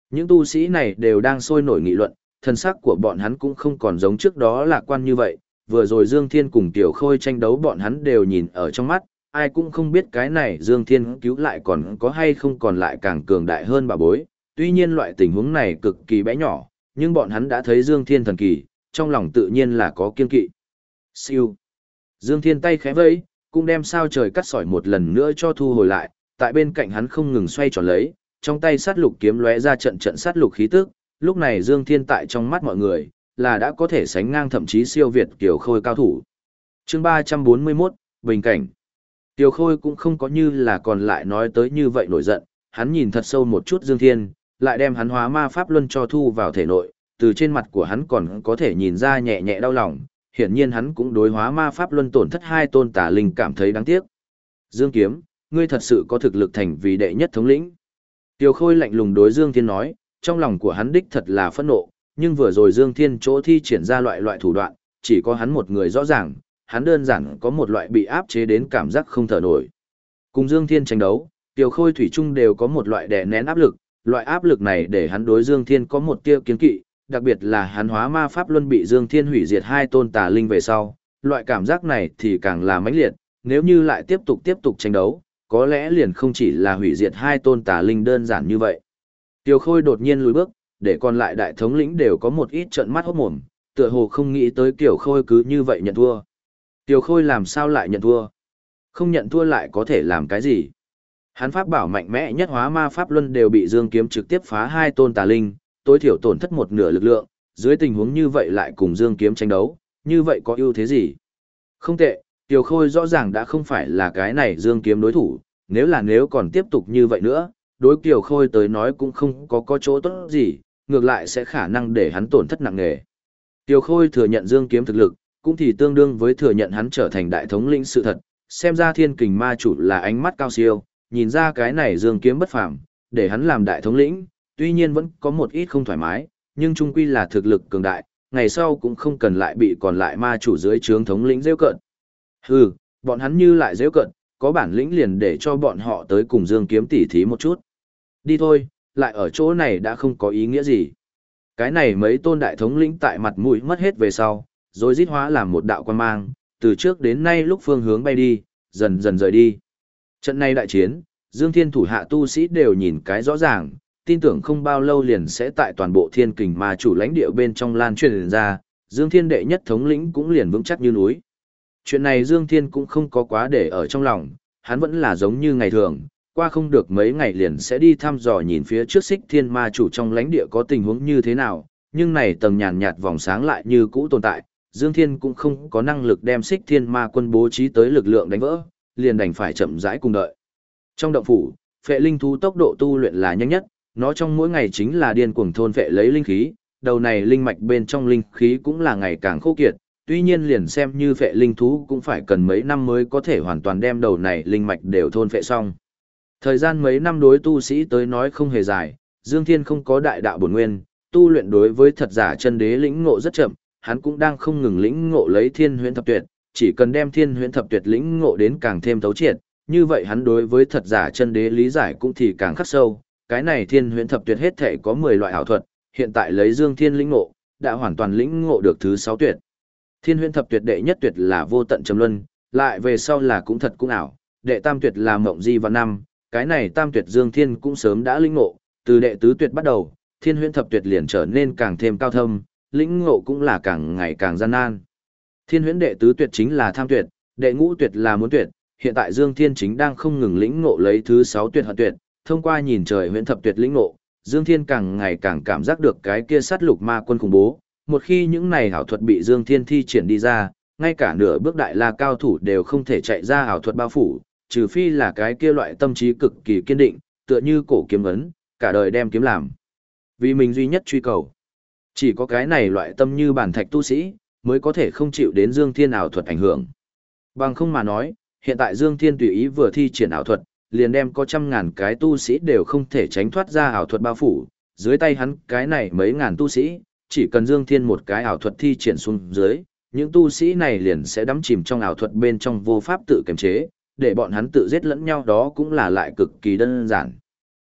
Những tu sĩ này đều đang sôi nổi nghị luận, thân sắc của bọn hắn cũng không còn giống trước đó lạc quan như vậy, vừa rồi Dương Thiên cùng Tiểu Khôi tranh đấu bọn hắn đều nhìn ở trong mắt, ai cũng không biết cái này Dương Thiên cứu lại còn có hay không còn lại càng cường đại hơn bà bối, tuy nhiên loại tình huống này cực kỳ bé nhỏ, nhưng bọn hắn đã thấy Dương Thiên thần kỳ, trong lòng tự nhiên là có kiên kỵ. Siêu. Dương Thiên tay khẽ vẫy, cũng đem sao trời cắt sỏi một lần nữa cho thu hồi lại, tại bên cạnh hắn không ngừng xoay tròn lấy, trong tay sát lục kiếm lóe ra trận trận sát lục khí tức, lúc này Dương Thiên tại trong mắt mọi người, là đã có thể sánh ngang thậm chí siêu việt Kiều Khôi cao thủ. Chương 341, Bình cảnh. Kiều Khôi cũng không có như là còn lại nói tới như vậy nổi giận, hắn nhìn thật sâu một chút Dương Thiên, lại đem hắn hóa ma pháp luân cho thu vào thể nội, từ trên mặt của hắn còn có thể nhìn ra nhẹ nhẹ đau lòng, hiển nhiên hắn cũng đối hóa ma pháp luân tổn thất hai tôn tà linh cảm thấy đáng tiếc. Dương Kiếm, ngươi thật sự có thực lực thành vì đệ nhất thống lĩnh. Kiều Khôi lạnh lùng đối Dương Thiên nói, trong lòng của hắn đích thật là phẫn nộ, nhưng vừa rồi Dương Thiên chỗ thi triển ra loại thủ đoạn, chỉ có hắn một người rõ ràng, hắn đơn giản có một loại bị áp chế đến cảm giác không thở nổi. Cùng Dương Thiên tranh đấu, Kiều Khôi thủy chung đều có một loại đè nén áp lực, loại áp lực này để hắn đối Dương Thiên có một tia kiến kỵ, đặc biệt là hắn hóa ma pháp luân bị Dương Thiên hủy diệt hai tôn tà linh về sau, loại cảm giác này thì càng là mãnh liệt, nếu như lại tiếp tục tranh đấu, có lẽ liền không chỉ là hủy diệt hai tôn tà linh đơn giản như vậy. Kiều Khôi đột nhiên lùi bước, để còn lại đại thống lĩnh đều có một ít trợn mắt hốt mồm, tựa hồ không nghĩ tới Kiều Khôi cứ như vậy nhận thua. Kiều Khôi làm sao lại nhận thua? Không nhận thua lại có thể làm cái gì? Hắn pháp bảo mạnh mẽ nhất hóa ma pháp luân đều bị Dương Kiếm trực tiếp phá hai tôn tà linh, tối thiểu tổn thất một nửa lực lượng, dưới tình huống như vậy lại cùng Dương Kiếm tranh đấu, như vậy có ưu thế gì? Không tệ, Kiều Khôi rõ ràng đã không phải là cái này Dương Kiếm đối thủ, nếu còn tiếp tục như vậy nữa, đối Kiều Khôi tới nói cũng không có chỗ tốt gì, ngược lại sẽ khả năng để hắn tổn thất nặng nề. Kiều Khôi thừa nhận Dương Kiếm thực lực, cũng thì tương đương với thừa nhận hắn trở thành đại thống lĩnh sự thật, xem ra Thiên Kình Ma chủ là ánh mắt cao siêu, nhìn ra cái này Dương Kiếm bất phàm, để hắn làm đại thống lĩnh, tuy nhiên vẫn có một ít không thoải mái, nhưng chung quy là thực lực cường đại, ngày sau cũng không cần lại bị còn lại ma chủ dưới trướng thống lĩnh giễu cợt. Hừ, bọn hắn như lại giễu cợt, có bản lĩnh liền để cho bọn họ tới cùng Dương Kiếm tỉ thí một chút. Đi thôi, lại ở chỗ này đã không có ý nghĩa gì. Cái này mấy tôn đại thống lĩnh tại mặt mũi mất hết về sau, rồi rít hóa làm một đạo quan mang, từ trước đến nay lúc phương hướng bay đi, dần dần rời đi. Trận này đại chiến, Dương Thiên thủ hạ tu sĩ đều nhìn cái rõ ràng, tin tưởng không bao lâu liền sẽ tại toàn bộ Thiên Kình Ma chủ lãnh địa bên trong lan truyền ra, Dương Thiên đệ nhất thống lĩnh cũng liền vững chắc như núi. Chuyện này Dương Thiên cũng không có quá để ở trong lòng, hắn vẫn là giống như ngày thường, qua không được mấy ngày liền sẽ đi thăm dò nhìn phía trước Xích Thiên Ma chủ trong lãnh địa có tình huống như thế nào, nhưng này tầng nhàn nhạt vòng sáng lại như cũ tồn tại, Dương Thiên cũng không có năng lực đem Xích Thiên Ma quân bố trí tới lực lượng đánh vỡ, liền đành phải chậm rãi cùng đợi. Trong động phủ, phệ linh thú tốc độ tu luyện là nhanh nhất, nó trong mỗi ngày chính là điên cuồng thôn phệ lấy linh khí, đầu này linh mạch bên trong linh khí cũng là ngày càng khô kiệt, tuy nhiên liền xem như phệ linh thú cũng phải cần mấy năm mới có thể hoàn toàn đem đầu này linh mạch đều thôn phệ xong. Thời gian mấy năm đối tu sĩ tới nói không hề dài, Dương Thiên không có đại đạo bổn nguyên, tu luyện đối với thật giả chân đế lĩnh ngộ rất chậm, hắn cũng đang không ngừng lĩnh ngộ lấy Thiên Huyễn Thập Tuyệt, chỉ cần đem Thiên Huyễn Thập Tuyệt lĩnh ngộ đến càng thêm thấu triệt, như vậy hắn đối với thật giả chân đế lý giải cũng thì càng khắc sâu. Cái này Thiên Huyễn Thập Tuyệt hết thể có 10 loại ảo thuật, hiện tại lấy Dương Thiên lĩnh ngộ, đã hoàn toàn lĩnh ngộ được thứ 6 tuyệt. Thiên Huyễn Thập Tuyệt đệ nhất tuyệt là vô tận trầm luân, lại về sau là cũng thật cũng ảo, đệ tam tuyệt là mộng di và năm, cái này tam tuyệt Dương Thiên cũng sớm đã lĩnh ngộ, từ đệ tứ tuyệt bắt đầu, Thiên Huyễn Thập Tuyệt liền trở nên càng thêm cao thâm, lĩnh ngộ cũng là càng ngày càng gian nan. Thiên Huyễn đệ tứ tuyệt chính là tham tuyệt, đệ ngũ tuyệt là muốn tuyệt, hiện tại Dương Thiên chính đang không ngừng lĩnh ngộ lấy thứ 6 tuyệt hận tuyệt, thông qua nhìn trời huyễn thập tuyệt lĩnh ngộ, Dương Thiên càng ngày càng cảm giác được cái kia sát lục ma quân khủng bố, một khi những này ảo thuật bị Dương Thiên thi triển đi ra, ngay cả nửa bước đại la cao thủ đều không thể chạy ra ảo thuật bao phủ, trừ phi là cái kia loại tâm trí cực kỳ kiên định, tựa như cổ kiếm ấn, cả đời đem kiếm làm vì mình duy nhất truy cầu. Chỉ có cái này loại tâm như bản thạch tu sĩ, mới có thể không chịu đến Dương Thiên ảo thuật ảnh hưởng. Bằng không mà nói, hiện tại Dương Thiên tùy ý vừa thi triển ảo thuật, liền đem có trăm ngàn cái tu sĩ đều không thể tránh thoát ra ảo thuật bao phủ, dưới tay hắn cái này mấy ngàn tu sĩ, chỉ cần Dương Thiên một cái ảo thuật thi triển xuống dưới, những tu sĩ này liền sẽ đắm chìm trong ảo thuật bên trong vô pháp tự kiềm chế, để bọn hắn tự giết lẫn nhau đó cũng là lại cực kỳ đơn giản.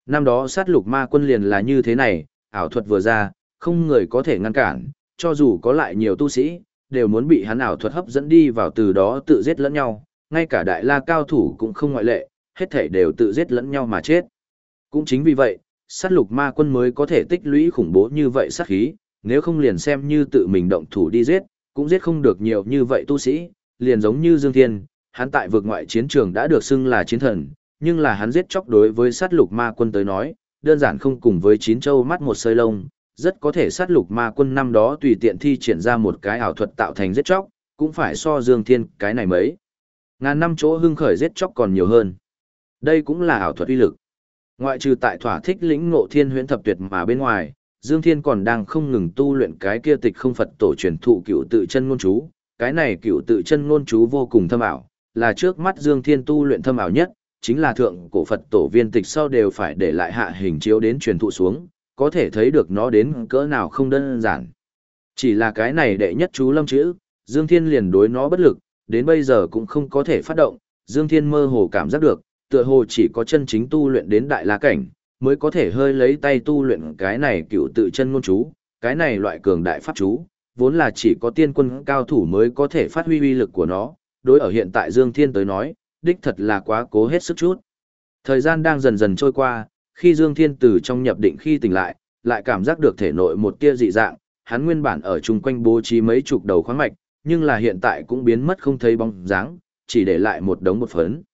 Năm đó sát lục ma quân liền là như thế này, ảo thuật vừa ra, không người có thể ngăn cản, cho dù có lại nhiều tu sĩ, đều muốn bị hắn ảo thuật hấp dẫn đi vào từ đó tự giết lẫn nhau, ngay cả đại la cao thủ cũng không ngoại lệ, hết thảy đều tự giết lẫn nhau mà chết. Cũng chính vì vậy, sát lục ma quân mới có thể tích lũy khủng bố như vậy sát khí, nếu không liền xem như tự mình động thủ đi giết, cũng giết không được nhiều như vậy tu sĩ, liền giống như Dương Thiên, hắn tại vực ngoại chiến trường đã được xưng là chiến thần, nhưng là hắn giết chóc đối với sát lục ma quân tới nói, đơn giản không cùng với chín châu mắt một sợi lông, rất có thể sát lục ma quân năm đó tùy tiện thi triển ra một cái ảo thuật tạo thành giết chóc, cũng phải so Dương Thiên cái này mấy. Ngàn năm chỗ hưng khởi giết chóc còn nhiều hơn. Đây cũng là ảo thuật uy lực. Ngoại trừ tại thỏa thích lĩnh ngộ thiên huyễn thập tuyệt mà bên ngoài, Dương Thiên còn đang không ngừng tu luyện cái kia tịch không Phật tổ truyền thụ cựu tự chân ngôn chú. Cái này cựu tự chân ngôn chú vô cùng thâm ảo, là trước mắt Dương Thiên tu luyện thâm ảo nhất, chính là thượng cổ Phật tổ viên tịch sau đều phải để lại hạ hình chiếu đến truyền thụ xuống, có thể thấy được nó đến cỡ nào không đơn giản. Chỉ là cái này đệ nhất chú lâm chữ, Dương Thiên liền đối nó bất lực, đến bây giờ cũng không có thể phát động, Dương Thiên mơ hồ cảm giác được, tựa hồ chỉ có chân chính tu luyện đến đại la cảnh, mới có thể hơi lấy tay tu luyện cái này cựu tự chân ngôn chú, cái này loại cường đại pháp chú, vốn là chỉ có tiên quân cao thủ mới có thể phát huy uy lực của nó, đối ở hiện tại Dương Thiên tới nói, đích thật là quá cố hết sức chút. Thời gian đang dần dần trôi qua, khi Dương Thiên từ trong nhập định khi tỉnh lại, lại cảm giác được thể nội một tia dị dạng, hắn nguyên bản ở chung quanh bố trí mấy chục đầu khoáng mạch, nhưng là hiện tại cũng biến mất không thấy bóng dáng, chỉ để lại một đống bột phấn.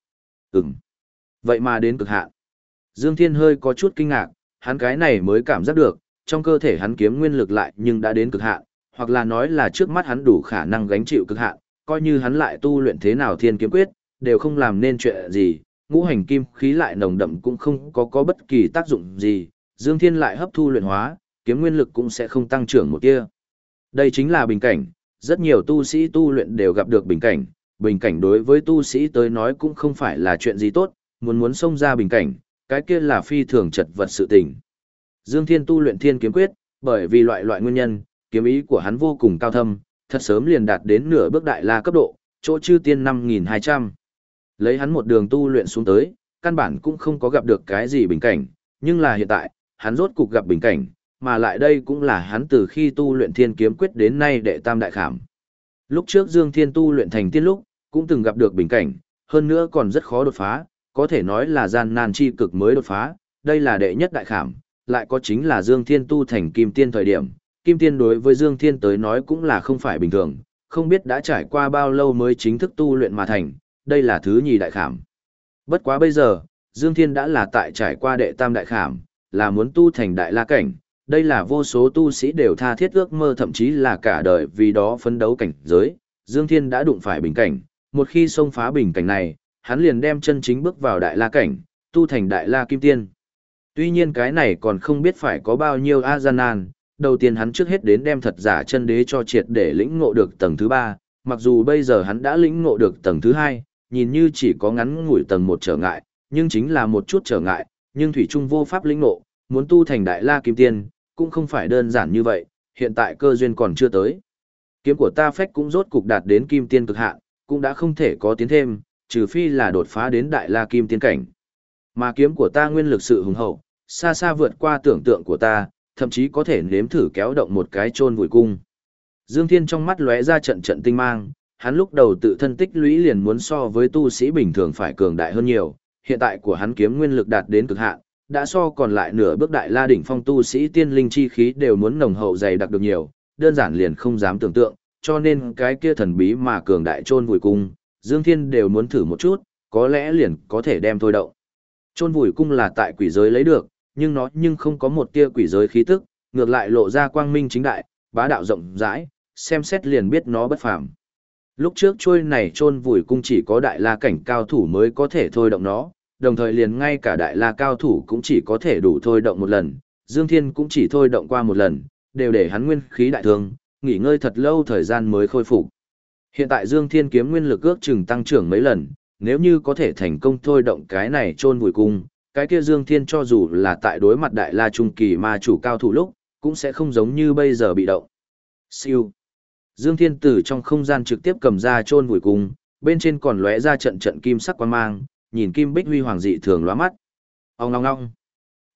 Vậy mà đến cực hạn. Dương Thiên hơi có chút kinh ngạc, hắn cái này mới cảm giác được, trong cơ thể hắn kiếm nguyên lực lại nhưng đã đến cực hạn, hoặc là nói là trước mắt hắn đủ khả năng gánh chịu cực hạn, coi như hắn lại tu luyện thế nào thiên kiếm quyết, đều không làm nên chuyện gì, ngũ hành kim khí lại nồng đậm cũng không có bất kỳ tác dụng gì, Dương Thiên lại hấp thu luyện hóa, kiếm nguyên lực cũng sẽ không tăng trưởng một tia. Đây chính là bình cảnh, rất nhiều tu sĩ tu luyện đều gặp được bình cảnh đối với tu sĩ tới nói cũng không phải là chuyện gì tốt, muốn xông ra bình cảnh, cái kia là phi thường chật vật sự tình. Dương Thiên tu luyện thiên kiếm quyết, bởi vì loại nguyên nhân, kiếm ý của hắn vô cùng cao thâm, thật sớm liền đạt đến nửa bước đại la cấp độ, chỗ chư tiên 5200. Lấy hắn một đường tu luyện xuống tới, căn bản cũng không có gặp được cái gì bình cảnh, nhưng là hiện tại, hắn rốt cục gặp bình cảnh, mà lại đây cũng là hắn từ khi tu luyện thiên kiếm quyết đến nay đệ tam đại khảm. Lúc trước Dương Thiên tu luyện thành tiên lúc, cũng từng gặp được bình cảnh, hơn nữa còn rất khó đột phá, có thể nói là gian nan chi cực mới đột phá, đây là đệ nhất đại khảm, lại có chính là Dương Thiên tu thành kim tiên thời điểm, kim tiên đối với Dương Thiên tới nói cũng là không phải bình thường, không biết đã trải qua bao lâu mới chính thức tu luyện mà thành, đây là thứ nhì đại khảm. Bất quá bây giờ, Dương Thiên đã là tại trải qua đệ tam đại khảm, là muốn tu thành đại la cảnh, đây là vô số tu sĩ đều tha thiết ước mơ thậm chí là cả đời vì đó phấn đấu cảnh giới, Dương Thiên đã đụng phải bình cảnh, một khi xông phá bình cảnh này, hắn liền đem chân chính bước vào đại la cảnh, tu thành đại la kim tiên. Tuy nhiên cái này còn không biết phải có bao nhiêu gian nan, đầu tiên hắn trước hết đến đem thật giả chân đế cho triệt để lĩnh ngộ được tầng thứ 3, mặc dù bây giờ hắn đã lĩnh ngộ được tầng thứ 2, nhìn như chỉ có ngắn ngủi tầng 1 trở ngại, nhưng chính là một chút trở ngại, nhưng thủy trung vô pháp lĩnh ngộ, muốn tu thành đại la kim tiên, cũng không phải đơn giản như vậy, hiện tại cơ duyên còn chưa tới. Kiếm của ta phách cũng rốt cục đạt đến kim tiên cực hạn, cũng đã không thể có tiến thêm, trừ phi là đột phá đến đại la kim tiên cảnh. Mà kiếm của ta nguyên lực sự hùng hậu, xa xa vượt qua tưởng tượng của ta, thậm chí có thể nếm thử kéo động một cái chôn vùi cung. Dương Thiên trong mắt lóe ra trận trận tinh mang, hắn lúc đầu tự thân tích lũy liền muốn so với tu sĩ bình thường phải cường đại hơn nhiều, hiện tại của hắn kiếm nguyên lực đạt đến cực hạn, đã so còn lại nửa bước đại la đỉnh phong tu sĩ tiên linh chi khí đều muốn nồng hậu dày đặc được nhiều, đơn giản liền không dám tưởng tượng, cho nên cái kia thần bí mà cường đại chôn vùi cung, Dương Thiên đều muốn thử một chút, có lẽ liền có thể đem thôi động. Chôn vùi cung là tại quỷ giới lấy được, nhưng nó không có một tia quỷ giới khí tức, ngược lại lộ ra quang minh chính đại, bá đạo rộng rãi, xem xét liền biết nó bất phàm. Lúc trước trôi này chôn vùi cung chỉ có đại la cảnh cao thủ mới có thể thôi động nó, đồng thời liền ngay cả đại la cao thủ cũng chỉ có thể đủ thôi động một lần, Dương Thiên cũng chỉ thôi động qua một lần, đều để hắn nguyên khí đại thương, nghỉ ngơi thật lâu thời gian mới khôi phục. Hiện tại Dương Thiên kiếm nguyên lực ước chừng tăng trưởng mấy lần, nếu như có thể thành công thôi động cái này chôn vùi cung, cái kia Dương Thiên cho dù là tại đối mặt đại la trung kỳ ma chủ cao thủ lúc, cũng sẽ không giống như bây giờ bị động. Siêu. Dương Thiên từ trong không gian trực tiếp cầm ra chôn vùi cung, bên trên còn lóe ra trận trận kim sắc quang mang, nhìn kim bích huy hoàng dị thường lóa mắt. Ong ong ong.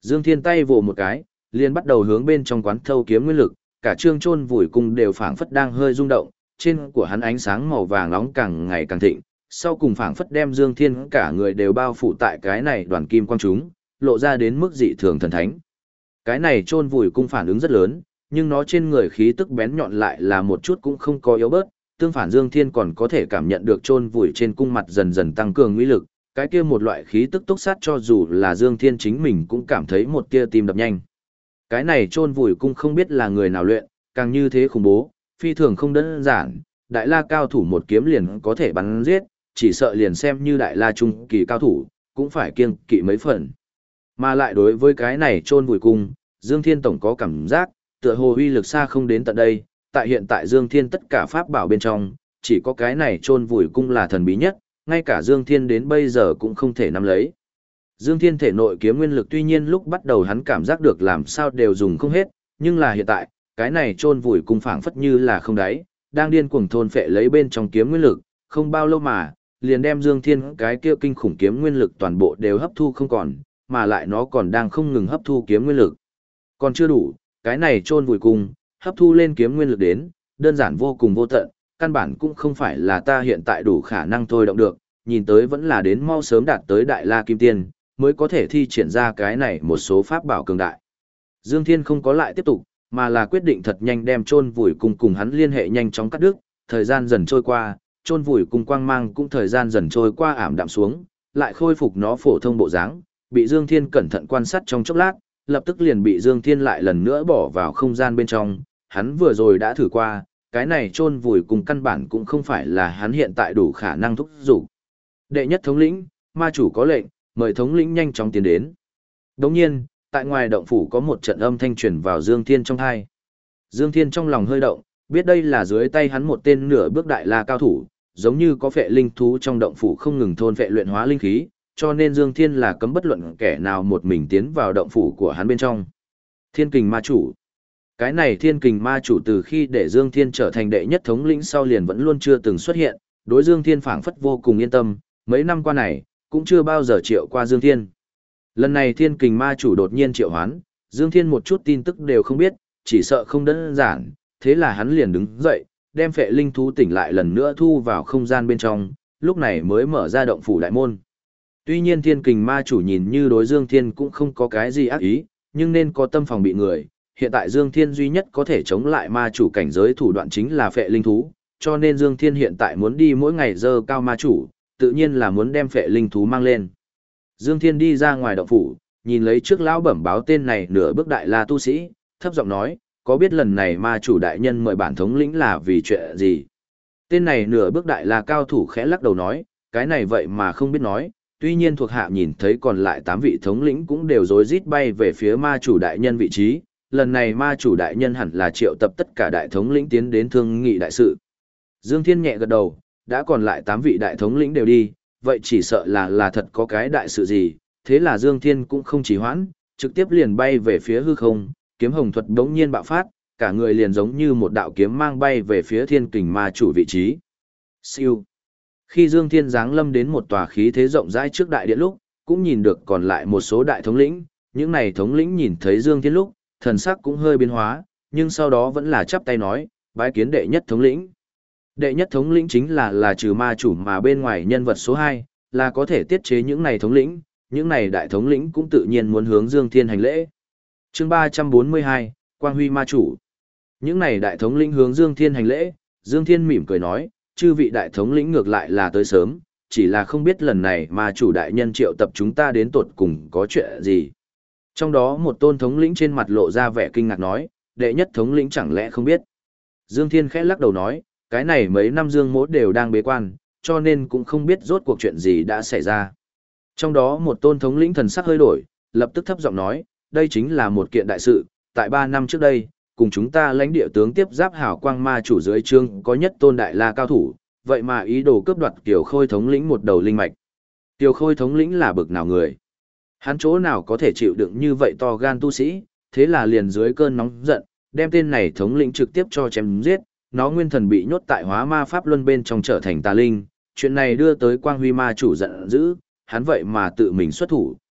Dương Thiên tay vồ một cái, liền bắt đầu hướng bên trong quán thâu kiếm nguyên lực, cả trương chôn vùi cung đều phảng phất đang hơi rung động, trên của hắn ánh sáng màu vàng nóng càng ngày càng thịnh, sau cùng phảng phất đem Dương Thiên cả người đều bao phủ tại cái này đoàn kim quang chúng, lộ ra đến mức dị thường thần thánh. Cái này chôn vùi cung phản ứng rất lớn, nhưng nó trên người khí tức bén nhọn lại là một chút cũng không có yếu bớt, tương phản Dương Thiên còn có thể cảm nhận được chôn vùi trên cung mặt dần dần tăng cường uy lực, cái kia một loại khí tức túc sát cho dù là Dương Thiên chính mình cũng cảm thấy một tia tim đập nhanh. Cái này chôn vùi cung không biết là người nào luyện, càng như thế khủng bố, phi thường không đơn giản, đại la cao thủ một kiếm liền có thể bắn giết, chỉ sợ liền xem như đại la trung kỳ cao thủ, cũng phải kiêng kỵ mấy phần. Mà lại đối với cái này chôn vùi cung, Dương Thiên tổng có cảm giác, tựa hồ uy lực xa không đến tận đây, tại hiện tại Dương Thiên tất cả pháp bảo bên trong, chỉ có cái này chôn vùi cung là thần bí nhất, ngay cả Dương Thiên đến bây giờ cũng không thể nắm lấy. Dương Thiên thể nội kiếm nguyên lực tuy nhiên lúc bắt đầu hắn cảm giác được làm sao đều dùng không hết, nhưng là hiện tại, cái này chôn vùi cung phảng phất như là không đáy, đang điên cuồng thôn phệ lấy bên trong kiếm nguyên lực, không bao lâu mà, liền đem Dương Thiên cái kia kinh khủng kiếm nguyên lực toàn bộ đều hấp thu không còn, mà lại nó còn đang không ngừng hấp thu kiếm nguyên lực. Còn chưa đủ, cái này chôn vùi cung, hấp thu lên kiếm nguyên lực đến, đơn giản vô cùng vô tận, căn bản cũng không phải là ta hiện tại đủ khả năng thôi động được, nhìn tới vẫn là đến mau sớm đạt tới Đại La Kim Tiên, mới có thể thi triển ra cái này một số pháp bảo cường đại. Dương Thiên không có lại tiếp tục, mà là quyết định thật nhanh đem chôn vùi cung cùng hắn liên hệ nhanh chóng cắt đứt, thời gian dần trôi qua, chôn vùi cung quang mang cũng thời gian dần trôi qua ảm đạm xuống, lại khôi phục nó phổ thông bộ dáng, bị Dương Thiên cẩn thận quan sát trong chốc lát, lập tức liền bị Dương Thiên lại lần nữa bỏ vào không gian bên trong, hắn vừa rồi đã thử qua, cái này chôn vùi cung căn bản cũng không phải là hắn hiện tại đủ khả năng thúc giục. Đệ nhất thống lĩnh, ma chủ có lệnh, mời thống lĩnh nhanh chóng tiến đến. Đồng nhiên, tại ngoài động phủ có một trận âm thanh truyền vào Dương Thiên trong tai. Dương Thiên trong lòng hơi động, biết đây là dưới tay hắn một tên nửa bước đại la cao thủ, giống như có phệ linh thú trong động phủ không ngừng thôn phệ luyện hóa linh khí, cho nên Dương Thiên là cấm bất luận kẻ nào một mình tiến vào động phủ của hắn bên trong. Thiên Kình Ma Chủ. Cái này Thiên Kình Ma Chủ từ khi để Dương Thiên trở thành đệ nhất thống lĩnh sau liền vẫn luôn chưa từng xuất hiện, đối Dương Thiên phảng phất vô cùng yên tâm, mấy năm qua này cũng chưa bao giờ triệu qua Dương Thiên. Lần này Thiên Kình Ma Chủ đột nhiên triệu hoán, Dương Thiên một chút tin tức đều không biết, chỉ sợ không đơn giản, thế là hắn liền đứng dậy, đem phệ linh thú tỉnh lại lần nữa thu vào không gian bên trong, lúc này mới mở ra động phủ đại môn. Tuy nhiên Thiên Kình Ma Chủ nhìn như đối Dương Thiên cũng không có cái gì ác ý, nhưng nên có tâm phòng bị người, hiện tại Dương Thiên duy nhất có thể chống lại ma chủ cảnh giới thủ đoạn chính là phệ linh thú, cho nên Dương Thiên hiện tại muốn đi mỗi ngày dơ cao ma chủ, tự nhiên là muốn đem phệ linh thú mang lên. Dương Thiên đi ra ngoài động phủ, nhìn lấy trước lão bẩm báo tên này nửa bước đại la tu sĩ, thấp giọng nói, có biết lần này ma chủ đại nhân mời bản thống lĩnh là vì chuyện gì? Tên này nửa bước đại la cao thủ khẽ lắc đầu nói, cái này vậy mà không biết nói, tuy nhiên thuộc hạ nhìn thấy còn lại 8 vị thống lĩnh cũng đều rối rít bay về phía ma chủ đại nhân vị trí, lần này ma chủ đại nhân hẳn là triệu tập tất cả đại thống lĩnh tiến đến thương nghị đại sự. Dương Thiên nhẹ gật đầu, đã còn lại 8 vị đại thống lĩnh đều đi, vậy chỉ sợ là thật có cái đại sự gì, thế là Dương Thiên cũng không trì hoãn, trực tiếp liền bay về phía hư không, kiếm hồng thuật đống nhiên bạo phát, cả người liền giống như một đạo kiếm mang bay về phía Thiên Kình ma chủ vị trí. Siêu. Khi Dương Thiên giáng lâm đến một tòa khí thế rộng rãi trước đại điện lúc, cũng nhìn được còn lại một số đại thống lĩnh, những này thống lĩnh nhìn thấy Dương Thiên lúc, thần sắc cũng hơi biến hóa, nhưng sau đó vẫn là chắp tay nói, bái kiến đệ nhất thống lĩnh. Đệ nhất thống lĩnh chính là trừ ma chủ mà bên ngoài nhân vật số 2, là có thể tiết chế những này thống lĩnh, những này đại thống lĩnh cũng tự nhiên muốn hướng Dương Thiên hành lễ. Chương 342, Quang Huy ma chủ. Những này đại thống lĩnh hướng Dương Thiên hành lễ, Dương Thiên mỉm cười nói, chư vị đại thống lĩnh ngược lại là tới sớm, chỉ là không biết lần này ma chủ đại nhân triệu tập chúng ta đến tột cùng có chuyện gì. Trong đó một tôn thống lĩnh trên mặt lộ ra vẻ kinh ngạc nói, đệ nhất thống lĩnh chẳng lẽ không biết. Dương Thiên khẽ lắc đầu nói, cái này mấy năm Dương Mỗ đều đang bế quan, cho nên cũng không biết rốt cuộc chuyện gì đã xảy ra. Trong đó một tôn thống lĩnh thần sắc hơi đổi, lập tức thấp giọng nói, đây chính là một kiện đại sự, tại 3 năm trước đây, cùng chúng ta lãnh địa tướng tiếp giáp hảo quang ma chủ dưới trương có nhất tôn đại la cao thủ, vậy mà ý đồ cướp đoạt Kiều Khôi thống lĩnh một đầu linh mạch. Kiều Khôi thống lĩnh là bực nào người? Hắn chỗ nào có thể chịu đựng như vậy to gan tu sĩ, thế là liền dưới cơn nóng giận, đem tên này thống lĩnh trực tiếp cho chém giết, nó nguyên thần bị nhốt tại hóa ma pháp luân bên trong trở thành tà linh, chuyện này đưa tới Quang Huy ma chủ giận dữ, hắn vậy mà tự mình xuất thủ,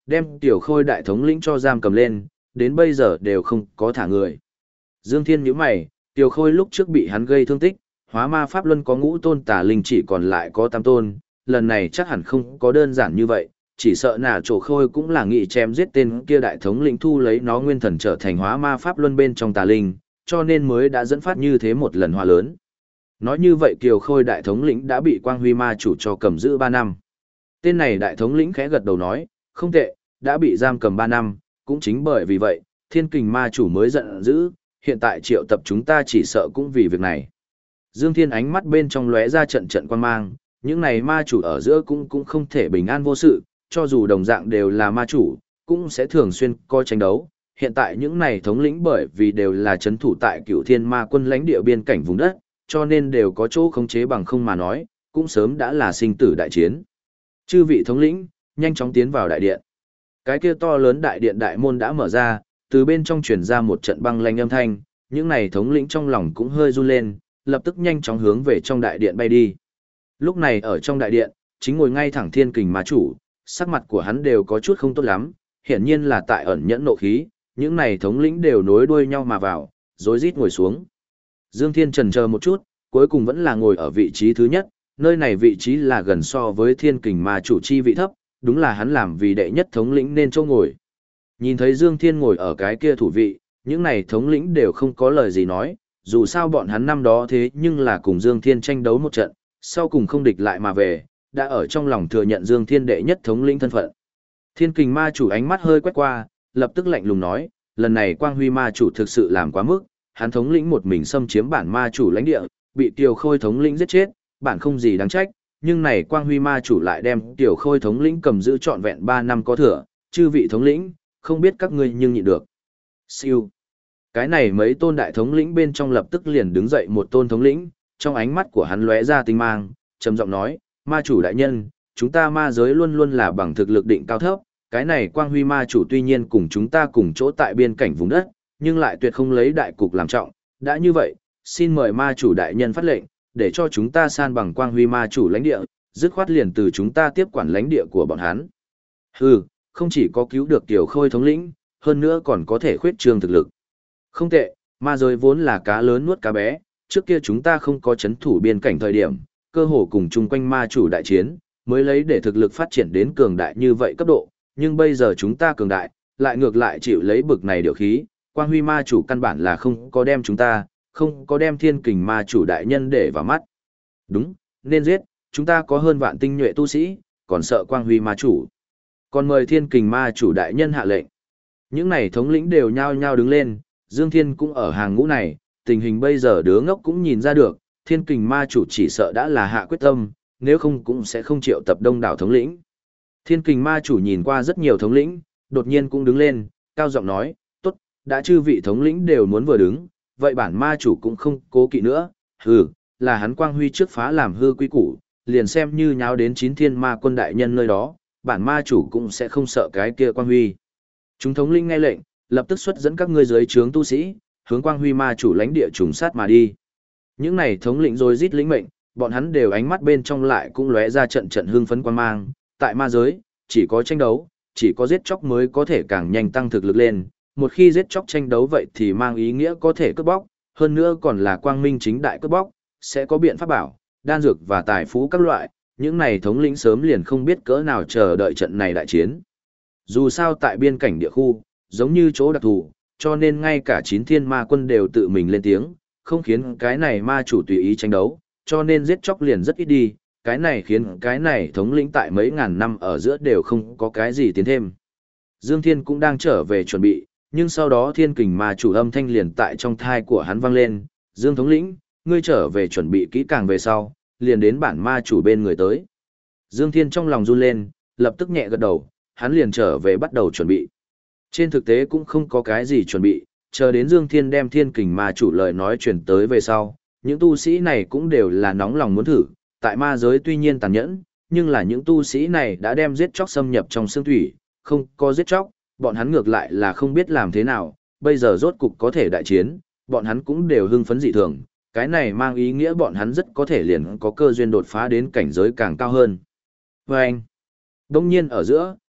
đem Tiểu Khôi đại thống lĩnh cho giam cầm lên, đến bây giờ đều không có thả người. Dương Thiên nhíu mày, Tiểu Khôi lúc trước bị hắn gây thương tích, hóa ma pháp luân có ngũ tôn tà linh chỉ còn lại có tam tôn, lần này chắc hẳn không có đơn giản như vậy, chỉ sợ nà Trổ Khôi cũng là nghị chém giết tên kia đại thống lĩnh thu lấy nó nguyên thần trở thành hóa ma pháp luân bên trong tà linh, cho nên mới đã dẫn phát như thế một lần hòa lớn. Nói như vậy Kiều Khôi đại thống lĩnh đã bị Quang Huy ma chủ cho cầm giữ 3 năm. Tên này đại thống lĩnh khẽ gật đầu nói, không tệ, đã bị giam cầm 3 năm, cũng chính bởi vì vậy, Thiên Kình ma chủ mới giận dữ, hiện tại triệu tập chúng ta chỉ sợ cũng vì việc này. Dương Thiên ánh mắt bên trong lóe ra trận trận quan mang, những này ma chủ ở giữa cũng không thể bình an vô sự, cho dù đồng dạng đều là ma chủ, cũng sẽ thường xuyên coi tranh đấu. Hiện tại những này thống lĩnh bởi vì đều là chấn thủ tại Cửu Thiên Ma quân lãnh địa biên cảnh vùng đất, cho nên đều có chỗ khống chế bằng không mà nói, cũng sớm đã là sinh tử đại chiến. Chư vị thống lĩnh, nhanh chóng tiến vào đại điện. Cái kia to lớn đại điện đại môn đã mở ra, từ bên trong truyền ra một trận băng lanh âm thanh, những này thống lĩnh trong lòng cũng hơi run lên, lập tức nhanh chóng hướng về trong đại điện bay đi. Lúc này ở trong đại điện, chính ngồi ngay thẳng Thiên Kình ma chủ, sắc mặt của hắn đều có chút không tốt lắm, hiển nhiên là tại ẩn nhẫn nộ khí, những này thống lĩnh đều nối đuôi nhau mà vào, rối rít ngồi xuống. Dương Thiên chần chờ một chút, cuối cùng vẫn là ngồi ở vị trí thứ nhất, nơi này vị trí là gần so với Thiên Kình ma chủ chi vị thấp, đúng là hắn làm vì đệ nhất thống lĩnh nên chỗ ngồi. Nhìn thấy Dương Thiên ngồi ở cái kia thủ vị, những này thống lĩnh đều không có lời gì nói, dù sao bọn hắn năm đó thế nhưng là cùng Dương Thiên tranh đấu một trận, sau cùng không địch lại mà về, đã ở trong lòng thừa nhận Dương Thiên đệ nhất thống lĩnh thân phận. Thiên Kình ma chủ ánh mắt hơi quét qua, lập tức lạnh lùng nói, lần này Quang Huy ma chủ thực sự làm quá mức, hắn thống lĩnh một mình xâm chiếm bản ma chủ lãnh địa, bị Tiểu Khôi thống lĩnh giết chết, bản không gì đáng trách, nhưng này Quang Huy ma chủ lại đem Tiểu Khôi thống lĩnh cầm giữ trọn vẹn 3 năm có thừa, chư vị thống lĩnh, không biết các ngươi nhưng nhịn được. Siêu. Cái này mấy tôn đại thống lĩnh bên trong lập tức liền đứng dậy một tôn thống lĩnh, trong ánh mắt của hắn lóe ra tinh mang, trầm giọng nói, ma chủ đại nhân, chúng ta ma giới luôn luôn là bằng thực lực định cao thấp, cái này Quang Huy ma chủ tuy nhiên cùng chúng ta cùng chỗ tại biên cảnh vùng đất, nhưng lại tuyệt không lấy đại cục làm trọng, đã như vậy, xin mời ma chủ đại nhân phát lệnh, để cho chúng ta san bằng Quang Huy ma chủ lãnh địa, dứt khoát liền từ chúng ta tiếp quản lãnh địa của bọn hắn. Hừ, không chỉ có cứu được Tiểu Khôi thống lĩnh, hơn nữa còn có thể khuyết trương thực lực. Không tệ, ma giới vốn là cá lớn nuốt cá bé, trước kia chúng ta không có chấn thủ biên cảnh thời điểm, cơ hồ cùng chung quanh ma chủ đại chiến, mới lấy để thực lực phát triển đến cường đại như vậy cấp độ, nhưng bây giờ chúng ta cường đại, lại ngược lại chịu lấy bực này điều khí, Quang Huy ma chủ căn bản là không có đem chúng ta, không có đem Thiên Kình ma chủ đại nhân để vào mắt. Đúng, nên giết, chúng ta có hơn vạn tinh nhuệ tu sĩ, còn sợ Quang Huy ma chủ. Còn mời Thiên Kình ma chủ đại nhân hạ lệnh. Những này thống lĩnh đều nhao nhao đứng lên, Dương Thiên cũng ở hàng ngũ này, tình hình bây giờ đứa ngốc cũng nhìn ra được, Thiên Kình ma chủ chỉ sợ đã là hạ quyết tâm, nếu không cũng sẽ không triệu tập đông đảo thống lĩnh. Thiên Kình ma chủ nhìn qua rất nhiều thống lĩnh, đột nhiên cũng đứng lên, cao giọng nói, tốt, đã chư vị thống lĩnh đều muốn vừa đứng, vậy bản ma chủ cũng không cố kỵ nữa, hừ, là hắn Quang Huy trước phá làm hư quy củ, liền xem như nháo đến 9 thiên ma quân đại nhân nơi đó, bản ma chủ cũng sẽ không sợ cái kia Quang Huy. Chúng thống lĩnh nghe lệnh, lập tức xuất dẫn các ngươi dưới trướng tu sĩ, hướng Quang Huy ma chủ lãnh địa trùng sát mà đi. Những này thống lĩnh rồi rít lĩnh mệnh, bọn hắn đều ánh mắt bên trong lại cũng lóe ra trận trận hưng phấn quan mang, tại ma giới, chỉ có tranh đấu, chỉ có giết chóc mới có thể càng nhanh tăng thực lực lên, một khi giết chóc tranh đấu vậy thì mang ý nghĩa có thể cướp bóc, hơn nữa còn là quang minh chính đại cướp bóc, sẽ có biện pháp bảo, đan dược và tài phú các loại, những này thống lĩnh sớm liền không biết cỡ nào chờ đợi trận này đại chiến. Dù sao tại biên cảnh địa khu, giống như chỗ đặc thù, cho nên ngay cả 9 thiên ma quân đều tự mình lên tiếng, không khiến cái này ma chủ tùy ý tranh đấu, cho nên giết chóc liền rất ít đi, cái này khiến cái này thống lĩnh tại mấy ngàn năm ở giữa đều không có cái gì tiến thêm. Dương Thiên cũng đang trở về chuẩn bị, nhưng sau đó Thiên Kình ma chủ âm thanh liền tại trong thai của hắn vang lên, Dương thống lĩnh, ngươi trở về chuẩn bị kỹ càng về sau, liền đến bản ma chủ bên người tới. Dương Thiên trong lòng run lên, lập tức nhẹ gật đầu, hắn liền trở về bắt đầu chuẩn bị. Trên thực tế cũng không có cái gì chuẩn bị, chờ đến Dương Thiên đem Thiên Kình ma chủ lời nói truyền tới về sau, những tu sĩ này cũng đều là nóng lòng muốn thử, tại ma giới tuy nhiên tàn nhẫn, nhưng là những tu sĩ này đã đem giết chóc xâm nhập trong xương thủy, không có giết chóc, bọn hắn ngược lại là không biết làm thế nào, bây giờ rốt cục có thể đại chiến, bọn hắn cũng đều hưng phấn dị thường, cái này mang ý nghĩa bọn hắn rất có thể liền có cơ duyên đột phá đến cảnh giới càng cao hơn. Và anh, đông nhiên ở giữa,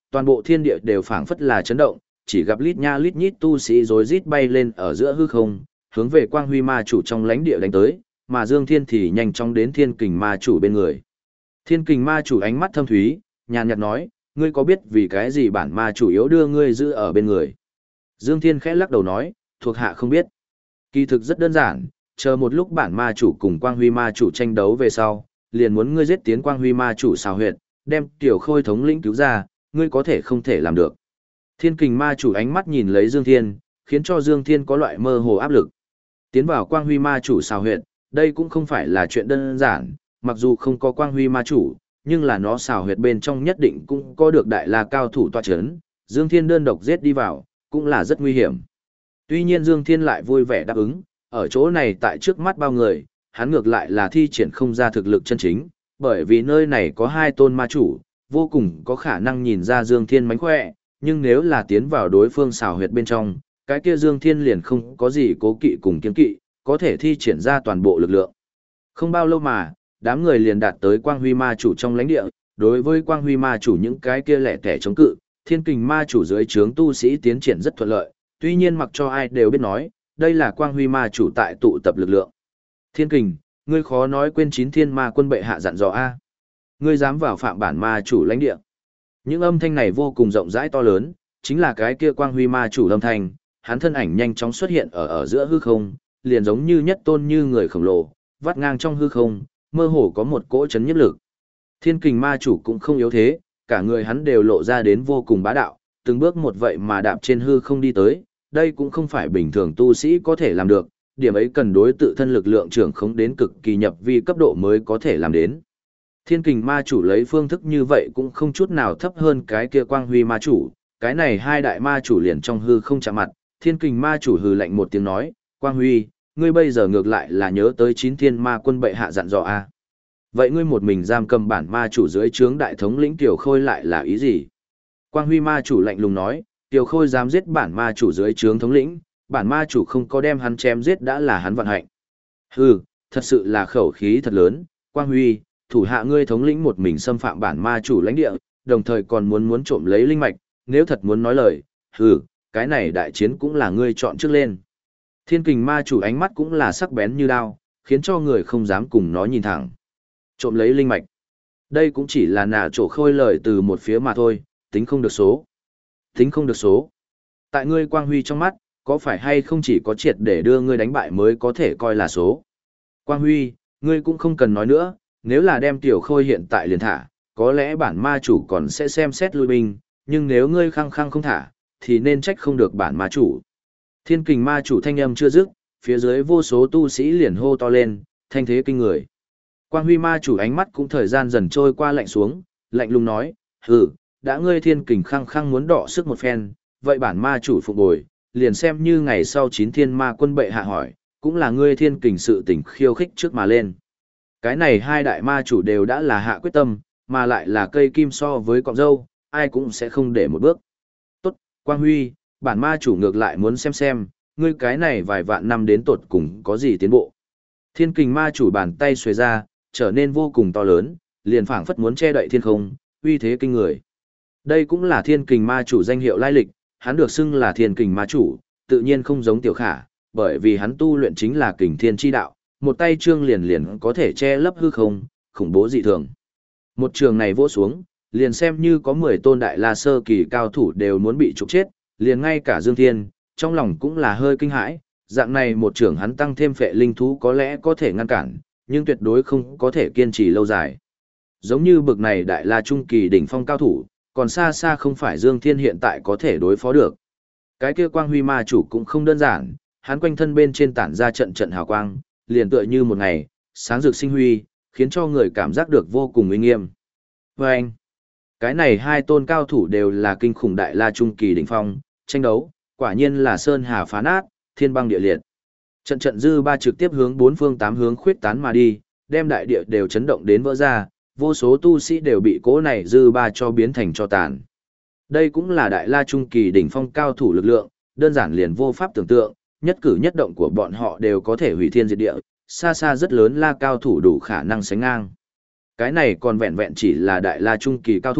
toàn bộ thiên địa đều phảng phất là chấn động, chỉ gặp lít nha lít nhít tu sĩ rối rít bay lên ở giữa hư không, hướng về Quang Huy Ma chủ trong lãnh địa đánh tới, mà Dương Thiên thì nhanh chóng đến Thiên Kình Ma chủ bên người. Thiên Kình Ma chủ ánh mắt thâm thúy, nhàn nhạt nói, ngươi có biết vì cái gì bản ma chủ yếu đưa ngươi giữ ở bên người? Dương Thiên khẽ lắc đầu nói, thuộc hạ không biết. Kỳ thực rất đơn giản, chờ một lúc bản ma chủ cùng Quang Huy Ma chủ tranh đấu về sau, liền muốn ngươi giết tiến Quang Huy Ma chủ xào huyệt, đem Tiểu Khôi thống lĩnh cứu ra, ngươi có thể không thể làm được. Thiên Kình Ma chủ ánh mắt nhìn lấy Dương Thiên, khiến cho Dương Thiên có loại mơ hồ áp lực. Tiến vào Quang Huy Ma chủ xào huyệt, đây cũng không phải là chuyện đơn giản, mặc dù không có Quang Huy Ma chủ, nhưng là nó xào huyệt bên trong nhất định cũng có được đại la cao thủ tọa chấn, Dương Thiên đơn độc giết đi vào, cũng là rất nguy hiểm. Tuy nhiên Dương Thiên lại vui vẻ đáp ứng, ở chỗ này tại trước mắt bao người, hắn ngược lại là thi triển không ra thực lực chân chính, bởi vì nơi này có hai tôn ma chủ, vô cùng có khả năng nhìn ra Dương Thiên mánh khỏe, nhưng nếu là tiến vào đối phương xào huyệt bên trong, cái kia Dương Thiên liền không có gì cố kỵ cùng kiên kỵ, có thể thi triển ra toàn bộ lực lượng. Không bao lâu mà, đám người liền đạt tới Quang Huy Ma chủ trong lãnh địa, đối với Quang Huy Ma chủ những cái kia lẻ tẻ chống cự, Thiên Kình Ma chủ dưới trướng tu sĩ tiến triển rất thuận lợi, tuy nhiên mặc cho ai đều biết nói, đây là Quang Huy Ma chủ tại tụ tập lực lượng. Thiên Kình, ngươi khó nói quên 9 thiên ma quân bệ hạ dặn dò a. Ngươi dám vào phạm bản ma chủ lãnh địa. Những âm thanh này vô cùng rộng rãi to lớn, chính là cái kia Quang Huy Ma chủ âm thanh, hắn thân ảnh nhanh chóng xuất hiện ở giữa hư không, liền giống như nhất tôn như người khổng lồ, vắt ngang trong hư không, mơ hồ có một cỗ chấn nhiếp lực. Thiên Kình Ma chủ cũng không yếu thế, cả người hắn đều lộ ra đến vô cùng bá đạo, từng bước một vậy mà đạp trên hư không đi tới, đây cũng không phải bình thường tu sĩ có thể làm được, điểm ấy cần đối tự thân lực lượng trưởng khống đến cực kỳ nhập vi cấp độ mới có thể làm đến. Thiên Kình Ma chủ lấy phương thức như vậy cũng không chút nào thấp hơn cái kia Quang Huy Ma chủ, cái này hai đại ma chủ liền trong hư không chạm mặt, Thiên Kình Ma chủ hừ lạnh một tiếng nói, Quang Huy, ngươi bây giờ ngược lại là nhớ tới 9 thiên ma quân bệ hạ dặn dò a. Vậy ngươi một mình giam cầm bản ma chủ dưới trướng đại thống lĩnh Tiểu Khôi lại là ý gì? Quang Huy Ma chủ lạnh lùng nói, Tiểu Khôi dám giết bản ma chủ dưới trướng thống lĩnh, bản ma chủ không có đem hắn chém giết đã là hắn vận hạnh. Hừ, thật sự là khẩu khí thật lớn, Quang Huy, thủ hạ ngươi thống lĩnh một mình xâm phạm bản ma chủ lãnh địa, đồng thời còn muốn trộm lấy linh mạch, nếu thật muốn nói lời, hừ, cái này đại chiến cũng là ngươi chọn trước lên. Thiên Kình Ma chủ ánh mắt cũng là sắc bén như đao, khiến cho người không dám cùng nó nhìn thẳng. Trộm lấy linh mạch. Đây cũng chỉ là nà chỗ khôi lời từ một phía mà thôi, tính không được số. Tính không được số. Tại ngươi Quang Huy trong mắt, có phải hay không chỉ có triệt để đưa ngươi đánh bại mới có thể coi là số. Quang Huy, ngươi cũng không cần nói nữa, nếu là đem Tiểu Khôi hiện tại liền thả, có lẽ bản ma chủ còn sẽ xem xét lui binh, nhưng nếu ngươi khăng khăng không thả, thì nên trách không được bản ma chủ. Thiên Kình Ma chủ thanh âm chưa dứt, phía dưới vô số tu sĩ liền hô to lên, thanh thế kinh người. Quang Huy Ma chủ ánh mắt cũng thời gian dần trôi qua lạnh xuống, lạnh lùng nói, hừ, đã ngươi Thiên Kình khăng khăng muốn đọ sức một phen, vậy bản ma chủ phục bồi, liền xem như ngày sau 9 thiên ma quân bệ hạ hỏi, cũng là ngươi Thiên Kình sự tình khiêu khích trước mà lên. Cái này hai đại ma chủ đều đã là hạ quyết tâm, mà lại là cây kim so với cọng dâu, ai cũng sẽ không để một bước. Tốt, Quang Huy, bản ma chủ ngược lại muốn xem, ngươi cái này vài vạn năm đến tột cùng có gì tiến bộ. Thiên Kình Ma chủ bàn tay xuề ra, trở nên vô cùng to lớn, liền phảng phất muốn che đậy thiên không, uy thế kinh người. Đây cũng là Thiên Kình Ma chủ danh hiệu lai lịch, hắn được xưng là Thiên Kình Ma chủ, tự nhiên không giống Tiểu Khả, bởi vì hắn tu luyện chính là Kình Thiên chi đạo, một tay trương liền có thể che lấp hư không, khủng bố dị thường. Một trường này vỗ xuống, liền xem như có 10 tôn đại la sơ kỳ cao thủ đều muốn bị trục chết, liền ngay cả Dương Thiên, trong lòng cũng là hơi kinh hãi, dạng này một trưởng hắn tăng thêm phệ linh thú có lẽ có thể ngăn cản, nhưng tuyệt đối không có thể kiên trì lâu dài. Giống như bực này đại la trung kỳ đỉnh phong cao thủ, còn xa xa không phải Dương Thiên hiện tại có thể đối phó được. Cái kia Quang Huy Ma chủ cũng không đơn giản, hắn quanh thân bên trên tản ra trận trận hào quang, liền tựa như một ngày, sáng rực sinh huy, khiến cho người cảm giác được vô cùng uy nghiêm. Vâng! Cái này hai tôn cao thủ đều là kinh khủng đại la trung kỳ đỉnh phong, tranh đấu, quả nhiên là sơn hà phá nát, thiên băng địa liệt. Trận trận dư ba trực tiếp hướng bốn phương tám hướng khuyết tán mà đi, đem đại địa đều chấn động đến vỡ ra, vô số tu sĩ đều bị cỗ này dư ba cho biến thành cho tàn. Đây cũng là đại la trung kỳ đỉnh phong cao thủ lực lượng, đơn giản liền vô pháp tưởng tượng, nhất cử nhất động của bọn họ đều có thể hủy thiên diệt địa, xa xa rất lớn la cao thủ đủ khả năng sánh ngang. Cái này còn vẹn vẹn chỉ là đại la trung kỳ cao thủ,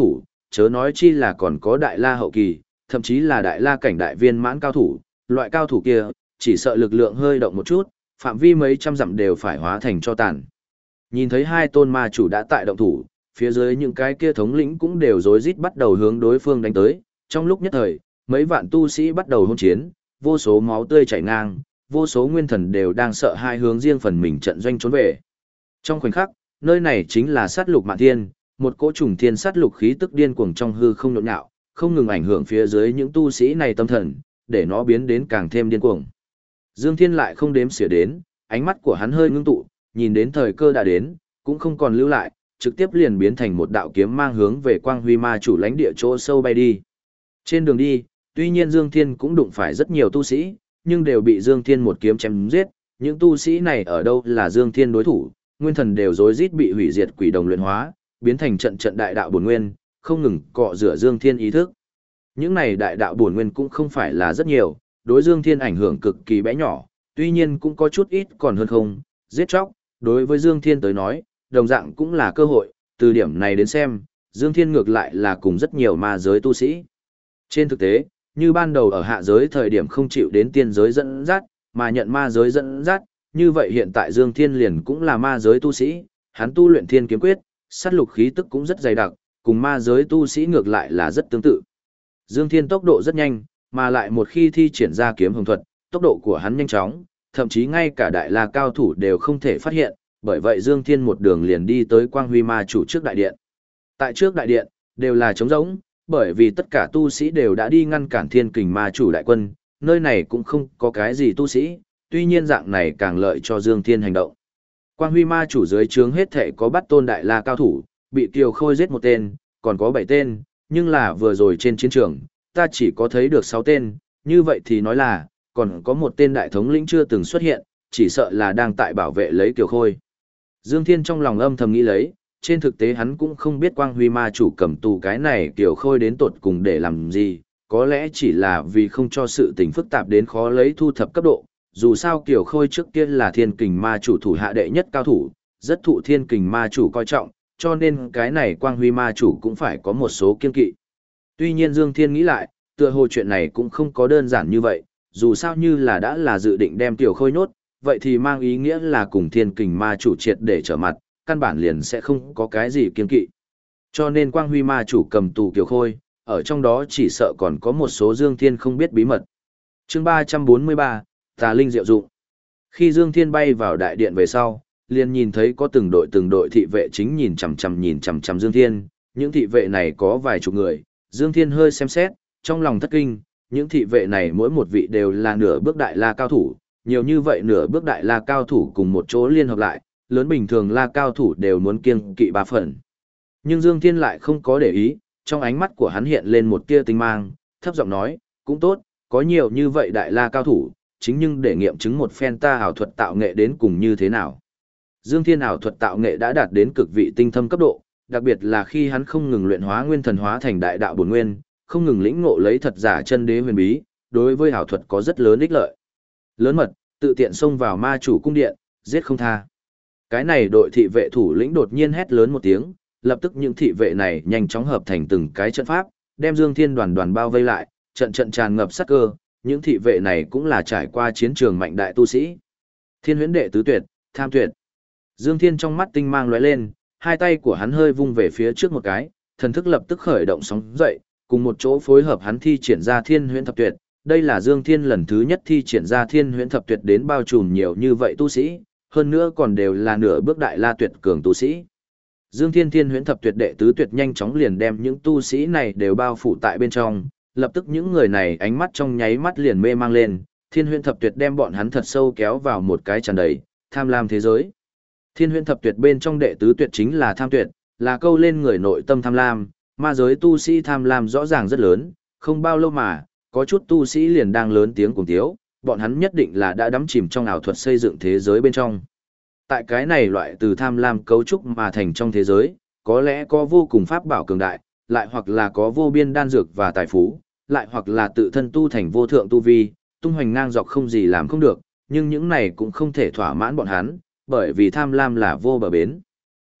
chớ nói chi là còn có đại la hậu kỳ, thậm chí là đại la cảnh đại viên mãn cao thủ, loại cao thủ kia, chỉ sợ lực lượng hơi động một chút, phạm vi mấy trăm dặm đều phải hóa thành cho tàn. Nhìn thấy hai tôn ma chủ đã tại động thủ, phía dưới những cái kia thống lĩnh cũng đều rối rít bắt đầu hướng đối phương đánh tới, trong lúc nhất thời, mấy vạn tu sĩ bắt đầu hôn chiến, vô số máu tươi chảy ngang, vô số nguyên thần đều đang sợ hai hướng riêng phần mình trận doanh trốn về. Trong khoảnh khắc, nơi này chính là sát lục mạn thiên, một cỗ trùng thiên sát lục khí tức điên cuồng trong hư không nhộn nhạo, không ngừng ảnh hưởng phía dưới những tu sĩ này tâm thần, để nó biến đến càng thêm điên cuồng. Dương Thiên lại không đếm xỉa đến, ánh mắt của hắn hơi ngưng tụ, nhìn đến thời cơ đã đến, cũng không còn lưu lại, trực tiếp liền biến thành một đạo kiếm mang hướng về Quang Huy Ma chủ lãnh địa chỗ sâu bay đi. Trên đường đi, tuy nhiên Dương Thiên cũng đụng phải rất nhiều tu sĩ, nhưng đều bị Dương Thiên một kiếm chém giết, những tu sĩ này ở đâu là Dương Thiên đối thủ, nguyên thần đều rối rít bị hủy diệt quỷ đồng luyện hóa, biến thành trận trận đại đạo bổn nguyên, không ngừng cọ rửa Dương Thiên ý thức. Những này đại đạo bổn nguyên cũng không phải là rất nhiều, đối Dương Thiên ảnh hưởng cực kỳ bé nhỏ, tuy nhiên cũng có chút ít còn hơn không, giết chóc, đối với Dương Thiên tới nói, đồng dạng cũng là cơ hội, từ điểm này đến xem, Dương Thiên ngược lại là cùng rất nhiều ma giới tu sĩ. Trên thực tế, như ban đầu ở hạ giới thời điểm không chịu đến tiên giới dẫn dắt, mà nhận ma giới dẫn dắt, như vậy hiện tại Dương Thiên liền cũng là ma giới tu sĩ, hắn tu luyện thiên kiếm quyết, sát lục khí tức cũng rất dày đặc, cùng ma giới tu sĩ ngược lại là rất tương tự. Dương Thiên tốc độ rất nhanh, mà lại một khi thi triển ra kiếm hồng thuật, tốc độ của hắn nhanh chóng, thậm chí ngay cả đại la cao thủ đều không thể phát hiện, bởi vậy Dương Thiên một đường liền đi tới Quang Huy Ma chủ trước đại điện. Tại trước đại điện, đều là trống rỗng, bởi vì tất cả tu sĩ đều đã đi ngăn cản Thiên Kình Ma chủ đại quân, nơi này cũng không có cái gì tu sĩ, tuy nhiên dạng này càng lợi cho Dương Thiên hành động. Quang Huy Ma chủ dưới trướng hết thể có bắt tôn đại la cao thủ, bị Kiều Khôi giết một tên, còn có 7 tên, nhưng là vừa rồi trên chiến trường, ta chỉ có thấy được 6 tên, như vậy thì nói là, còn có một tên đại thống lĩnh chưa từng xuất hiện, chỉ sợ là đang tại bảo vệ lấy Kiều Khôi. Dương Thiên trong lòng âm thầm nghĩ lấy, trên thực tế hắn cũng không biết Quang Huy Ma chủ cầm tù cái này Kiều Khôi đến tột cùng để làm gì, có lẽ chỉ là vì không cho sự tình phức tạp đến khó lấy thu thập cấp độ. Dù sao Kiều Khôi trước kia là Thiên Kình Ma chủ thủ hạ đệ nhất cao thủ, rất thụ Thiên Kình Ma chủ coi trọng, cho nên cái này Quang Huy Ma chủ cũng phải có một số kiên kỵ. Tuy nhiên Dương Thiên nghĩ lại, tựa hồ chuyện này cũng không có đơn giản như vậy, dù sao như là đã là dự định đem Kiều Khôi nhốt, vậy thì mang ý nghĩa là cùng Thiên Kình Ma chủ triệt để trở mặt, căn bản liền sẽ không có cái gì kiên kỵ. Cho nên Quang Huy Ma chủ cầm tù Kiều Khôi, ở trong đó chỉ sợ còn có một số Dương Thiên không biết bí mật. Chương 343, Tà Linh diệu dụng. Khi Dương Thiên bay vào đại điện về sau, liền nhìn thấy có từng đội thị vệ chính nhìn chằm chằm Dương Thiên, những thị vệ này có vài chục người, Dương Thiên hơi xem xét, trong lòng thất kinh, những thị vệ này mỗi một vị đều là nửa bước đại la cao thủ, nhiều như vậy nửa bước đại la cao thủ cùng một chỗ liên hợp lại, lớn bình thường la cao thủ đều muốn kiêng kỵ 3 phần. Nhưng Dương Thiên lại không có để ý, trong ánh mắt của hắn hiện lên một tia tinh mang, thấp giọng nói, cũng tốt, có nhiều như vậy đại la cao thủ, chính nhưng để nghiệm chứng một phen ta ảo thuật tạo nghệ đến cùng như thế nào. Dương Thiên ảo thuật tạo nghệ đã đạt đến cực vị tinh thâm cấp độ, đặc biệt là khi hắn không ngừng luyện hóa nguyên thần hóa thành đại đạo bổn nguyên, không ngừng lĩnh ngộ lấy thật giả chân đế huyền bí, đối với ảo thuật có rất lớn ích lợi. Lớn mật, tự tiện xông vào ma chủ cung điện, giết không tha. Cái này đội thị vệ thủ lĩnh đột nhiên hét lớn một tiếng, lập tức những thị vệ này nhanh chóng hợp thành từng cái trận pháp, đem Dương Thiên đoàn đoàn bao vây lại, trận trận tràn ngập sát cơ, những thị vệ này cũng là trải qua chiến trường mạnh đại tu sĩ. Thiên huyễn đệ tứ tuyệt, tham tuyệt. Dương Thiên trong mắt tinh mang lóe lên, hai tay của hắn hơi vung về phía trước một cái, thần thức lập tức khởi động sóng dậy, cùng một chỗ phối hợp hắn thi triển ra Thiên huyễn thập tuyệt. Đây là Dương Thiên lần thứ nhất thi triển ra Thiên huyễn thập tuyệt đến bao trùm nhiều như vậy tu sĩ, hơn nữa còn đều là nửa bước đại la tuyệt cường tu sĩ. Dương Thiên Thiên huyễn thập tuyệt đệ tứ tuyệt nhanh chóng liền đem những tu sĩ này đều bao phủ tại bên trong, lập tức những người này ánh mắt trong nháy mắt liền mê mang lên, Thiên huyễn thập tuyệt đem bọn hắn thật sâu kéo vào một cái tràn đầy tham lam thế giới. Thiên huyễn thập tuyệt bên trong đệ tứ tuyệt chính là tham tuyệt, là câu lên người nội tâm tham lam, ma giới tu sĩ tham lam rõ ràng rất lớn, không bao lâu mà, có chút tu sĩ liền đang lớn tiếng cùng tiếu, bọn hắn nhất định là đã đắm chìm trong ảo thuật xây dựng thế giới bên trong. Tại cái này loại từ tham lam cấu trúc mà thành trong thế giới, có lẽ có vô cùng pháp bảo cường đại, lại hoặc là có vô biên đan dược và tài phú, lại hoặc là tự thân tu thành vô thượng tu vi, tung hoành ngang dọc không gì làm không được, nhưng những này cũng không thể thỏa mãn bọn hắn, bởi vì tham lam là vô bờ bến.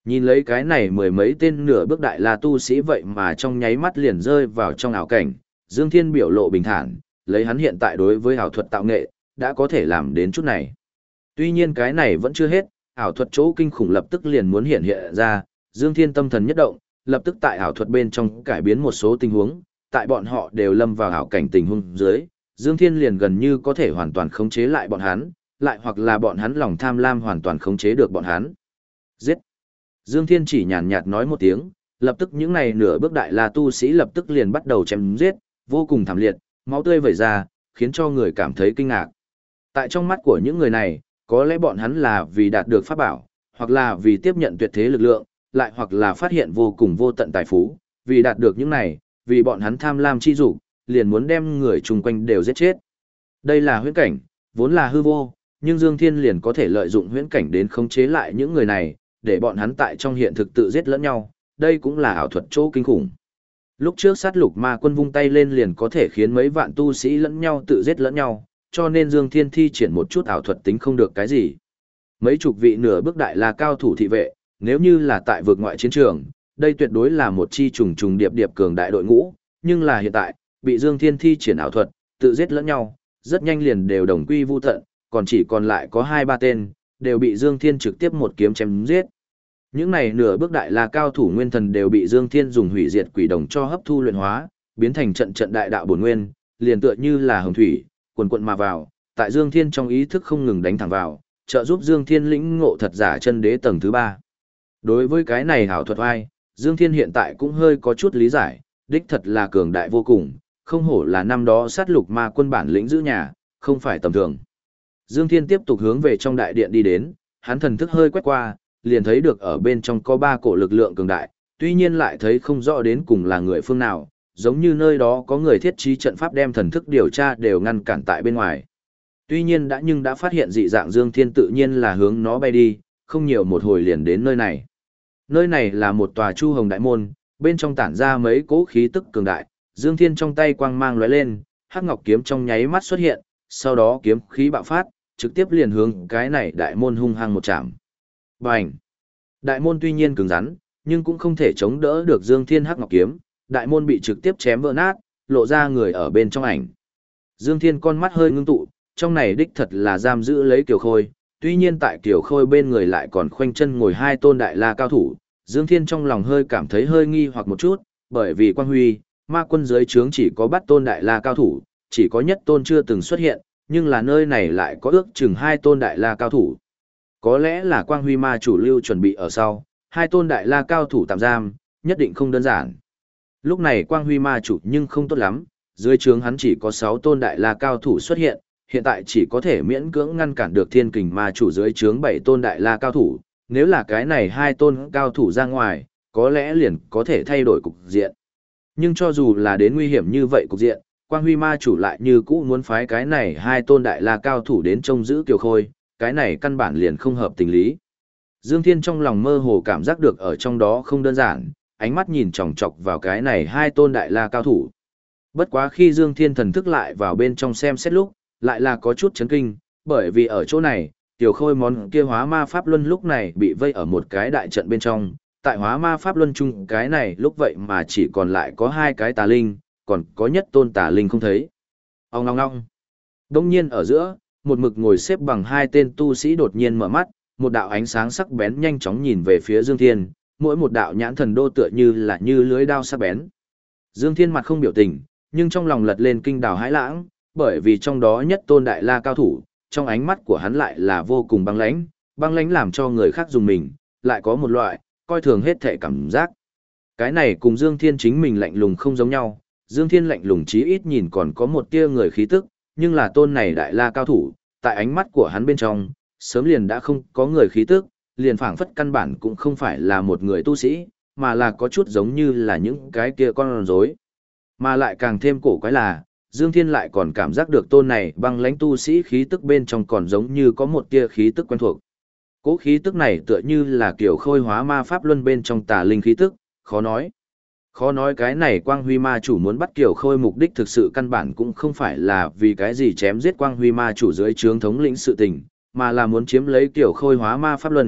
Nhìn lấy cái này mười mấy tên nửa bước đại la tu sĩ vậy mà trong nháy mắt liền rơi vào trong ảo cảnh, Dương Thiên biểu lộ bình thản, lấy hắn hiện tại đối với ảo thuật tạo nghệ, đã có thể làm đến chút này. Tuy nhiên cái này vẫn chưa hết, ảo thuật chỗ kinh khủng lập tức liền muốn hiện hiện ra, Dương Thiên tâm thần nhất động, lập tức tại ảo thuật bên trong cải biến một số tình huống, tại bọn họ đều lâm vào ảo cảnh tình huống dưới, Dương Thiên liền gần như có thể hoàn toàn khống chế lại bọn hắn, lại hoặc là bọn hắn lòng tham lam hoàn toàn khống chế được bọn hắn. Giết! Dương Thiên chỉ nhàn nhạt nói một tiếng, lập tức những này nửa bước đại la tu sĩ lập tức liền bắt đầu chém giết, vô cùng thảm liệt, máu tươi vẩy ra, khiến cho người cảm thấy kinh ngạc. Tại trong mắt của những người này, có lẽ bọn hắn là vì đạt được pháp bảo, hoặc là vì tiếp nhận tuyệt thế lực lượng, lại hoặc là phát hiện vô cùng vô tận tài phú, vì đạt được những này, vì bọn hắn tham lam chi dục, liền muốn đem người chung quanh đều giết chết. Đây là huyễn cảnh, vốn là hư vô, nhưng Dương Thiên liền có thể lợi dụng huyễn cảnh đến khống chế lại những người này, để bọn hắn tại trong hiện thực tự giết lẫn nhau, đây cũng là ảo thuật chỗ kinh khủng. Lúc trước sát lục ma quân vung tay lên liền có thể khiến mấy vạn tu sĩ lẫn nhau tự giết lẫn nhau, cho nên Dương Thiên thi triển một chút ảo thuật tính không được cái gì. Mấy chục vị nửa bước đại la cao thủ thị vệ, nếu như là tại vực ngoại chiến trường, đây tuyệt đối là một chi trùng trùng điệp điệp cường đại đội ngũ, nhưng là hiện tại, bị Dương Thiên thi triển ảo thuật, tự giết lẫn nhau, rất nhanh liền đều đồng quy vu tận, còn chỉ còn lại có 2-3 tên, đều bị Dương Thiên trực tiếp một kiếm chém giết. Những này nửa bước đại la cao thủ nguyên thần đều bị Dương Thiên dùng hủy diệt quỷ đồng cho hấp thu luyện hóa, biến thành trận trận đại đạo bổn nguyên, liền tựa như là hồng thủy, quần quần mà vào, tại Dương Thiên trong ý thức không ngừng đánh thẳng vào, trợ giúp Dương Thiên lĩnh ngộ thật giả chân đế tầng thứ 3. Đối với cái này ảo thuật oai, Dương Thiên hiện tại cũng hơi có chút lý giải, đích thật là cường đại vô cùng, không hổ là năm đó sát lục ma quân bản lĩnh giữ nhà, không phải tầm thường. Dương Thiên tiếp tục hướng về trong đại điện đi đến, hắn thần thức hơi quét qua, liền thấy được ở bên trong có 3 cổ lực lượng cường đại, tuy nhiên lại thấy không rõ đến cùng là người phương nào, giống như nơi đó có người thiết trí trận pháp đem thần thức điều tra đều ngăn cản tại bên ngoài. Tuy nhiên đã phát hiện dị dạng, Dương Thiên tự nhiên là hướng nó bay đi, không nhiều một hồi liền đến nơi này. Nơi này là một tòa chu hồng đại môn, bên trong tản ra mấy cỗ khí tức cường đại, Dương Thiên trong tay quang mang lóe lên, hắc ngọc kiếm trong nháy mắt xuất hiện, sau đó kiếm khí bạo phát, trực tiếp liền hướng cái này đại môn hung hăng một chạm. Bành! Đại môn tuy nhiên cứng rắn, nhưng cũng không thể chống đỡ được Dương Thiên hắc ngọc kiếm, đại môn bị trực tiếp chém vỡ nát, lộ ra người ở bên trong ảnh. Dương Thiên con mắt hơi ngưng tụ, trong này đích thật là giam giữ lấy Kiều Khôi, tuy nhiên tại Kiều Khôi bên người lại còn khoanh chân ngồi 2 tôn đại la cao thủ, Dương Thiên trong lòng hơi cảm thấy hơi nghi hoặc một chút, bởi vì Quang Huy, ma quân dưới trướng chỉ có 3 tôn đại la cao thủ, chỉ có nhất tôn chưa từng xuất hiện, nhưng là nơi này lại có ước chừng 2 tôn đại la cao thủ. Có lẽ là Quang Huy ma chủ lưu chuẩn bị ở sau, 2 tôn đại la cao thủ tạm giam, nhất định không đơn giản. Lúc này Quang Huy ma chủ nhưng không tốt lắm, dưới trướng hắn chỉ có 6 tôn đại la cao thủ xuất hiện, hiện tại chỉ có thể miễn cưỡng ngăn cản được Thiên Kình ma chủ dưới trướng 7 tôn đại la cao thủ, nếu là cái này 2 tôn cao thủ ra ngoài, có lẽ liền có thể thay đổi cục diện. Nhưng cho dù là đến nguy hiểm như vậy cục diện, Quang Huy ma chủ lại như cũ muốn phái cái này 2 tôn đại la cao thủ đến trông giữ Kiều Khôi, cái này căn bản liền không hợp tình lý. Dương Thiên trong lòng mơ hồ cảm giác được ở trong đó không đơn giản, ánh mắt nhìn chòng chọc vào cái này 2 tôn đại la cao thủ. Bất quá khi Dương Thiên thần thức lại vào bên trong xem xét lúc, lại là có chút chấn kinh, bởi vì ở chỗ này, Kiều Khôi món kia hóa ma pháp luân lúc này bị vây ở một cái đại trận bên trong, tại hóa ma pháp luân chung cái này lúc vậy mà chỉ còn lại có 2 cái tà linh, còn có nhất tôn tà linh không thấy. Ông ngong ngong. Đông nhiên ở giữa, một mực ngồi xếp bằng 2 tên tu sĩ đột nhiên mở mắt, một đạo ánh sáng sắc bén nhanh chóng nhìn về phía Dương Thiên, mỗi một đạo nhãn thần đô tựa như là như lưới đao sắc bén. Dương Thiên mặt không biểu tình, nhưng trong lòng lật lên kinh đào hãi lãng, bởi vì trong đó nhất tôn đại la cao thủ, trong ánh mắt của hắn lại là vô cùng băng lãnh làm cho người khác dùng mình, lại có một loại coi thường hết thể cảm giác. Cái này cùng Dương Thiên chính mình lạnh lùng không giống nhau, Dương Thiên lạnh lùng chí ít nhìn còn có một tia người khí tức, nhưng là tôn này đại la cao thủ, tại ánh mắt của hắn bên trong, sớm liền đã không có người khí tức, liền phảng phất căn bản cũng không phải là một người tu sĩ, mà là có chút giống như là những cái kia con rối. Mà lại càng thêm cổ quái là, Dương Thiên lại còn cảm giác được tôn này băng lãnh tu sĩ khí tức bên trong còn giống như có một tia khí tức quen thuộc. Cố khí tức này tựa như là kiểu Khôi hóa ma pháp luân bên trong tà linh khí tức, khó nói. Khó nói cái này Quang Huy ma chủ muốn bắt Kiều Khôi mục đích thực sự căn bản cũng không phải là vì cái gì chém giết Quang Huy ma chủ dưới trướng thống lĩnh sự tình, mà là muốn chiếm lấy Kiều Khôi hóa ma pháp luân,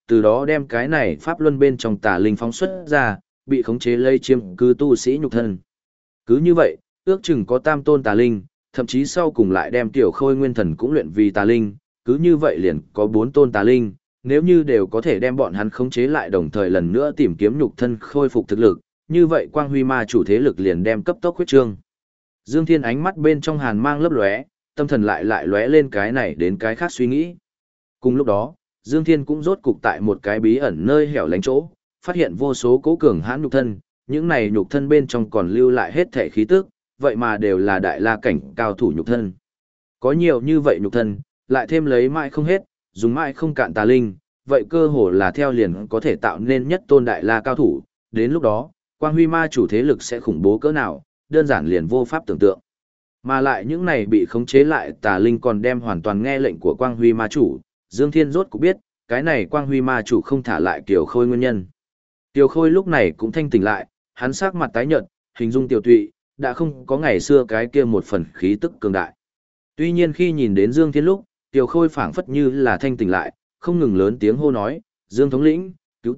từ đó đem cái này pháp luân bên trong tà linh phóng xuất ra, bị khống chế lây chiếm cứ tu sĩ nhục thân. Cứ như vậy, ước chừng có tam tôn tà linh, thậm chí sau cùng lại đem tiểu khôi nguyên thần cũng luyện vì tà linh, cứ như vậy liền có 4 tôn tà linh, nếu như đều có thể đem bọn hắn khống chế lại đồng thời lần nữa tìm kiếm nhục thân khôi phục thực lực, như vậy quang huy ma chủ thế lực liền đem cấp tốc huyết trương. Dương Thiên ánh mắt bên trong hàn mang lấp lóe, tâm thần lại lóe lên cái này đến cái khác suy nghĩ. Cùng lúc đó, Dương Thiên cũng rốt cục tại một cái bí ẩn nơi hẻo lánh chỗ, phát hiện vô số cố cường hãn nhục thân, những này nhục thân bên trong còn lưu lại hết thể khí tức, vậy mà đều là đại la cảnh cao thủ nhục thân. Có nhiều như vậy nhục thân, lại thêm lấy mãi không hết, dùng mãi không cạn tà linh, vậy cơ hồ là theo liền có thể tạo nên nhất tôn đại la cao thủ, đến lúc đó, quang huy ma chủ thế lực sẽ khủng bố cỡ nào, đơn giản liền vô pháp tưởng tượng. Mà lại những này bị khống chế lại tà linh còn đem hoàn toàn nghe lệnh của quang huy ma chủ, Dương Thiên rốt cũng biết, cái này quang huy ma chủ không thả lại Kiều Khôi nguyên nhân. Kiều Khôi lúc này cũng thanh tỉnh lại, hắn sắc mặt tái nhợt, hình dung tiểu tụy, đã không có ngày xưa cái kia một phần khí tức cường đại. Tuy nhiên khi nhìn đến Dương Thiên lúc, Kiều Khôi phảng phất như là thanh tỉnh lại, không ngừng lớn tiếng hô nói, Dương thống lĩnh,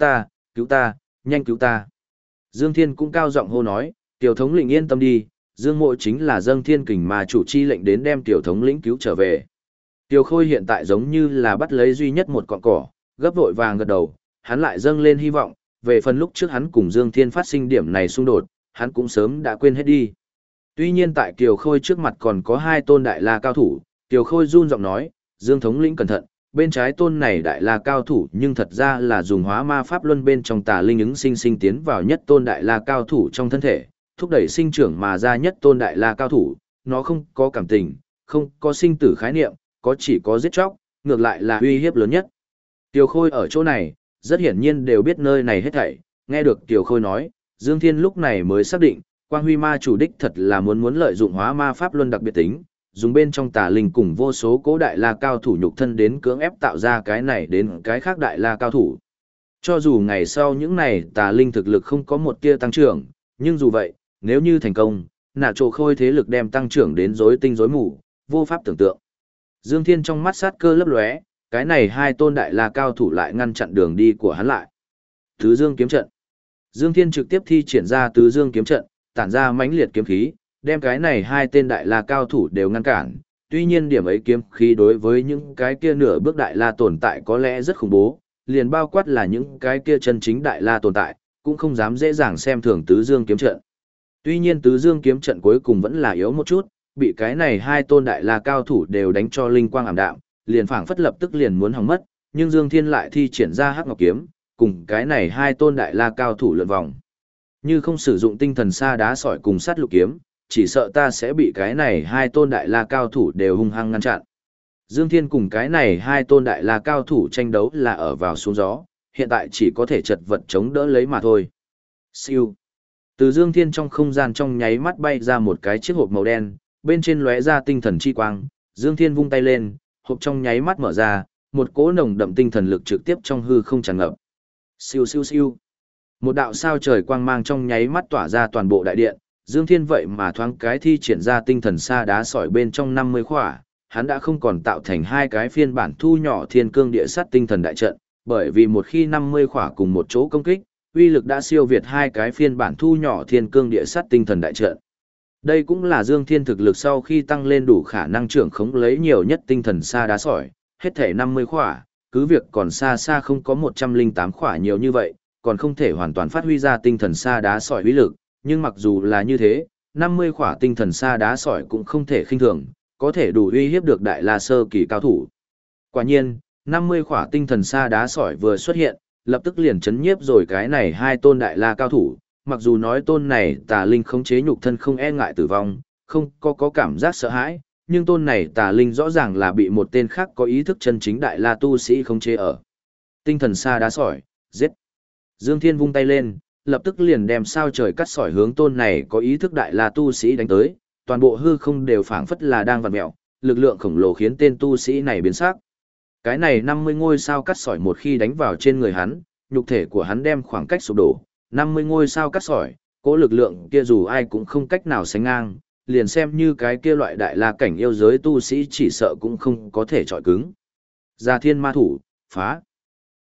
cứu ta, nhanh cứu ta. Dương Thiên cũng cao giọng hô nói, Tiểu thống lĩnh yên tâm đi, Dương mộ chính là dâng thiên kình mà chủ chi lệnh đến đem Tiểu thống lĩnh cứu trở về. Tiểu Khôi hiện tại giống như là bắt lấy duy nhất một cọng cỏ, gấp vội vàng gật đầu, hắn lại dâng lên hy vọng, về phần lúc trước hắn cùng Dương Thiên phát sinh điểm này xung đột, hắn cũng sớm đã quên hết đi. Tuy nhiên tại Kiều Khôi trước mặt còn có 2 tôn đại la cao thủ, Kiều Khôi run giọng nói, Dương thống lĩnh cẩn thận, bên trái tôn này đại la cao thủ nhưng thật ra là dùng hóa ma pháp luân bên trong tà linh ứng sinh tiến vào nhất tôn đại la cao thủ trong thân thể, thúc đẩy sinh trưởng mà ra nhất tôn đại la cao thủ, nó không có cảm tình, không có sinh tử khái niệm, có chỉ có giết chóc, ngược lại là uy hiếp lớn nhất. Kiều Khôi ở chỗ này, rất hiển nhiên đều biết nơi này hết thảy, nghe được Kiều Khôi nói, Dương Thiên lúc này mới xác định, Quang Huy Ma chủ đích thật là muốn lợi dụng hóa ma pháp luân đặc biệt tính, dùng bên trong tà linh cùng vô số cố đại la cao thủ nhục thân đến cưỡng ép tạo ra cái này đến cái khác đại la cao thủ. Cho dù ngày sau những này tà linh thực lực không có một tia tăng trưởng, nhưng dù vậy, nếu như thành công, nạ trộ khôi thế lực đem tăng trưởng đến rối tinh rối mù, vô pháp tưởng tượng. Dương Thiên trong mắt sát cơ lấp lóe, cái này 2 tôn đại la cao thủ lại ngăn chặn đường đi của hắn lại. Tứ Dương kiếm trận. Dương Thiên trực tiếp thi triển ra Tứ Dương kiếm trận, tản ra mãnh liệt kiếm khí, đem cái này 2 tên đại la cao thủ đều ngăn cản. Tuy nhiên điểm ấy kiếm khí đối với những cái kia nửa bước đại la tồn tại có lẽ rất khủng bố, liền bao quát là những cái kia chân chính đại la tồn tại, cũng không dám dễ dàng xem thường Tứ Dương kiếm trận. Tuy nhiên Tứ Dương kiếm trận cuối cùng vẫn là yếu một chút, bị cái này 2 tôn đại la cao thủ đều đánh cho linh quang ảm đạm, liền phảng phất lập tức liền muốn hỏng mất, nhưng Dương Thiên lại thi triển ra Hắc Ngọc kiếm, cùng cái này 2 tôn đại la cao thủ lượn vòng. Như không sử dụng tinh thần sa đá sỏi cùng sát lục kiếm, chỉ sợ ta sẽ bị cái này 2 tôn đại la cao thủ đều hung hăng ngăn chặn. Dương Thiên cùng cái này 2 tôn đại la cao thủ tranh đấu là ở vào xuống gió, hiện tại chỉ có thể chật vật chống đỡ lấy mà thôi. Siêu. Từ Dương Thiên trong không gian trong nháy mắt bay ra một cái chiếc hộp màu đen, bên trên lóe ra tinh thần chi quang, Dương Thiên vung tay lên, hộp trong nháy mắt mở ra, một cỗ nồng đậm tinh thần lực trực tiếp trong hư không tràn ngập. Siêu siêu siêu. Một đạo sao trời quang mang trong nháy mắt tỏa ra toàn bộ đại điện, Dương Thiên vậy mà thoáng cái thi triển ra tinh thần sa đá sỏi bên trong 50 khỏa, hắn đã không còn tạo thành 2 cái phiên bản thu nhỏ thiên cương địa sát tinh thần đại trận, bởi vì một khi 50 khỏa cùng một chỗ công kích, uy lực đã siêu việt 2 cái phiên bản thu nhỏ thiên cương địa sát tinh thần đại trận. Đây cũng là Dương Thiên thực lực sau khi tăng lên đủ khả năng trưởng khống lấy nhiều nhất tinh thần sa đá sỏi, hết thể 50 khỏa, cứ việc còn xa xa không có 108 khỏa nhiều như vậy, còn không thể hoàn toàn phát huy ra tinh thần sa đá sỏi uy lực, nhưng mặc dù là như thế, 50 khỏa tinh thần sa đá sỏi cũng không thể khinh thường, có thể đủ uy hiếp được đại la sơ kỳ cao thủ. Quả nhiên, 50 khỏa tinh thần sa đá sỏi vừa xuất hiện, lập tức liền chấn nhiếp rồi cái này 2 tôn đại la cao thủ, mặc dù nói tôn này tà linh khống chế nhục thân không e ngại tử vong, không có cảm giác sợ hãi, nhưng tôn này tà linh rõ ràng là bị một tên khác có ý thức chân chính đại la tu sĩ khống chế ở. Tinh thần sa đá sỏi, giết. Dương Thiên vung tay lên, lập tức liền đem sao trời cắt sỏi hướng tôn này có ý thức đại la tu sĩ đánh tới, toàn bộ hư không đều phảng phất là đang vặn mèo, lực lượng khổng lồ khiến tên tu sĩ này biến sắc. Cái này 50 ngôi sao cắt sỏi một khi đánh vào trên người hắn, nhục thể của hắn đem khoảng cách sụp đổ, 50 ngôi sao cắt sỏi, cỗ lực lượng kia dù ai cũng không cách nào sánh ngang, liền xem như cái kia loại đại la cảnh yêu giới tu sĩ chỉ sợ cũng không có thể chọi cứng. Gia Thiên ma thủ, phá.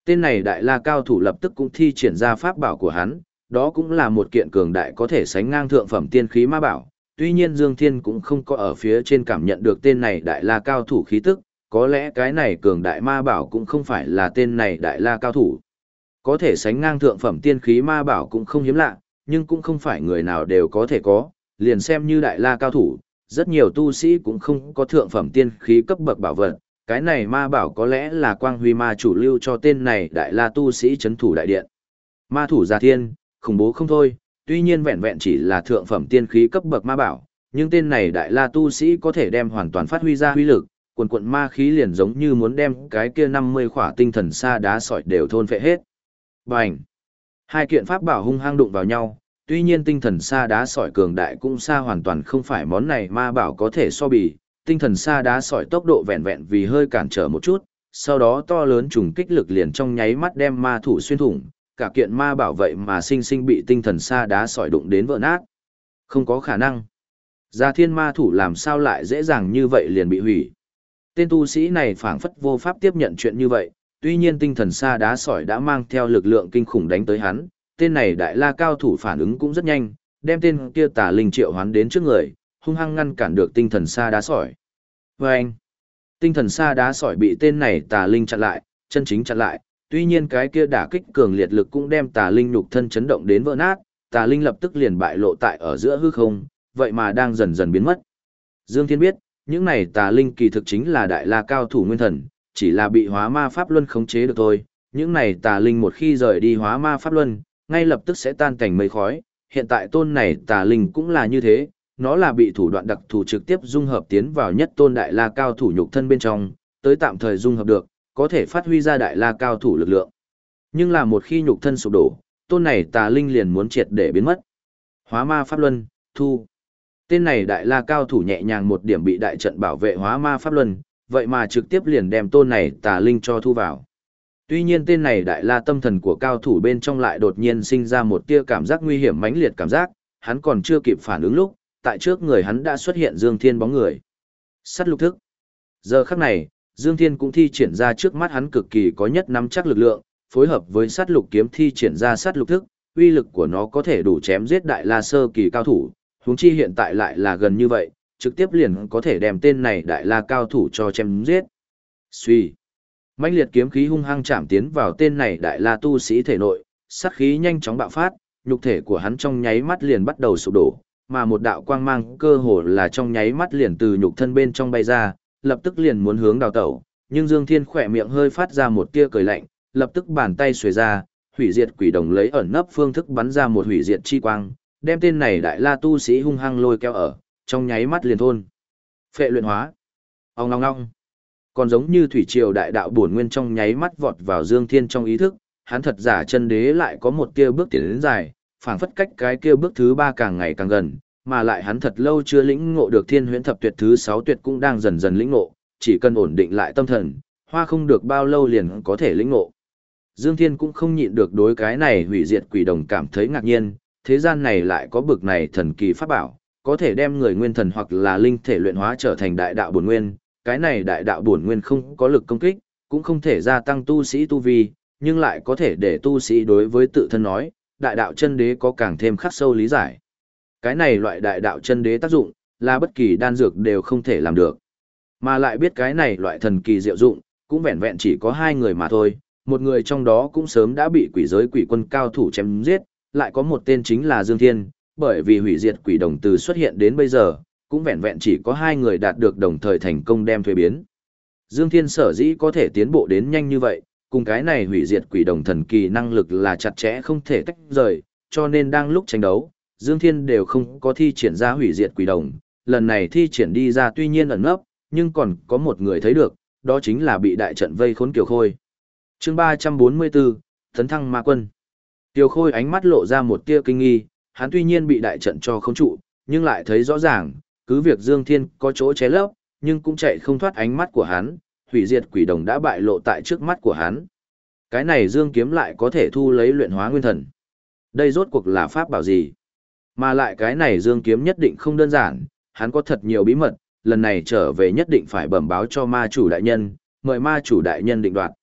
Tên này đại la cao thủ lập tức cũng thi triển ra pháp bảo của hắn, đó cũng là một kiện cường đại có thể sánh ngang thượng phẩm tiên khí ma bảo. Tuy nhiên Dương Thiên cũng không có ở phía trên cảm nhận được tên này đại la cao thủ khí tức, có lẽ cái này cường đại ma bảo cũng không phải là tên này đại la cao thủ. Có thể sánh ngang thượng phẩm tiên khí ma bảo cũng không hiếm lạ, nhưng cũng không phải người nào đều có thể có, liền xem như đại la cao thủ, rất nhiều tu sĩ cũng không có thượng phẩm tiên khí cấp bậc bảo vật. Cái này ma bảo có lẽ là quang huy ma chủ lưu cho tên này đại la tu sĩ chấn thủ đại điện. Ma thủ Già Thiên, khủng bố không thôi, tuy nhiên vẹn vẹn chỉ là thượng phẩm tiên khí cấp bậc ma bảo, nhưng tên này đại la tu sĩ có thể đem hoàn toàn phát huy ra huy lực, quần quận ma khí liền giống như muốn đem cái kia 50 khỏa tinh thần sa đá sỏi đều thôn phệ hết. Bành! Hai kiện pháp bảo hung hăng đụng vào nhau, tuy nhiên tinh thần sa đá sỏi cường đại cũng xa hoàn toàn không phải món này ma bảo có thể so bì, tinh thần sa đá sỏi tốc độ vẹn vẹn vì hơi cản trở một chút, sau đó to lớn trùng kích lực liền trong nháy mắt đem ma thủ xuyên thủng, cả kiện ma bảo vậy mà sinh sinh bị tinh thần sa đá sỏi đụng đến vỡ nát. Không có khả năng. Gia Thiên ma thủ làm sao lại dễ dàng như vậy liền bị hủy. Tên tu sĩ này phảng phất vô pháp tiếp nhận chuyện như vậy, tuy nhiên tinh thần sa đá sỏi đã mang theo lực lượng kinh khủng đánh tới hắn, tên này đại la cao thủ phản ứng cũng rất nhanh, đem tên kia tà linh triệu hoán đến trước người, hung hăng ngăn cản được tinh thần sa đá sỏi. Và anh, tinh thần sa đá sỏi bị tên này tà linh chặn lại, chân chính chặn lại, tuy nhiên cái kia đả kích cường liệt lực cũng đem tà linh nhục thân chấn động đến vỡ nát, tà linh lập tức liền bại lộ tại ở giữa hư không, vậy mà đang dần dần biến mất. Dương Thiên biết, những này tà linh kỳ thực chính là đại la cao thủ nguyên thần, chỉ là bị hóa ma pháp luân khống chế được thôi. Những này tà linh một khi rời đi hóa ma pháp luân, ngay lập tức sẽ tan cảnh mây khói. Hiện tại tôn này tà linh cũng là như thế, nó là bị thủ đoạn đặc thù trực tiếp dung hợp tiến vào nhất tôn đại la cao thủ nhục thân bên trong, tới tạm thời dung hợp được, có thể phát huy ra đại la cao thủ lực lượng. Nhưng là một khi nhục thân sụp đổ, tôn này tà linh liền muốn triệt để biến mất. Hóa ma pháp luân, thu. Tên này đại la cao thủ nhẹ nhàng một điểm bị đại trận bảo vệ hóa ma pháp luân, vậy mà trực tiếp liền đem tôn này tà linh cho thu vào. Tuy nhiên tên này đại la tâm thần của cao thủ bên trong lại đột nhiên sinh ra một tia cảm giác nguy hiểm mãnh liệt cảm giác, hắn còn chưa kịp phản ứng lúc, tại trước người hắn đã xuất hiện Dương Thiên bóng người. Sắt lục thức. Giờ khắc này, Dương Thiên cũng thi triển ra trước mắt hắn cực kỳ có nhất nắm chắc lực lượng, phối hợp với sắt lục kiếm thi triển ra sắt lục thức, uy lực của nó có thể đủ chém giết đại la sơ kỳ cao thủ, huống chi hiện tại lại là gần như vậy, trực tiếp liền có thể đem tên này đại la cao thủ cho chém giết. Suy. Mãnh liệt kiếm khí hung hăng chạm tiến vào tên này đại la tu sĩ thể nội, sát khí nhanh chóng bạo phát, nhục thể của hắn trong nháy mắt liền bắt đầu sụp đổ, mà một đạo quang mang cơ hồ là trong nháy mắt liền từ nhục thân bên trong bay ra, lập tức liền muốn hướng đào tẩu, nhưng Dương Thiên khỏe miệng hơi phát ra một tia cười lạnh, lập tức bàn tay xuề ra, hủy diệt quỷ đồng lấy ẩn nấp phương thức bắn ra một hủy diệt chi quang, đem tên này đại la tu sĩ hung hăng lôi kéo ở, trong nháy mắt liền thôn. Phệ luyện hóa. Ong ong ong. Còn giống như thủy triều đại đạo bổn nguyên trong nháy mắt vọt vào Dương Thiên trong ý thức, hắn thật giả chân đế lại có một tia bước tiến đến dài, phảng phất cách cái kia bước thứ 3 càng ngày càng gần, mà lại hắn thật lâu chưa lĩnh ngộ được Thiên Huyễn Thập Tuyệt thứ 6 tuyệt cũng đang dần dần lĩnh ngộ, chỉ cần ổn định lại tâm thần, hoa không được bao lâu liền có thể lĩnh ngộ. Dương Thiên cũng không nhịn được đối cái này hủy diệt quỷ đồng cảm thấy ngạc nhiên, thế gian này lại có bực này thần kỳ pháp bảo, có thể đem người nguyên thần hoặc là linh thể luyện hóa trở thành đại đạo bổn nguyên, cái này đại đạo bổn nguyên không có lực công kích, cũng không thể gia tăng tu sĩ tu vi, nhưng lại có thể để tu sĩ đối với tự thân nói, đại đạo chân đế có càng thêm khắc sâu lý giải. Cái này loại đại đạo chân đế tác dụng, là bất kỳ đan dược đều không thể làm được. Mà lại biết cái này loại thần kỳ diệu dụng, cũng vẹn vẹn chỉ có 2 người mà thôi, một người trong đó cũng sớm đã bị quỷ giới quỷ quân cao thủ chém giết, lại có một tên chính là Dương Thiên, bởi vì hủy diệt quỷ đồng từ xuất hiện đến bây giờ, cũng vẹn vẹn chỉ có 2 người đạt được đồng thời thành công đem thuế biến. Dương Thiên sở dĩ có thể tiến bộ đến nhanh như vậy, cùng cái này hủy diệt quỷ đồng thần kỳ năng lực là chặt chẽ không thể tách rời, cho nên đang lúc tranh đấu, Dương Thiên đều không có thi triển ra hủy diệt quỷ đồng, lần này thi triển đi ra tuy nhiên ẩn nấp, nhưng còn có một người thấy được, đó chính là bị đại trận vây khốn Kiều Khôi. Chương 344, Tấn thăng ma quân. Kiều Khôi ánh mắt lộ ra một tia kinh nghi, hắn tuy nhiên bị đại trận cho khống trụ, nhưng lại thấy rõ ràng, cứ việc Dương Thiên có chỗ ché lấp, nhưng cũng chạy không thoát ánh mắt của hắn, hủy diệt quỷ đồng đã bại lộ tại trước mắt của hắn. Cái này Dương kiếm lại có thể thu lấy luyện hóa nguyên thần. Đây rốt cuộc là pháp bảo gì? Mà lại cái này Dương kiếm nhất định không đơn giản, hắn có thật nhiều bí mật, lần này trở về nhất định phải bẩm báo cho ma chủ đại nhân, mời ma chủ đại nhân định đoạt.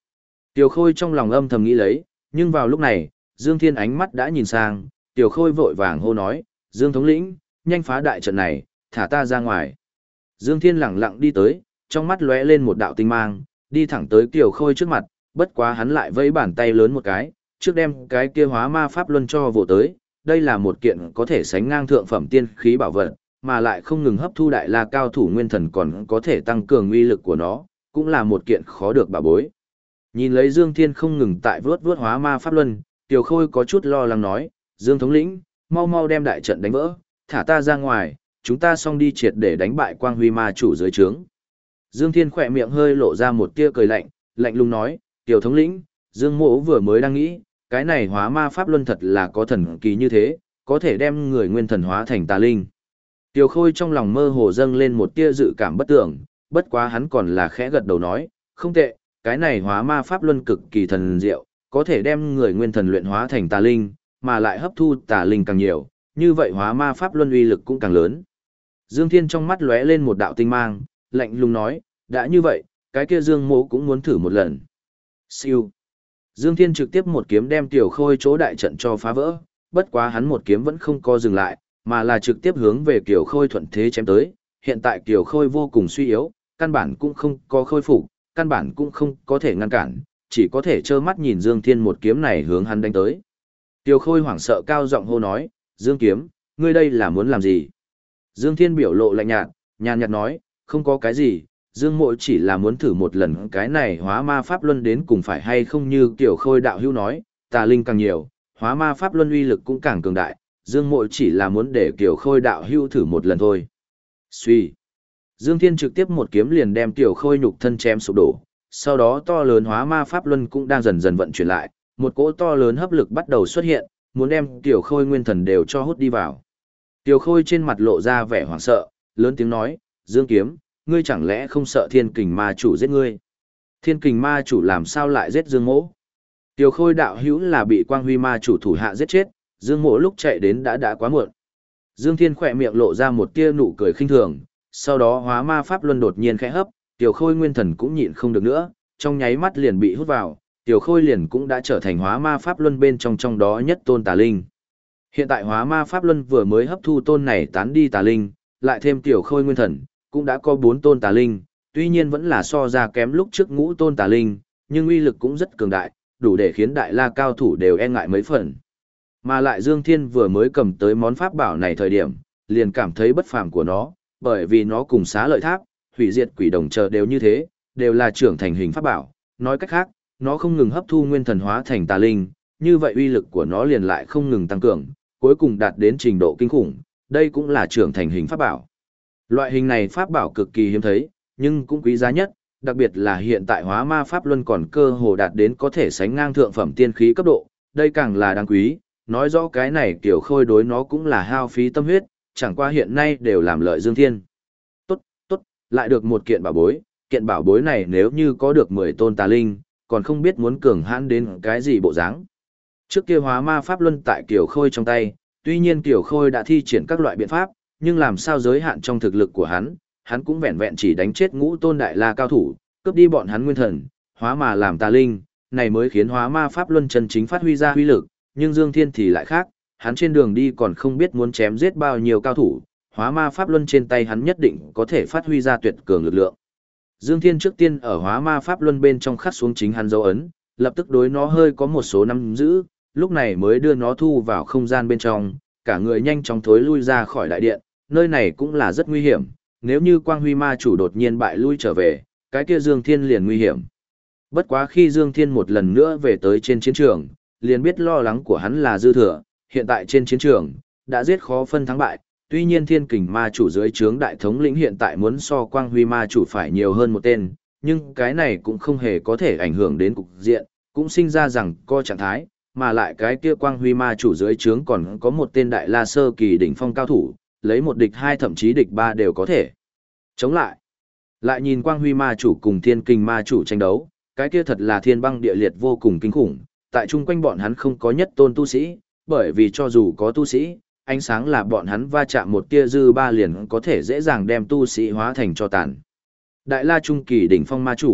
Tiểu Khôi trong lòng âm thầm nghĩ lấy, nhưng vào lúc này, Dương Thiên ánh mắt đã nhìn sang, Tiểu Khôi vội vàng hô nói, Dương thống lĩnh, nhanh phá đại trận này, thả ta ra ngoài. Dương Thiên lẳng lặng đi tới, trong mắt lóe lên một đạo tinh mang, đi thẳng tới Tiểu Khôi trước mặt, bất quá hắn lại vẫy bàn tay lớn một cái, trước đem cái kia hóa ma pháp luân cho vỗ tới, đây là một kiện có thể sánh ngang thượng phẩm tiên khí bảo vật, mà lại không ngừng hấp thu đại la cao thủ nguyên thần còn có thể tăng cường uy lực của nó, cũng là một kiện khó được bảo bối. Nhìn lấy Dương Thiên không ngừng tại vớt vớt hóa ma pháp luân, Tiểu Khôi có chút lo lắng nói, Dương thống lĩnh, mau mau đem đại trận đánh vỡ, thả ta ra ngoài, chúng ta xong đi triệt để đánh bại quang huy ma chủ dưới trướng. Dương Thiên khỏe miệng hơi lộ ra một tia cười lạnh, lạnh lùng nói, Tiểu thống lĩnh, Dương mỗ vừa mới đang nghĩ, cái này hóa ma pháp luân thật là có thần kỳ như thế, có thể đem người nguyên thần hóa thành tà linh. Tiểu Khôi trong lòng mơ hồ dâng lên một tia dự cảm bất tưởng, bất quá hắn còn là khẽ gật đầu nói, không tệ, cái này hóa ma pháp luân cực kỳ thần diệu, có thể đem người nguyên thần luyện hóa thành tà linh, mà lại hấp thu tà linh càng nhiều, như vậy hóa ma pháp luân uy lực cũng càng lớn. Dương Thiên trong mắt lóe lên một đạo tinh mang, lạnh lùng nói, đã như vậy, cái kia Dương mỗ cũng muốn thử một lần. Siêu. Dương Thiên trực tiếp một kiếm đem Tiểu Khôi chỗ đại trận cho phá vỡ, bất quá hắn một kiếm vẫn không co dừng lại, mà là trực tiếp hướng về Tiểu Khôi thuận thế chém tới. Hiện tại Tiểu Khôi vô cùng suy yếu, căn bản cũng không có khôi phục, căn bản cũng không có thể ngăn cản, chỉ có thể trơ mắt nhìn Dương Thiên một kiếm này hướng hắn đánh tới. Tiểu Khôi hoảng sợ cao giọng hô nói, Dương kiếm, ngươi đây là muốn làm gì? Dương Thiên biểu lộ lạnh nhạt, nhàn nhạt nói, không có cái gì, Dương mộ chỉ là muốn thử một lần cái này hóa ma pháp luân đến cùng phải hay không như Tiểu Khôi đạo hữu nói, tà linh càng nhiều, hóa ma pháp luân uy lực cũng càng cường đại, Dương mộ chỉ là muốn để Tiểu Khôi đạo hữu thử một lần thôi. Suy. Dương Thiên trực tiếp một kiếm liền đem Tiểu Khôi nhục thân chém sụp đổ, sau đó to lớn hóa ma pháp luân cũng đang dần dần vận chuyển lại, một cỗ to lớn hấp lực bắt đầu xuất hiện, muốn đem Tiểu Khôi nguyên thần đều cho hút đi vào. Tiểu Khôi trên mặt lộ ra vẻ hoảng sợ, lớn tiếng nói, Dương kiếm, ngươi chẳng lẽ không sợ thiên kình ma chủ giết ngươi? Thiên kình ma chủ làm sao lại giết Dương mỗ? Tiểu Khôi đạo hữu là bị quang huy ma chủ thủ hạ giết chết, Dương mỗ lúc chạy đến đã quá muộn. Dương Thiên khỏe miệng lộ ra một tia nụ cười khinh thường, sau đó hóa ma pháp luân đột nhiên khẽ hấp, Tiểu Khôi nguyên thần cũng nhịn không được nữa, trong nháy mắt liền bị hút vào, Tiểu Khôi liền cũng đã trở thành hóa ma pháp luân bên trong đó nhất tôn tà linh. Hiện tại hóa ma pháp luân vừa mới hấp thu tôn này tán đi tà linh, lại thêm Tiểu Khôi nguyên thần, cũng đã có 4 tôn tà linh, tuy nhiên vẫn là so ra kém lúc trước ngũ tôn tà linh, nhưng uy lực cũng rất cường đại, đủ để khiến đại la cao thủ đều e ngại mấy phần. Mà lại Dương Thiên vừa mới cầm tới món pháp bảo này thời điểm, liền cảm thấy bất phàm của nó, bởi vì nó cùng Xá Lợi Tháp, hủy diệt quỷ đồng chờ đều như thế, đều là trưởng thành hình pháp bảo, nói cách khác, nó không ngừng hấp thu nguyên thần hóa thành tà linh, như vậy uy lực của nó liền lại không ngừng tăng cường, cuối cùng đạt đến trình độ kinh khủng, đây cũng là trưởng thành hình pháp bảo. Loại hình này pháp bảo cực kỳ hiếm thấy, nhưng cũng quý giá nhất, đặc biệt là hiện tại hóa ma pháp luân còn cơ hồ đạt đến có thể sánh ngang thượng phẩm tiên khí cấp độ, đây càng là đáng quý, nói rõ cái này Tiểu Khôi đối nó cũng là hao phí tâm huyết, chẳng qua hiện nay đều làm lợi Dương Thiên. Tốt, tốt, lại được một kiện bảo bối này nếu như có được 10 tôn tà linh, còn không biết muốn cường hãn đến cái gì bộ dáng. Trước kia hóa ma pháp luân tại Tiểu Khôi trong tay, tuy nhiên Tiểu Khôi đã thi triển các loại biện pháp, nhưng làm sao giới hạn trong thực lực của hắn cũng vẹn vẹn chỉ đánh chết ngũ tôn đại la cao thủ, cướp đi bọn hắn nguyên thần, hóa mà làm tà linh, này mới khiến hóa ma pháp luân chân chính phát huy ra uy lực, nhưng Dương Thiên thì lại khác, hắn trên đường đi còn không biết muốn chém giết bao nhiêu cao thủ, hóa ma pháp luân trên tay hắn nhất định có thể phát huy ra tuyệt cường lực lượng. Dương Thiên trước tiên ở hóa ma pháp luân bên trong khắc xuống chính hắn dấu ấn, lập tức đối nó hơi có một số nắm giữ, lúc này mới đưa nó thu vào không gian bên trong, cả người nhanh chóng thối lui ra khỏi đại điện, nơi này cũng là rất nguy hiểm, nếu như quang huy ma chủ đột nhiên bại lui trở về, cái kia Dương Thiên liền nguy hiểm. Bất quá khi Dương Thiên một lần nữa về tới trên chiến trường, liền biết lo lắng của hắn là dư thừa, hiện tại trên chiến trường, đã giết khó phân thắng bại, tuy nhiên thiên kình ma chủ dưới trướng đại thống lĩnh hiện tại muốn so quang huy ma chủ phải nhiều hơn một tên, nhưng cái này cũng không hề có thể ảnh hưởng đến cục diện, cũng sinh ra rằng co trạng thái, mà lại cái kia quang huy ma chủ dưới trướng còn có một tên đại la sơ kỳ đỉnh phong cao thủ, lấy một địch hai thậm chí địch ba đều có thể chống lại. Lại nhìn quang huy ma chủ cùng thiên kình ma chủ tranh đấu, cái kia thật là thiên băng địa liệt vô cùng kinh khủng, tại chung quanh bọn hắn không có nhất tôn tu sĩ, bởi vì cho dù có tu sĩ, ánh sáng là bọn hắn va chạm một tia dư ba liền có thể dễ dàng đem tu sĩ hóa thành cho tàn. Đại la trung kỳ đỉnh phong ma chủ,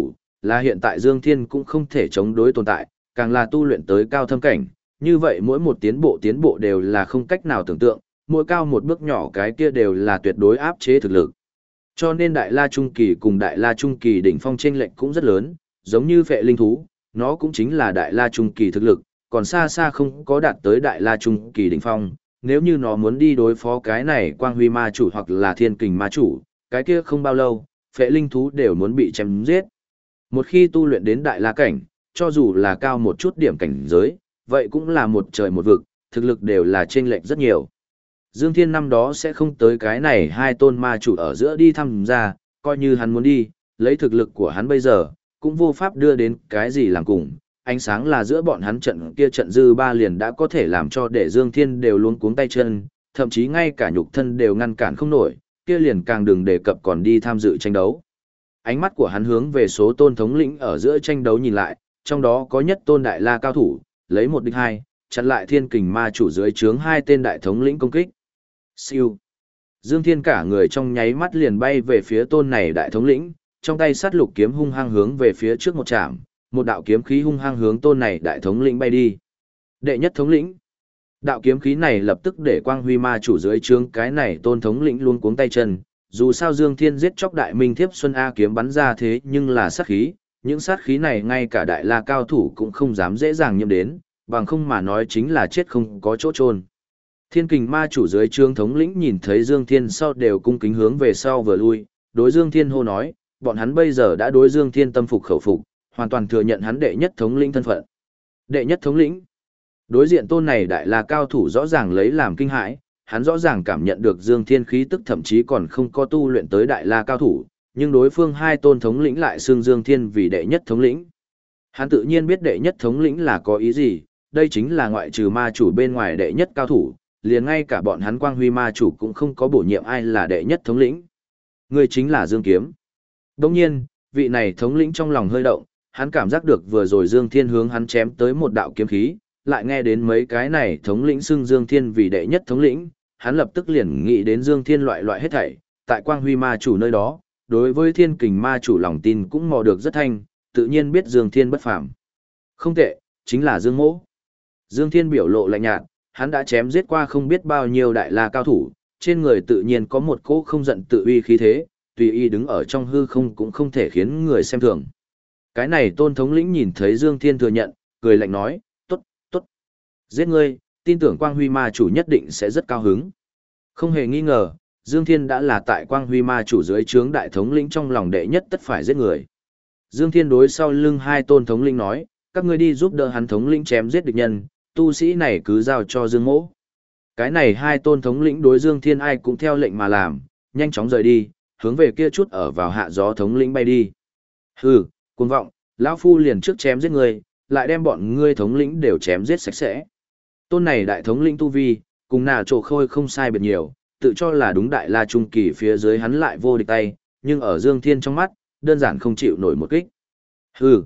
là hiện tại Dương Thiên cũng không thể chống đối tồn tại, càng là tu luyện tới cao thâm cảnh, như vậy mỗi một tiến bộ đều là không cách nào tưởng tượng, mỗi cao một bước nhỏ cái kia đều là tuyệt đối áp chế thực lực. Cho nên Đại La Trung Kỳ cùng Đại La Trung Kỳ đỉnh phong chênh lệch cũng rất lớn, giống như phệ linh thú, nó cũng chính là Đại La Trung Kỳ thực lực, còn xa xa không có đạt tới Đại La Trung Kỳ đỉnh phong. Nếu như nó muốn đi đối phó cái này Quang Huy Ma Chủ hoặc là Thiên Kình Ma Chủ, cái kia không bao lâu, phệ linh thú đều muốn bị chém giết. Một khi tu luyện đến Đại La Cảnh, cho dù là cao một chút điểm cảnh giới, vậy cũng là một trời một vực, thực lực đều là chênh lệch rất nhiều. Dương Thiên năm đó sẽ không tới cái này hai tôn ma chủ ở giữa đi thăm ra, coi như hắn muốn đi, lấy thực lực của hắn bây giờ, cũng vô pháp đưa đến cái gì làm cùng. Ánh sáng là giữa bọn hắn trận kia trận dư ba liền đã có thể làm cho để Dương Thiên đều luống cuống tay chân, thậm chí ngay cả nhục thân đều ngăn cản không nổi, kia liền càng đừng đề cập còn đi tham dự tranh đấu. Ánh mắt của hắn hướng về số tôn thống lĩnh ở giữa tranh đấu nhìn lại, trong đó có nhất tôn đại la cao thủ, lấy một địch hai, chặn lại Thiên Kình Ma Chủ dưới trướng hai tên đại thống lĩnh công kích. Siêu. Dương Thiên cả người trong nháy mắt liền bay về phía tôn này đại thống lĩnh, trong tay sát lục kiếm hung hăng hướng về phía trước một chạm, một đạo kiếm khí hung hăng hướng tôn này đại thống lĩnh bay đi. Đệ nhất thống lĩnh. Đạo kiếm khí này lập tức để Quang Huy Ma Chủ dưới trướng cái này tôn thống lĩnh luôn cuống tay chân, dù sao Dương Thiên giết chóc đại minh thiếp Xuân A kiếm bắn ra thế nhưng là sát khí, những sát khí này ngay cả đại la cao thủ cũng không dám dễ dàng nhiễm đến, bằng không mà nói chính là chết không có chỗ chôn. Thiên Kình Ma Chủ dưới trướng thống lĩnh nhìn thấy Dương Thiên sau đều cung kính hướng về sau vừa lui, đối Dương Thiên hô nói, bọn hắn bây giờ đã đối Dương Thiên tâm phục khẩu phục, hoàn toàn thừa nhận hắn đệ nhất thống lĩnh thân phận. Đệ nhất thống lĩnh. Đối diện tôn này đại la cao thủ rõ ràng lấy làm kinh hãi, hắn rõ ràng cảm nhận được Dương Thiên khí tức thậm chí còn không có tu luyện tới đại la cao thủ, nhưng đối phương hai tôn thống lĩnh lại xưng Dương Thiên vì đệ nhất thống lĩnh. Hắn tự nhiên biết đệ nhất thống lĩnh là có ý gì, đây chính là ngoại trừ ma chủ bên ngoài đệ nhất cao thủ, liền ngay cả bọn hắn Quang Huy Ma Chủ cũng không có bổ nhiệm ai là đệ nhất thống lĩnh. Người chính là Dương Kiếm. Đồng nhiên, vị này thống lĩnh trong lòng hơi động, hắn cảm giác được vừa rồi Dương Thiên hướng hắn chém tới một đạo kiếm khí, lại nghe đến mấy cái này thống lĩnh xưng Dương Thiên vì đệ nhất thống lĩnh, hắn lập tức liền nghĩ đến Dương Thiên loại hết thảy, tại Quang Huy Ma Chủ nơi đó, đối với Thiên Kình Ma Chủ lòng tin cũng mò được rất thanh, tự nhiên biết Dương Thiên bất phàm. Không tệ, chính là Dương Mỗ. Dương Thiên biểu lộ lạnh nhạt, hắn đã chém giết qua không biết bao nhiêu đại la cao thủ, trên người tự nhiên có một cỗ không giận tự uy khí thế, tùy y đứng ở trong hư không cũng không thể khiến người xem thường. Cái này tôn thống lĩnh nhìn thấy Dương Thiên thừa nhận, cười lạnh nói, tốt, tốt. Giết ngươi, tin tưởng Quang Huy Ma Chủ nhất định sẽ rất cao hứng. Không hề nghi ngờ, Dương Thiên đã là tại Quang Huy Ma Chủ dưới trướng đại thống lĩnh trong lòng đệ nhất tất phải giết người. Dương Thiên đối sau lưng hai tôn thống lĩnh nói, các ngươi đi giúp đỡ hắn thống lĩnh chém giết địch nhân, tu sĩ này cứ giao cho Dương Mỗ. Cái này hai tôn thống lĩnh đối Dương Thiên ai cũng theo lệnh mà làm, nhanh chóng rời đi, hướng về kia chút ở vào hạ gió thống lĩnh bay đi. Hừ, cuồng vọng, lão phu liền trước chém giết ngươi, lại đem bọn ngươi thống lĩnh đều chém giết sạch sẽ. Tôn này đại thống lĩnh tu vi, cùng nà trổ khôi không sai biệt nhiều, tự cho là đúng đại la trung kỳ phía dưới hắn lại vô địch tay, nhưng ở Dương Thiên trong mắt, đơn giản không chịu nổi một kích. Hừ,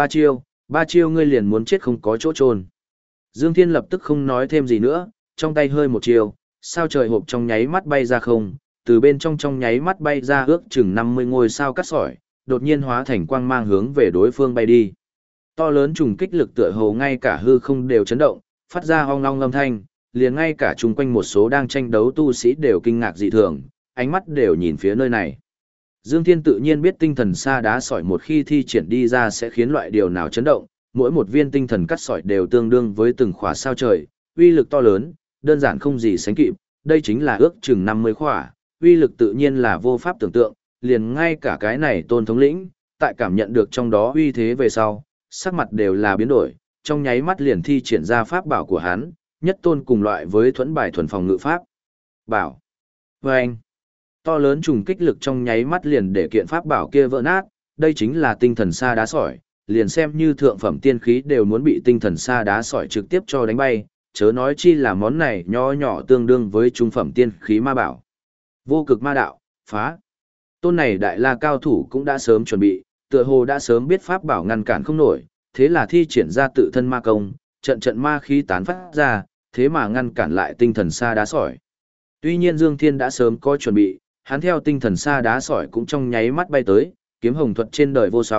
ba chiêu ngươi liền muốn chết không có chỗ chôn. Dương Thiên lập tức không nói thêm gì nữa, trong tay hơi một chiều, sao trời hộp trong nháy mắt bay ra không, từ bên trong nháy mắt bay ra ước chừng 50 ngôi sao cắt sỏi, đột nhiên hóa thành quang mang hướng về đối phương bay đi. To lớn trùng kích lực tựa hồ ngay cả hư không đều chấn động, phát ra ong long âm thanh, liền ngay cả chung quanh một số đang tranh đấu tu sĩ đều kinh ngạc dị thường, ánh mắt đều nhìn phía nơi này. Dương Thiên tự nhiên biết tinh thần sa đá sỏi một khi thi triển đi ra sẽ khiến loại điều nào chấn động, mỗi một viên tinh thần cắt sỏi đều tương đương với từng khỏa sao trời, uy lực to lớn, đơn giản không gì sánh kịp, đây chính là ước chừng 50 khỏa, uy lực tự nhiên là vô pháp tưởng tượng, liền ngay cả cái này tôn thống lĩnh, tại cảm nhận được trong đó uy thế về sau, sắc mặt đều là biến đổi, trong nháy mắt liền thi triển ra pháp bảo của hắn, nhất tôn cùng loại với thuẫn bài thuần phòng ngự pháp. Bảo. Vâng. To lớn trùng kích lực trong nháy mắt liền để kiện pháp bảo kia vỡ nát, đây chính là tinh thần sa đá sỏi, liền xem như thượng phẩm tiên khí đều muốn bị tinh thần sa đá sỏi trực tiếp cho đánh bay, chớ nói chi là món này nho nhỏ tương đương với trung phẩm tiên khí ma bảo. Vô cực ma đạo, phá. Tôn này đại la cao thủ cũng đã sớm chuẩn bị, tựa hồ đã sớm biết pháp bảo ngăn cản không nổi, thế là thi triển ra tự thân ma công, trận ma khí tán phát ra, thế mà ngăn cản lại tinh thần sa đá sỏi. Tuy nhiên Dương Thiên đã sớm có chuẩn bị, hắn theo tinh thần sa đá sỏi cũng trong nháy mắt bay tới, kiếm hồng thuật trên đời vô song,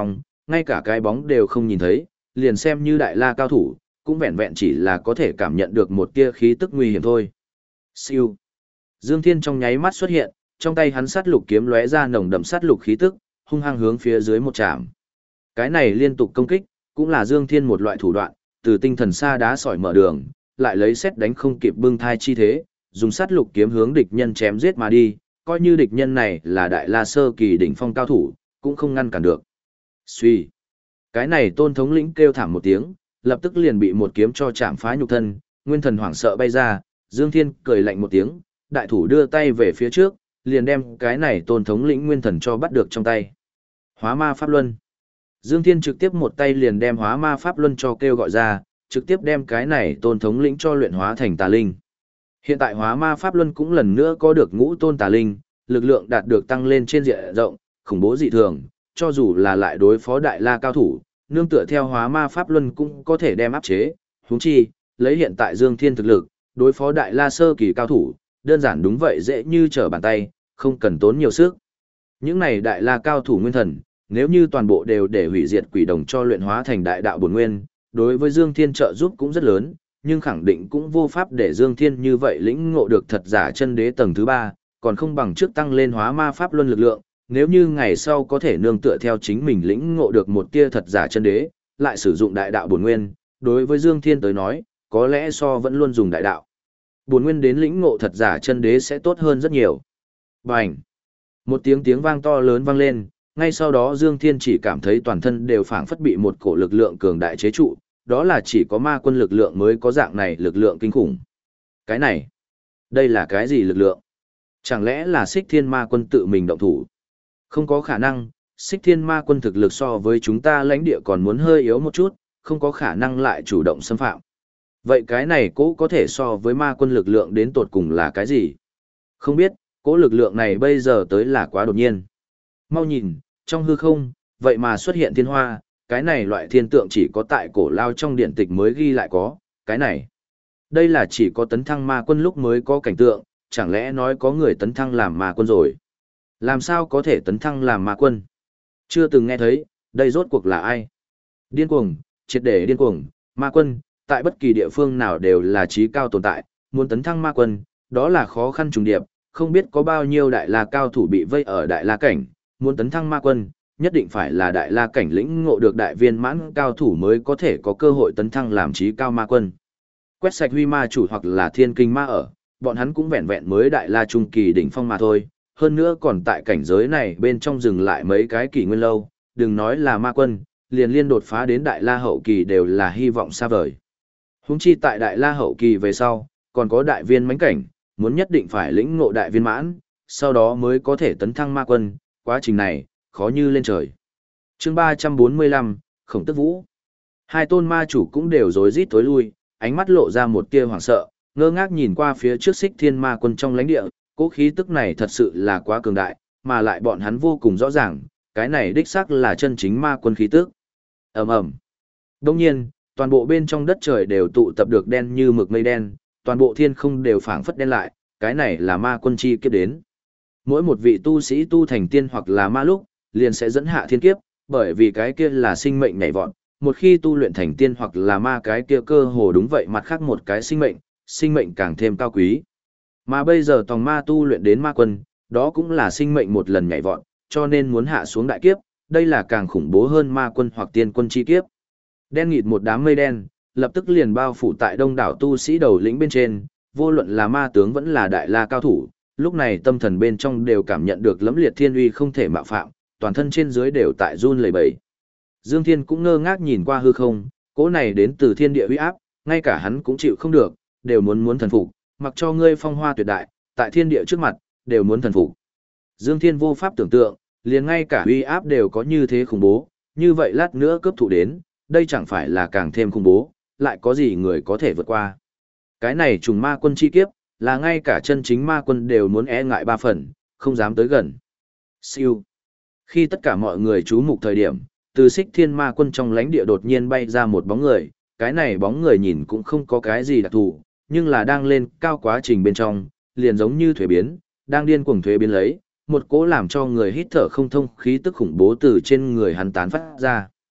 ngay cả cái bóng đều không nhìn thấy, liền xem như đại la cao thủ, cũng vẹn vẹn chỉ là có thể cảm nhận được một tia khí tức nguy hiểm thôi. Siêu. Dương Thiên trong nháy mắt xuất hiện, trong tay hắn sát lục kiếm lóe ra nồng đậm sát lục khí tức, hung hăng hướng phía dưới một chạm. Cái này liên tục công kích, cũng là Dương Thiên một loại thủ đoạn, từ tinh thần xa đá sỏi mở đường, lại lấy xét đánh không kịp bưng thai chi thế, dùng sát lục kiếm hướng địch nhân chém giết mà đi, coi như địch nhân này là đại la sơ kỳ đỉnh phong cao thủ, cũng không ngăn cản được. Suy. Cái này Tôn thống lĩnh kêu thảm một tiếng, lập tức liền bị một kiếm cho chạm phá nhục thân, nguyên thần hoảng sợ bay ra, Dương Thiên cười lạnh một tiếng, đại thủ đưa tay về phía trước, liền đem cái này Tôn thống lĩnh nguyên thần cho bắt được trong tay. Hóa ma pháp luân. Dương Thiên trực tiếp một tay liền đem hóa ma pháp luân cho kêu gọi ra, trực tiếp đem cái này Tôn thống lĩnh cho luyện hóa thành tà linh. Hiện tại hóa ma pháp luân cũng lần nữa có được ngũ tôn tà linh, lực lượng đạt được tăng lên trên diện rộng, khủng bố dị thường, cho dù là lại đối phó đại la cao thủ, nương tựa theo hóa ma pháp luân cũng có thể đem áp chế, huống chi, lấy hiện tại Dương Thiên thực lực, đối phó đại la sơ kỳ cao thủ, đơn giản đúng vậy dễ như trở bàn tay, không cần tốn nhiều sức. Những này đại la cao thủ nguyên thần, nếu như toàn bộ đều để hủy diệt quỷ đồng cho luyện hóa thành đại đạo bổn nguyên, đối với Dương Thiên trợ giúp cũng rất lớn, nhưng khẳng định cũng vô pháp để Dương Thiên như vậy lĩnh ngộ được thật giả chân đế tầng thứ 3, còn không bằng trước tăng lên hóa ma pháp luân lực lượng, nếu như ngày sau có thể nương tựa theo chính mình lĩnh ngộ được một tia thật giả chân đế, lại sử dụng đại đạo bổn nguyên, đối với Dương Thiên tới nói, có lẽ so vẫn luôn dùng đại đạo bổn nguyên đến lĩnh ngộ thật giả chân đế sẽ tốt hơn rất nhiều. Bành! Một tiếng vang to lớn vang lên, ngay sau đó Dương Thiên chỉ cảm thấy toàn thân đều phảng phất bị một cổ lực lượng cường đại chế trụ, đó là chỉ có ma quân lực lượng mới có dạng này lực lượng kinh khủng. Cái này, đây là cái gì lực lượng? Chẳng lẽ là Xích Thiên Ma Quân tự mình động thủ? Không có khả năng, Xích Thiên Ma Quân thực lực so với chúng ta lãnh địa còn muốn hơi yếu một chút, không có khả năng lại chủ động xâm phạm. Vậy cái này cố có thể so với ma quân lực lượng đến tột cùng là cái gì? Không biết, cố lực lượng này bây giờ tới là quá đột nhiên. Mau nhìn, trong hư không, vậy mà xuất hiện thiên hoa, cái này loại thiên tượng chỉ có tại cổ lao trong điện tịch mới ghi lại có, cái này. Đây là chỉ có tấn thăng ma quân lúc mới có cảnh tượng, chẳng lẽ nói có người tấn thăng làm ma quân rồi? Làm sao có thể tấn thăng làm ma quân? Chưa từng nghe thấy, đây rốt cuộc là ai? Điên cuồng, triệt để điên cuồng, ma quân, tại bất kỳ địa phương nào đều là trí cao tồn tại, muốn tấn thăng ma quân, đó là khó khăn trùng điệp, không biết có bao nhiêu đại la cao thủ bị vây ở đại la cảnh, muốn tấn thăng ma quân, nhất định phải là đại la cảnh lĩnh ngộ được đại viên mãn cao thủ mới có thể có cơ hội tấn thăng làm trí cao ma quân. Quét sạch huy ma chủ hoặc là thiên kinh ma ở, bọn hắn cũng vẹn vẹn mới đại la trung kỳ đỉnh phong mà thôi, hơn nữa còn tại cảnh giới này bên trong dừng lại mấy cái kỷ nguyên lâu, đừng nói là ma quân, liền liên đột phá đến đại la hậu kỳ đều là hy vọng xa vời. Huống chi tại đại la hậu kỳ về sau, còn có đại viên mãnh cảnh, muốn nhất định phải lĩnh ngộ đại viên mãn, sau đó mới có thể tấn thăng ma quân, quá trình này, khó như lên trời. Chương 345, Khổng Tức Vũ. Hai tôn ma chủ cũng đều rối rít tối lui, ánh mắt lộ ra một tia hoảng sợ, ngơ ngác nhìn qua phía trước Xích Thiên Ma Quân trong lãnh địa, cỗ khí tức này thật sự là quá cường đại, mà lại bọn hắn vô cùng rõ ràng, cái này đích xác là chân chính ma quân khí tức. Ầm ầm. Đương nhiên, toàn bộ bên trong đất trời đều tụ tập được đen như mực mây đen, toàn bộ thiên không đều phảng phất đen lại, cái này là ma quân chi kiếp đến. Mỗi một vị tu sĩ tu thành tiên hoặc là ma lúc, liền sẽ dẫn hạ thiên kiếp, bởi vì cái kia là sinh mệnh nhảy vọt, một khi tu luyện thành tiên hoặc là ma cái kia cơ hồ đúng vậy mặt khác một cái sinh mệnh càng thêm cao quý. Mà bây giờ tòng ma tu luyện đến ma quân, đó cũng là sinh mệnh một lần nhảy vọt, cho nên muốn hạ xuống đại kiếp, đây là càng khủng bố hơn ma quân hoặc tiên quân chi kiếp. Đen nghịt một đám mây đen, lập tức liền bao phủ tại đông đảo tu sĩ đầu lĩnh bên trên, vô luận là ma tướng vẫn là đại la cao thủ, lúc này tâm thần bên trong đều cảm nhận được lẫm liệt thiên uy không thể mạo phạm, toàn thân trên dưới đều tại run lẩy bẩy. Dương Thiên cũng ngơ ngác nhìn qua hư không, cỗ này đến từ thiên địa uy áp, ngay cả hắn cũng chịu không được, đều muốn thần phục, mặc cho ngươi phong hoa tuyệt đại, tại thiên địa trước mặt, đều muốn thần phục. Dương Thiên vô pháp tưởng tượng, liền ngay cả uy áp đều có như thế khủng bố, như vậy lát nữa cướp thủ đến, đây chẳng phải là càng thêm khủng bố, lại có gì người có thể vượt qua. Cái này trùng ma quân chi kiếp, là ngay cả chân chính ma quân đều muốn e ngại ba phần, không dám tới gần. Siêu. Khi tất cả mọi người chú mục thời điểm, từ Xích Thiên Ma Quân trong lãnh địa đột nhiên bay ra một bóng người, cái này bóng người nhìn cũng không có cái gì đặc thù, nhưng là đang lên cao quá trình bên trong, liền giống như thuế biến, đang điên cuồng thuế biến lấy, một cỗ làm cho người hít thở không thông khí tức khủng bố từ trên người hắn tán phát ra.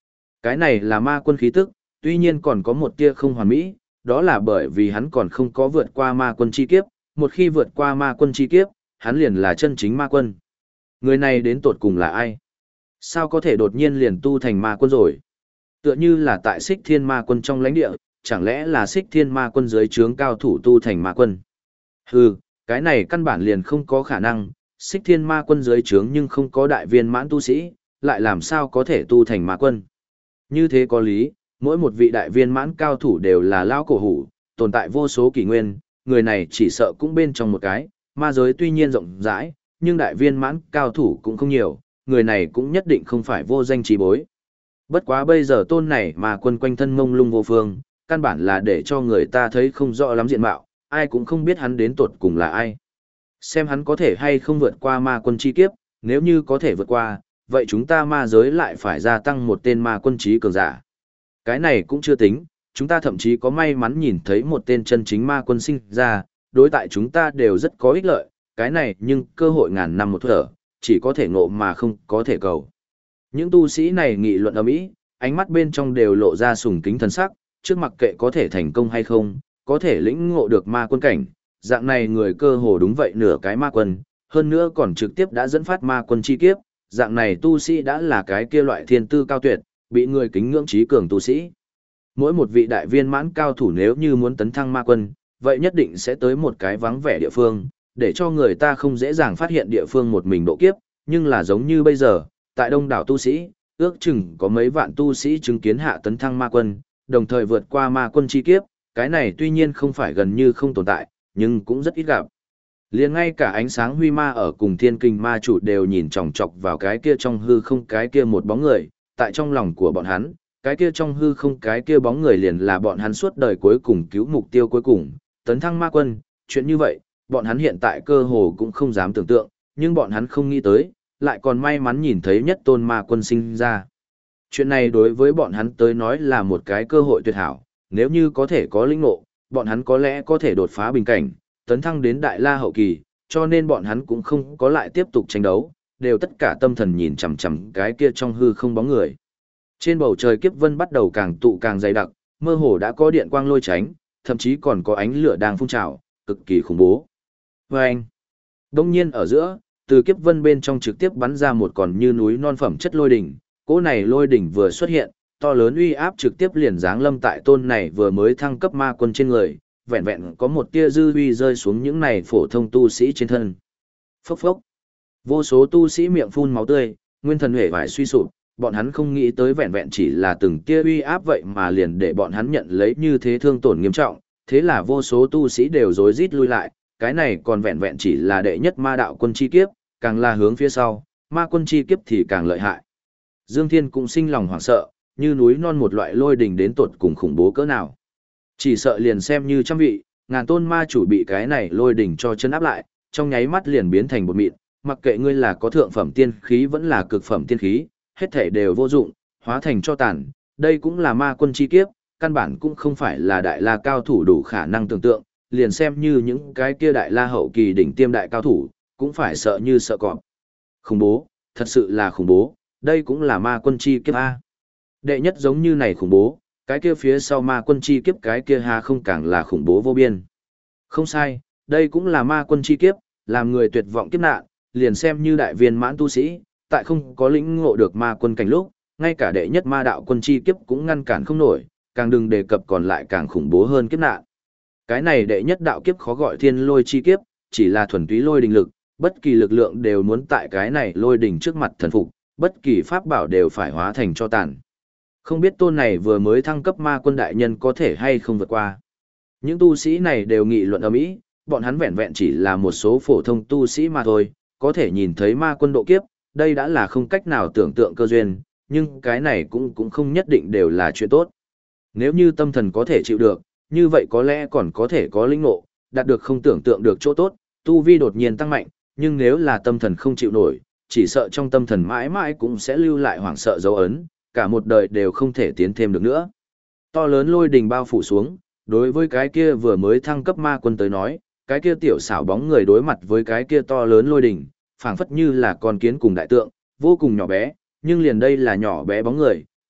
Cái này là ma quân khí tức, tuy nhiên còn có một tia không hoàn mỹ, đó là bởi vì hắn còn không có vượt qua ma quân chi kiếp, một khi vượt qua ma quân chi kiếp, hắn liền là chân chính ma quân. Người này đến tột cùng là ai? Sao có thể đột nhiên liền tu thành ma quân rồi? Tựa như là tại Xích Thiên Ma Quân trong lãnh địa, chẳng lẽ là Xích Thiên Ma Quân dưới trướng cao thủ tu thành ma quân? Hừ, cái này căn bản liền không có khả năng, Xích Thiên Ma Quân dưới trướng nhưng không có đại viên mãn tu sĩ, lại làm sao có thể tu thành ma quân? Như thế có lý, mỗi một vị đại viên mãn cao thủ đều là lão cổ hủ, tồn tại vô số kỷ nguyên, người này chỉ sợ cũng bên trong một cái, ma giới tuy nhiên rộng rãi, nhưng đại viên mãn cao thủ cũng không nhiều, người này cũng nhất định không phải vô danh trí bối. Bất quá bây giờ tôn này mà quân quanh thân mông lung vô phương, căn bản là để cho người ta thấy không rõ lắm diện mạo, ai cũng không biết hắn đến tột cùng là ai. Xem hắn có thể hay không vượt qua ma quân chi kiếp, nếu như có thể vượt qua, vậy chúng ta ma giới lại phải gia tăng một tên ma quân trí cường giả. Cái này cũng chưa tính, chúng ta thậm chí có may mắn nhìn thấy một tên chân chính ma quân sinh ra, đối tại chúng ta đều rất có ích lợi, cái này nhưng cơ hội ngàn năm một thở, chỉ có thể ngộ mà không có thể cầu. Những tu sĩ này nghị luận ầm ĩ, ánh mắt bên trong đều lộ ra sùng kính thần sắc, trước mặc kệ có thể thành công hay không, có thể lĩnh ngộ được ma quân cảnh, dạng này người cơ hồ đúng vậy nửa cái ma quân, hơn nữa còn trực tiếp đã dẫn phát ma quân chi kiếp, dạng này tu sĩ đã là cái kia loại thiên tư cao tuyệt, bị người kính ngưỡng trí cường tu sĩ. Mỗi một vị đại viên mãn cao thủ nếu như muốn tấn thăng ma quân, vậy nhất định sẽ tới một cái vắng vẻ địa phương, để cho người ta không dễ dàng phát hiện địa phương một mình độ kiếp, nhưng là giống như bây giờ, tại đông đảo tu sĩ, ước chừng có mấy vạn tu sĩ chứng kiến hạ tấn thăng ma quân, đồng thời vượt qua ma quân chi kiếp, cái này tuy nhiên không phải gần như không tồn tại, nhưng cũng rất ít gặp. Liền ngay cả ánh sáng huy ma ở cùng thiên kinh ma chủ đều nhìn chòng chọc vào cái kia trong hư không cái kia một bóng người, tại trong lòng của bọn hắn, cái kia trong hư không cái kia bóng người liền là bọn hắn suốt đời cuối cùng cứu mục tiêu cuối cùng, tấn thăng ma quân, chuyện như vậy, bọn hắn hiện tại cơ hồ cũng không dám tưởng tượng, nhưng bọn hắn không nghĩ tới, lại còn may mắn nhìn thấy nhất tôn ma quân sinh ra. Chuyện này đối với bọn hắn tới nói là một cái cơ hội tuyệt hảo, nếu như có thể có linh ngộ, bọn hắn có lẽ có thể đột phá bình cảnh, tấn thăng đến đại la hậu kỳ, cho nên bọn hắn cũng không có lại tiếp tục tranh đấu, đều tất cả tâm thần nhìn chằm chằm cái kia trong hư không bóng người. Trên bầu trời kiếp vân bắt đầu càng tụ càng dày đặc, mơ hồ đã có điện quang lôi chánh, thậm chí còn có ánh lửa đang phun trào, cực kỳ khủng bố. Và anh, đông nhiên ở giữa, từ kiếp vân bên trong trực tiếp bắn ra một còn như núi non phẩm chất lôi đỉnh, cỗ này lôi đỉnh vừa xuất hiện, to lớn uy áp trực tiếp liền giáng lâm tại tôn này vừa mới thăng cấp ma quân trên người, vẹn vẹn có một tia dư uy rơi xuống những này phổ thông tu sĩ trên thân. Phốc phốc. Vô số tu sĩ miệng phun máu tươi, nguyên thần huệ vải suy sụp, bọn hắn không nghĩ tới vẹn vẹn chỉ là từng tia uy áp vậy mà liền để bọn hắn nhận lấy như thế thương tổn nghiêm trọng, thế là vô số tu sĩ đều rối rít lui lại, cái này còn vẹn vẹn chỉ là đệ nhất ma đạo quân chi kiếp, càng là hướng phía sau, ma quân chi kiếp thì càng lợi hại. Dương Thiên cũng sinh lòng hoảng sợ, như núi non một loại lôi đình đến tột cùng khủng bố cỡ nào. Chỉ sợ liền xem như trăm vị, ngàn tôn ma chủ bị cái này lôi đình cho chân áp lại, trong nháy mắt liền biến thành bột mịn, mặc kệ ngươi là có thượng phẩm tiên khí vẫn là cực phẩm tiên khí, hết thể đều vô dụng, hóa thành cho tàn, đây cũng là ma quân chi kiếp, căn bản cũng không phải là đại la cao thủ đủ khả năng tưởng tượng, liền xem như những cái kia đại la hậu kỳ đỉnh tiêm đại cao thủ, cũng phải sợ như sợ cọp. Khủng bố, thật sự là khủng bố, đây cũng là ma quân chi kiếp A. Đệ nhất giống như này khủng bố, cái kia phía sau ma quân chi kiếp cái kia ha không càng là khủng bố vô biên. Không sai, đây cũng là ma quân chi kiếp, làm người tuyệt vọng kiếp nạn, liền xem như đại viên mãn tu sĩ, tại không có lĩnh ngộ được ma quân cảnh lúc, ngay cả đệ nhất ma đạo quân chi kiếp cũng ngăn cản không nổi, càng đừng đề cập còn lại càng khủng bố hơn kiếp nạn. Cái này đệ nhất đạo kiếp khó gọi thiên lôi chi kiếp, chỉ là thuần túy lôi đình lực, bất kỳ lực lượng đều muốn tại cái này lôi đình trước mặt thần phục, bất kỳ pháp bảo đều phải hóa thành cho tàn. Không biết tôn này vừa mới thăng cấp ma quân đại nhân có thể hay không vượt qua. Những tu sĩ này đều nghị luận ầm ĩ, bọn hắn vẹn vẹn chỉ là một số phổ thông tu sĩ mà thôi, có thể nhìn thấy ma quân độ kiếp, đây đã là không cách nào tưởng tượng cơ duyên, nhưng cái này cũng không nhất định đều là chuyện tốt. Nếu như tâm thần có thể chịu được, như vậy có lẽ còn có thể có linh ngộ, đạt được không tưởng tượng được chỗ tốt, tu vi đột nhiên tăng mạnh, nhưng nếu là tâm thần không chịu nổi, chỉ sợ trong tâm thần mãi mãi cũng sẽ lưu lại hoảng sợ dấu ấn, cả một đời đều không thể tiến thêm được nữa. To lớn lôi đình bao phủ xuống, đối với cái kia vừa mới thăng cấp ma quân tới nói, cái kia tiểu xảo bóng người đối mặt với cái kia to lớn lôi đình, phảng phất như là con kiến cùng đại tượng, vô cùng nhỏ bé, nhưng liền đây là nhỏ bé bóng người,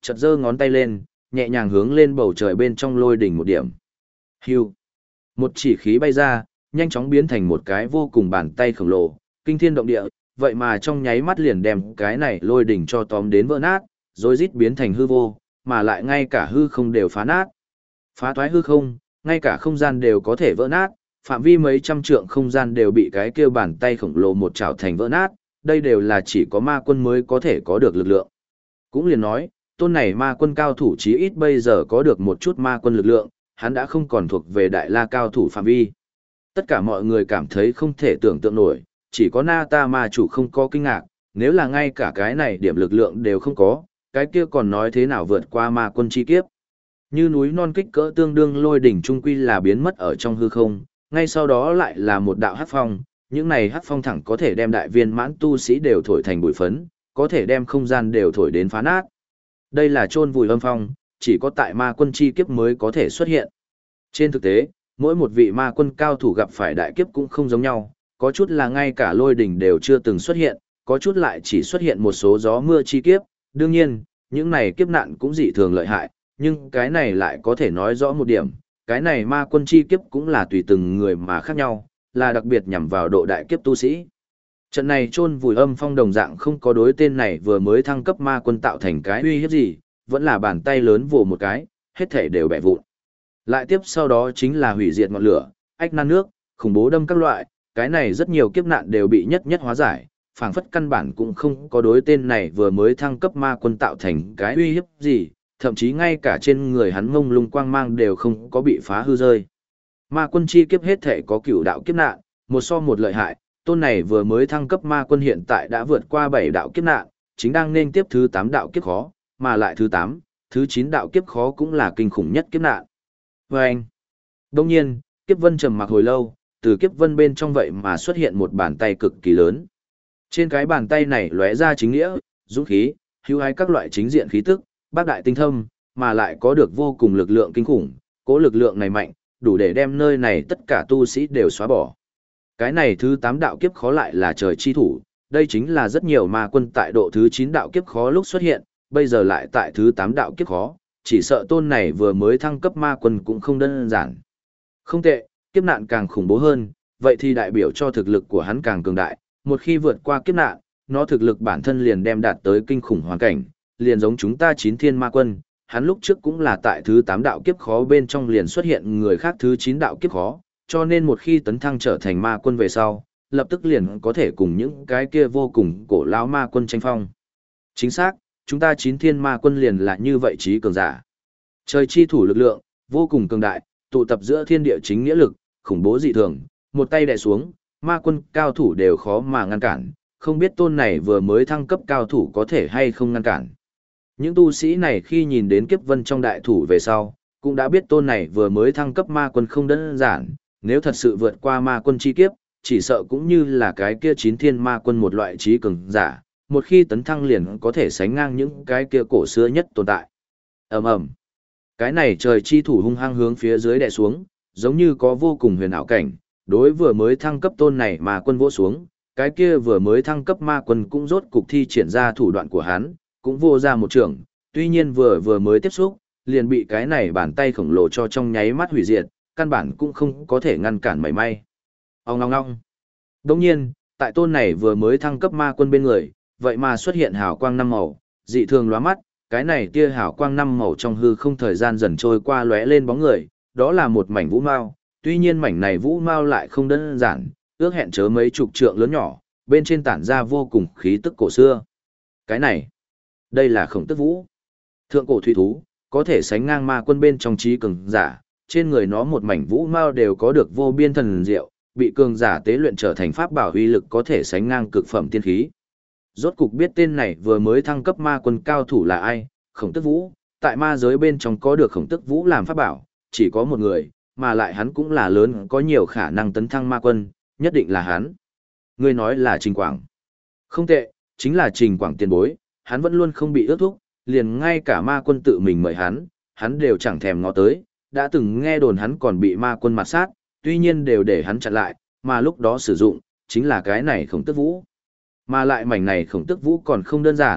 chợt giơ ngón tay lên, nhẹ nhàng hướng lên bầu trời bên trong lôi đỉnh một điểm. Hưu. Một chỉ khí bay ra, nhanh chóng biến thành một cái vô cùng bàn tay khổng lồ, kinh thiên động địa, vậy mà trong nháy mắt liền đem cái này lôi đỉnh cho tóm đến vỡ nát, rồi rít biến thành hư vô, mà lại ngay cả hư không đều phá nát. Phá thoái hư không, ngay cả không gian đều có thể vỡ nát, phạm vi mấy trăm trượng không gian đều bị cái kia bàn tay khổng lồ một chảo thành vỡ nát, đây đều là chỉ có ma quân mới có thể có được lực lượng. Cũng liền nói, tôn này ma quân cao thủ chí ít bây giờ có được một chút ma quân lực lượng, hắn đã không còn thuộc về đại la cao thủ phạm vi. Tất cả mọi người cảm thấy không thể tưởng tượng nổi, chỉ có Na Ta ma chủ không có kinh ngạc, nếu là ngay cả cái này điểm lực lượng đều không có, cái kia còn nói thế nào vượt qua ma quân chi kiếp. Như núi non kích cỡ tương đương lôi đỉnh trung quy là biến mất ở trong hư không, ngay sau đó lại là một đạo hắc phong, những này hắc phong thẳng có thể đem đại viên mãn tu sĩ đều thổi thành bụi phấn, có thể đem không gian đều thổi đến phá nát. Đây là chôn vùi âm phong, chỉ có tại ma quân chi kiếp mới có thể xuất hiện. Trên thực tế, mỗi một vị ma quân cao thủ gặp phải đại kiếp cũng không giống nhau, có chút là ngay cả lôi đỉnh đều chưa từng xuất hiện, có chút lại chỉ xuất hiện một số gió mưa chi kiếp. Đương nhiên, những này kiếp nạn cũng dị thường lợi hại, nhưng cái này lại có thể nói rõ một điểm, cái này ma quân chi kiếp cũng là tùy từng người mà khác nhau, là đặc biệt nhằm vào độ đại kiếp tu sĩ. Trận này chôn vùi âm phong đồng dạng không có đối tên này vừa mới thăng cấp ma quân tạo thành cái uy hiếp gì, vẫn là bàn tay lớn vồ một cái, hết thể đều bẻ vụn. Lại tiếp sau đó chính là hủy diệt ngọn lửa, ách nan nước, khủng bố đâm các loại, cái này rất nhiều kiếp nạn đều bị nhất nhất hóa giải, phảng phất căn bản cũng không có đối tên này vừa mới thăng cấp ma quân tạo thành cái uy hiếp gì, thậm chí ngay cả trên người hắn ngông lung quang mang đều không có bị phá hư rơi. Ma quân chi kiếp hết thể có cửu đạo kiếp nạn, một so một lợi hại, tôn này vừa mới thăng cấp ma quân hiện tại đã vượt qua 7 đạo kiếp nạn, chính đang nên tiếp thứ 8 đạo kiếp khó, mà lại thứ 8, thứ 9 đạo kiếp khó cũng là kinh khủng nhất kiếp nạn. Và anh, đông nhiên, kiếp vân trầm mặc hồi lâu, từ kiếp vân bên trong vậy mà xuất hiện một bàn tay cực kỳ lớn. Trên cái bàn tay này lóe ra chính nghĩa, dũng khí, hữu ái các loại chính diện khí tức, bác đại tinh thâm, mà lại có được vô cùng lực lượng kinh khủng, cố lực lượng này mạnh, đủ để đem nơi này tất cả tu sĩ đều xóa bỏ. Cái này thứ 8 đạo kiếp khó lại là trời chi thủ, đây chính là rất nhiều ma quân tại độ thứ 9 đạo kiếp khó lúc xuất hiện, bây giờ lại tại thứ 8 đạo kiếp khó, chỉ sợ tôn này vừa mới thăng cấp ma quân cũng không đơn giản. Không tệ, kiếp nạn càng khủng bố hơn, vậy thì đại biểu cho thực lực của hắn càng cường đại, một khi vượt qua kiếp nạn, nó thực lực bản thân liền đem đạt tới kinh khủng hoàn cảnh, liền giống chúng ta 9 thiên ma quân, hắn lúc trước cũng là tại thứ 8 đạo kiếp khó bên trong liền xuất hiện người khác thứ 9 đạo kiếp khó, cho nên một khi tấn thăng trở thành ma quân về sau, lập tức liền có thể cùng những cái kia vô cùng cổ lão ma quân tranh phong. Chính xác, chúng ta 9 thiên ma quân liền là như vậy trí cường giả. Trời chi thủ lực lượng, vô cùng cường đại, tụ tập giữa thiên địa chính nghĩa lực, khủng bố dị thường, một tay đè xuống, ma quân cao thủ đều khó mà ngăn cản, không biết tôn này vừa mới thăng cấp cao thủ có thể hay không ngăn cản. Những tu sĩ này khi nhìn đến kiếp vân trong đại thủ về sau, cũng đã biết tôn này vừa mới thăng cấp ma quân không đơn giản, nếu thật sự vượt qua ma quân chi kiếp, chỉ sợ cũng như là cái kia 9 thiên ma quân một loại trí cường giả, một khi tấn thăng liền có thể sánh ngang những cái kia cổ xưa nhất tồn tại. Ầm ầm. Cái này trời chi thủ hung hăng hướng phía dưới đè xuống, giống như có vô cùng huyền ảo cảnh, đối vừa mới thăng cấp tôn này ma quân vỗ xuống, cái kia vừa mới thăng cấp ma quân cũng rốt cục thi triển ra thủ đoạn của hắn, cũng vô ra một trường, tuy nhiên vừa mới tiếp xúc, liền bị cái này bàn tay khổng lồ cho trong nháy mắt hủy diệt, căn bản cũng không có thể ngăn cản mảy may. Ông ngong ngong. Đồng nhiên, tại tôn này vừa mới thăng cấp ma quân bên người, vậy mà xuất hiện hào quang 5 màu, dị thường lóa mắt, cái này tia hào quang 5 màu trong hư không thời gian dần trôi qua lóe lên bóng người, đó là một mảnh vũ mao, tuy nhiên mảnh này vũ mao lại không đơn giản, ước hẹn chớ mấy chục trượng lớn nhỏ, bên trên tản ra vô cùng khí tức cổ xưa. Cái này, đây là Khổng Tức Vũ. Thượng cổ thủy thú, có thể sánh ngang ma quân bên trong trí cường giả, trên người nó một mảnh vũ mao đều có được vô biên thần diệu, bị cường giả tế luyện trở thành pháp bảo uy lực có thể sánh ngang cực phẩm tiên khí. Rốt cục biết tên này vừa mới thăng cấp ma quân cao thủ là ai, Khổng Tức Vũ, tại ma giới bên trong có được Khổng Tức Vũ làm pháp bảo, chỉ có một người, mà lại hắn cũng là lớn có nhiều khả năng tấn thăng ma quân, nhất định là hắn. Ngươi nói là Trình Quảng. Không tệ, chính là Trình Quảng tiền bối, hắn vẫn luôn không bị ước thúc, liền ngay cả ma quân tự mình mời hắn đều chẳng thèm ngó tới, đã từng nghe đồn hắn còn bị ma quân mặt sát, tuy nhiên đều để hắn chặn lại, mà lúc đó sử dụng, chính là cái này Khổng Tức Vũ. Mà lại mảnh này Khổng Tức Vũ còn không đơn giản,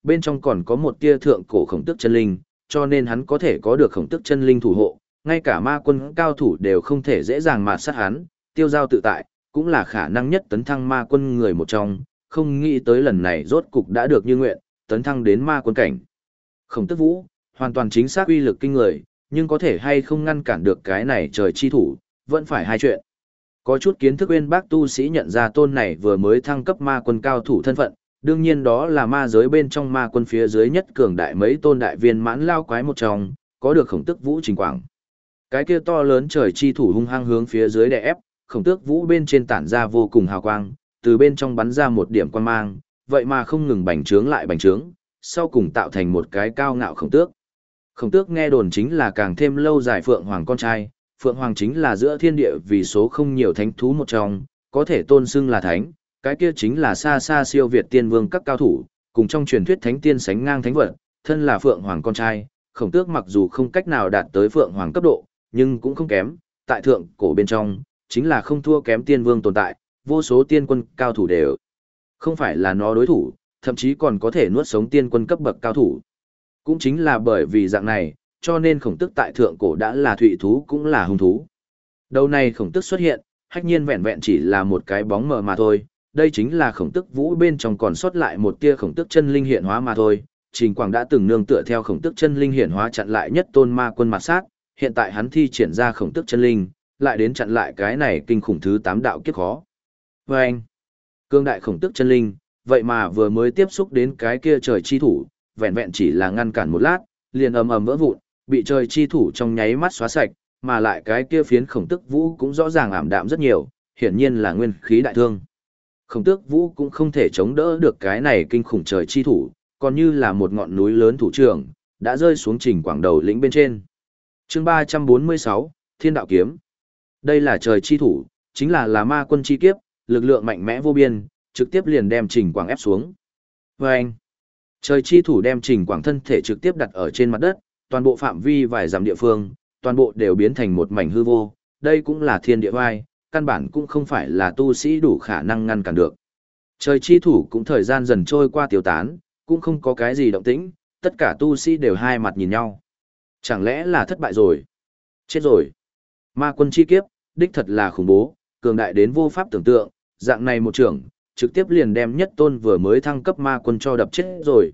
bên trong còn có một tia thượng cổ khổng tước chân linh, cho nên hắn có thể có được khổng tước chân linh thủ hộ, ngay cả ma quân cao thủ đều không thể dễ dàng mạt sát hắn, tiêu giao tự tại, cũng là khả năng nhất tấn thăng ma quân người một trong, không nghĩ tới lần này rốt cục đã được như nguyện, tấn thăng đến ma quân cảnh. Khổng tước vũ, hoàn toàn chính xác uy lực kinh người, nhưng có thể hay không ngăn cản được cái này trời chi thủ, vẫn phải hai chuyện. Có chút kiến thức uyên bác tu sĩ nhận ra tôn này vừa mới thăng cấp ma quân cao thủ thân phận, đương nhiên đó là ma giới bên trong ma quân phía dưới nhất cường đại mấy tôn đại viên mãn lao quái một trong, có được khổng tước vũ trình quảng. Cái kia to lớn trời chi thủ hung hăng hướng phía dưới đè ép, khổng tước vũ bên trên tản ra vô cùng hào quang, từ bên trong bắn ra một điểm quang mang, vậy mà không ngừng bành trướng lại bành trướng, sau cùng tạo thành một cái cao ngạo khổng tước. Khổng tước nghe đồn chính là càng thêm lâu dài Phượng Hoàng con trai, Phượng Hoàng chính là giữa thiên địa vì số không nhiều thánh thú một trong, có thể tôn xưng là thánh, cái kia chính là xa xa siêu việt tiên vương các cao thủ, cùng trong truyền thuyết thánh tiên sánh ngang thánh vật, thân là Phượng Hoàng con trai, khổng tước mặc dù không cách nào đạt tới Phượng Hoàng cấp độ, nhưng cũng không kém, tại thượng cổ bên trong, chính là không thua kém tiên vương tồn tại, vô số tiên quân cao thủ đều không phải là nó đối thủ, thậm chí còn có thể nuốt sống tiên quân cấp bậc cao thủ. Cũng chính là bởi vì dạng này, cho nên khổng tước tại thượng cổ đã là thụy thú cũng là hung thú. Đầu này khổng tước xuất hiện, hách nhiên vẹn vẹn chỉ là một cái bóng mờ mà thôi, đây chính là khổng tước vũ bên trong còn sót lại một tia khổng tước chân linh hiện hóa mà thôi. Trình Quảng đã từng nương tựa theo khổng tước chân linh hiện hóa chặn lại nhất tôn ma quân mặt sát, hiện tại hắn thi triển ra khổng tước chân linh, lại đến chặn lại cái này kinh khủng thứ 8 đạo kiếp khó. Và anh, cương đại khổng tước chân linh, vậy mà vừa mới tiếp xúc đến cái kia trời chi thủ, vẹn vẹn chỉ là ngăn cản một lát, liền ầm ầm vỡ vụn, bị trời chi thủ trong nháy mắt xóa sạch, mà lại cái kia phiến khổng tước vũ cũng rõ ràng ảm đạm rất nhiều, hiển nhiên là nguyên khí đại thương. Khổng tước vũ cũng không thể chống đỡ được cái này kinh khủng trời chi thủ, còn như là một ngọn núi lớn thủ trưởng, đã rơi xuống Trình Quảng đầu lĩnh bên trên. Chương 346, Thiên đạo kiếm. Đây là trời chi thủ, chính là ma quân chi kiếp, lực lượng mạnh mẽ vô biên, trực tiếp liền đem Trình Quảng ép xuống. Và anh, trời chi thủ đem Trình Quảng thân thể trực tiếp đặt ở trên mặt đất, toàn bộ phạm vi vài dặm địa phương, toàn bộ đều biến thành một mảnh hư vô, đây cũng là thiên địa vai, căn bản cũng không phải là tu sĩ đủ khả năng ngăn cản được. Trời chi thủ cũng thời gian dần trôi qua tiêu tán, cũng không có cái gì động tĩnh, tất cả tu sĩ đều hai mặt nhìn nhau. Chẳng lẽ là thất bại rồi? Chết rồi. Ma quân chi kiếp, đích thật là khủng bố, cường đại đến vô pháp tưởng tượng, dạng này một trưởng, trực tiếp liền đem nhất tôn vừa mới thăng cấp ma quân cho đập chết rồi,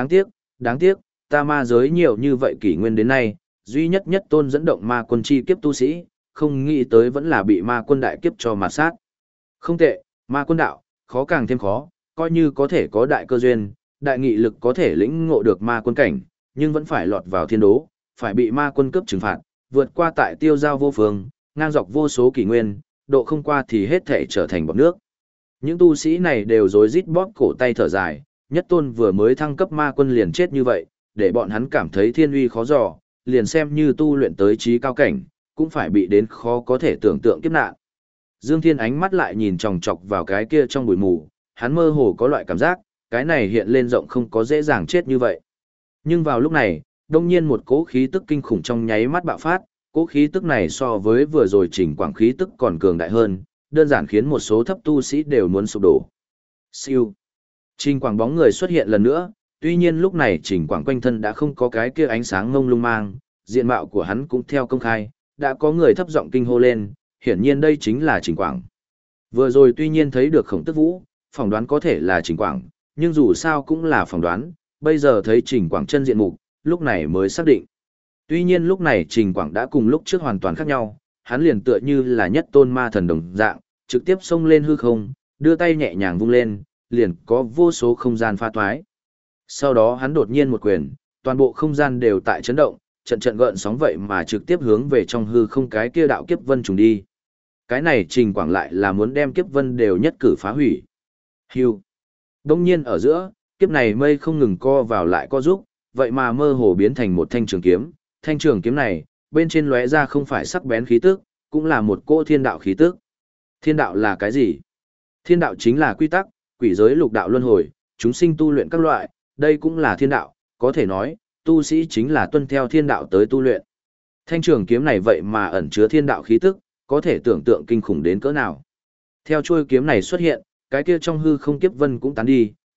đáng tiếc, ta ma giới nhiều như vậy kỷ nguyên đến nay, duy nhất tôn dẫn động ma quân chi kiếp tu sĩ, không nghĩ tới vẫn là bị ma quân đại kiếp cho mà sát. Không tệ, ma quân đạo, khó càng thêm khó, coi như có thể có đại cơ duyên, đại nghị lực có thể lĩnh ngộ được ma quân cảnh, nhưng vẫn phải lọt vào thiên đố, phải bị ma quân cướp trừng phạt, vượt qua tại tiêu giao vô phương, ngang dọc vô số kỷ nguyên, độ không qua thì hết thể trở thành bọt nước. Những tu sĩ này đều rối rít bóp cổ tay thở dài, nhất tôn vừa mới thăng cấp ma quân liền chết như vậy, để bọn hắn cảm thấy thiên uy khó dò, liền xem như tu luyện tới trí cao cảnh, cũng phải bị đến khó có thể tưởng tượng kiếp nạn. Dương Thiên ánh mắt lại nhìn chòng chọc vào cái kia trong bụi mù, hắn mơ hồ có loại cảm giác, cái này hiện lên rộng không có dễ dàng chết như vậy. Nhưng vào lúc này, đông nhiên một cỗ khí tức kinh khủng trong nháy mắt bạo phát, cỗ khí tức này so với vừa rồi Trình Quảng khí tức còn cường đại hơn, đơn giản khiến một số thấp tu sĩ đều muốn sụp đổ. Siêu. Trình Quảng bóng người xuất hiện lần nữa, tuy nhiên lúc này Trình Quảng quanh thân đã không có cái kia ánh sáng ngông lung mang, diện mạo của hắn cũng theo công khai, đã có người thấp giọng kinh hô lên, hiển nhiên đây chính là Trình Quảng. Vừa rồi tuy nhiên thấy được Khổng Tước Vũ, phỏng đoán có thể là Trình Quảng, nhưng dù sao cũng là phỏng đoán, bây giờ thấy Trình Quảng chân diện mục, lúc này mới xác định. Tuy nhiên lúc này Trình Quảng đã cùng lúc trước hoàn toàn khác nhau, hắn liền tựa như là nhất tôn ma thần đồng dạng, trực tiếp xông lên hư không, đưa tay nhẹ nhàng vung lên, liền có vô số không gian pha toái. Sau đó hắn đột nhiên một quyền, toàn bộ không gian đều tại chấn động, trận gợn sóng vậy mà trực tiếp hướng về trong hư không cái kia đạo kiếp vân trùng đi. Cái này Trình Quảng lại là muốn đem kiếp vân đều nhất cử phá hủy. Hưu. Đông nhiên ở giữa, kiếp này mây không ngừng co vào lại co rút, vậy mà mơ hồ biến thành một thanh trường kiếm. Thanh trường kiếm này, bên trên lóe ra không phải sắc bén khí tức, cũng là một cỗ thiên đạo khí tức. Thiên đạo là cái gì? Thiên đạo chính là quy tắc, quỷ giới lục đạo luân hồi, chúng sinh tu luyện các loại, đây cũng là thiên đạo, có thể nói, tu sĩ chính là tuân theo thiên đạo tới tu luyện. Thanh trường kiếm này vậy mà ẩn chứa thiên đạo khí tức, có thể tưởng tượng kinh khủng đến cỡ nào. Theo chuôi kiếm này xuất hiện, cái kia trong hư không kiếp vân cũng tán đi,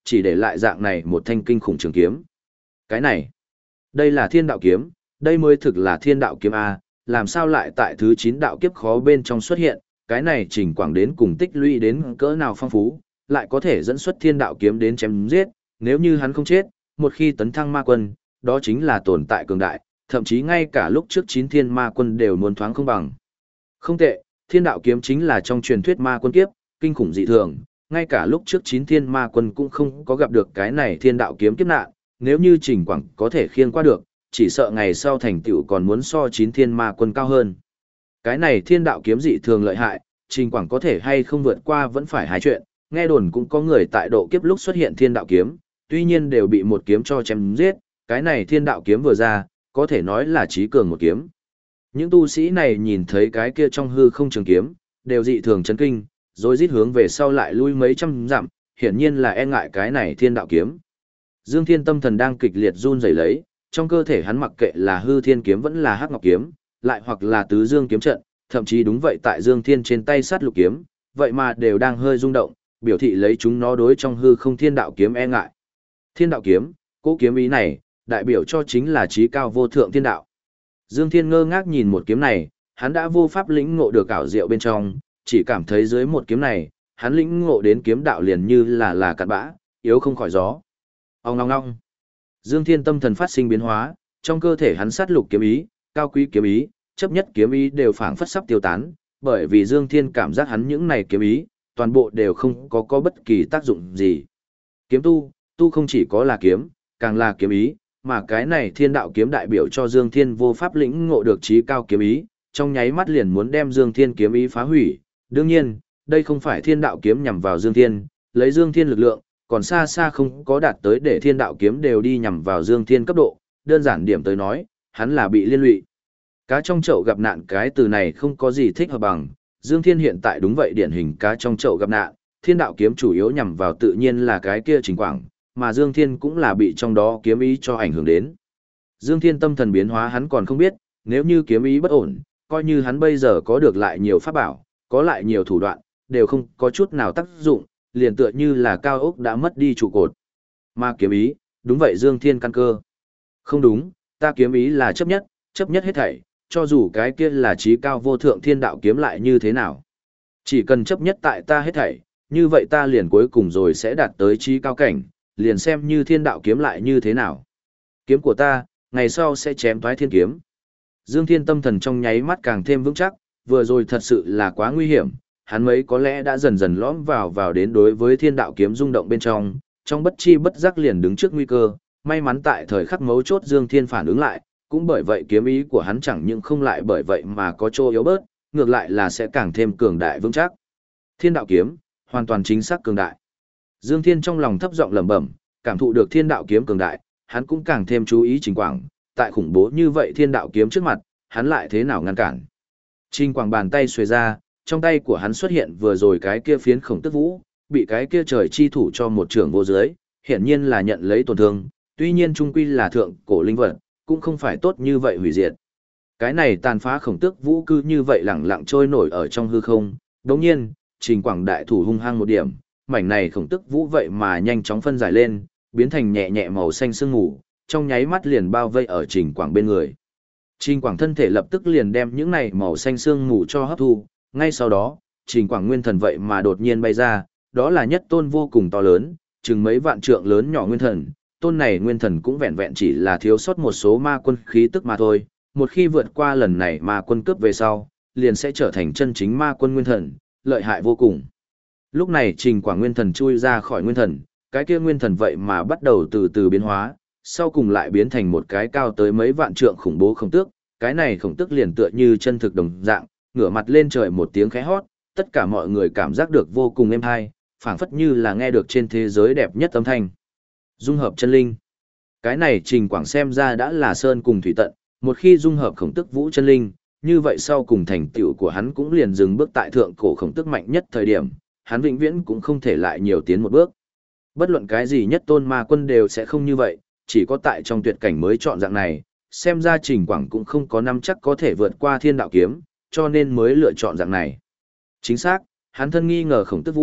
chỉ để lại dạng này một thanh kinh khủng trường kiếm. Cái này, đây là thiên đạo kiếm, đây mới thực là thiên đạo kiếm A, làm sao lại tại thứ 9 đạo kiếp khó bên trong xuất hiện, cái này Trình Quảng đến cùng tích lũy đến cỡ nào phong phú, lại có thể dẫn xuất thiên đạo kiếm đến chém giết, nếu như hắn không chết, một khi tấn thăng ma quân, đó chính là tồn tại cường đại, thậm chí ngay cả lúc trước 9 thiên ma quân đều muốn thoáng không bằng. Không tệ, thiên đạo kiếm chính là trong truyền thuyết ma quân kiếp, kinh khủng dị thường, ngay cả lúc trước 9 thiên ma quân cũng không có gặp được cái này thiên đạo kiếm kiếp nạn, nếu như Trình Quảng có thể khiêng qua được, chỉ sợ ngày sau thành tựu còn muốn so 9 thiên ma quân cao hơn. Cái này thiên đạo kiếm dị thường lợi hại, Trình Quảng có thể hay không vượt qua vẫn phải hai chuyện, nghe đồn cũng có người tại độ kiếp lúc xuất hiện thiên đạo kiếm, tuy nhiên đều bị một kiếm cho chém giết, cái này thiên đạo kiếm vừa ra, có thể nói là chí cường một kiếm. Những tu sĩ này nhìn thấy cái kia trong hư không trường kiếm, đều dị thường chấn kinh, rồi rít hướng về sau lại lui mấy trăm dặm, hiển nhiên là e ngại cái này thiên đạo kiếm. Dương Thiên tâm thần đang kịch liệt run rẩy lấy, trong cơ thể hắn mặc kệ là hư thiên kiếm vẫn là hắc ngọc kiếm, lại hoặc là tứ dương kiếm trận, thậm chí đúng vậy tại Dương Thiên trên tay sát lục kiếm, vậy mà đều đang hơi rung động, biểu thị lấy chúng nó đối trong hư không thiên đạo kiếm e ngại. Thiên đạo kiếm, cỗ kiếm ý này, đại biểu cho chính là trí cao vô thượng thiên đạo. Dương Thiên ngơ ngác nhìn một kiếm này, hắn đã vô pháp lĩnh ngộ được ảo diệu bên trong, chỉ cảm thấy dưới một kiếm này, hắn lĩnh ngộ đến kiếm đạo liền như là cặn bã, yếu không khỏi gió. Ong ong ong. Dương Thiên tâm thần phát sinh biến hóa, trong cơ thể hắn sát lục kiếm ý, cao quý kiếm ý, chấp nhất kiếm ý đều phảng phất sắp tiêu tán, bởi vì Dương Thiên cảm giác hắn những này kiếm ý, toàn bộ đều không có bất kỳ tác dụng gì. Kiếm tu không chỉ có là kiếm, càng là kiếm ý, mà cái này thiên đạo kiếm đại biểu cho Dương Thiên vô pháp lĩnh ngộ được trí cao kiếm ý, trong nháy mắt liền muốn đem Dương Thiên kiếm ý phá hủy. Đương nhiên, đây không phải thiên đạo kiếm nhằm vào Dương Thiên, lấy Dương Thiên lực lượng, còn xa xa không có đạt tới để thiên đạo kiếm đều đi nhằm vào Dương Thiên cấp độ, đơn giản điểm tới nói, hắn là bị liên lụy. Cá trong chậu gặp nạn cái từ này không có gì thích hợp bằng, Dương Thiên hiện tại đúng vậy điển hình cá trong chậu gặp nạn, thiên đạo kiếm chủ yếu nhằm vào tự nhiên là cái kia Trình Quảng, mà Dương Thiên cũng là bị trong đó kiếm ý cho ảnh hưởng đến. Dương Thiên tâm thần biến hóa hắn còn không biết, nếu như kiếm ý bất ổn, coi như hắn bây giờ có được lại nhiều pháp bảo, có lại nhiều thủ đoạn, đều không có chút nào tác dụng, liền tựa như là cao ốc đã mất đi trụ cột. Mà kiếm ý, đúng vậy Dương Thiên căn cơ. Không đúng, ta kiếm ý là chấp nhất hết thảy, cho dù cái kia là trí cao vô thượng thiên đạo kiếm lại như thế nào. Chỉ cần chấp nhất tại ta hết thảy, như vậy ta liền cuối cùng rồi sẽ đạt tới trí cao cảnh, liền xem như thiên đạo kiếm lại như thế nào. Kiếm của ta, ngày sau sẽ chém toái thiên kiếm. Dương Thiên tâm thần trong nháy mắt càng thêm vững chắc, vừa rồi thật sự là quá nguy hiểm, hắn mấy có lẽ đã dần dần lõm vào đến đối với thiên đạo kiếm rung động bên trong bất chi bất giác liền đứng trước nguy cơ, may mắn tại thời khắc mấu chốt Dương Thiên phản ứng lại, cũng bởi vậy kiếm ý của hắn chẳng những không lại bởi vậy mà có chỗ yếu bớt, ngược lại là sẽ càng thêm cường đại vững chắc. Thiên đạo kiếm, hoàn toàn chính xác cường đại. Dương Thiên trong lòng thấp giọng lẩm bẩm, cảm thụ được thiên đạo kiếm cường đại, hắn cũng càng thêm chú ý Trình Quảng, tại khủng bố như vậy thiên đạo kiếm trước mặt, hắn lại thế nào ngăn cản. Trình Quảng bàn tay xuề ra, trong tay của hắn xuất hiện vừa rồi cái kia phiến khổng tức vũ, bị cái kia trời chi thủ cho một trưởng vô dưới, hiển nhiên là nhận lấy tổn thương, tuy nhiên trung quy là thượng cổ linh vật, cũng không phải tốt như vậy hủy diệt. Cái này tàn phá khổng tước vũ cư như vậy lẳng lặng trôi nổi ở trong hư không, đồng nhiên, Trình Quảng đại thủ hung hăng một điểm, mảnh này khổng tước vũ vậy mà nhanh chóng phân giải lên, biến thành nhẹ nhẹ màu xanh sương mù, trong nháy mắt liền bao vây ở Trình Quảng bên người. Trình Quảng thân thể lập tức liền đem những này màu xanh sương mù cho hấp thu, ngay sau đó, Trình Quảng nguyên thần vậy mà đột nhiên bay ra, đó là nhất tôn vô cùng to lớn, chừng mấy vạn trượng lớn nhỏ nguyên thần, tôn này nguyên thần cũng vẹn vẹn chỉ là thiếu sót một số ma quân khí tức mà thôi, một khi vượt qua lần này ma quân cướp về sau, liền sẽ trở thành chân chính ma quân nguyên thần, lợi hại vô cùng. Lúc này Trình Quảng nguyên thần chui ra khỏi nguyên thần, cái kia nguyên thần vậy mà bắt đầu từ từ biến hóa, sau cùng lại biến thành một cái cao tới mấy vạn trượng khủng bố khổng tước, cái này khổng tước liền tựa như chân thực đồng dạng, ngửa mặt lên trời một tiếng khẽ hót, tất cả mọi người cảm giác được vô cùng êm tai, phảng phất như là nghe được trên thế giới đẹp nhất âm thanh. Dung hợp chân linh. Cái này Trình Quảng xem ra đã là sơn cùng thủy tận, một khi dung hợp khổng tức vũ chân linh, như vậy sau cùng thành tựu của hắn cũng liền dừng bước tại thượng cổ khổng tức mạnh nhất thời điểm, hắn vĩnh viễn cũng không thể lại nhiều tiến một bước. Bất luận cái gì nhất tôn ma quân đều sẽ không như vậy, chỉ có tại trong tuyệt cảnh mới chọn dạng này, xem ra Trình Quảng cũng không có năm chắc có thể vượt qua thiên đạo kiếm, cho nên mới lựa chọn dạng này. Chính xác, hắn thân nghi ngờ khổng tức vũ,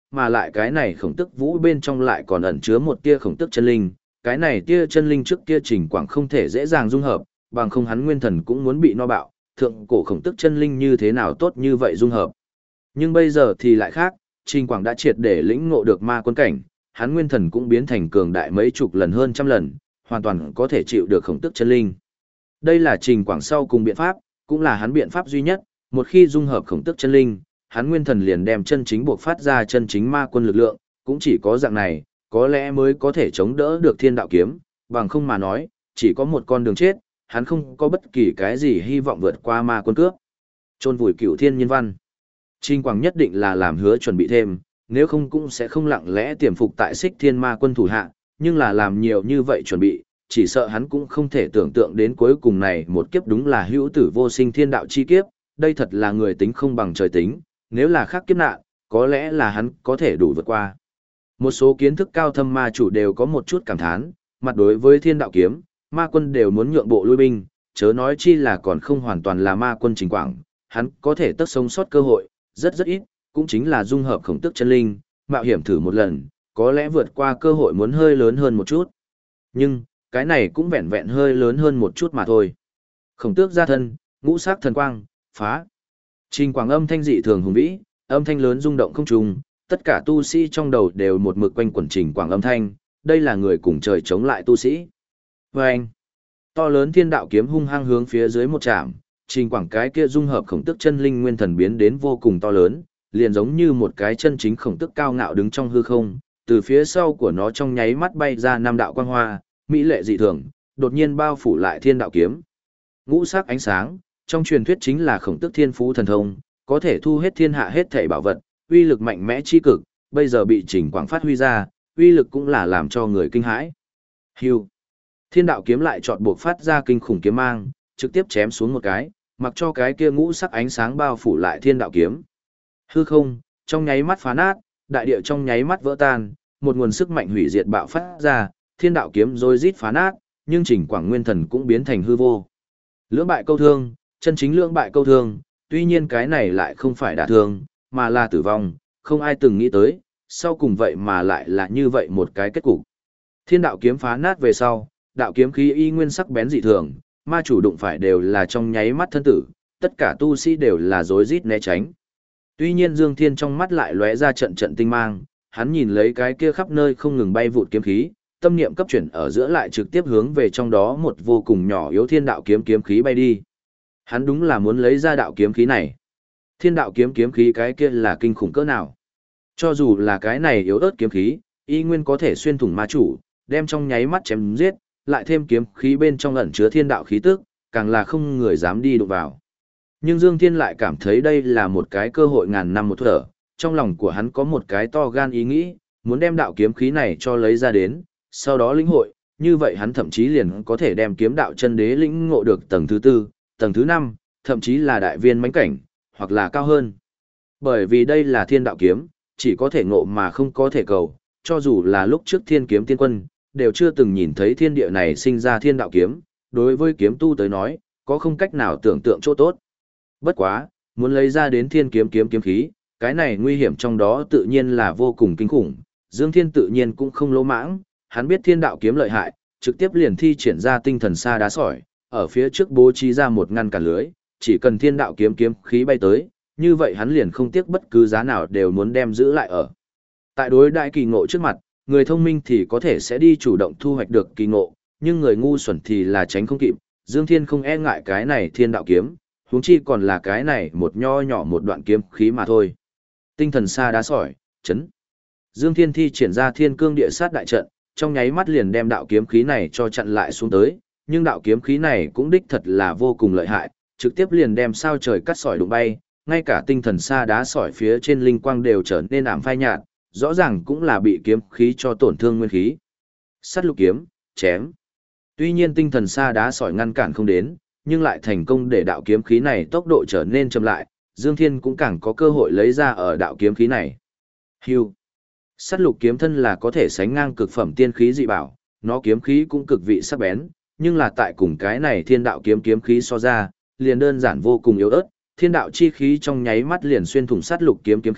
mà lại cái này khổng tức vũ bên trong lại còn ẩn chứa một tia khổng tức chân linh, cái này tia chân linh trước kia Trình Quảng không thể dễ dàng dung hợp, bằng không hắn nguyên thần cũng muốn bị no bạo, thượng cổ khổng tức chân linh như thế nào tốt như vậy dung hợp. Nhưng bây giờ thì lại khác, Trình Quảng đã triệt để lĩnh ngộ được ma quân cảnh, hắn nguyên thần cũng biến thành cường đại mấy chục lần hơn trăm lần, hoàn toàn có thể chịu được khổng tức chân linh. Đây là Trình Quảng sau cùng biện pháp, cũng là hắn biện pháp duy nhất, một khi dung hợp khổng tức chân linh, hắn nguyên thần liền đem chân chính buộc phát ra chân chính ma quân lực lượng, cũng chỉ có dạng này, có lẽ mới có thể chống đỡ được thiên đạo kiếm, bằng không mà nói, chỉ có một con đường chết, hắn không có bất kỳ cái gì hy vọng vượt qua ma quân cướp. Chôn vùi Cửu Thiên Nhân Văn. Trình Quảng nhất định là làm hứa chuẩn bị thêm, nếu không cũng sẽ không lặng lẽ tiềm phục tại Xích Thiên Ma Quân thủ hạ, nhưng là làm nhiều như vậy chuẩn bị, chỉ sợ hắn cũng không thể tưởng tượng đến cuối cùng này một kiếp đúng là hữu tử vô sinh thiên đạo chi kiếp, đây thật là người tính không bằng trời tính, nếu là khác kiếp nạn, có lẽ là hắn có thể đủ vượt qua. Một số kiến thức cao thâm ma chủ đều có một chút cảm thán, mặt đối với thiên đạo kiếm, ma quân đều muốn nhượng bộ lui binh, chớ nói chi là còn không hoàn toàn là ma quân Trình Quảng, hắn có thể tất sống sót cơ hội, rất ít, cũng chính là dung hợp khổng tức chân linh, mạo hiểm thử một lần, có lẽ vượt qua cơ hội muốn hơi lớn hơn một chút. Nhưng, cái này cũng vẹn vẹn hơi lớn hơn một chút mà thôi. Khổng tước gia thân, ngũ sắc thần quang, phá. Trình Quảng âm thanh dị thường hùng vĩ, âm thanh lớn rung động không trùng, tất cả tu sĩ trong đầu đều một mực quanh quẩn Trình Quảng âm thanh, đây là người cùng trời chống lại tu sĩ. Vâng! To lớn thiên đạo kiếm hung hăng hướng phía dưới một chạm, Trình Quảng cái kia dung hợp khổng tức chân linh nguyên thần biến đến vô cùng to lớn, liền giống như một cái chân chính khổng tức cao ngạo đứng trong hư không, từ phía sau của nó trong nháy mắt bay ra năm đạo quang hoa, mỹ lệ dị thường, đột nhiên bao phủ lại thiên đạo kiếm. Ngũ sắc ánh sáng, trong truyền thuyết chính là khổng tức thiên phú thần thông, có thể thu hết thiên hạ hết thảy bảo vật, uy lực mạnh mẽ chi cực, bây giờ bị Trình Quảng phát huy ra, uy lực cũng là làm cho người kinh hãi. Hưu. Thiên đạo kiếm lại chọn buộc phát ra kinh khủng kiếm mang, trực tiếp chém xuống một cái, mặc cho cái kia ngũ sắc ánh sáng bao phủ lại thiên đạo kiếm. Hư không, trong nháy mắt phá nát, đại địa trong nháy mắt vỡ tan, một nguồn sức mạnh hủy diệt bạo phát ra, thiên đạo kiếm rồi rít phá nát, nhưng Trình Quảng nguyên thần cũng biến thành hư vô. Lưỡng bại câu thương, chân chính lưỡng bại câu thương, tuy nhiên cái này lại không phải đả thương, mà là tử vong, không ai từng nghĩ tới, sau cùng vậy mà lại là như vậy một cái kết cục. Thiên đạo kiếm phá nát về sau, đạo kiếm khí y nguyên sắc bén dị thường, ma chủ đụng phải đều là trong nháy mắt thân tử, tất cả tu sĩ đều là rối rít né tránh. Tuy nhiên Dương Thiên trong mắt lại lóe ra trận trận tinh mang, hắn nhìn lấy cái kia khắp nơi không ngừng bay vụt kiếm khí, tâm niệm cấp chuyển ở giữa lại trực tiếp hướng về trong đó một vô cùng nhỏ yếu thiên đạo kiếm kiếm khí bay đi. Hắn đúng là muốn lấy ra đạo kiếm khí này. Thiên đạo kiếm kiếm khí cái kia là kinh khủng cỡ nào? Cho dù là cái này yếu ớt kiếm khí, y nguyên có thể xuyên thủng ma chủ, đem trong nháy mắt chém giết, lại thêm kiếm khí bên trong ẩn chứa thiên đạo khí tức, càng là không người dám đi đụng vào. Nhưng Dương Thiên lại cảm thấy đây là một cái cơ hội ngàn năm một thở, trong lòng của hắn có một cái to gan ý nghĩ, muốn đem đạo kiếm khí này cho lấy ra đến, sau đó lĩnh hội, như vậy hắn thậm chí liền có thể đem kiếm đạo chân đế lĩnh ngộ được tầng thứ 4, tầng thứ 5, thậm chí là đại viên mãnh cảnh, hoặc là cao hơn. Bởi vì đây là thiên đạo kiếm, chỉ có thể ngộ mà không có thể cầu, cho dù là lúc trước thiên kiếm tiên quân, đều chưa từng nhìn thấy thiên địa này sinh ra thiên đạo kiếm, đối với kiếm tu tới nói, có không cách nào tưởng tượng chỗ tốt. Bất quá, muốn lấy ra đến thiên kiếm kiếm khí, cái này nguy hiểm trong đó tự nhiên là vô cùng kinh khủng, Dương Thiên tự nhiên cũng không lỗ mãng, hắn biết thiên đạo kiếm lợi hại, trực tiếp liền thi triển ra tinh thần sa đá sỏi, ở phía trước bố trí ra một ngăn cản lưới, chỉ cần thiên đạo kiếm khí bay tới, như vậy hắn liền không tiếc bất cứ giá nào đều muốn đem giữ lại ở. Tại đối đại kỳ ngộ trước mặt, người thông minh thì có thể sẽ đi chủ động thu hoạch được kỳ ngộ, nhưng người ngu xuẩn thì là tránh không kịp. Dương Thiên không e ngại cái này thiên đạo kiếm, huống chi còn là cái này một nho nhỏ một đoạn kiếm khí mà thôi. Tinh thần sa đá sỏi, chấn. Dương Thiên thi triển ra thiên cương địa sát đại trận, trong nháy mắt liền đem đạo kiếm khí này cho chặn lại xuống tới, nhưng đạo kiếm khí này cũng đích thật là vô cùng lợi hại, trực tiếp liền đem sao trời cắt sỏi đụng bay, ngay cả tinh thần sa đá sỏi phía trên linh quang đều trở nên ảm phai nhạt, rõ ràng cũng là bị kiếm khí cho tổn thương nguyên khí. Sắt lục kiếm, chém. Tuy nhiên tinh thần sa đá sỏi ngăn cản không đến, nhưng lại thành công để đạo kiếm khí này tốc độ trở nên chậm lại, Dương Thiên cũng càng có cơ hội lấy ra ở đạo kiếm khí này. Hưu. Sắt lục kiếm thân là có thể sánh ngang cực phẩm tiên khí dị bảo, nó kiếm khí cũng cực vị sắc bén, nhưng là tại cùng cái này thiên đạo kiếm khí so ra, liền đơn giản vô cùng yếu ớt, thiên đạo chi khí trong nháy mắt liền xuyên thủng sắt lục kiếm khí,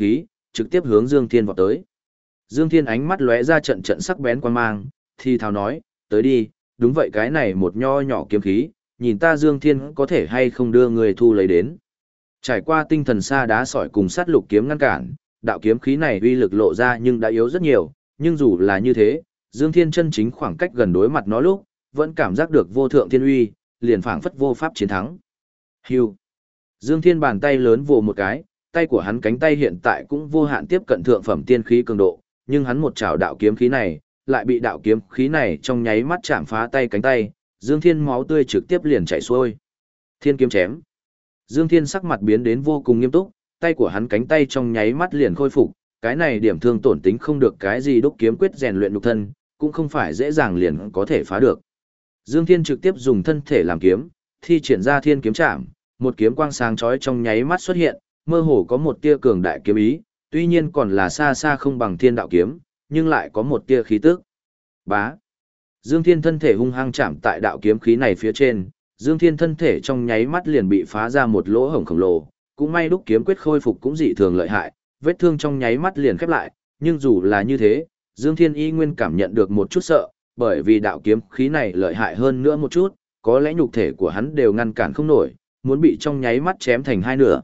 trực tiếp hướng Dương Thiên vọt tới. Dương Thiên ánh mắt lóe ra trận trận sắc bén quan mang, thì thào nói, tới đi, đúng vậy cái này một nho nhỏ kiếm khí, nhìn ta Dương Thiên có thể hay không đưa người thu lấy đến. Trải qua tinh thần sa đá sỏi cùng sát lục kiếm ngăn cản, đạo kiếm khí này uy lực lộ ra nhưng đã yếu rất nhiều, nhưng dù là như thế, Dương Thiên chân chính khoảng cách gần đối mặt nó lúc, vẫn cảm giác được vô thượng thiên uy, liền phảng phất vô pháp chiến thắng. Hưu. Dương Thiên bàn tay lớn vồ một cái, tay của hắn cánh tay hiện tại cũng vô hạn tiếp cận thượng phẩm tiên khí cường độ, nhưng hắn một chảo đạo kiếm khí này, lại bị đạo kiếm khí này trong nháy mắt chạm phá tay cánh tay, Dương Thiên máu tươi trực tiếp liền chảy xuôi. Thiên kiếm chém. Dương Thiên sắc mặt biến đến vô cùng nghiêm túc, tay của hắn cánh tay trong nháy mắt liền khôi phục, cái này điểm thương tổn tính không được cái gì đúc kiếm quyết rèn luyện nhục thân, cũng không phải dễ dàng liền có thể phá được. Dương Thiên trực tiếp dùng thân thể làm kiếm, thi triển ra thiên kiếm trảm, một kiếm quang sáng chói trong nháy mắt xuất hiện, mơ hồ có một tia cường đại kiếm ý, tuy nhiên còn là xa xa không bằng thiên đạo kiếm, nhưng lại có một tia khí tức. Bá. Dương Thiên thân thể hung hăng chạm tại đạo kiếm khí này phía trên, Dương Thiên thân thể trong nháy mắt liền bị phá ra một lỗ hổng khổng lồ, cũng may đúc kiếm quyết khôi phục cũng dị thường lợi hại, vết thương trong nháy mắt liền khép lại, nhưng dù là như thế, Dương Thiên y nguyên cảm nhận được một chút sợ, bởi vì đạo kiếm khí này lợi hại hơn nữa một chút, có lẽ nhục thể của hắn đều ngăn cản không nổi, muốn bị trong nháy mắt chém thành hai nửa.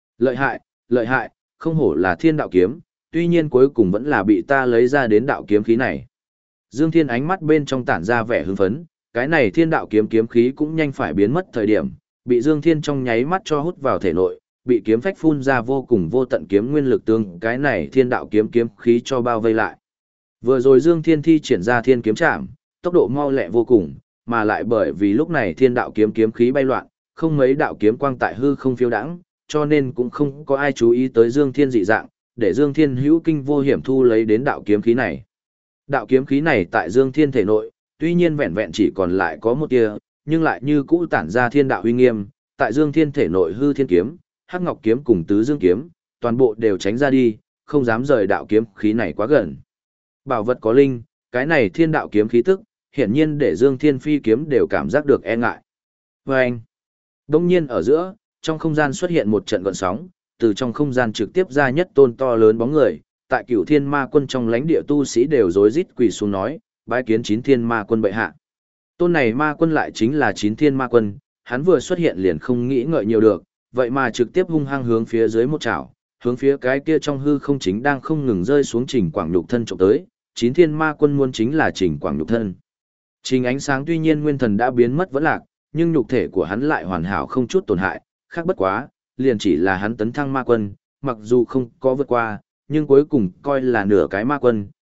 Lợi hại, không hổ là thiên đạo kiếm, tuy nhiên cuối cùng vẫn là bị ta lấy ra đến đạo kiếm khí này. Dương Thiên ánh mắt bên trong tản ra vẻ hưng phấn, cái này thiên đạo kiếm kiếm khí cũng nhanh phải biến mất thời điểm, bị Dương Thiên trong nháy mắt cho hút vào thể nội, bị kiếm phách phun ra vô cùng vô tận kiếm nguyên lực tương cái này thiên đạo kiếm kiếm khí cho bao vây lại. Vừa rồi Dương Thiên thi triển ra thiên kiếm trảm, tốc độ mau lẹ vô cùng, mà lại bởi vì lúc này thiên đạo kiếm kiếm khí bay loạn, không mấy đạo kiếm quang tại hư không phiêu đãng, cho nên cũng không có ai chú ý tới Dương Thiên dị dạng, để Dương Thiên hữu kinh vô hiểm thu lấy đến đạo kiếm khí này. Đạo kiếm khí này tại Dương Thiên thể nội, tuy nhiên vẹn vẹn chỉ còn lại có một tia, nhưng lại như cũ tản ra thiên đạo uy nghiêm, tại Dương Thiên thể nội hư thiên kiếm, hắc ngọc kiếm cùng tứ dương kiếm, toàn bộ đều tránh ra đi, không dám rời đạo kiếm khí này quá gần. Bảo vật có linh, cái này thiên đạo kiếm khí tức, hiển nhiên để Dương Thiên phi kiếm đều cảm giác được e ngại. Và anh, đông nhiên ở giữa, trong không gian xuất hiện một trận gợn sóng, từ trong không gian trực tiếp ra nhất tôn to lớn bóng người, tại Cửu Thiên Ma Quân trong lãnh địa tu sĩ đều rối rít quỳ xuống nói, bái kiến Chín Thiên Ma Quân bệ hạ. Tôn này Ma Quân lại chính là Chín Thiên Ma Quân, hắn vừa xuất hiện liền không nghĩ ngợi nhiều được, vậy mà trực tiếp hung hăng hướng phía dưới một chảo, hướng phía cái kia trong hư không chính đang không ngừng rơi xuống Trình Quảng Nhục thân trộm tới, Chín Thiên Ma Quân muốn chính là Trình Quảng Nhục thân. Trình Ánh Sáng tuy nhiên nguyên thần đã biến mất vẫn lạc, nhưng nhục thể của hắn lại hoàn hảo không chút tổn hại, khác bất quá, liền chỉ là hắn tấn thăng Ma Quân, mặc dù không có vượt qua, nhưng cuối cùng coi là nửa cái Ma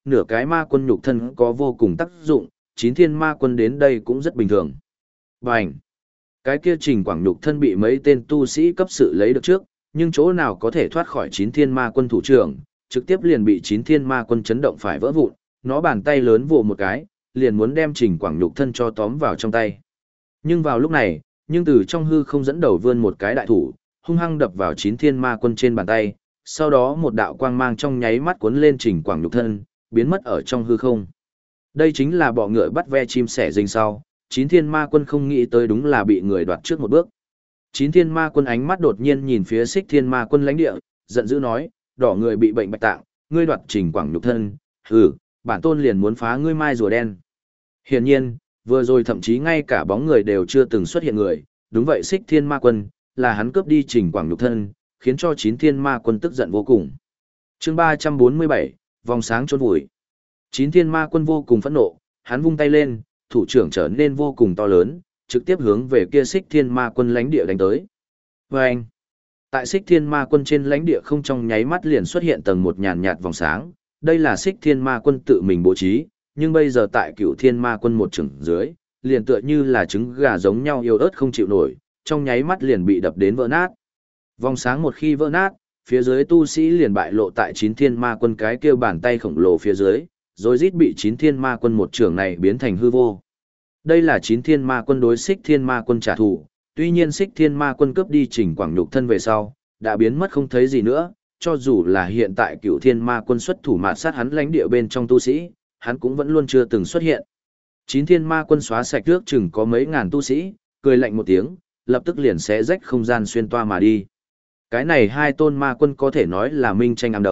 Quân nhục thân có vô cùng tác dụng, Chín Thiên Ma Quân đến đây cũng rất bình thường. Bành! Cái kia Trình Quảng Nhục thân bị mấy tên tu sĩ cấp sự lấy được trước, nhưng chỗ nào có thể thoát khỏi Chín Thiên Ma Quân thủ trưởng, trực tiếp liền bị Chín Thiên Ma Quân chấn động phải vỡ vụn, nó bàn tay lớn vồ một cái, liền muốn đem Trình Quảng Nhục thân cho tóm vào trong tay. Nhưng vào lúc này, từ trong hư không dẫn đầu vươn một cái đại thủ, hung hăng đập vào Chín Thiên Ma Quân trên bàn tay, sau đó một đạo quang mang trong nháy mắt cuốn lên Trình Quảng Nhục thân, biến mất ở trong hư không. Đây chính là bọ ngựa bắt ve chim sẻ rình sau, Chín Thiên Ma Quân không nghĩ tới đúng là bị người đoạt trước một bước. Chín Thiên Ma Quân ánh mắt đột nhiên nhìn phía Xích Thiên Ma Quân lãnh địa, giận dữ nói, đỏ người bị bệnh bạch tạng, ngươi đoạt Trình Quảng Nhục thân, hừ, bản tôn liền muốn phá ngươi mai rùa đen. Hiển nhiên, vừa rồi thậm chí ngay cả bóng người đều chưa từng xuất hiện người, đúng vậy Xích Thiên Ma Quân, là hắn cướp đi Trình Quảng Nhục thân, khiến cho Chín Thiên Ma Quân tức giận vô cùng. Chương 347, vòng sáng chôn vùi. Chín Thiên Ma Quân vô cùng phẫn nộ, hắn vung tay lên, thủ trưởng trở nên vô cùng to lớn, trực tiếp hướng về kia Xích Thiên Ma Quân lãnh địa đánh tới. Và anh, tại Xích Thiên Ma Quân trên lãnh địa không trong nháy mắt liền xuất hiện tầng một nhàn nhạt vòng sáng, đây là Xích Thiên Ma Quân tự mình bố trí, nhưng bây giờ tại Cửu Thiên Ma Quân một chừng dưới, liền tựa như là trứng gà giống nhau yếu ớt không chịu nổi, trong nháy mắt liền bị đập đến vỡ nát. Vòng sáng một khi vỡ nát, phía dưới tu sĩ liền bại lộ tại Chín Thiên Ma Quân cái kia bàn tay khổng lồ phía dưới, rồi rít bị Chín Thiên Ma Quân một trưởng này biến thành hư vô. Đây là Chín Thiên Ma Quân đối Xích Thiên Ma Quân trả thù, tuy nhiên Xích Thiên Ma Quân cướp đi Trình Quảng Nhục thân về sau, đã biến mất không thấy gì nữa, cho dù là hiện tại Cửu Thiên Ma Quân xuất thủ mạt sát hắn lãnh địa bên trong tu sĩ, hắn cũng vẫn luôn chưa từng xuất hiện. Chín Thiên Ma Quân xóa sạch trước chừng có mấy ngàn tu sĩ, cười lạnh một tiếng, lập tức liền xé rách không gian xuyên toa mà đi. Cái này hai tôn ma quân có thể nói là minh tranh ám đấu,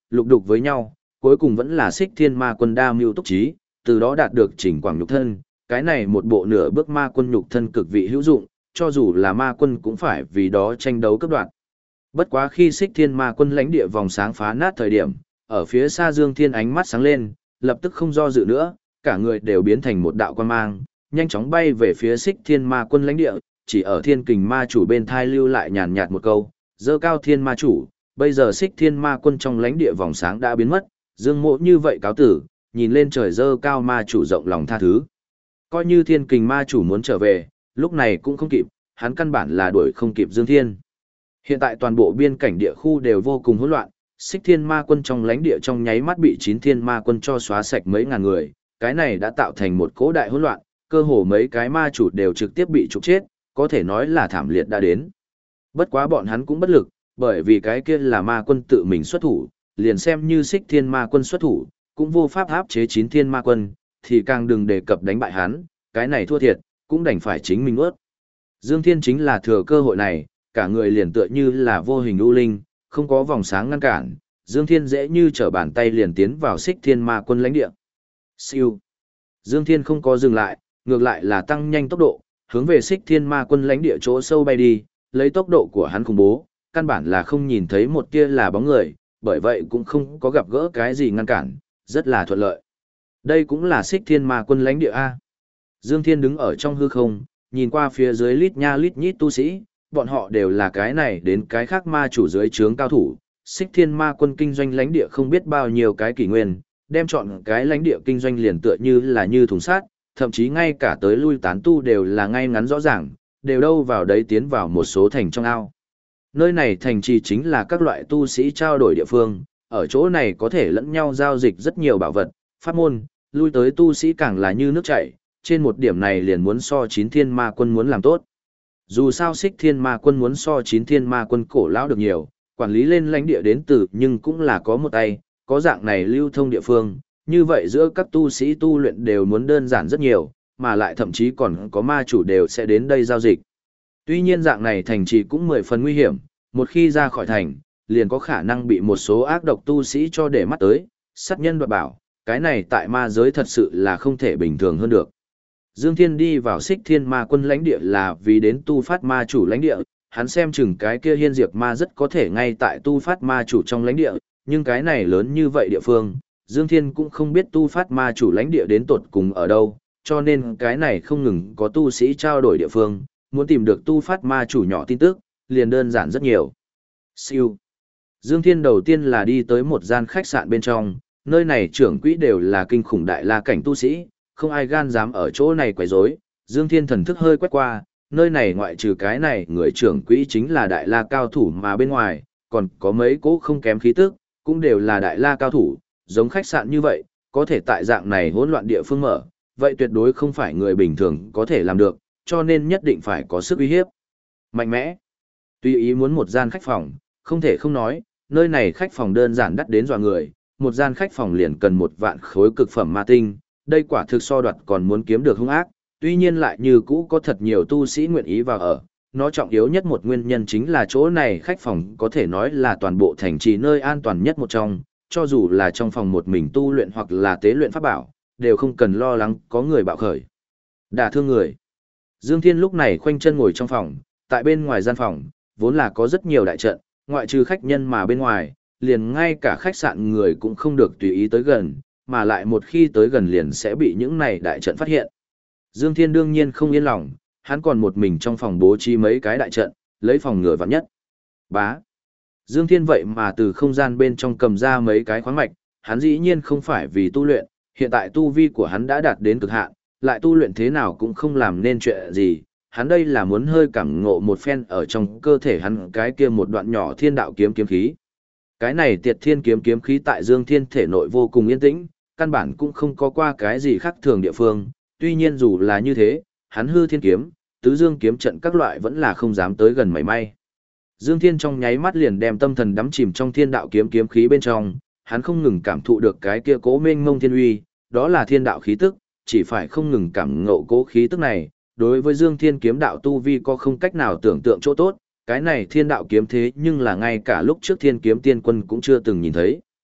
lục đục với nhau, cuối cùng vẫn là Xích Thiên Ma Quân đa mưu túc trí, từ đó đạt được chỉnh quảng nhục thân, cái này một bộ nửa bước ma quân nhục thân cực vị hữu dụng, cho dù là ma quân cũng phải vì đó tranh đấu cấp đoạn. Bất quá khi Xích Thiên Ma Quân lãnh địa vòng sáng phá nát thời điểm, ở phía xa Dương Thiên ánh mắt sáng lên, lập tức không do dự nữa, cả người đều biến thành một đạo quang mang, nhanh chóng bay về phía Xích Thiên Ma Quân lãnh địa, chỉ ở Thiên Kình Ma chủ bên thai lưu lại nhàn nhạt một câu, "Dơ cao Thiên Ma chủ, bây giờ Xích Thiên Ma Quân trong lãnh địa vòng sáng đã biến mất." Dương Mộ như vậy cáo tử, nhìn lên trời dơ cao ma chủ rộng lòng tha thứ. Coi như Thiên Kình Ma chủ muốn trở về, lúc này cũng không kịp, hắn căn bản là đuổi không kịp Dương Thiên. Hiện tại toàn bộ biên cảnh địa khu đều vô cùng hỗn loạn, Xích Thiên Ma Quân trong lãnh địa trong nháy mắt bị 9 Thiên Ma Quân cho xóa sạch mấy ngàn người, cái này đã tạo thành một cỗ đại hỗn loạn, cơ hồ mấy cái ma chủ đều trực tiếp bị trục chết, có thể nói là thảm liệt đã đến. Bất quá bọn hắn cũng bất lực, bởi vì cái kia là ma quân tự mình xuất thủ, liền xem như Xích Thiên Ma Quân xuất thủ, cũng vô pháp áp chế 9 Thiên Ma Quân, thì càng đừng đề cập đánh bại hắn, cái này thua thiệt, cũng đành phải chính mình ướt. Dương Thiên chính là thừa cơ hội này, cả người liền tựa như là vô hình u linh, không có vòng sáng ngăn cản, Dương Thiên dễ như trở bàn tay liền tiến vào Xích Thiên Ma Quân lãnh địa. Siêu. Dương Thiên không có dừng lại, ngược lại là tăng nhanh tốc độ, hướng về Xích Thiên Ma Quân lãnh địa chỗ sâu bay đi, lấy tốc độ của hắn khủng bố, căn bản là không nhìn thấy một tia là bóng người, bởi vậy cũng không có gặp gỡ cái gì ngăn cản, rất là thuận lợi. Đây cũng là Xích Thiên Ma Quân lãnh địa A. Dương Thiên đứng ở trong hư không, nhìn qua phía dưới lít nha lít nhít tu sĩ, bọn họ đều là cái này đến cái khác ma chủ dưới trướng cao thủ. Xích Thiên Ma Quân kinh doanh lãnh địa không biết bao nhiêu cái kỷ nguyên, đem chọn cái lãnh địa kinh doanh liền tựa như là như thùng sát, thậm chí ngay cả tới lui tán tu đều là ngay ngắn rõ ràng, đều đâu vào đấy tiến vào một số thành trong ao. Nơi này thành trì chính là các loại tu sĩ trao đổi địa phương, ở chỗ này có thể lẫn nhau giao dịch rất nhiều bảo vật, pháp môn, lui tới tu sĩ càng là như nước chảy, trên một điểm này liền muốn so 9 Thiên Ma Quân muốn làm tốt. Dù sao Xích Thiên Ma Quân muốn so 9 Thiên Ma Quân cổ lão được nhiều, quản lý lên lãnh địa đến từ nhưng cũng là có một tay, có dạng này lưu thông địa phương, như vậy giữa các tu sĩ tu luyện đều muốn đơn giản rất nhiều, mà lại thậm chí còn có ma chủ đều sẽ đến đây giao dịch. Tuy nhiên dạng này thành trì cũng 10 phần nguy hiểm, một khi ra khỏi thành, liền có khả năng bị một số ác độc tu sĩ cho để mắt tới, sát nhân đoạt bảo, cái này tại ma giới thật sự là không thể bình thường hơn được. Dương Thiên đi vào Xích Thiên Ma Quân lãnh địa là vì đến tu phát ma chủ lãnh địa, hắn xem chừng cái kia hiên diệt ma rất có thể ngay tại tu phát ma chủ trong lãnh địa, nhưng cái này lớn như vậy địa phương, Dương Thiên cũng không biết tu phát ma chủ lãnh địa đến tột cùng ở đâu, cho nên cái này không ngừng có tu sĩ trao đổi địa phương, muốn tìm được tu phát ma chủ nhỏ tin tức, liền đơn giản rất nhiều. Siêu. Dương Thiên đầu tiên là đi tới một gian khách sạn bên trong, nơi này trưởng quỹ đều là kinh khủng đại la cảnh tu sĩ, không ai gan dám ở chỗ này quấy rối. Dương Thiên thần thức hơi quét qua, nơi này ngoại trừ cái này người trưởng quỹ chính là đại la cao thủ mà bên ngoài, còn có mấy cố không kém khí tức, cũng đều là đại la cao thủ, giống khách sạn như vậy, có thể tại dạng này hỗn loạn địa phương mở, vậy tuyệt đối không phải người bình thường có thể làm được, cho nên nhất định phải có sức uy hiếp. Mạnh mẽ. Tuy ý muốn một gian khách phòng, không thể không nói, nơi này khách phòng đơn giản đắt đến dọa người, một gian khách phòng liền cần 1 vạn khối cực phẩm ma tinh, đây quả thực so đoạt còn muốn kiếm được hung ác, tuy nhiên lại như cũ có thật nhiều tu sĩ nguyện ý vào ở. Nó trọng yếu nhất một nguyên nhân chính là chỗ này khách phòng có thể nói là toàn bộ thành trì nơi an toàn nhất một trong, cho dù là trong phòng một mình tu luyện hoặc là tế luyện pháp bảo, đều không cần lo lắng có người bạo khởi. Đả thương người. Dương Thiên lúc này khoanh chân ngồi trong phòng, tại bên ngoài gian phòng, vốn là có rất nhiều đại trận, ngoại trừ khách nhân mà bên ngoài, liền ngay cả khách sạn người cũng không được tùy ý tới gần, mà lại một khi tới gần liền sẽ bị những này đại trận phát hiện. Dương Thiên đương nhiên không yên lòng, hắn còn một mình trong phòng bố trí mấy cái đại trận, lấy phòng ngừa vạn nhất. Bá. Dương Thiên vậy mà từ không gian bên trong cầm ra mấy cái khoáng mạch, hắn dĩ nhiên không phải vì tu luyện, hiện tại tu vi của hắn đã đạt đến cực hạn, lại tu luyện thế nào cũng không làm nên chuyện gì, hắn đây là muốn hơi cảm ngộ một phen ở trong cơ thể hắn cái kia một đoạn nhỏ thiên đạo kiếm kiếm khí. Cái này tiệt thiên kiếm kiếm khí tại Dương Thiên thể nội vô cùng yên tĩnh, căn bản cũng không có qua cái gì khác thường địa phương, tuy nhiên dù là như thế, hắn hư thiên kiếm, tứ dương kiếm trận các loại vẫn là không dám tới gần mảy may. Dương Thiên trong nháy mắt liền đem tâm thần đắm chìm trong thiên đạo kiếm kiếm khí bên trong, hắn không ngừng cảm thụ được cái kia cố mênh mông thiên uy, đó là thiên đạo khí tức, chỉ phải không ngừng cảm ngộ cố khí tức này, đối với Dương Thiên kiếm đạo tu vi có không cách nào tưởng tượng chỗ tốt, cái này thiên đạo kiếm thế nhưng là ngay cả lúc trước thiên kiếm tiên quân cũng chưa từng nhìn thấy.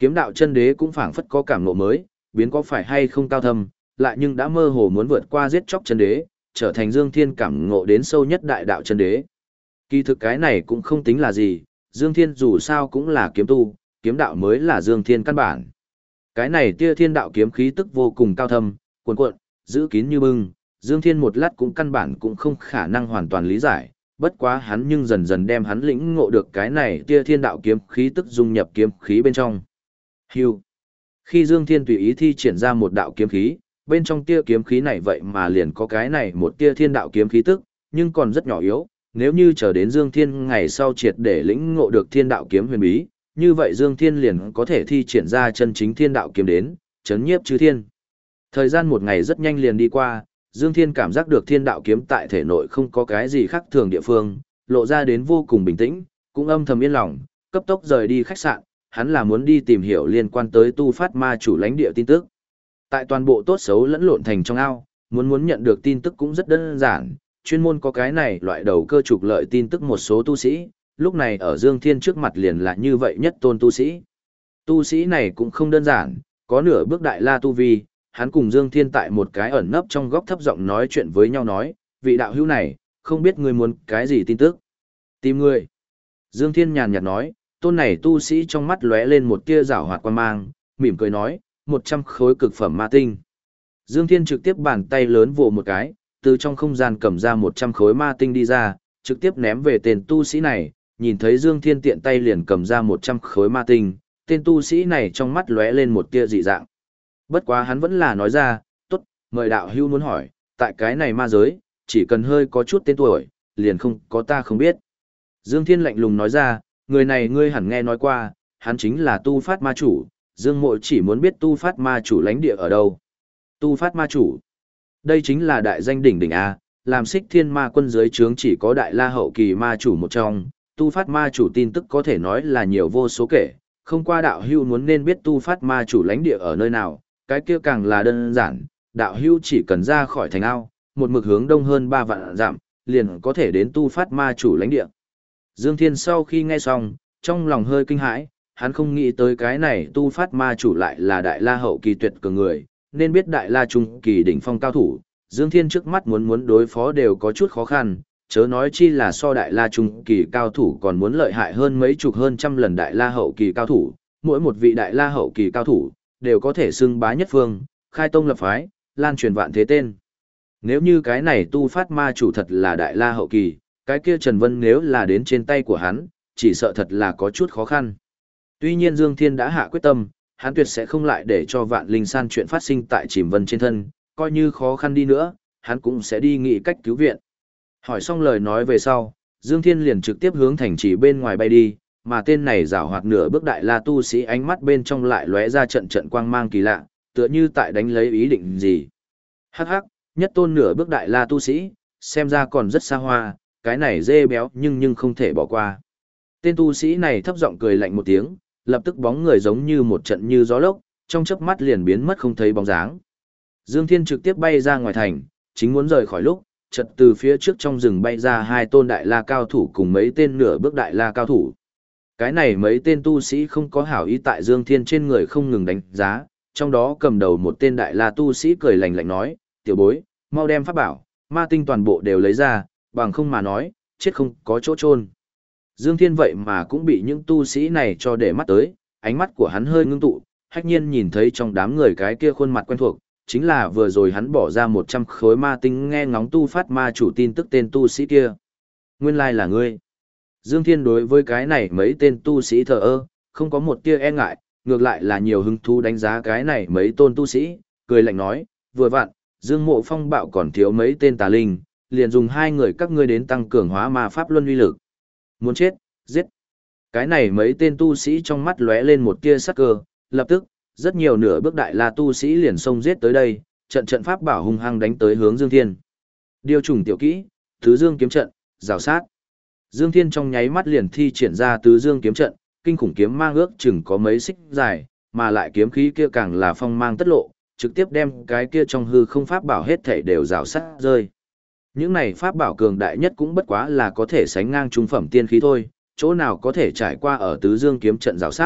Kiếm đạo chân đế cũng phảng phất có cảm ngộ mới, biến có phải hay không cao thâm, lại nhưng đã mơ hồ muốn vượt qua giết chóc chân đế, trở thành Dương Thiên cảm ngộ đến sâu nhất đại đạo chân đế. Kỳ thực cái này cũng không tính là gì, Dương Thiên dù sao cũng là kiếm tu, kiếm đạo mới là Dương Thiên căn bản. Cái này tia thiên đạo kiếm khí tức vô cùng cao thâm, cuồn cuộn, giữ kín như bưng, Dương Thiên một lát cũng căn bản cũng không khả năng hoàn toàn lý giải, bất quá hắn nhưng dần dần đem hắn lĩnh ngộ được cái này tia thiên đạo kiếm khí tức dung nhập kiếm khí bên trong. Hưu. Khi Dương Thiên tùy ý thi triển ra một đạo kiếm khí, bên trong tia kiếm khí này vậy mà liền có cái này một tia thiên đạo kiếm khí tức, nhưng còn rất nhỏ yếu, nếu như chờ đến Dương Thiên ngày sau triệt để lĩnh ngộ được thiên đạo kiếm huyền bí, như vậy Dương Thiên liền có thể thi triển ra chân chính thiên đạo kiếm đến, chấn nhiếp chư thiên. Thời gian một ngày rất nhanh liền đi qua, Dương Thiên cảm giác được thiên đạo kiếm tại thể nội không có cái gì khác thường địa phương, lộ ra đến vô cùng bình tĩnh, cũng âm thầm yên lòng, cấp tốc rời đi khách sạn, hắn là muốn đi tìm hiểu liên quan tới tu phát ma chủ lãnh địa tin tức. Tại toàn bộ tốt xấu lẫn lộn thành trong ao, muốn nhận được tin tức cũng rất đơn giản, chuyên môn có cái này loại đầu cơ trục lợi tin tức một số tu sĩ, lúc này ở Dương Thiên trước mặt liền là như vậy nhất tôn tu sĩ. Tu sĩ này cũng không đơn giản, có nửa bước đại la tu vi, hắn cùng Dương Thiên tại một cái ẩn nấp trong góc thấp giọng nói chuyện với nhau nói, vị đạo hữu này, không biết ngươi muốn cái gì tin tức. Tìm ngươi. Dương Thiên nhàn nhạt nói, tôn này tu sĩ trong mắt lóe lên một tia giảo hoạt quan mang, mỉm cười nói, 100 khối cực phẩm ma tinh. Dương Thiên trực tiếp bàn tay lớn vồ một cái, từ trong không gian cầm ra 100 khối ma tinh đi ra, trực tiếp ném về tên tu sĩ này, nhìn thấy Dương Thiên tiện tay liền cầm ra 100 khối ma tinh, tên tu sĩ này trong mắt lóe lên một tia dị dạng. Bất quá hắn vẫn là nói ra, tốt, mời đạo hữu muốn hỏi, tại cái này ma giới, chỉ cần hơi có chút tên tuổi, liền không có ta không biết. Dương Thiên lạnh lùng nói ra, người này ngươi hẳn nghe nói qua, hắn chính là tu phát ma chủ, Dương Mộ chỉ muốn biết tu phát ma chủ lãnh địa ở đâu. Tu phát ma chủ, đây chính là đại danh đỉnh đỉnh A, làm Xích Thiên ma quân dưới trướng chỉ có đại la hậu kỳ ma chủ một trong, tu phát ma chủ tin tức có thể nói là nhiều vô số kể, không qua đạo hữu muốn nên biết tu phát ma chủ lãnh địa ở nơi nào, cái kia càng là đơn giản, đạo hữu chỉ cần ra khỏi thành ao, một mực hướng đông hơn 3 vạn dặm, liền có thể đến tu phát ma chủ lãnh địa. Dương Thiên sau khi nghe xong, trong lòng hơi kinh hãi, hắn không nghĩ tới cái này tu phát ma chủ lại là đại la hậu kỳ tuyệt cường người, nên biết đại la trung kỳ đỉnh phong cao thủ, Dương Thiên trước mắt muốn đối phó đều có chút khó khăn, chớ nói chi là so đại la trung kỳ cao thủ còn muốn lợi hại hơn mấy chục hơn trăm lần đại la hậu kỳ cao thủ, mỗi một vị đại la hậu kỳ cao thủ đều có thể xưng bá nhất phương, khai tông lập phái, lan truyền vạn thế tên. Nếu như cái này tu phát ma chủ thật là đại la hậu kỳ, cái kia Trần Vân nếu là đến trên tay của hắn, chỉ sợ thật là có chút khó khăn. Tuy nhiên Dương Thiên đã hạ quyết tâm, hắn tuyệt sẽ không lại để cho Vạn Linh San chuyện phát sinh tại Chìm Vân trên thân, coi như khó khăn đi nữa, hắn cũng sẽ đi nghĩ cách cứu viện. Hỏi xong lời nói về sau, Dương Thiên liền trực tiếp hướng thành trì bên ngoài bay đi, mà tên này giảo hoạt nửa bước đại la tu sĩ ánh mắt bên trong lại lóe ra trận trận quang mang kỳ lạ, tựa như tại đánh lấy ý định gì. Hắc hắc, nhất tôn nửa bước đại la tu sĩ, xem ra còn rất xa hoa, cái này dê béo nhưng không thể bỏ qua. Tên tu sĩ này thấp giọng cười lạnh một tiếng, lập tức bóng người giống như một trận như gió lốc, trong chớp mắt liền biến mất không thấy bóng dáng. Dương Thiên trực tiếp bay ra ngoài thành, chính muốn rời khỏi lúc, chợt từ phía trước trong rừng bay ra 2 tôn đại la cao thủ cùng mấy tên nửa bước đại la cao thủ. Cái này mấy tên tu sĩ không có hảo ý tại Dương Thiên trên người không ngừng đánh giá, trong đó cầm đầu một tên đại la tu sĩ cười lạnh lạnh nói, tiểu bối, mau đem pháp bảo, ma tinh toàn bộ đều lấy ra, bằng không mà nói, chết không có chỗ chôn. Dương Thiên vậy mà cũng bị những tu sĩ này cho để mắt tới, ánh mắt của hắn hơi ngưng tụ, hách nhiên nhìn thấy trong đám người cái kia khuôn mặt quen thuộc, chính là vừa rồi hắn bỏ ra 100 khối ma tinh nghe ngóng tu phát ma chủ tin tức tên tu sĩ kia. Nguyên lai là ngươi. Dương Thiên đối với cái này mấy tên tu sĩ thờ ơ, không có một tia e ngại, ngược lại là nhiều hứng thú đánh giá cái này mấy tôn tu sĩ, cười lạnh nói, vừa vặn, Dương Mộ Phong bạo còn thiếu mấy tên tà linh, liền dùng 2 người các ngươi đến tăng cường hóa ma pháp luân uy lực. Muốn chết, giết. Cái này mấy tên tu sĩ trong mắt lóe lên một tia sắc cơ, lập tức, rất nhiều nửa bước đại la tu sĩ liền xông giết tới đây, trận pháp bảo hung hăng đánh tới hướng Dương Thiên. Điều trùng tiểu kỹ, Tứ Dương kiếm trận, rào sát. Dương Thiên trong nháy mắt liền thi triển ra Tứ Dương kiếm trận, kinh khủng kiếm mang ước chừng có mấy xích dài, mà lại kiếm khí kia càng là phong mang tất lộ, trực tiếp đem cái kia trong hư không pháp bảo hết thảy đều rào sát rơi. Những này pháp bảo cường đại nhất cũng bất quá là có thể sánh ngang trung phẩm tiên khí thôi, chỗ nào có thể trải qua ở Tứ Dương kiếm trận rào sát,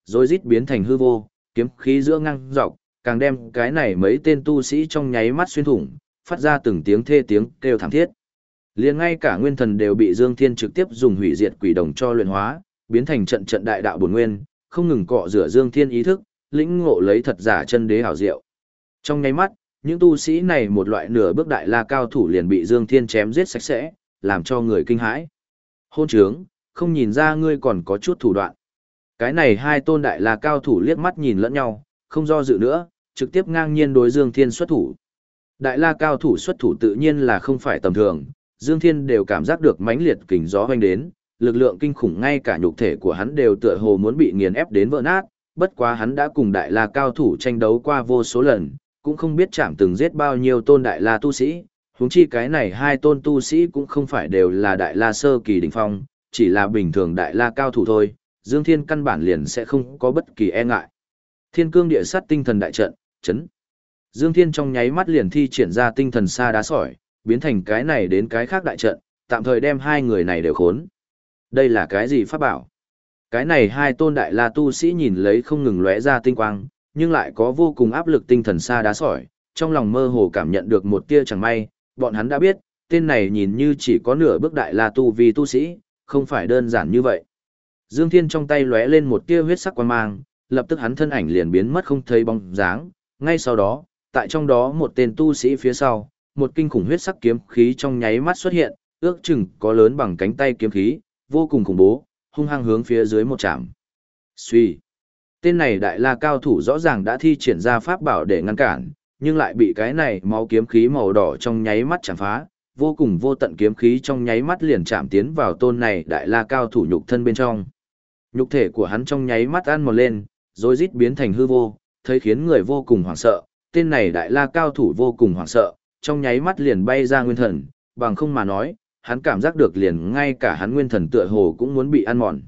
rồi rít biến thành hư vô, kiếm khí giữa ngang dọc, càng đem cái này mấy tên tu sĩ trong nháy mắt xuyên thủng, phát ra từng tiếng thê tiếng kêu thảm thiết. Liền ngay cả nguyên thần đều bị Dương Thiên trực tiếp dùng hủy diệt quỷ đồng cho luyện hóa, biến thành trận trận đại đạo bổn nguyên, không ngừng cọ rửa Dương Thiên ý thức, lĩnh ngộ lấy thật giả chân đế hảo diệu. Trong nháy mắt, những tu sĩ này một loại nửa bước đại la cao thủ liền bị Dương Thiên chém giết sạch sẽ, làm cho người kinh hãi. Hôn trướng, không nhìn ra ngươi còn có chút thủ đoạn. Cái này hai tôn đại la cao thủ liếc mắt nhìn lẫn nhau, không do dự nữa, trực tiếp ngang nhiên đối Dương Thiên xuất thủ. Đại la cao thủ xuất thủ tự nhiên là không phải tầm thường, Dương Thiên đều cảm giác được mãnh liệt kình gió hoành đến, lực lượng kinh khủng ngay cả nhục thể của hắn đều tựa hồ muốn bị nghiền ép đến vỡ nát, bất quá hắn đã cùng đại la cao thủ tranh đấu qua vô số lần, cũng không biết chạm từng giết bao nhiêu tôn đại la tu sĩ, huống chi cái này hai tôn tu sĩ cũng không phải đều là đại la sơ kỳ đỉnh phong, chỉ là bình thường đại la cao thủ thôi, Dương Thiên căn bản liền sẽ không có bất kỳ e ngại. Thiên cương địa sát tinh thần đại trận, chấn. Dương Thiên trong nháy mắt liền thi triển ra tinh thần sa đá sỏi, biến thành cái này đến cái khác đại trận, tạm thời đem hai người này đều khốn. Đây là cái gì pháp bảo? Cái này hai tôn đại la tu sĩ nhìn lấy không ngừng lóe ra tinh quang, nhưng lại có vô cùng áp lực tinh thần sa đá sỏi, trong lòng mơ hồ cảm nhận được một tia chẳng may, bọn hắn đã biết, tên này nhìn như chỉ có nửa bước đại la tu vi tu sĩ, không phải đơn giản như vậy. Dương Thiên trong tay lóe lên một tia huyết sắc quang mang, lập tức hắn thân ảnh liền biến mất không thấy bóng dáng, ngay sau đó, tại trong đó một tên tu sĩ phía sau, một kinh khủng huyết sắc kiếm khí trong nháy mắt xuất hiện, ước chừng có lớn bằng cánh tay kiếm khí, vô cùng khủng bố, hung hăng hướng phía dưới một chạm. Suy. Tên này đại la cao thủ rõ ràng đã thi triển ra pháp bảo để ngăn cản, nhưng lại bị cái này máu kiếm khí màu đỏ trong nháy mắt chạm phá, vô cùng vô tận kiếm khí trong nháy mắt liền chạm tiến vào tôn này đại la cao thủ nhục thân bên trong. Nhục thể của hắn trong nháy mắt ăn mòn lên, rồi rít biến thành hư vô, thấy khiến người vô cùng hoảng sợ, tên này đại la cao thủ vô cùng hoảng sợ, trong nháy mắt liền bay ra nguyên thần, bằng không mà nói, hắn cảm giác được liền ngay cả hắn nguyên thần tựa hồ cũng muốn bị ăn mòn.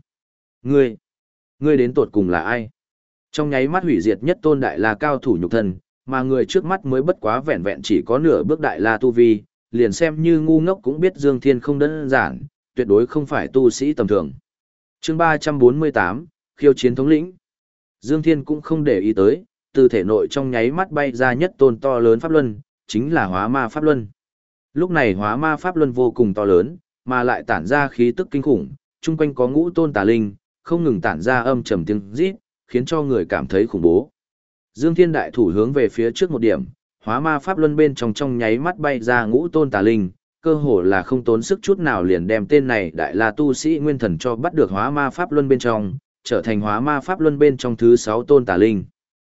Ngươi đến tột cùng là ai? Trong nháy mắt hủy diệt nhất tôn đại la cao thủ nhục thân, mà người trước mắt mới bất quá vẹn vẹn chỉ có nửa bước đại la tu vi, liền xem như ngu ngốc cũng biết Dương Thiên không đơn giản, tuyệt đối không phải tu sĩ tầm thường. Chương 348, khiêu chiến thống lĩnh. Dương Thiên cũng không để ý tới, từ thể nội trong nháy mắt bay ra nhất tôn to lớn pháp luân, chính là Hóa Ma Pháp Luân. Lúc này Hóa Ma Pháp Luân vô cùng to lớn, mà lại tản ra khí tức kinh khủng, chung quanh có ngũ tôn tà linh, không ngừng tản ra âm trầm tiếng rít, khiến cho người cảm thấy khủng bố. Dương Thiên đại thủ hướng về phía trước một điểm, Hóa Ma Pháp Luân bên trong nháy mắt bay ra ngũ tôn tà linh, cơ hồ là không tốn sức chút nào liền đem tên này đại la tu sĩ nguyên thần cho bắt được Hóa Ma Pháp Luân bên trong, trở thành Hóa Ma Pháp Luân bên trong thứ 6 tôn tà linh.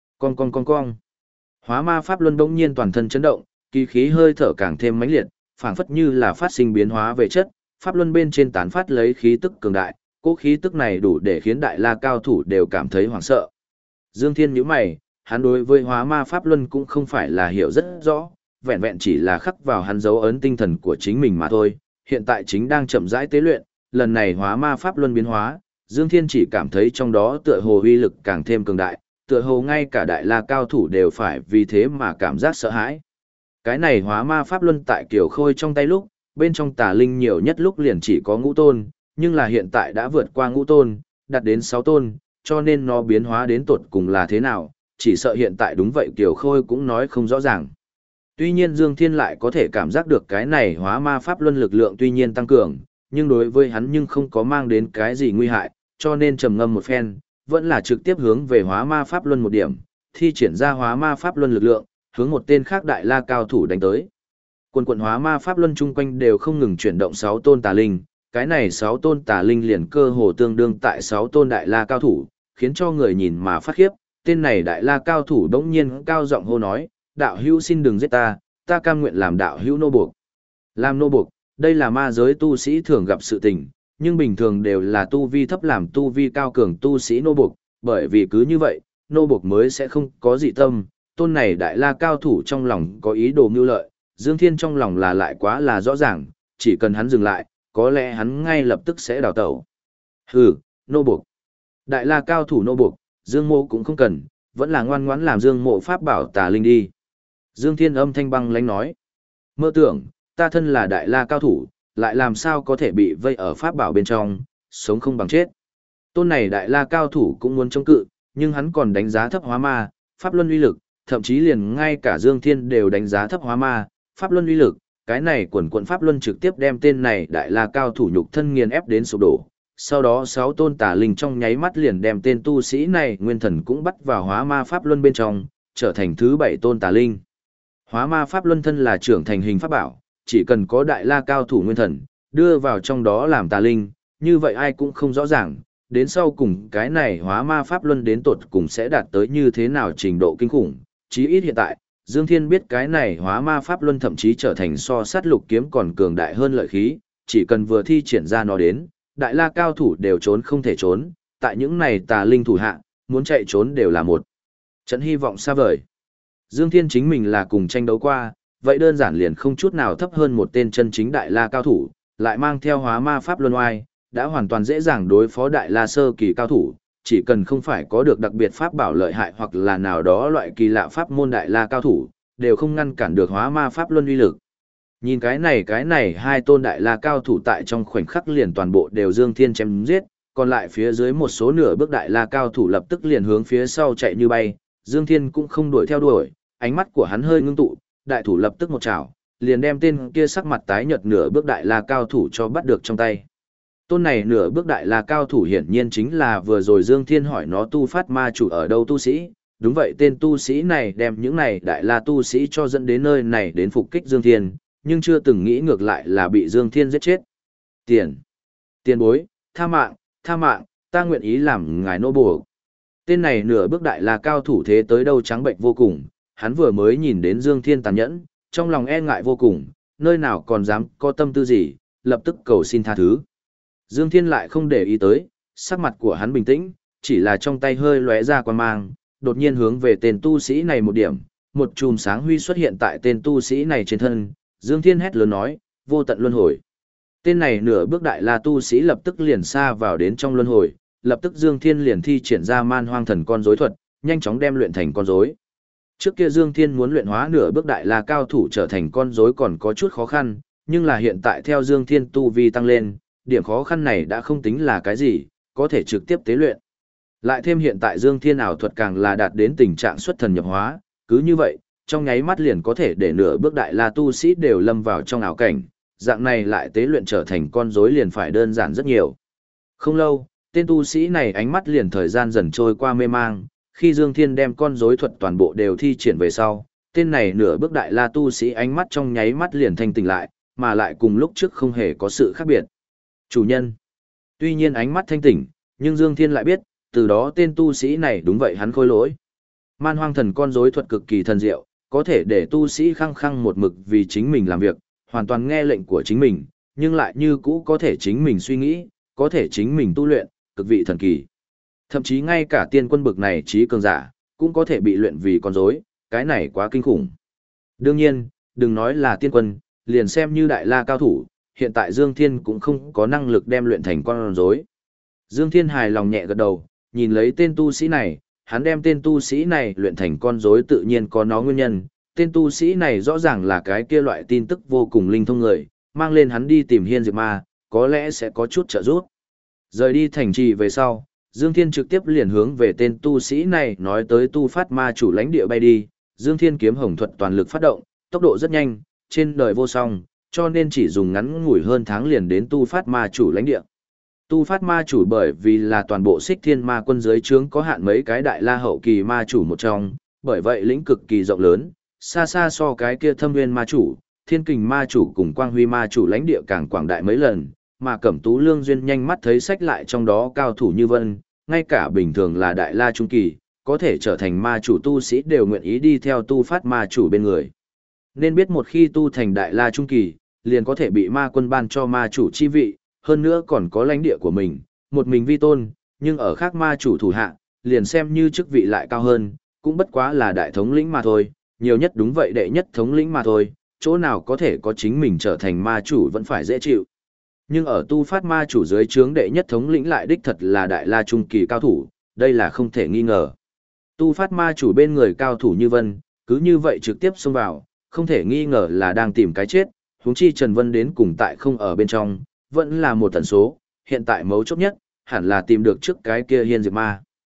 Con. Hóa Ma Pháp Luân bỗng nhiên toàn thân chấn động, kỳ khí hơi thở càng thêm mãnh liệt, phảng phất như là phát sinh biến hóa về chất, Pháp Luân bên trên tán phát lấy khí tức cường đại, cỗ khí tức này đủ để khiến đại la cao thủ đều cảm thấy hoảng sợ. Dương Thiên nhíu mày, hắn đối với Hóa Ma Pháp Luân cũng không phải là hiểu rất rõ, vẹn vẹn chỉ là khắc vào hắn dấu ấn tinh thần của chính mình mà thôi, hiện tại chính đang chậm rãi tế luyện, lần này Hóa Ma Pháp Luân biến hóa, Dương Thiên chỉ cảm thấy trong đó tựa hồ uy lực càng thêm cường đại, tựa hồ ngay cả đại la cao thủ đều phải vì thế mà cảm giác sợ hãi. Cái này Hóa Ma Pháp Luân tại Kiều Khôi trong tay lúc, bên trong tà linh nhiều nhất lúc liền chỉ có ngũ tôn, nhưng là hiện tại đã vượt qua ngũ tôn, đạt đến 6 tôn, cho nên nó biến hóa đến tột cùng là thế nào, chỉ sợ hiện tại đúng vậy Kiều Khôi cũng nói không rõ ràng. Tuy nhiên Dương Thiên lại có thể cảm giác được cái này Hóa Ma Pháp Luân lực lượng tuy nhiên tăng cường, nhưng đối với hắn nhưng không có mang đến cái gì nguy hại, cho nên trầm ngâm một phen, vẫn là trực tiếp hướng về Hóa Ma Pháp Luân một điểm, thi triển ra Hóa Ma Pháp Luân lực lượng, hướng một tên khác đại la cao thủ đánh tới. Quần Hóa Ma Pháp Luân chung quanh đều không ngừng chuyển động 6 tôn tà linh, cái này 6 tôn tà linh liền cơ hồ tương đương tại 6 tôn đại la cao thủ, khiến cho người nhìn mà phát khiếp, tên này đại la cao thủ đống nhiên cao giọng hô nói, đạo hữu xin đừng giết ta cam nguyện làm đạo hữu nô buộc. Làm nô buộc, đây là ma giới tu sĩ thường gặp sự tình, nhưng bình thường đều là tu vi thấp làm tu vi cao cường tu sĩ nô buộc, bởi vì cứ như vậy, nô buộc mới sẽ không có dị tâm, tôn này đại la cao thủ trong lòng có ý đồ mưu lợi, Dương Thiên trong lòng là lại quá là rõ ràng, chỉ cần hắn dừng lại, có lẽ hắn ngay lập tức sẽ đào tẩu. Hừ, nô buộc. Đại la cao thủ nô buộc, Dương Mộ cũng không cần, vẫn là ngoan ngoãn làm Dương Mộ pháp bảo tà linh đi. Dương Thiên âm thanh băng lãnh nói, mơ tưởng, ta thân là đại la cao thủ, lại làm sao có thể bị vây ở pháp bảo bên trong, sống không bằng chết. Tôn này đại la cao thủ cũng muốn chống cự, nhưng hắn còn đánh giá thấp hóa ma, pháp luân uy lực, thậm chí liền ngay cả Dương Thiên đều đánh giá thấp hóa ma, pháp luân uy lực, cái này quần quận pháp luân trực tiếp đem tên này đại la cao thủ nhục thân nghiền ép đến sụp đổ. Sau đó 6 tôn tà linh trong nháy mắt liền đem tên tu sĩ này nguyên thần cũng bắt vào hóa ma pháp luân bên trong, trở thành thứ 7 tôn tà linh. Hóa ma pháp luân thân là trưởng thành hình pháp bảo, chỉ cần có đại la cao thủ nguyên thần, đưa vào trong đó làm tà linh, như vậy ai cũng không rõ ràng, đến sau cùng cái này hóa ma pháp luân đến tột cùng sẽ đạt tới như thế nào trình độ kinh khủng. Chí ít hiện tại, Dương Thiên biết cái này hóa ma pháp luân thậm chí trở thành so sát lục kiếm còn cường đại hơn lợi khí, chỉ cần vừa thi triển ra nó đến, đại la cao thủ đều trốn không thể trốn, tại những này tà linh thủ hạ, muốn chạy trốn đều là một trận hy vọng xa vời. Dương Thiên chính mình là cùng tranh đấu qua, vậy đơn giản liền không chút nào thấp hơn một tên chân chính đại la cao thủ, lại mang theo hóa ma pháp luân oai, đã hoàn toàn dễ dàng đối phó đại la sơ kỳ cao thủ, chỉ cần không phải có được đặc biệt pháp bảo lợi hại hoặc là nào đó loại kỳ lạ pháp môn đại la cao thủ, đều không ngăn cản được hóa ma pháp luân uy lực. Nhìn cái này hai tôn đại la cao thủ tại trong khoảnh khắc liền toàn bộ đều Dương Thiên chém giết, còn lại phía dưới một số nửa bước đại la cao thủ lập tức liền hướng phía sau chạy như bay, Dương Thiên cũng không đuổi theo đuổi, ánh mắt của hắn hơi ngưng tụ, đại thủ lập tức một chảo, liền đem tên kia sắc mặt tái nhợt nửa bước đại la cao thủ cho bắt được trong tay. Tôn này nửa bước đại la cao thủ hiển nhiên chính là vừa rồi Dương Thiên hỏi nó tu phát ma chủ ở đâu tu sĩ, đúng vậy tên tu sĩ này đem những này đại la tu sĩ cho dẫn đến nơi này đến phục kích Dương Thiên, nhưng chưa từng nghĩ ngược lại là bị Dương Thiên giết chết. Tiền bối, tha mạng, ta nguyện ý làm ngài nô bộc. Tên này nửa bước đại la cao thủ thế tới đâu trắng bệnh vô cùng, hắn vừa mới nhìn đến Dương Thiên tàn nhẫn, trong lòng e ngại vô cùng, nơi nào còn dám có tâm tư gì, lập tức cầu xin tha thứ. Dương Thiên lại không để ý tới, sắc mặt của hắn bình tĩnh, chỉ là trong tay hơi lóe ra quan mang, đột nhiên hướng về tên tu sĩ này một điểm, một chùm sáng huy xuất hiện tại tên tu sĩ này trên thân, Dương Thiên hét lớn nói, vô tận luân hồi. Tên này nửa bước đại la tu sĩ lập tức liền xa vào đến trong luân hồi, lập tức Dương Thiên liền thi triển ra man hoang thần con rối thuật, nhanh chóng đem luyện thành con rối. Trước kia Dương Thiên muốn luyện hóa nửa bước đại la cao thủ trở thành con rối còn có chút khó khăn, nhưng là hiện tại theo Dương Thiên tu vi tăng lên, điểm khó khăn này đã không tính là cái gì, có thể trực tiếp tế luyện. Lại thêm hiện tại Dương Thiên ảo thuật càng là đạt đến tình trạng xuất thần nhập hóa, cứ như vậy, trong nháy mắt liền có thể để nửa bước đại la tu sĩ đều lâm vào trong ảo cảnh, dạng này lại tế luyện trở thành con rối liền phải đơn giản rất nhiều. Không lâu, tên tu sĩ này ánh mắt liền thời gian dần trôi qua mê mang, khi Dương Thiên đem con rối thuật toàn bộ đều thi triển về sau, tên này nửa bước đại la tu sĩ ánh mắt trong nháy mắt liền thanh tỉnh lại, mà lại cùng lúc trước không hề có sự khác biệt. Chủ nhân. Tuy nhiên ánh mắt thanh tỉnh, nhưng Dương Thiên lại biết, từ đó tên tu sĩ này đúng vậy hắn khôi lỗi. Man hoang thần con rối thuật cực kỳ thần diệu, có thể để tu sĩ khăng khăng một mực vì chính mình làm việc, hoàn toàn nghe lệnh của chính mình, nhưng lại như cũ có thể chính mình suy nghĩ, có thể chính mình tu luyện, cực vị thần kỳ. Thậm chí ngay cả tiên quân bực này trí cường giả, cũng có thể bị luyện vì con rối, cái này quá kinh khủng. Đương nhiên, đừng nói là tiên quân, liền xem như đại la cao thủ, hiện tại Dương Thiên cũng không có năng lực đem luyện thành con rối. Dương Thiên hài lòng nhẹ gật đầu, nhìn lấy tên tu sĩ này, hắn đem tên tu sĩ này luyện thành con rối tự nhiên có nó nguyên nhân, tên tu sĩ này rõ ràng là cái kia loại tin tức vô cùng linh thông người, mang lên hắn đi tìm Hiên Diệp Ma, có lẽ sẽ có chút trợ giúp. Rời đi thành trì về sau, Dương Thiên trực tiếp liền hướng về tên tu sĩ này nói tới tu phát ma chủ lãnh địa bay đi, Dương Thiên kiếm hồng thuật toàn lực phát động, tốc độ rất nhanh, trên đời vô song, cho nên chỉ dùng ngắn ngủi hơn tháng liền đến tu phát ma chủ lãnh địa. Tu phát ma chủ bởi vì là toàn bộ Xích Thiên ma quân dưới trướng có hạn mấy cái đại la hậu kỳ ma chủ một trong, bởi vậy lĩnh cực kỳ rộng lớn, xa xa so cái kia Thâm Nguyên ma chủ, Thiên Kình ma chủ cùng Quang Huy ma chủ lãnh địa càng quảng đại mấy lần, mà Cẩm Tú Lương Duyên nhanh mắt thấy sách lại trong đó cao thủ như vân, ngay cả bình thường là đại la trung kỳ, có thể trở thành ma chủ tu sĩ đều nguyện ý đi theo tu phát ma chủ bên người. Nên biết một khi tu thành đại la trung kỳ, liền có thể bị ma quân ban cho ma chủ chi vị, hơn nữa còn có lãnh địa của mình, một mình vi tôn, nhưng ở khác ma chủ thủ hạ, liền xem như chức vị lại cao hơn, cũng bất quá là đại thống lĩnh mà thôi, nhiều nhất đúng vậy đệ nhất thống lĩnh mà thôi, chỗ nào có thể có chính mình trở thành ma chủ vẫn phải dễ chịu. Nhưng ở tu phát ma chủ dưới trướng đệ nhất thống lĩnh lại đích thật là đại la trung kỳ cao thủ, đây là không thể nghi ngờ. Tu phát ma chủ bên người cao thủ như Vân, cứ như vậy trực tiếp xông vào, không thể nghi ngờ là đang tìm cái chết, huống chi Trần Vân đến cùng tại không ở bên trong, vẫn là một tần số, hiện tại mấu chốt nhất, hẳn là tìm được trước cái kia Hiên Diệp Ma.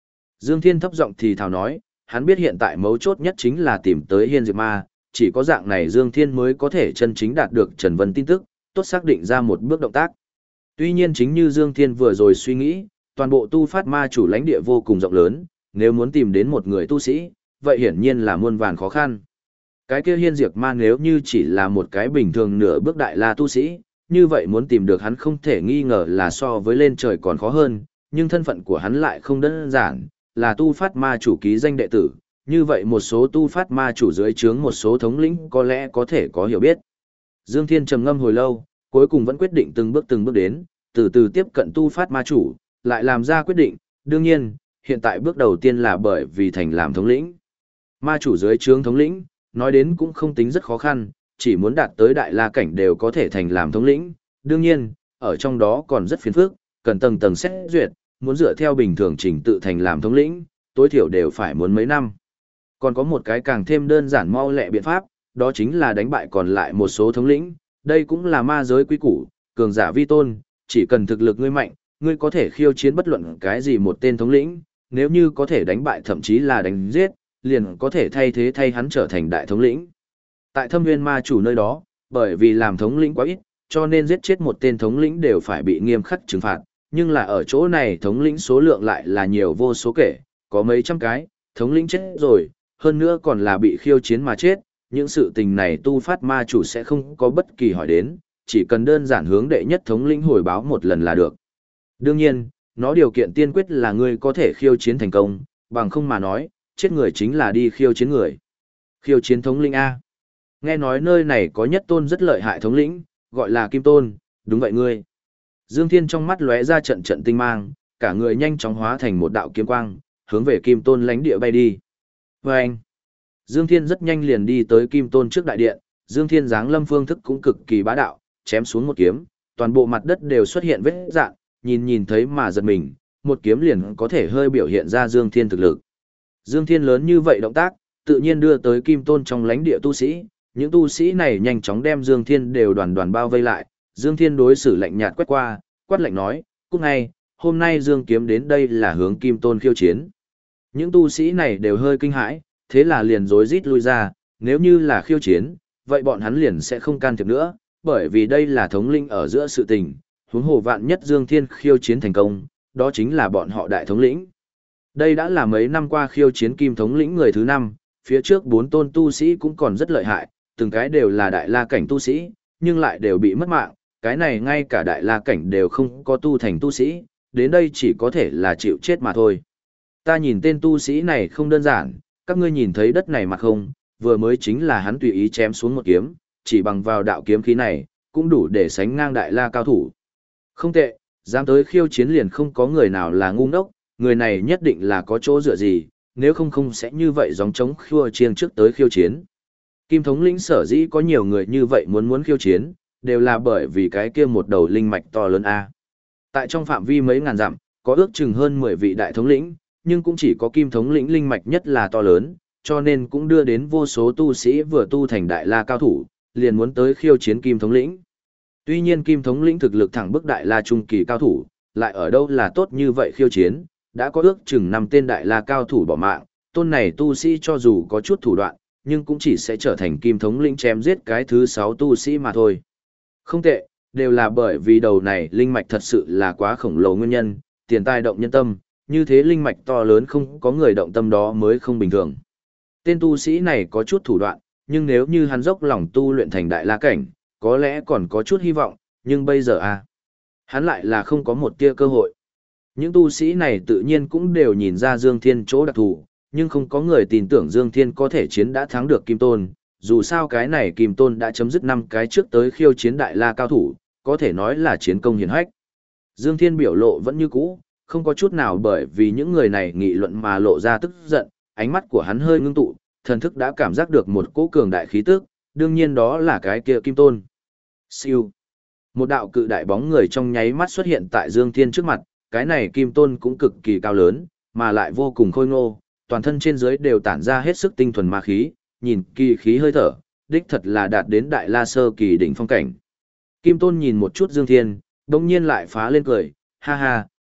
Dương Thiên thấp giọng thì thào nói, hắn biết hiện tại mấu chốt nhất chính là tìm tới Hiên Diệp Ma, chỉ có dạng này Dương Thiên mới có thể chân chính đạt được Trần Vân tin tức, tốt xác định ra một bước động tác. Tuy nhiên chính như Dương Thiên vừa rồi suy nghĩ, toàn bộ tu phát ma chủ lãnh địa vô cùng rộng lớn, nếu muốn tìm đến một người tu sĩ, vậy hiển nhiên là muôn vàn khó khăn. Cái kia Hiên Diệp Ma nếu như chỉ là một cái bình thường nửa bước đại la tu sĩ, như vậy muốn tìm được hắn không thể nghi ngờ là so với lên trời còn khó hơn, nhưng thân phận của hắn lại không đơn giản, là tu phát ma chủ ký danh đệ tử, như vậy một số tu phát ma chủ dưới trướng một số thống lĩnh có lẽ có thể có hiểu biết. Dương Thiên trầm ngâm hồi lâu, cuối cùng vẫn quyết định từng bước đến, từ từ tiếp cận tu phát ma chủ, lại làm ra quyết định, đương nhiên, hiện tại bước đầu tiên là bởi vì thành làm thống lĩnh. Ma chủ dưới trướng thống lĩnh, nói đến cũng không tính rất khó khăn, chỉ muốn đạt tới đại la cảnh đều có thể thành làm thống lĩnh, đương nhiên, ở trong đó còn rất phiền phức, cần tầng tầng xét duyệt, muốn dựa theo bình thường trình tự thành làm thống lĩnh, tối thiểu đều phải muốn mấy năm. Còn có một cái càng thêm đơn giản mau lẹ biện pháp, đó chính là đánh bại còn lại một số thống lĩnh, đây cũng là ma giới quy củ, cường giả vi tôn, chỉ cần thực lực ngươi mạnh, ngươi có thể khiêu chiến bất luận cái gì một tên thống lĩnh, nếu như có thể đánh bại thậm chí là đánh giết, liền có thể thay hắn trở thành đại thống lĩnh. Tại Thâm Nguyên ma chủ nơi đó, bởi vì làm thống lĩnh quá ít, cho nên giết chết một tên thống lĩnh đều phải bị nghiêm khắc trừng phạt, nhưng là ở chỗ này thống lĩnh số lượng lại là nhiều vô số kể, có mấy trăm cái, thống lĩnh chết rồi, hơn nữa còn là bị khiêu chiến mà chết, những sự tình này tu phát ma chủ sẽ không có bất kỳ hỏi đến, chỉ cần đơn giản hướng đệ nhất thống lĩnh hồi báo một lần là được. Đương nhiên, nó điều kiện tiên quyết là ngươi có thể khiêu chiến thành công, bằng không mà nói, chết người chính là đi khiêu chiến người. Khiêu chiến thống lĩnh A. Nghe nói nơi này có nhất tôn rất lợi hại thống lĩnh, gọi là Kim Tôn, đúng vậy ngươi. Dương Thiên trong mắt lóe ra trận trận tinh mang, cả người nhanh chóng hóa thành một đạo kiếm quang, hướng về Kim Tôn lãnh địa bay đi. Và anh, Dương Thiên rất nhanh liền đi tới Kim Tôn trước đại điện, Dương Thiên giáng lâm phương thức cũng cực kỳ bá đạo, chém xuống một kiếm, toàn bộ mặt đất đều xuất hiện vết rạn, nhìn thấy mà giật mình, một kiếm liền có thể hơi biểu hiện ra Dương Thiên thực lực. Dương Thiên lớn như vậy động tác, tự nhiên đưa tới Kim Tôn trong lãnh địa tu sĩ, những tu sĩ này nhanh chóng đem Dương Thiên đều đoàn đoàn bao vây lại, Dương Thiên đối xử lạnh nhạt quét qua, quát lạnh nói, cút ngay, hôm nay Dương Kiếm đến đây là hướng Kim Tôn khiêu chiến. Những tu sĩ này đều hơi kinh hãi, thế là liền rối rít lui ra, nếu như là khiêu chiến, vậy bọn hắn liền sẽ không can thiệp nữa, bởi vì đây là thống lĩnh ở giữa sự tình, huống hồ vạn nhất Dương Thiên khiêu chiến thành công, đó chính là bọn họ đại thống lĩnh. Đây đã là mấy năm qua khiêu chiến Kim thống lĩnh người thứ 5, phía trước 4 tôn tu sĩ cũng còn rất lợi hại, từng cái đều là đại la cảnh tu sĩ, nhưng lại đều bị mất mạng, cái này ngay cả đại la cảnh đều không có tu thành tu sĩ, đến đây chỉ có thể là chịu chết mà thôi. Ta nhìn tên tu sĩ này không đơn giản, các ngươi nhìn thấy đất này mà không, vừa mới chính là hắn tùy ý chém xuống một kiếm, chỉ bằng vào đạo kiếm khí này, cũng đủ để sánh ngang đại la cao thủ. Không tệ, dám tới khiêu chiến liền không có người nào là ngu ngốc, người này nhất định là có chỗ dựa gì, nếu không sẽ như vậy gióng trống khua chiêng trước tới khiêu chiến. Kim thống lĩnh sở dĩ có nhiều người như vậy muốn khiêu chiến, đều là bởi vì cái kia một đầu linh mạch to lớn A. Tại trong phạm vi mấy ngàn dặm, có ước chừng hơn 10 vị đại thống lĩnh, nhưng cũng chỉ có Kim thống lĩnh linh mạch nhất là to lớn, cho nên cũng đưa đến vô số tu sĩ vừa tu thành đại la cao thủ, liền muốn tới khiêu chiến Kim thống lĩnh. Tuy nhiên Kim thống lĩnh thực lực thẳng bức đại la trung kỳ cao thủ, lại ở đâu là tốt như vậy khiêu chiến, đã có ước chừng 5 tên đại la cao thủ bỏ mạng, tôn này tu sĩ cho dù có chút thủ đoạn, nhưng cũng chỉ sẽ trở thành Kim thống lĩnh chém giết cái thứ 6 tu sĩ mà thôi. Không tệ, đều là bởi vì đầu này linh mạch thật sự là quá khổng lồ nguyên nhân, tiền tài động nhân tâm, như thế linh mạch to lớn không có người động tâm đó mới không bình thường. Tên tu sĩ này có chút thủ đoạn, nhưng nếu như hắn dốc lòng tu luyện thành đại la cảnh, có lẽ còn có chút hy vọng, nhưng bây giờ hắn lại là không có một tia cơ hội. Những tu sĩ này tự nhiên cũng đều nhìn ra Dương Thiên chỗ đặc thù, nhưng không có người tin tưởng Dương Thiên có thể chiến đã thắng được Kim Tôn, dù sao cái này Kim Tôn đã chấm dứt 5 cái trước tới khiêu chiến đại la cao thủ, có thể nói là chiến công hiển hách. Dương Thiên biểu lộ vẫn như cũ, không có chút nào bởi vì những người này nghị luận mà lộ ra tức giận, ánh mắt của hắn hơi ngưng tụ, thần thức đã cảm giác được một cỗ cường đại khí tức, đương nhiên đó là cái kia Kim Tôn. Siêu. Một đạo cự đại bóng người trong nháy mắt xuất hiện tại Dương Thiên trước mặt, cái này Kim Tôn cũng cực kỳ cao lớn, mà lại vô cùng khôi ngô, toàn thân trên dưới đều tản ra hết sức tinh thuần ma khí, nhìn kỳ khí hơi thở, đích thật là đạt đến đại la sơ kỳ đỉnh phong cảnh. Kim Tôn nhìn một chút Dương Thiên, đống nhiên lại phá lên cười, ha ha,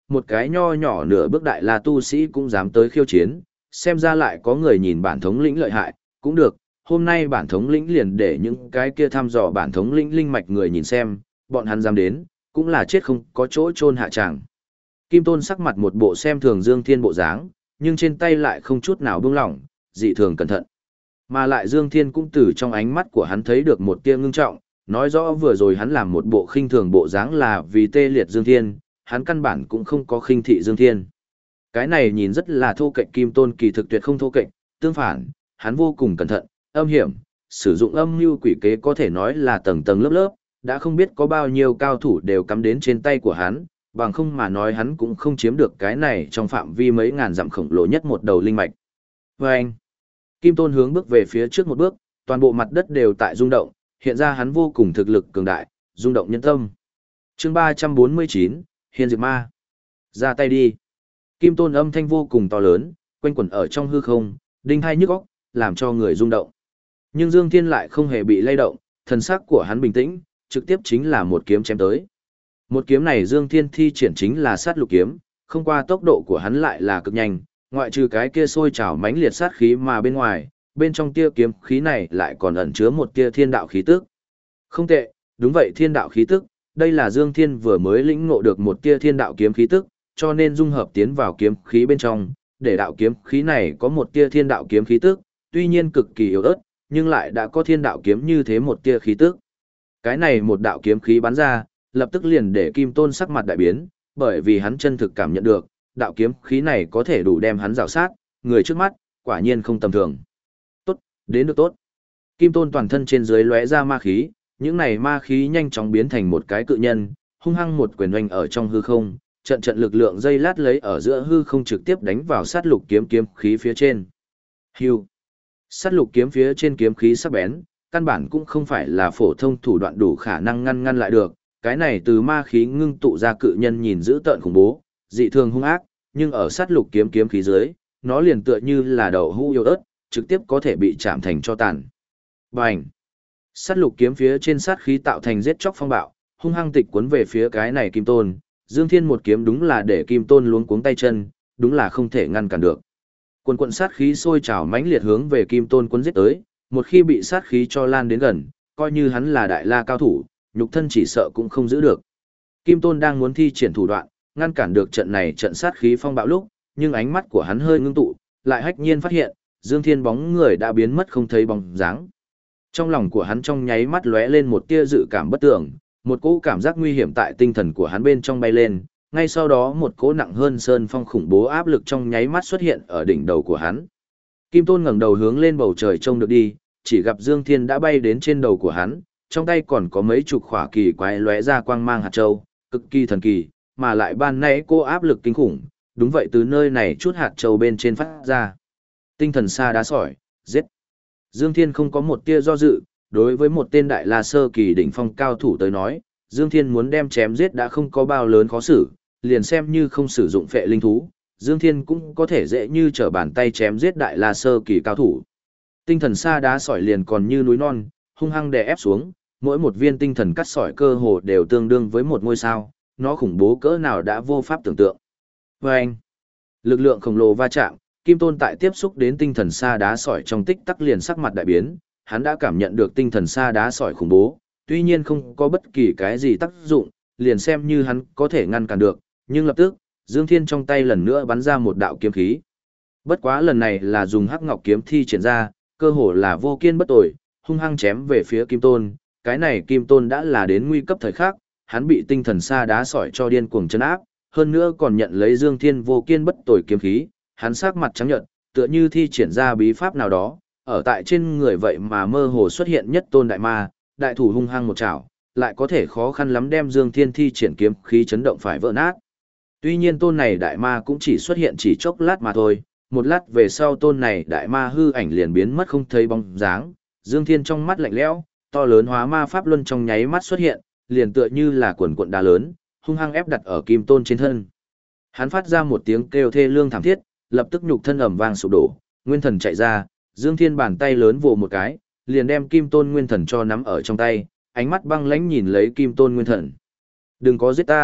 một cái nho nhỏ nửa bước đại la tu sĩ cũng dám tới khiêu chiến, xem ra lại có người nhìn bản thống lĩnh lợi hại, cũng được, hôm nay bản thống lĩnh liền để những cái kia thăm dò bản thống lĩnh linh mạch người nhìn xem, bọn hắn dám đến, cũng là chết không có chỗ chôn hạ tràng. Kim Tôn sắc mặt một bộ xem thường Dương Thiên bộ dáng, nhưng trên tay lại không chút nào buông lỏng, dị thường cẩn thận. Mà lại Dương Thiên cũng từ trong ánh mắt của hắn thấy được một tia ngưng trọng, nói rõ vừa rồi hắn làm một bộ khinh thường bộ dáng là vì tê liệt Dương Thiên, hắn căn bản cũng không có khinh thị Dương Thiên. Cái này nhìn rất là thô kệch, Kim Tôn kỳ thực tuyệt không thô kệch, tương phản, hắn vô cùng cẩn thận, âm hiểm, sử dụng âm mưu quỷ kế có thể nói là tầng tầng lớp lớp, đã không biết có bao nhiêu cao thủ đều cắm đến trên tay của hắn, bằng không mà nói hắn cũng không chiếm được cái này trong phạm vi mấy ngàn dặm khổng lồ nhất một đầu linh mạch. Và anh, Kim Tôn hướng bước về phía trước một bước, toàn bộ mặt đất đều tại rung động, hiện ra hắn vô cùng thực lực cường đại, rung động nhân tâm. Chương 349, Hiên Diệp Ma. Ra tay đi. Kim Tôn âm thanh vô cùng to lớn, quanh quẩn ở trong hư không, đinh hai nhức óc, làm cho người rung động. Nhưng Dương Thiên lại không hề bị lay động, thần sắc của hắn bình tĩnh, trực tiếp chính là một kiếm chém tới. Một kiếm này Dương Thiên thi triển chính là sát lục kiếm, không qua tốc độ của hắn lại là cực nhanh, ngoại trừ cái kia sôi trào mãnh liệt sát khí mà bên ngoài, bên trong tia kiếm khí này lại còn ẩn chứa một tia thiên đạo khí tức. Không tệ, đúng vậy, thiên đạo khí tức, đây là Dương Thiên vừa mới lĩnh ngộ được một tia thiên đạo kiếm khí tức, cho nên dung hợp tiến vào kiếm khí bên trong, để đạo kiếm khí này có một tia thiên đạo kiếm khí tức, tuy nhiên cực kỳ yếu ớt, nhưng lại đã có thiên đạo kiếm như thế một tia khí tức. Cái này một đạo kiếm khí bắn ra, lập tức liền để Kim Tôn sắc mặt đại biến, bởi vì hắn chân thực cảm nhận được, đạo kiếm khí này có thể đủ đem hắn rào sát, người trước mắt, quả nhiên không tầm thường. Tốt, đến được tốt. Kim Tôn toàn thân trên dưới lóe ra ma khí, những này ma khí nhanh chóng biến thành một cái cự nhân, hung hăng một quyền oanh ở trong hư không, trận trận lực lượng dây lát lấy ở giữa hư không trực tiếp đánh vào sát lục kiếm khí phía trên. Hưu. Sát lục kiếm phía trên kiếm khí sắc bén, căn bản cũng không phải là phổ thông thủ đoạn đủ khả năng ngăn lại được, cái này từ ma khí ngưng tụ ra cự nhân nhìn dữ tợn khủng bố, dị thường hung ác, nhưng ở sát lục kiếm khí dưới, nó liền tựa như là đậu hũ yếu ớt, trực tiếp có thể bị chạm thành cho tàn. Bành! Sát lục kiếm phía trên sát khí tạo thành giết chóc phong bạo, hung hăng tịch cuốn về phía cái này Kim Tôn, Dương Thiên một kiếm đúng là để Kim Tôn luống cuống tay chân, đúng là không thể ngăn cản được. Quần quận sát khí sôi trào mãnh liệt hướng về Kim Tôn cuốn giết tới, một khi bị sát khí cho lan đến gần, coi như hắn là đại la cao thủ, nhục thân chỉ sợ cũng không giữ được. Kim Tôn đang muốn thi triển thủ đoạn, ngăn cản được trận này trận sát khí phong bạo lúc, nhưng ánh mắt của hắn hơi ngưng tụ, lại hách nhiên phát hiện, Dương Thiên bóng người đã biến mất không thấy bóng dáng. Trong lòng của hắn trong nháy mắt lóe lên một tia dự cảm bất tưởng, một cỗ cảm giác nguy hiểm tại tinh thần của hắn bên trong bay lên, ngay sau đó một cỗ nặng hơn sơn phong khủng bố áp lực trong nháy mắt xuất hiện ở đỉnh đầu của hắn. Kim Tôn ngẩng đầu hướng lên bầu trời trông được đi, chỉ gặp Dương Thiên đã bay đến trên đầu của hắn, trong tay còn có mấy chục khỏa kỳ quái lóe ra quang mang hạt châu, cực kỳ thần kỳ, mà lại ban nãy cô áp lực kinh khủng, đúng vậy, từ nơi này chút hạt châu bên trên phát ra. Tinh thần sa đá sỏi, giết. Dương Thiên không có một tia do dự, đối với một tên đại la sơ kỳ đỉnh phong cao thủ tới nói, Dương Thiên muốn đem chém giết đã không có bao lớn khó xử, liền xem như không sử dụng phệ linh thú, Dương Thiên cũng có thể dễ như trở bàn tay chém giết đại la sơ kỳ cao thủ. Tinh thần sa đá sỏi liền còn như núi non, hung hăng đè ép xuống, mỗi một viên tinh thần cắt sỏi cơ hồ đều tương đương với một ngôi sao, nó khủng bố cỡ nào đã vô pháp tưởng tượng. Và anh, lực lượng khổng lồ va chạm, Kim Tôn tại tiếp xúc đến tinh thần sa đá sỏi trong tích tắc liền sắc mặt đại biến, hắn đã cảm nhận được tinh thần sa đá sỏi khủng bố, tuy nhiên không có bất kỳ cái gì tác dụng, liền xem như hắn có thể ngăn cản được, nhưng lập tức, Dương Thiên trong tay lần nữa bắn ra một đạo kiếm khí. Bất quá lần này là dùng hắc ngọc kiếm thi triển ra, cơ hồ là vô kiên bất tồi, hung hăng chém về phía Kim Tôn, cái này Kim Tôn đã là đến nguy cấp thời khắc, hắn bị tinh thần sa đá sỏi cho điên cuồng chấn áp, hơn nữa còn nhận lấy Dương Thiên vô kiên bất tồi kiếm khí, hắn sắc mặt trắng nhợt, tựa như thi triển ra bí pháp nào đó, ở tại trên người vậy mà mơ hồ xuất hiện nhất tôn đại ma, đại thủ hung hăng một chảo, lại có thể khó khăn lắm đem Dương Thiên thi triển kiếm khí chấn động phải vỡ nát. Tuy nhiên tôn này đại ma cũng chỉ xuất hiện chỉ chốc lát mà thôi, một lát về sau tôn này đại ma hư ảnh liền biến mất không thấy bóng dáng, Dương Thiên trong mắt lạnh lẽo, to lớn hóa ma pháp luân trong nháy mắt xuất hiện, liền tựa như là quần cuộn đá lớn, hung hăng ép đặt ở Kim Tôn trên thân. Hắn phát ra một tiếng kêu thê lương thảm thiết, lập tức nhục thân ầm vang sụp đổ, nguyên thần chạy ra, Dương Thiên bàn tay lớn vồ một cái, liền đem Kim Tôn nguyên thần cho nắm ở trong tay, ánh mắt băng lãnh nhìn lấy Kim Tôn nguyên thần. Đừng có giết ta,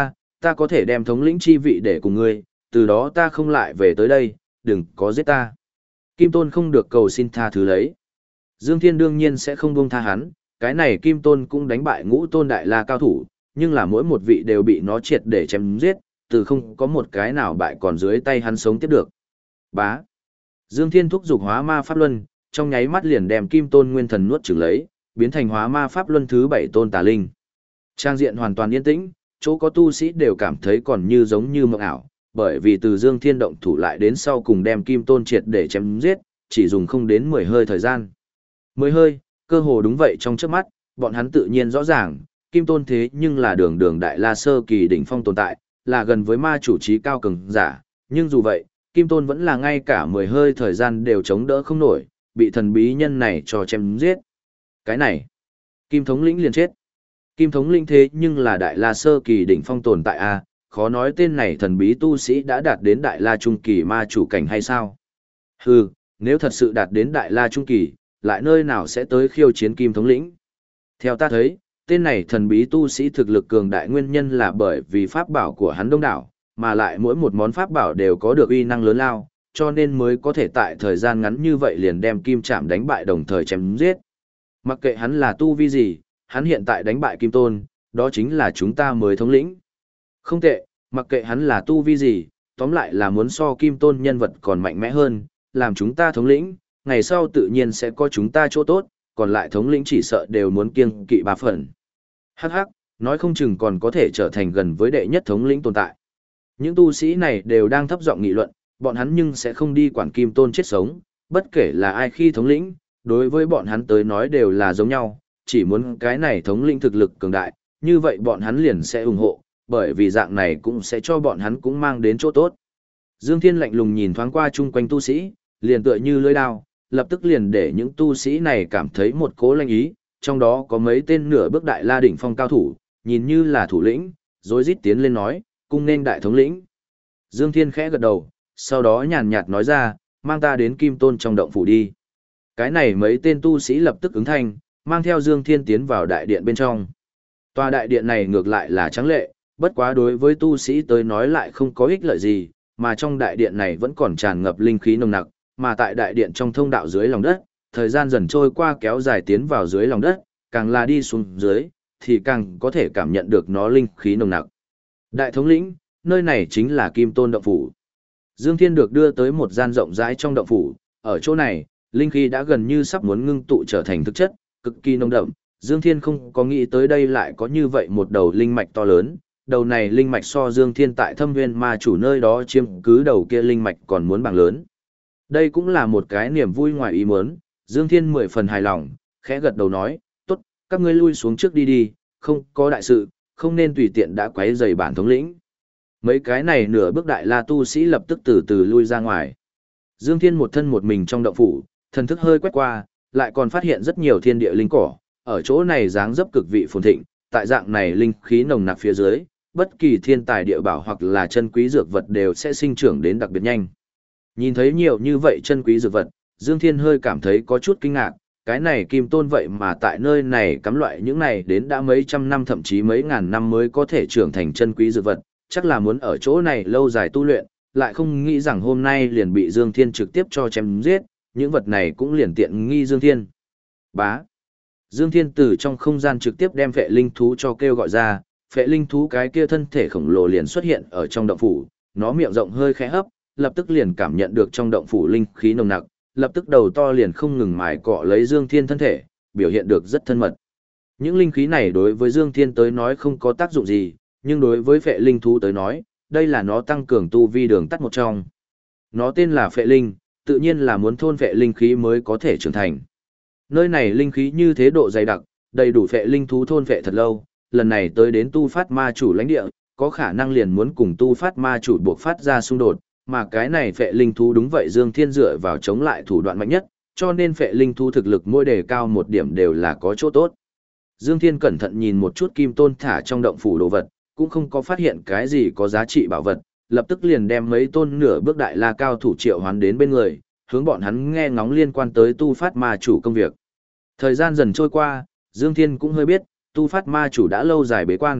ta có thể đem thống lĩnh chi vị để cùng ngươi, từ đó ta không lại về tới đây, đừng có giết ta. Kim Tôn không được cầu xin tha thứ lấy. Dương Thiên đương nhiên sẽ không buông tha hắn, cái này Kim Tôn cũng đánh bại Ngũ Tôn Đại La cao thủ, nhưng là mỗi một vị đều bị nó triệt để chém giết, từ không có một cái nào bại còn dưới tay hắn sống tiếp được. Bá. Dương Thiên thúc dục hóa ma pháp luân, trong nháy mắt liền đem Kim Tôn nguyên thần nuốt chửng lấy, biến thành hóa ma pháp luân thứ 7 tôn tà linh. Trang diện hoàn toàn yên tĩnh, chỗ có tu sĩ đều cảm thấy còn như giống như mộng ảo, bởi vì từ Dương Thiên động thủ lại đến sau cùng đem Kim Tôn triệt để chém giết, chỉ dùng không đến 10 hơi thời gian. 10 hơi, cơ hồ đúng vậy trong chớp mắt, bọn hắn tự nhiên rõ ràng, Kim Tôn thế nhưng là đường đường Đại La sơ kỳ đỉnh phong tồn tại, là gần với ma chủ trí cao cường giả, nhưng dù vậy, Kim Tôn vẫn là ngay cả 10 hơi thời gian đều chống đỡ không nổi, bị thần bí nhân này cho chém giết. Cái này, Kim thống lĩnh liền chết. Kim thống lĩnh thế nhưng là Đại La sơ kỳ đỉnh phong tồn tại a, khó nói tên này thần bí tu sĩ đã đạt đến Đại La trung kỳ ma chủ cảnh hay sao? Hừ, nếu thật sự đạt đến Đại La trung kỳ, lại nơi nào sẽ tới khiêu chiến Kim thống lĩnh? Theo ta thấy, tên này thần bí tu sĩ thực lực cường đại nguyên nhân là bởi vì pháp bảo của hắn đông đảo, mà lại mỗi một món pháp bảo đều có được uy năng lớn lao, cho nên mới có thể tại thời gian ngắn như vậy liền đem Kim Trảm đánh bại đồng thời chém giết. Mặc kệ hắn là tu vi gì, hắn hiện tại đánh bại Kim Tôn, đó chính là chúng ta mới thống lĩnh. Không tệ, mặc kệ hắn là tu vi gì, tóm lại là muốn so Kim Tôn nhân vật còn mạnh mẽ hơn, làm chúng ta thống lĩnh, ngày sau tự nhiên sẽ có chúng ta chỗ tốt, còn lại thống lĩnh chỉ sợ đều muốn kiêng kỵ 3 phần. Hắc hắc, nói không chừng còn có thể trở thành gần với đệ nhất thống lĩnh tồn tại. Những tu sĩ này đều đang thấp giọng nghị luận, bọn hắn nhưng sẽ không đi quản Kim Tôn chết sống, bất kể là ai khi thống lĩnh, đối với bọn hắn tới nói đều là giống nhau, chỉ muốn cái này thống lĩnh thực lực cường đại, như vậy bọn hắn liền sẽ ủng hộ, bởi vì dạng này cũng sẽ cho bọn hắn cũng mang đến chỗ tốt. Dương Thiên lạnh lùng nhìn thoáng qua chung quanh tu sĩ, liền tựa như lưỡi đao, lập tức liền để những tu sĩ này cảm thấy một cỗ lanh ý, trong đó có mấy tên nửa bước Đại La đỉnh phong cao thủ, nhìn như là thủ lĩnh, rối rít tiến lên nói, cung nên đại thống lĩnh. Dương Thiên khẽ gật đầu, sau đó nhàn nhạt nói ra, mang ta đến Kim Tôn trong động phủ đi. Cái này mấy tên tu sĩ lập tức ứng thanh, mang theo Dương Thiên tiến vào đại điện bên trong. Tòa đại điện này ngược lại là trắng lệ, bất quá đối với tu sĩ tới nói lại không có ích lợi gì, mà trong đại điện này vẫn còn tràn ngập linh khí nồng nặc, mà tại đại điện trong thông đạo dưới lòng đất, thời gian dần trôi qua kéo dài tiến vào dưới lòng đất, càng là đi xuống dưới, thì càng có thể cảm nhận được nó linh khí nồng nặc. Đại thống lĩnh, nơi này chính là Kim Tôn động phủ. Dương Thiên được đưa tới một gian rộng rãi trong động phủ, ở chỗ này, linh khí đã gần như sắp muốn ngưng tụ trở thành thực chất, cực kỳ nồng đậm. Dương Thiên không có nghĩ tới đây lại có như vậy một đầu linh mạch to lớn, đầu này linh mạch so Dương Thiên tại Thâm Nguyên Ma chủ nơi đó chiếm cứ đầu kia linh mạch còn muốn bằng lớn. Đây cũng là một cái niềm vui ngoài ý muốn, Dương Thiên 10 phần hài lòng, khẽ gật đầu nói, tốt, các ngươi lui xuống trước đi đi, không có đại sự, không nên tùy tiện đã quấy rầy bản thống lĩnh. Mấy cái này nửa bước Đại La tu sĩ lập tức từ từ lui ra ngoài. Dương Thiên một thân một mình trong động phủ, thần thức hơi quét qua, lại còn phát hiện rất nhiều thiên địa linh cỏ, ở chỗ này dáng dấp cực vị phồn thịnh, tại dạng này linh khí nồng nặc phía dưới, bất kỳ thiên tài địa bảo hoặc là chân quý dược vật đều sẽ sinh trưởng đến đặc biệt nhanh. Nhìn thấy nhiều như vậy chân quý dược vật, Dương Thiên hơi cảm thấy có chút kinh ngạc, cái này Kim Tôn vậy mà tại nơi này cắm loại những này đến đã mấy trăm năm thậm chí mấy ngàn năm mới có thể trưởng thành chân quý dược vật, chắc là muốn ở chỗ này lâu dài tu luyện, lại không nghĩ rằng hôm nay liền bị Dương Thiên trực tiếp cho chém giết, những vật này cũng liền tiện nghi Dương Thiên. Bá. Dương Thiên từ trong không gian trực tiếp đem phệ linh thú cho kêu gọi ra, phệ linh thú cái kia thân thể khổng lồ liền xuất hiện ở trong động phủ, nó miệng rộng hơi khẽ hấp, lập tức liền cảm nhận được trong động phủ linh khí nồng nặc, lập tức đầu to liền không ngừng mài cọ lấy Dương Thiên thân thể, biểu hiện được rất thân mật. Những linh khí này đối với Dương Thiên tới nói không có tác dụng gì, nhưng đối với phệ linh thú tới nói, đây là nó tăng cường tu vi đường tắt một trong. Nó tên là phệ linh, tự nhiên là muốn thôn phệ linh khí mới có thể trưởng thành. Nơi này linh khí như thế độ dày đặc, đầy đủ phệ linh thú thôn phệ thật lâu, lần này tới đến tu phát ma chủ lãnh địa, có khả năng liền muốn cùng tu phát ma chủ buộc phát ra xung đột, mà cái này phệ linh thú đúng vậy Dương Thiên dựa vào chống lại thủ đoạn mạnh nhất, cho nên phệ linh thú thực lực mỗi đề cao một điểm đều là có chỗ tốt. Dương Thiên cẩn thận nhìn một chút Kim Tôn thả trong động phủ đồ vật, cũng không có phát hiện cái gì có giá trị bảo vật, lập tức liền đem mấy tôn nửa bước Đại La cao thủ triệu hoán đến bên người, hướng bọn hắn nghe ngóng liên quan tới tu phát ma chủ công việc. Thời gian dần trôi qua, Dương Thiên cũng hơi biết, tu phát ma chủ đã lâu dài bế quan,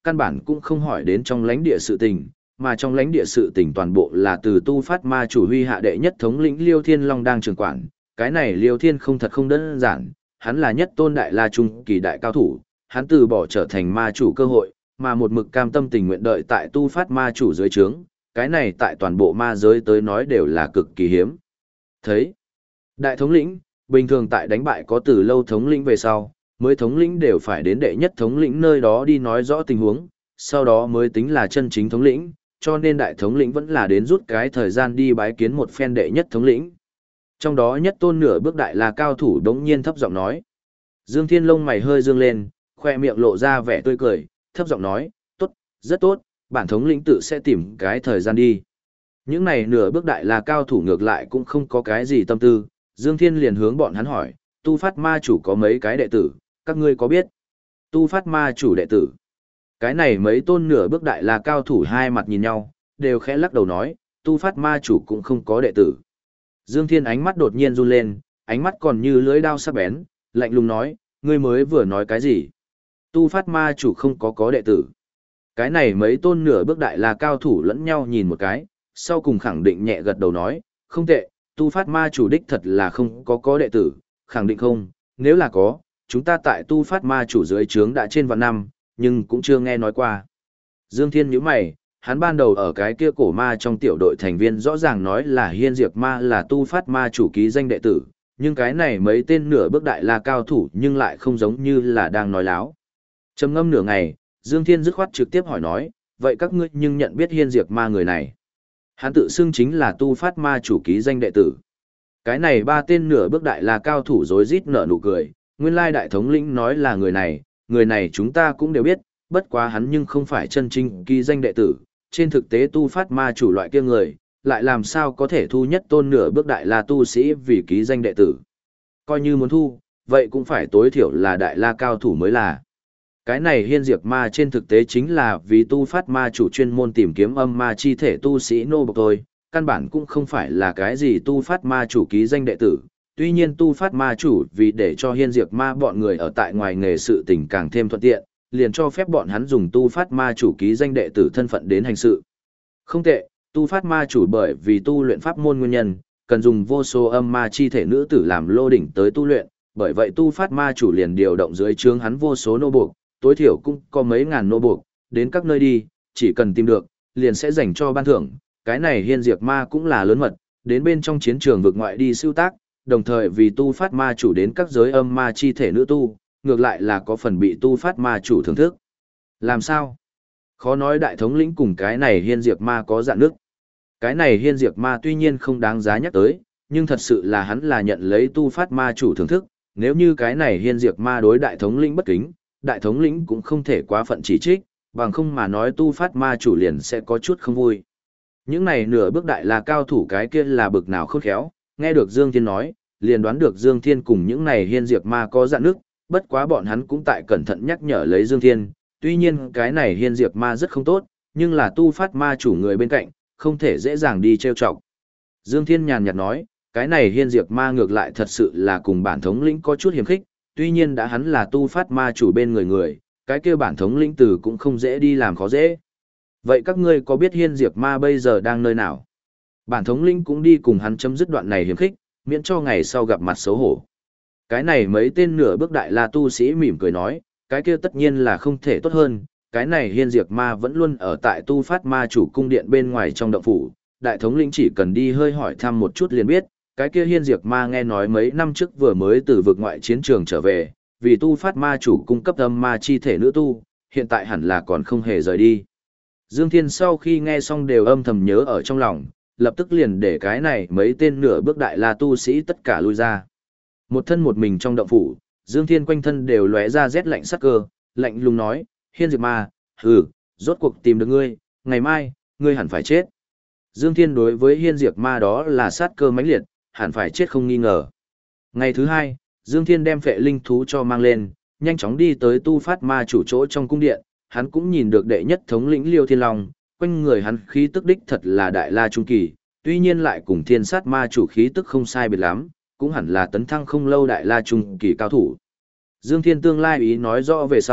căn bản cũng không hỏi đến trong lãnh địa sự tình, mà trong lãnh địa sự tình toàn bộ là từ tu phát ma chủ huy hạ đệ nhất thống lĩnh Liêu Thiên Long đang trưởng quản. Cái này Liêu Thiên không thật không đơn giản, hắn là nhất tôn đại la trung kỳ đại cao thủ, hắn từ bỏ trở thành ma chủ cơ hội, mà một mực cam tâm tình nguyện đợi tại tu phát ma chủ dưới trướng, cái này tại toàn bộ ma giới tới nói đều là cực kỳ hiếm. Thấy, đại thống lĩnh, bình thường tại đánh bại có từ lâu thống lĩnh về sau, mới thống lĩnh đều phải đến đệ nhất thống lĩnh nơi đó đi nói rõ tình huống, sau đó mới tính là chân chính thống lĩnh, cho nên đại thống lĩnh vẫn là đến rút cái thời gian đi bái kiến một phen đệ nhất thống lĩnh. Trong đó nhất tôn nửa bước đại là cao thủ đống nhiên thấp giọng nói. Dương Thiên lông mày hơi dương lên, khoe miệng lộ ra vẻ tươi cười, thấp giọng nói, tốt, rất tốt, bản thống lĩnh tự sẽ tìm cái thời gian đi. Những này nửa bước đại là cao thủ ngược lại cũng không có cái gì tâm tư, Dương Thiên liền hướng bọn hắn hỏi, tu phát ma chủ có mấy cái đệ tử, các ngươi có biết? Tu phát ma chủ đệ tử. Cái này mấy tôn nửa bước đại là cao thủ hai mặt nhìn nhau, đều khẽ lắc đầu nói, tu phát ma chủ cũng không có đệ tử. Dương Thiên ánh mắt đột nhiên run lên, ánh mắt còn như lưỡi dao sắc bén, lạnh lùng nói, ngươi mới vừa nói cái gì? Tu phát ma chủ không có đệ tử. Cái này mấy tôn nửa bước đại là cao thủ lẫn nhau nhìn một cái, sau cùng khẳng định nhẹ gật đầu nói, không tệ, tu phát ma chủ đích thật là không có đệ tử, khẳng định không, nếu là có, chúng ta tại tu phát ma chủ dưới trướng đã trên vạn năm, nhưng cũng chưa nghe nói qua. Dương Thiên nhíu mày, hắn ban đầu ở cái kia cổ ma trong tiểu đội thành viên rõ ràng nói là Hiên Diệp Ma là tu phát ma chủ ký danh đệ tử, nhưng cái này mấy tên nửa bước đại la cao thủ nhưng lại không giống như là đang nói láo. Trầm ngâm nửa ngày, Dương Thiên dứt khoát trực tiếp hỏi nói, vậy các ngươi nhưng nhận biết Hiên Diệp Ma người này? Hắn tự xưng chính là tu phát ma chủ ký danh đệ tử. Cái này ba tên nửa bước đại la cao thủ rối rít nở nụ cười, nguyên lai đại thống lĩnh nói là người này chúng ta cũng đều biết, bất quá hắn nhưng không phải chân chính ký danh đệ tử, trên thực tế tu phát ma chủ loại kia người, lại làm sao có thể thu nhất tôn nửa bước đại la tu sĩ vì ký danh đệ tử. Coi như muốn thu, vậy cũng phải tối thiểu là đại la cao thủ mới là. Cái này Hiên Diệp Ma trên thực tế chính là vì tu phát ma chủ chuyên môn tìm kiếm âm ma chi thể tu sĩ nô bộc thôi, căn bản cũng không phải là cái gì tu phát ma chủ ký danh đệ tử. Tuy nhiên tu phát ma chủ vì để cho Hiên Diệp Ma bọn người ở tại ngoài nghề sự tình càng thêm thuận tiện, liền cho phép bọn hắn dùng tu phát ma chủ ký danh đệ tử thân phận đến hành sự. Không tệ, tu phát ma chủ bởi vì tu luyện pháp môn nguyên nhân, cần dùng vô số âm ma chi thể nữ tử làm lô đỉnh tới tu luyện, bởi vậy tu phát ma chủ liền điều động dưới trướng hắn vô số nô buộc, tối thiểu cũng có mấy ngàn nô buộc, đến các nơi đi, chỉ cần tìm được, liền sẽ dành cho ban thưởng. Cái này Hiên Diệp Ma cũng là lớn mật, đến bên trong chiến trường vực ngoại đi sưu tác, đồng thời vì tu phát ma chủ đến các giới âm ma chi thể nữ tu, ngược lại là có phần bị tu phát ma chủ thưởng thức. Làm sao? Khó nói đại thống lĩnh cùng cái này Hiên Diệp Ma có dạn nước. Cái này Hiên Diệp Ma tuy nhiên không đáng giá nhắc tới, nhưng thật sự là hắn là nhận lấy tu phát ma chủ thưởng thức, nếu như cái này Hiên Diệp Ma đối đại thống lĩnh bất kính, đại thống lĩnh cũng không thể quá phận chỉ trích, bằng không mà nói tu phát ma chủ liền sẽ có chút không vui. Những này nửa bước đại là cao thủ cái kia là bực nào khôn khéo, nghe được Dương Thiên nói, liền đoán được Dương Thiên cùng những này Hiên Diệp Ma có dạn nước, bất quá bọn hắn cũng tại cẩn thận nhắc nhở lấy Dương Thiên, tuy nhiên cái này Hiên Diệp Ma rất không tốt, nhưng là tu phát ma chủ người bên cạnh, không thể dễ dàng đi trêu chọc. Dương Thiên nhàn nhạt nói, cái này Hiên Diệp Ma ngược lại thật sự là cùng bản thống lĩnh có chút hiềm khích, tuy nhiên đã hắn là tu phát ma chủ bên người, cái kia bản thống lĩnh tử cũng không dễ đi làm khó dễ. Vậy các ngươi có biết Hiên Diệp Ma bây giờ đang nơi nào? Bản thống lĩnh cũng đi cùng hắn chấm dứt đoạn này hiềm khích, miễn cho ngày sau gặp mặt xấu hổ. Cái này mấy tên nửa bước đại la tu sĩ mỉm cười nói, cái kia tất nhiên là không thể tốt hơn, cái này Hiên Diệp Ma vẫn luôn ở tại tu phát ma chủ cung điện bên ngoài trong động phủ, đại thống lĩnh chỉ cần đi hơi hỏi thăm một chút liền biết, cái kia Hiên Diệp Ma nghe nói mấy năm trước vừa mới từ vực ngoại chiến trường trở về, vì tu phát ma chủ cung cấp âm ma chi thể nữ tu, hiện tại hẳn là còn không hề rời đi. Dương Thiên sau khi nghe xong đều âm thầm nhớ ở trong lòng, lập tức liền để cái này mấy tên nửa bước đại la tu sĩ tất cả lui ra. Một thân một mình trong động phủ, Dương Thiên quanh thân đều lóe ra rét lạnh sắc cơ, lạnh lùng nói, Hiên Diệp Ma, rốt cuộc tìm được ngươi, ngày mai, ngươi hẳn phải chết. Dương Thiên đối với Hiên Diệp Ma đó là sát cơ mãnh liệt, hẳn phải chết không nghi ngờ. Ngày thứ hai, Dương Thiên đem phệ linh thú cho mang lên, nhanh chóng đi tới tu phát ma chủ chỗ trong cung điện, hắn cũng nhìn được đệ nhất thống lĩnh Liêu Thiên Long, quanh người hắn khí tức đích thật là đại la trung kỳ, tuy nhiên lại cùng thiên sát ma chủ khí tức không sai biệt lắm, cũng hẳn là tấn thăng không lâu đại la trung kỳ cao thủ. Dương Thiên tương lai ý nói rõ về sau,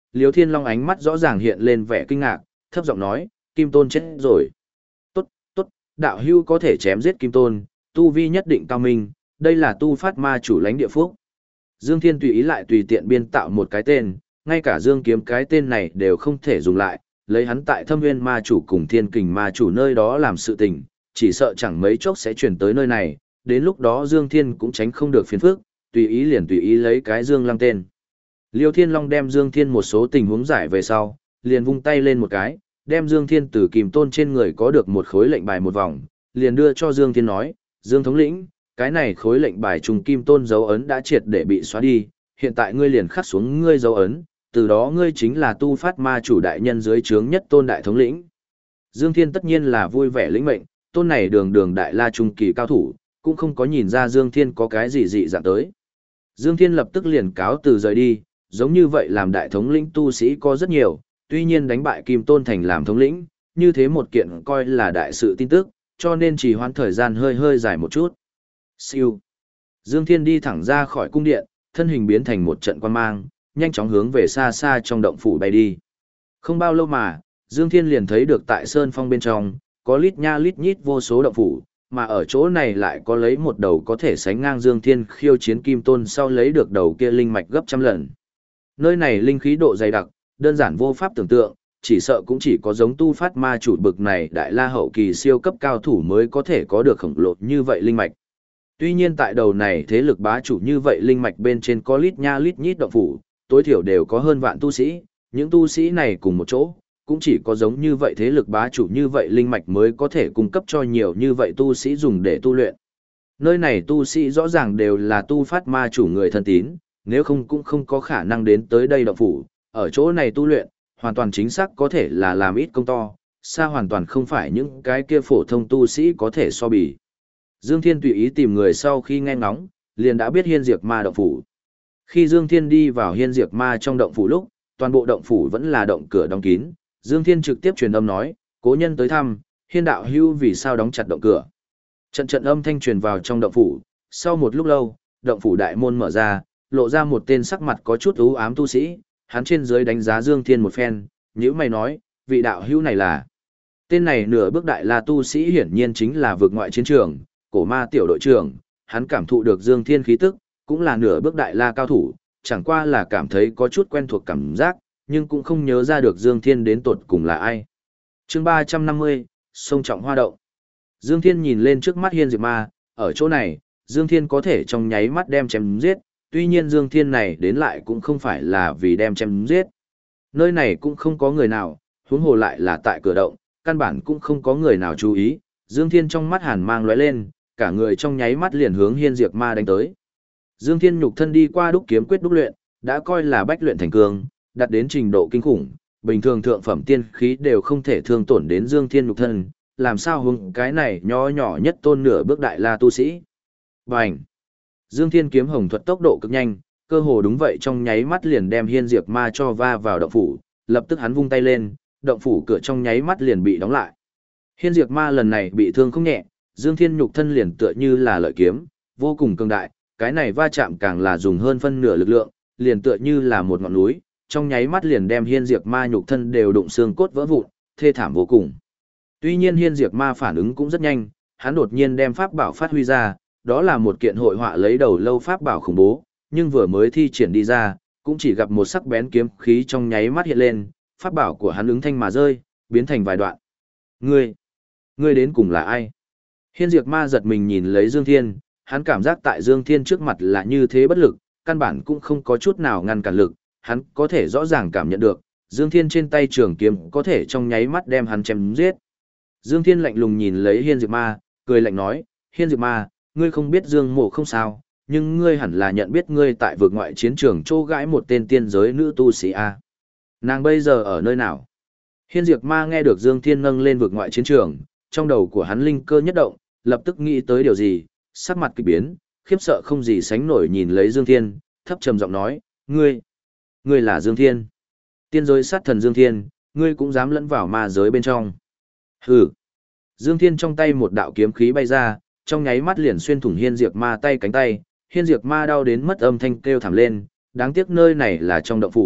Liêu Thiên Long ánh mắt rõ ràng hiện lên vẻ kinh ngạc, thấp giọng nói, Kim Tôn chết rồi. Tốt, tốt, đạo hưu có thể chém giết Kim Tôn, tu vi nhất định cao minh, đây là tu phát ma chủ lãnh địa phúc. Dương Thiên tùy ý lại tùy tiện biên tạo một cái tên, ngay cả Dương Kiếm cái tên này đều không thể dùng lại, lấy hắn tại Thâm Nguyên ma chủ cùng Thiên Kình ma chủ nơi đó làm sự tình, chỉ sợ chẳng mấy chốc sẽ chuyển tới nơi này, đến lúc đó Dương Thiên cũng tránh không được phiền phức, tùy ý liền tùy ý lấy cái Dương Lăng tên. Liêu Thiên Long đem Dương Thiên một số tình huống giải về sau, liền vung tay lên một cái, đem Dương Thiên từ Kim Tôn trên người có được một khối lệnh bài một vòng, liền đưa cho Dương Thiên nói, Dương thống lĩnh, cái này khối lệnh bài trùng Kim Tôn dấu ấn đã triệt để bị xóa đi, hiện tại ngươi liền khắc xuống ngươi dấu ấn, từ đó ngươi chính là tu phát ma chủ đại nhân dưới trướng nhất Tôn đại thống lĩnh. Dương Thiên tất nhiên là vui vẻ lĩnh mệnh, Tôn này đường đường đại la trung kỳ cao thủ, cũng không có nhìn ra Dương Thiên có cái gì dị dạng tới. Dương Thiên lập tức liền cáo từ rời đi, giống như vậy làm đại thống lĩnh tu sĩ có rất nhiều, tuy nhiên đánh bại Kim Tôn thành làm thống lĩnh, như thế một kiện coi là đại sự tin tức, cho nên chỉ hoãn thời gian hơi hơi dài một chút. Siêu. Dương Thiên đi thẳng ra khỏi cung điện, thân hình biến thành một trận quang mang, nhanh chóng hướng về xa xa trong động phủ bay đi. Không bao lâu mà, Dương Thiên liền thấy được tại sơn phong bên trong, có lít nha lít nhít vô số động phủ, mà ở chỗ này lại có lấy một đầu có thể sánh ngang Dương Thiên khiêu chiến Kim Tôn sau lấy được đầu kia linh mạch gấp trăm lần. Nơi này linh khí độ dày đặc, đơn giản vô pháp tưởng tượng, chỉ sợ cũng chỉ có giống tu phát ma chủ bực này đại la hậu kỳ siêu cấp cao thủ mới có thể có được khổng lồ như vậy linh mạch. Tuy nhiên tại đầu này thế lực bá chủ như vậy linh mạch bên trên có lít nha lít nhít động phủ, tối thiểu đều có hơn vạn tu sĩ, những tu sĩ này cùng một chỗ, cũng chỉ có giống như vậy thế lực bá chủ như vậy linh mạch mới có thể cung cấp cho nhiều như vậy tu sĩ dùng để tu luyện. Nơi này tu sĩ rõ ràng đều là tu phát ma chủ người thân tín, nếu không cũng không có khả năng đến tới đây động phủ, ở chỗ này tu luyện, hoàn toàn chính xác có thể là làm ít công to, xa hoàn toàn không phải những cái kia phổ thông tu sĩ có thể so bì. Dương Thiên tùy ý tìm người sau khi nghe ngóng, liền đã biết Hiên Diệt Ma động phủ. Khi Dương Thiên đi vào Hiên Diệt Ma trong động phủ lúc, toàn bộ động phủ vẫn là động cửa đóng kín, Dương Thiên trực tiếp truyền âm nói, cố nhân tới thăm, Hiên đạo hưu vì sao đóng chặt động cửa. Trận trận âm thanh truyền vào trong động phủ, sau một lúc lâu, động phủ đại môn mở ra, lộ ra một tên sắc mặt có chút u ám tu sĩ, hắn trên dưới đánh giá Dương Thiên một phen, nhíu mày nói, vị đạo hưu này là. Tên này nửa bước đại la tu sĩ hiển nhiên chính là vực ngoại chiến trường, cổ ma tiểu đội trưởng, hắn cảm thụ được Dương Thiên khí tức, cũng là nửa bước đại la cao thủ, chẳng qua là cảm thấy có chút quen thuộc cảm giác, nhưng cũng không nhớ ra được Dương Thiên đến tột cùng là ai. Chương 350, sông Trọng Hoa Động. Dương Thiên nhìn lên trước mắt Hiên Diệt Ma, ở chỗ này, Dương Thiên có thể trong nháy mắt đem chém giết, tuy nhiên Dương Thiên này đến lại cũng không phải là vì đem chém giết. Nơi này cũng không có người nào, huống hồ lại là tại cửa động, căn bản cũng không có người nào chú ý, Dương Thiên trong mắt hàn mang lóe lên, cả người trong nháy mắt liền hướng Hiên Diệt Ma đánh tới. Dương Thiên nhục thân đi qua đúc kiếm quyết đúc luyện, đã coi là bách luyện thành cường, đạt đến trình độ kinh khủng, bình thường thượng phẩm tiên khí đều không thể thương tổn đến Dương Thiên nhục thân, làm sao hướng cái này nho nhỏ nhất tôn nửa bước đại la tu sĩ. Bành! Dương Thiên kiếm hồng thuật tốc độ cực nhanh, cơ hồ đúng vậy trong nháy mắt liền đem Hiên Diệt Ma cho va vào động phủ, lập tức hắn vung tay lên, động phủ cửa trong nháy mắt liền bị đóng lại. Hiên Diệt Ma lần này bị thương không nhẹ, Dương Thiên nhục thân liền tựa như là lợi kiếm, vô cùng cường đại, cái này va chạm càng là dùng hơn phân nửa lực lượng, liền tựa như là một ngọn núi, trong nháy mắt liền đem Hiên Diệt Ma nhục thân đều đụng xương cốt vỡ vụn, thê thảm vô cùng. Tuy nhiên Hiên Diệt Ma phản ứng cũng rất nhanh, hắn đột nhiên đem pháp bảo phát huy ra, đó là một kiện hội họa lấy đầu lâu pháp bảo khủng bố, nhưng vừa mới thi triển đi ra, cũng chỉ gặp một sắc bén kiếm khí trong nháy mắt hiện lên, pháp bảo của hắn ứng thanh mà rơi, biến thành vài đoạn. Ngươi đến cùng là ai? Hiên Diệt Ma giật mình nhìn lấy Dương Thiên, hắn cảm giác tại Dương Thiên trước mặt là như thế bất lực, căn bản cũng không có chút nào ngăn cản lực, hắn có thể rõ ràng cảm nhận được, Dương Thiên trên tay trường kiếm có thể trong nháy mắt đem hắn chém giết. Dương Thiên lạnh lùng nhìn lấy Hiên Diệt Ma, cười lạnh nói, Hiên Diệt Ma, ngươi không biết Dương Mộ không sao, nhưng ngươi hẳn là nhận biết ngươi tại vực ngoại chiến trường trô gãi một tên tiên giới nữ tu sĩ A. Nàng bây giờ ở nơi nào? Hiên Diệt Ma nghe được Dương Thiên nâng lên vực ngoại chiến trường, trong đầu của hắn linh cơ nhất động, lập tức nghĩ tới điều gì, sắc mặt kỳ biến, khiếp sợ không gì sánh nổi nhìn lấy Dương Thiên, thấp trầm giọng nói, ngươi là Dương Thiên. Tiên giới sát thần Dương Thiên, ngươi cũng dám lẫn vào ma giới bên trong. Hừ. Dương Thiên trong tay một đạo kiếm khí bay ra, trong nháy mắt liền xuyên thủng Hiên Diệt Ma tay cánh tay, Hiên Diệt Ma đau đến mất âm thanh kêu thảm lên, đáng tiếc nơi này là trong động phủ,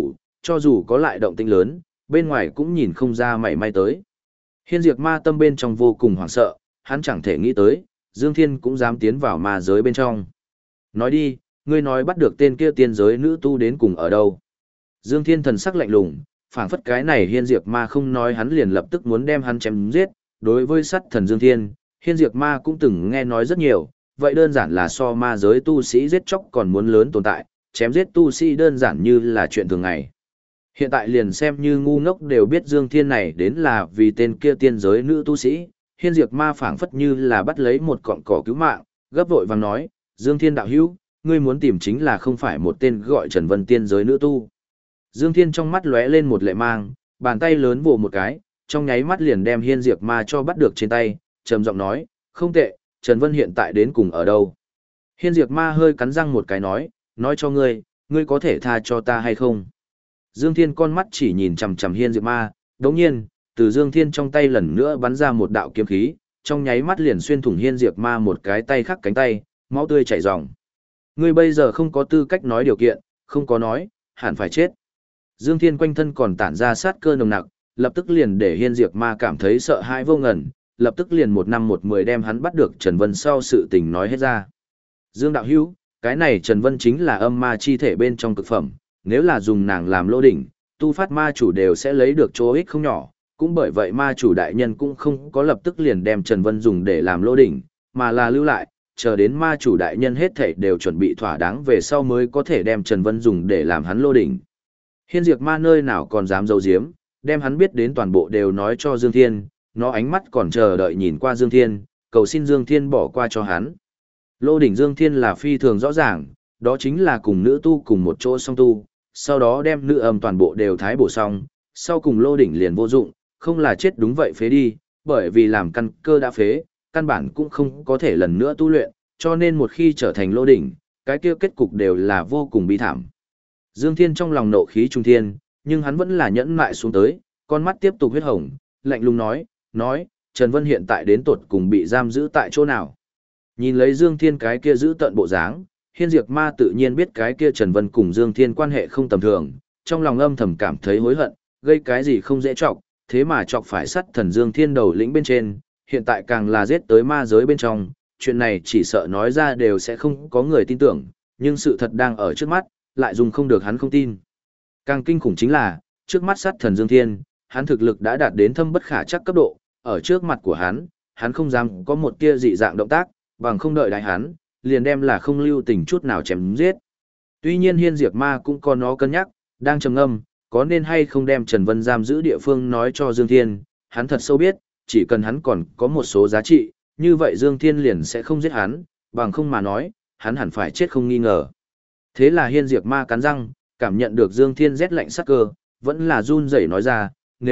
cho dù có lại động tĩnh lớn, bên ngoài cũng nhìn không ra mảy may tới. Hiên Diệp Ma tâm bên trong vô cùng hoảng sợ, hắn chẳng thể nghĩ tới, Dương Thiên cũng dám tiến vào ma giới bên trong. Nói đi, ngươi nói bắt được tên kia tiên giới nữ tu đến cùng ở đâu? Dương Thiên thần sắc lạnh lùng, phảng phất cái này Hiên Diệp Ma không nói hắn liền lập tức muốn đem hắn chém giết. Đối với sát thần Dương Thiên, Hiên Diệp Ma cũng từng nghe nói rất nhiều, vậy đơn giản là so ma giới tu sĩ giết chóc còn muốn lớn tồn tại, chém giết tu sĩ đơn giản như là chuyện thường ngày. Hiện tại liền xem như ngu ngốc đều biết Dương Thiên này đến là vì tên kia tiên giới nữ tu sĩ, Hiên Diệp Ma phảng phất như là bắt lấy một cọng cỏ cứu mạng, gấp vội vàng nói, Dương Thiên đạo hữu, ngươi muốn tìm chính là không phải một tên gọi Trần Vân tiên giới nữ tu. Dương Thiên trong mắt lóe lên một lệ mang, bàn tay lớn vồ một cái, trong nháy mắt liền đem Hiên Diệp Ma cho bắt được trên tay, trầm giọng nói, không tệ, Trần Vân hiện tại đến cùng ở đâu? Hiên Diệp Ma hơi cắn răng một cái nói cho ngươi, ngươi có thể tha cho ta hay không? Dương Thiên con mắt chỉ nhìn chằm chằm Hiên Diệp Ma, đống nhiên, từ Dương Thiên trong tay lần nữa bắn ra một đạo kiếm khí, trong nháy mắt liền xuyên thủng Hiên Diệp Ma một cái tay khác cánh tay, máu tươi chảy ròng. Ngươi bây giờ không có tư cách nói điều kiện, không có nói, hẳn phải chết. Dương Thiên quanh thân còn tản ra sát cơ nồng nặc, lập tức liền để Hiên Diệp Ma cảm thấy sợ hãi vô ngần, lập tức liền 1 năm 1 10 đem hắn bắt được Trần Vân sau sự tình nói hết ra. Dương đạo hữu, cái này Trần Vân chính là âm ma chi thể bên trong cực phẩm, nếu là dùng nàng làm lô đỉnh, tu phát ma chủ đều sẽ lấy được chỗ ích không nhỏ, cũng bởi vậy ma chủ đại nhân cũng không có lập tức liền đem Trần Vân dùng để làm lô đỉnh, mà là lưu lại, chờ đến ma chủ đại nhân hết thảy đều chuẩn bị thỏa đáng về sau mới có thể đem Trần Vân dùng để làm hắn lô đỉnh. Hiên Diệp Ma nơi nào còn dám giấu giếm, đem hắn biết đến toàn bộ đều nói cho Dương Thiên, nó ánh mắt còn chờ đợi nhìn qua Dương Thiên, cầu xin Dương Thiên bỏ qua cho hắn. Lô đỉnh Dương Thiên là phi thường rõ ràng, đó chính là cùng nữ tu cùng một chỗ song tu, sau đó đem nữ âm toàn bộ đều thái bổ xong, sau cùng lô đỉnh liền vô dụng, không là chết đúng vậy phế đi, bởi vì làm căn cơ đã phế, căn bản cũng không có thể lần nữa tu luyện, cho nên một khi trở thành lô đỉnh, cái kia kết cục đều là vô cùng bi thảm. Dương Thiên trong lòng nộ khí trung thiên, nhưng hắn vẫn là nhẫn mại xuống tới, con mắt tiếp tục huyết hồng, lạnh lùng nói, Trần Vân hiện tại đến tột cùng bị giam giữ tại chỗ nào. Nhìn lấy Dương Thiên cái kia giữ tận bộ dáng, Hiên Diệp Ma tự nhiên biết cái kia Trần Vân cùng Dương Thiên quan hệ không tầm thường, trong lòng âm thầm cảm thấy hối hận, gây cái gì không dễ chọc, thế mà chọc phải sát thần Dương Thiên đầu lĩnh bên trên, hiện tại càng là giết tới ma giới bên trong, chuyện này chỉ sợ nói ra đều sẽ không có người tin tưởng, nhưng sự thật đang ở trước mắt, lại dùng không được hắn không tin. Càng kinh khủng chính là, trước mắt sát thần Dương Thiên, hắn thực lực đã đạt đến thâm bất khả chắc cấp độ, ở trước mặt của hắn không dám có một tia dị dạng động tác, bằng không đợi đại hắn, liền đem là không lưu tình chút nào chém giết. Tuy nhiên Hiên Diệp Ma cũng có nó cân nhắc, đang trầm ngâm, có nên hay không đem Trần Vân giam giữ địa phương nói cho Dương Thiên, hắn thật sâu biết, chỉ cần hắn còn có một số giá trị, như vậy Dương Thiên liền sẽ không giết hắn, bằng không mà nói, hắn hẳn phải chết không nghi ngờ. Thế là Hiên Diệp Ma cắn răng, cảm nhận được Dương Thiên rét lạnh sắc cơ, vẫn là run rẩy nói ra,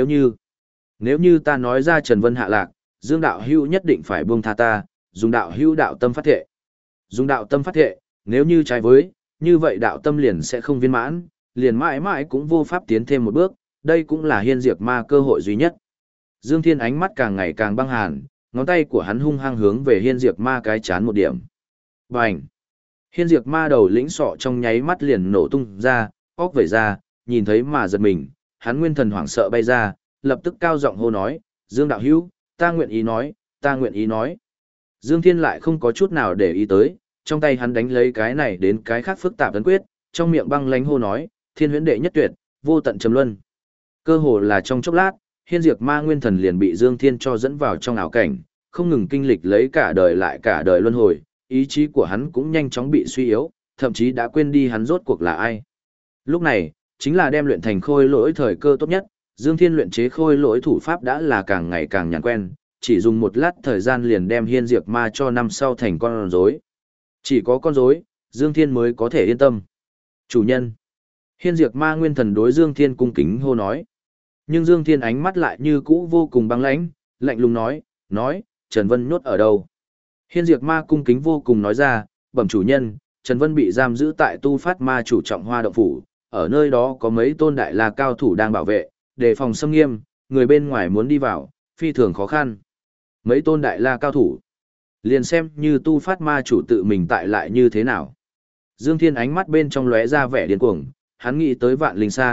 nếu như ta nói ra Trần Vân hạ lạc, Dương đạo hữu nhất định phải buông tha ta, dùng đạo hữu đạo tâm phát thệ. Dùng đạo tâm phát thệ, nếu như trái với, như vậy đạo tâm liền sẽ không viên mãn, liền mãi mãi cũng vô pháp tiến thêm một bước, đây cũng là Hiên Diệp Ma cơ hội duy nhất. Dương Thiên ánh mắt càng ngày càng băng hàn, ngón tay của hắn hung hăng hướng về Hiên Diệp Ma cái chán một điểm. Bành! Hiên Diệp Ma đầu lĩnh sọ trong nháy mắt liền nổ tung ra, óc vẩy ra, nhìn thấy mà giật mình, hắn nguyên thần hoảng sợ bay ra, lập tức cao giọng hô nói, Dương đạo hữu, ta nguyện ý nói, ta nguyện ý nói. Dương Thiên lại không có chút nào để ý tới, trong tay hắn đánh lấy cái này đến cái khác phức tạp tấn quyết, trong miệng băng lánh hô nói, Thiên huyễn đệ nhất tuyệt, vô tận trầm luân. Cơ hồ là trong chốc lát, Hiên Diệp Ma nguyên thần liền bị Dương Thiên cho dẫn vào trong ảo cảnh, không ngừng kinh lịch lấy cả đời lại cả đời luân hồi, ý chí của hắn cũng nhanh chóng bị suy yếu, thậm chí đã quên đi hắn rốt cuộc là ai. Lúc này, chính là đem luyện thành khôi lỗi thời cơ tốt nhất, Dương Thiên luyện chế khôi lỗi thủ pháp đã là càng ngày càng nhàn quen, chỉ dùng một lát thời gian liền đem Hiên Diệp Ma cho năm sau thành con rối. Chỉ có con rối, Dương Thiên mới có thể yên tâm. Chủ nhân. Hiên Diệp Ma nguyên thần đối Dương Thiên cung kính hô nói. Nhưng Dương Thiên ánh mắt lại như cũ vô cùng băng lãnh, lạnh lùng nói, Trần Vân nhốt ở đâu? Hiên Diệp Ma cung kính vô cùng nói ra, bẩm chủ nhân, Trần Vân bị giam giữ tại tu phát ma chủ trọng hoa động phủ, ở nơi đó có mấy tôn đại la cao thủ đang bảo vệ, đề phòng xâm nghiêm, người bên ngoài muốn đi vào, phi thường khó khăn. Mấy tôn đại la cao thủ, liền xem như tu phát ma chủ tự mình tại lại như thế nào. Dương Thiên ánh mắt bên trong lóe ra vẻ điên cuồng, hắn nghĩ tới Vạn Linh San,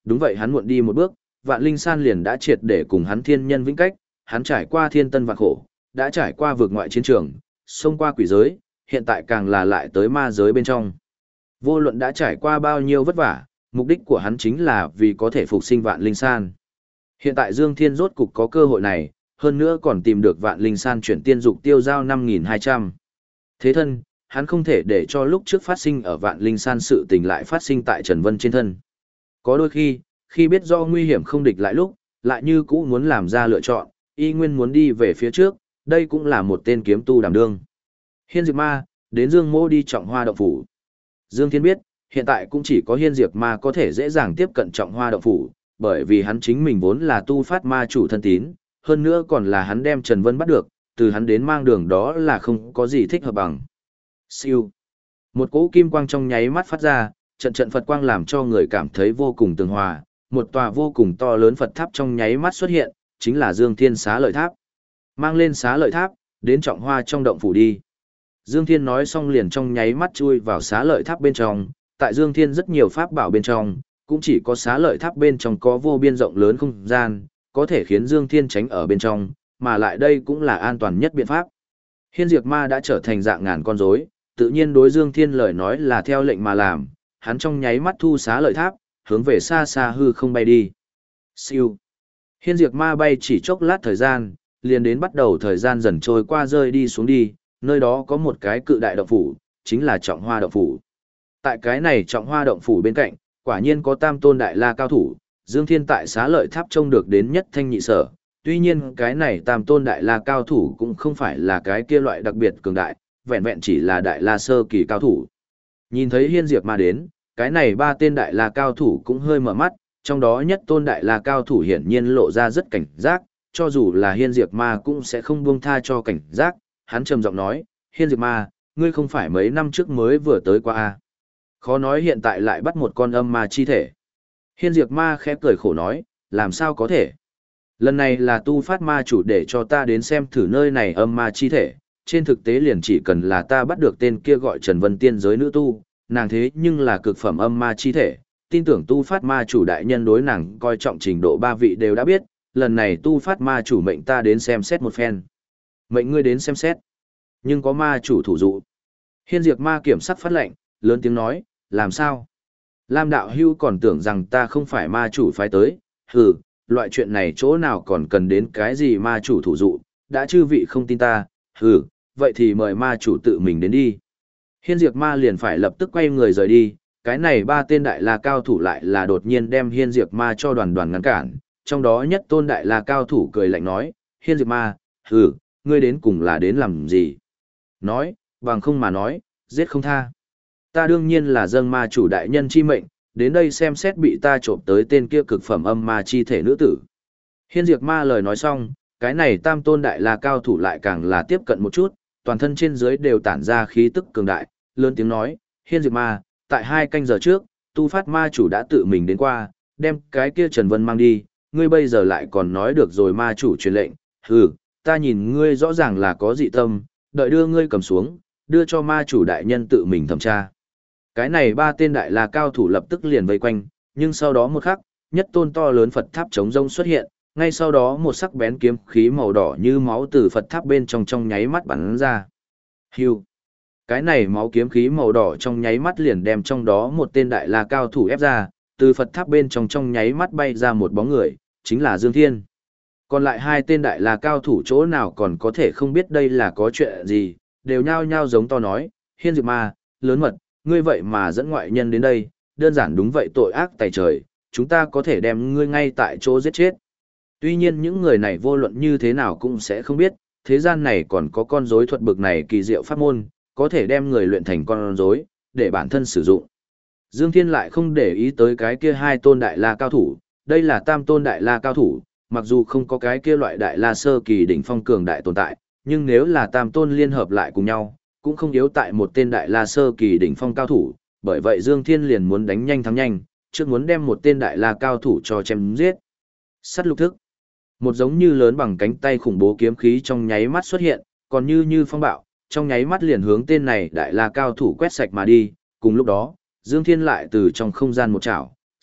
đúng vậy hắn muộn đi một bước, Vạn Linh San liền đã triệt để cùng hắn thiên nhân vĩnh cách, hắn trải qua thiên tân vạn khổ, đã trải qua vượt ngoại chiến trường, xông qua quỷ giới, hiện tại càng là lại tới ma giới bên trong. Vô luận đã trải qua bao nhiêu vất vả, mục đích của hắn chính là vì có thể phục sinh Vạn Linh San. Hiện tại Dương Thiên rốt cục có cơ hội này, hơn nữa còn tìm được Vạn Linh San chuyển tiên dục tiêu giao 5.200. Thế thân, hắn không thể để cho lúc trước phát sinh ở Vạn Linh San sự tình lại phát sinh tại Trần Vân trên thân. Có đôi khi biết do nguy hiểm không địch lại lúc, lại như cũ muốn làm ra lựa chọn, y nguyên muốn đi về phía trước, đây cũng là một tên kiếm tu đảm đương. Hiên Diệp Ma, đến Dương Mô đi Trọng Hoa động phủ. Dương Thiên biết, hiện tại cũng chỉ có Hiên Diệp Ma có thể dễ dàng tiếp cận Trọng Hoa động phủ, bởi vì hắn chính mình vốn là tu phát ma chủ thân tín, hơn nữa còn là hắn đem Trần Vân bắt được, từ hắn đến mang đường đó là không có gì thích hợp bằng. Siêu. Một cỗ kim quang trong nháy mắt phát ra, trận trận Phật quang làm cho người cảm thấy vô cùng tường hòa, một tòa vô cùng to lớn Phật tháp trong nháy mắt xuất hiện, chính là Dương Thiên Xá Lợi Tháp. Mang lên Xá Lợi Tháp, đến Trọng Hoa trong động phủ đi. Dương Thiên nói xong liền trong nháy mắt chui vào Xá Lợi Tháp bên trong, tại Dương Thiên rất nhiều pháp bảo bên trong, cũng chỉ có Xá Lợi Tháp bên trong có vô biên rộng lớn không gian, có thể khiến Dương Thiên tránh ở bên trong, mà lại đây cũng là an toàn nhất biện pháp. Hiên Diệp Ma đã trở thành dạng ngàn con rối, tự nhiên đối Dương Thiên lời nói là theo lệnh mà làm, hắn trong nháy mắt thu Xá Lợi Tháp, hướng về xa xa hư không bay đi. Siêu. Hiên Diệp Ma bay chỉ chốc lát thời gian, liền đến bắt đầu thời gian dần trôi qua rơi đi xuống đi, nơi đó có một cái cự đại động phủ, chính là Trọng Hoa động phủ. Tại cái này Trọng Hoa động phủ bên cạnh, quả nhiên có tam tôn đại la cao thủ, Dương Thiên tại Xá Lợi Tháp trông được đến nhất thanh nhị sở. Tuy nhiên cái này tam tôn đại la cao thủ cũng không phải là cái kia loại đặc biệt cường đại, vẹn vẹn chỉ là đại la sơ kỳ cao thủ. Nhìn thấy Hiên Diệp Ma đến, cái này ba tên đại la cao thủ cũng hơi mở mắt, trong đó nhất tôn đại la cao thủ hiển nhiên lộ ra rất cảnh giác, cho dù là Hiên Diệp Ma cũng sẽ không buông tha cho cảnh giác, hắn trầm giọng nói, Hiên Diệp Ma, ngươi không phải mấy năm trước mới vừa tới qua à? Khó nói hiện tại lại bắt một con âm ma chi thể. Hiên Diệp Ma khẽ cười khổ nói, làm sao có thể? Lần này là tu phát ma chủ để cho ta đến xem thử nơi này âm ma chi thể, trên thực tế liền chỉ cần là ta bắt được tên kia gọi Trần Vân tiên giới nữ tu, nàng thế nhưng là cực phẩm âm ma chi thể, tin tưởng tu phát ma chủ đại nhân đối nàng coi trọng trình độ ba vị đều đã biết, lần này tu phát ma chủ mệnh ta đến xem xét một phen. Mệnh ngươi đến xem xét, nhưng có ma chủ thủ dụ. Hiên Diệp Ma kiểm sắc phát lệnh, lớn tiếng nói, làm sao? Lam đạo hưu còn tưởng rằng ta không phải ma chủ phái tới, hừ, loại chuyện này chỗ nào còn cần đến cái gì ma chủ thủ dụ, đã chư vị không tin ta, hừ, vậy thì mời ma chủ tự mình đến đi. Hiên Diệp Ma liền phải lập tức quay người rời đi, cái này ba tên đại la cao thủ lại là đột nhiên đem Hiên Diệp Ma cho đoàn đoàn ngăn cản, trong đó nhất tôn đại la cao thủ cười lạnh nói, Hiên Diệp Ma, hừ, ngươi đến cùng là đến làm gì? Nói, bằng không mà nói, giết không tha. Ta đương nhiên là dâng ma chủ đại nhân chi mệnh, đến đây xem xét bị ta trộm tới tên kia cực phẩm âm ma chi thể nữ tử. Hiên Diệp Ma lời nói xong, cái này tam tôn đại la cao thủ lại càng là tiếp cận một chút, toàn thân trên dưới đều tản ra khí tức cường đại, lớn tiếng nói, Hiên Diệp Ma, tại 2 canh giờ trước, tu phát ma chủ đã tự mình đến qua, đem cái kia Trần Vân mang đi, ngươi bây giờ lại còn nói được rồi ma chủ truyền lệnh, hừ, ta nhìn ngươi rõ ràng là có dị tâm, đợi đưa ngươi cầm xuống, đưa cho ma chủ đại nhân tự mình thẩm tra. Cái này ba tên đại la cao thủ lập tức liền vây quanh, nhưng sau đó một khắc, nhất tôn to lớn Phật tháp chống rông xuất hiện, ngay sau đó một sắc bén kiếm khí màu đỏ như máu từ Phật tháp bên trong nháy mắt bắn ra. Hưu. Cái này máu kiếm khí màu đỏ trong nháy mắt liền đem trong đó một tên đại la cao thủ ép ra, từ Phật tháp bên trong nháy mắt bay ra một bóng người, chính là Dương Thiên. Còn lại 2 tên đại la cao thủ chỗ nào còn có thể không biết đây là có chuyện gì, đều nhao nhao giống to nói, Hiên Diệp Ma, lớn mật, ngươi vậy mà dẫn ngoại nhân đến đây, đơn giản đúng vậy tội ác tày trời, chúng ta có thể đem ngươi ngay tại chỗ giết chết. Tuy nhiên những người này vô luận như thế nào cũng sẽ không biết, thế gian này còn có con rối thuật bực này kỳ diệu pháp môn, có thể đem người luyện thành con rối để bản thân sử dụng. Dương Thiên lại không để ý tới cái kia 2 tôn đại la cao thủ, đây là tam tôn đại la cao thủ, mặc dù không có cái kia loại đại la sơ kỳ đỉnh phong cường đại tồn tại, nhưng nếu là tam tôn liên hợp lại cùng nhau, cũng không yếu tại một tên đại la sơ kỳ đỉnh phong cao thủ, bởi vậy Dương Thiên liền muốn đánh nhanh thắng nhanh, trước muốn đem một tên đại la cao thủ cho chém giết. Sắt lục thức. Một giống như lớn bằng cánh tay khủng bố kiếm khí trong nháy mắt xuất hiện, còn như phong bạo, trong nháy mắt liền hướng tên này đại la cao thủ quét sạch mà đi, cùng lúc đó, Dương Thiên lại từ trong không gian một chảo,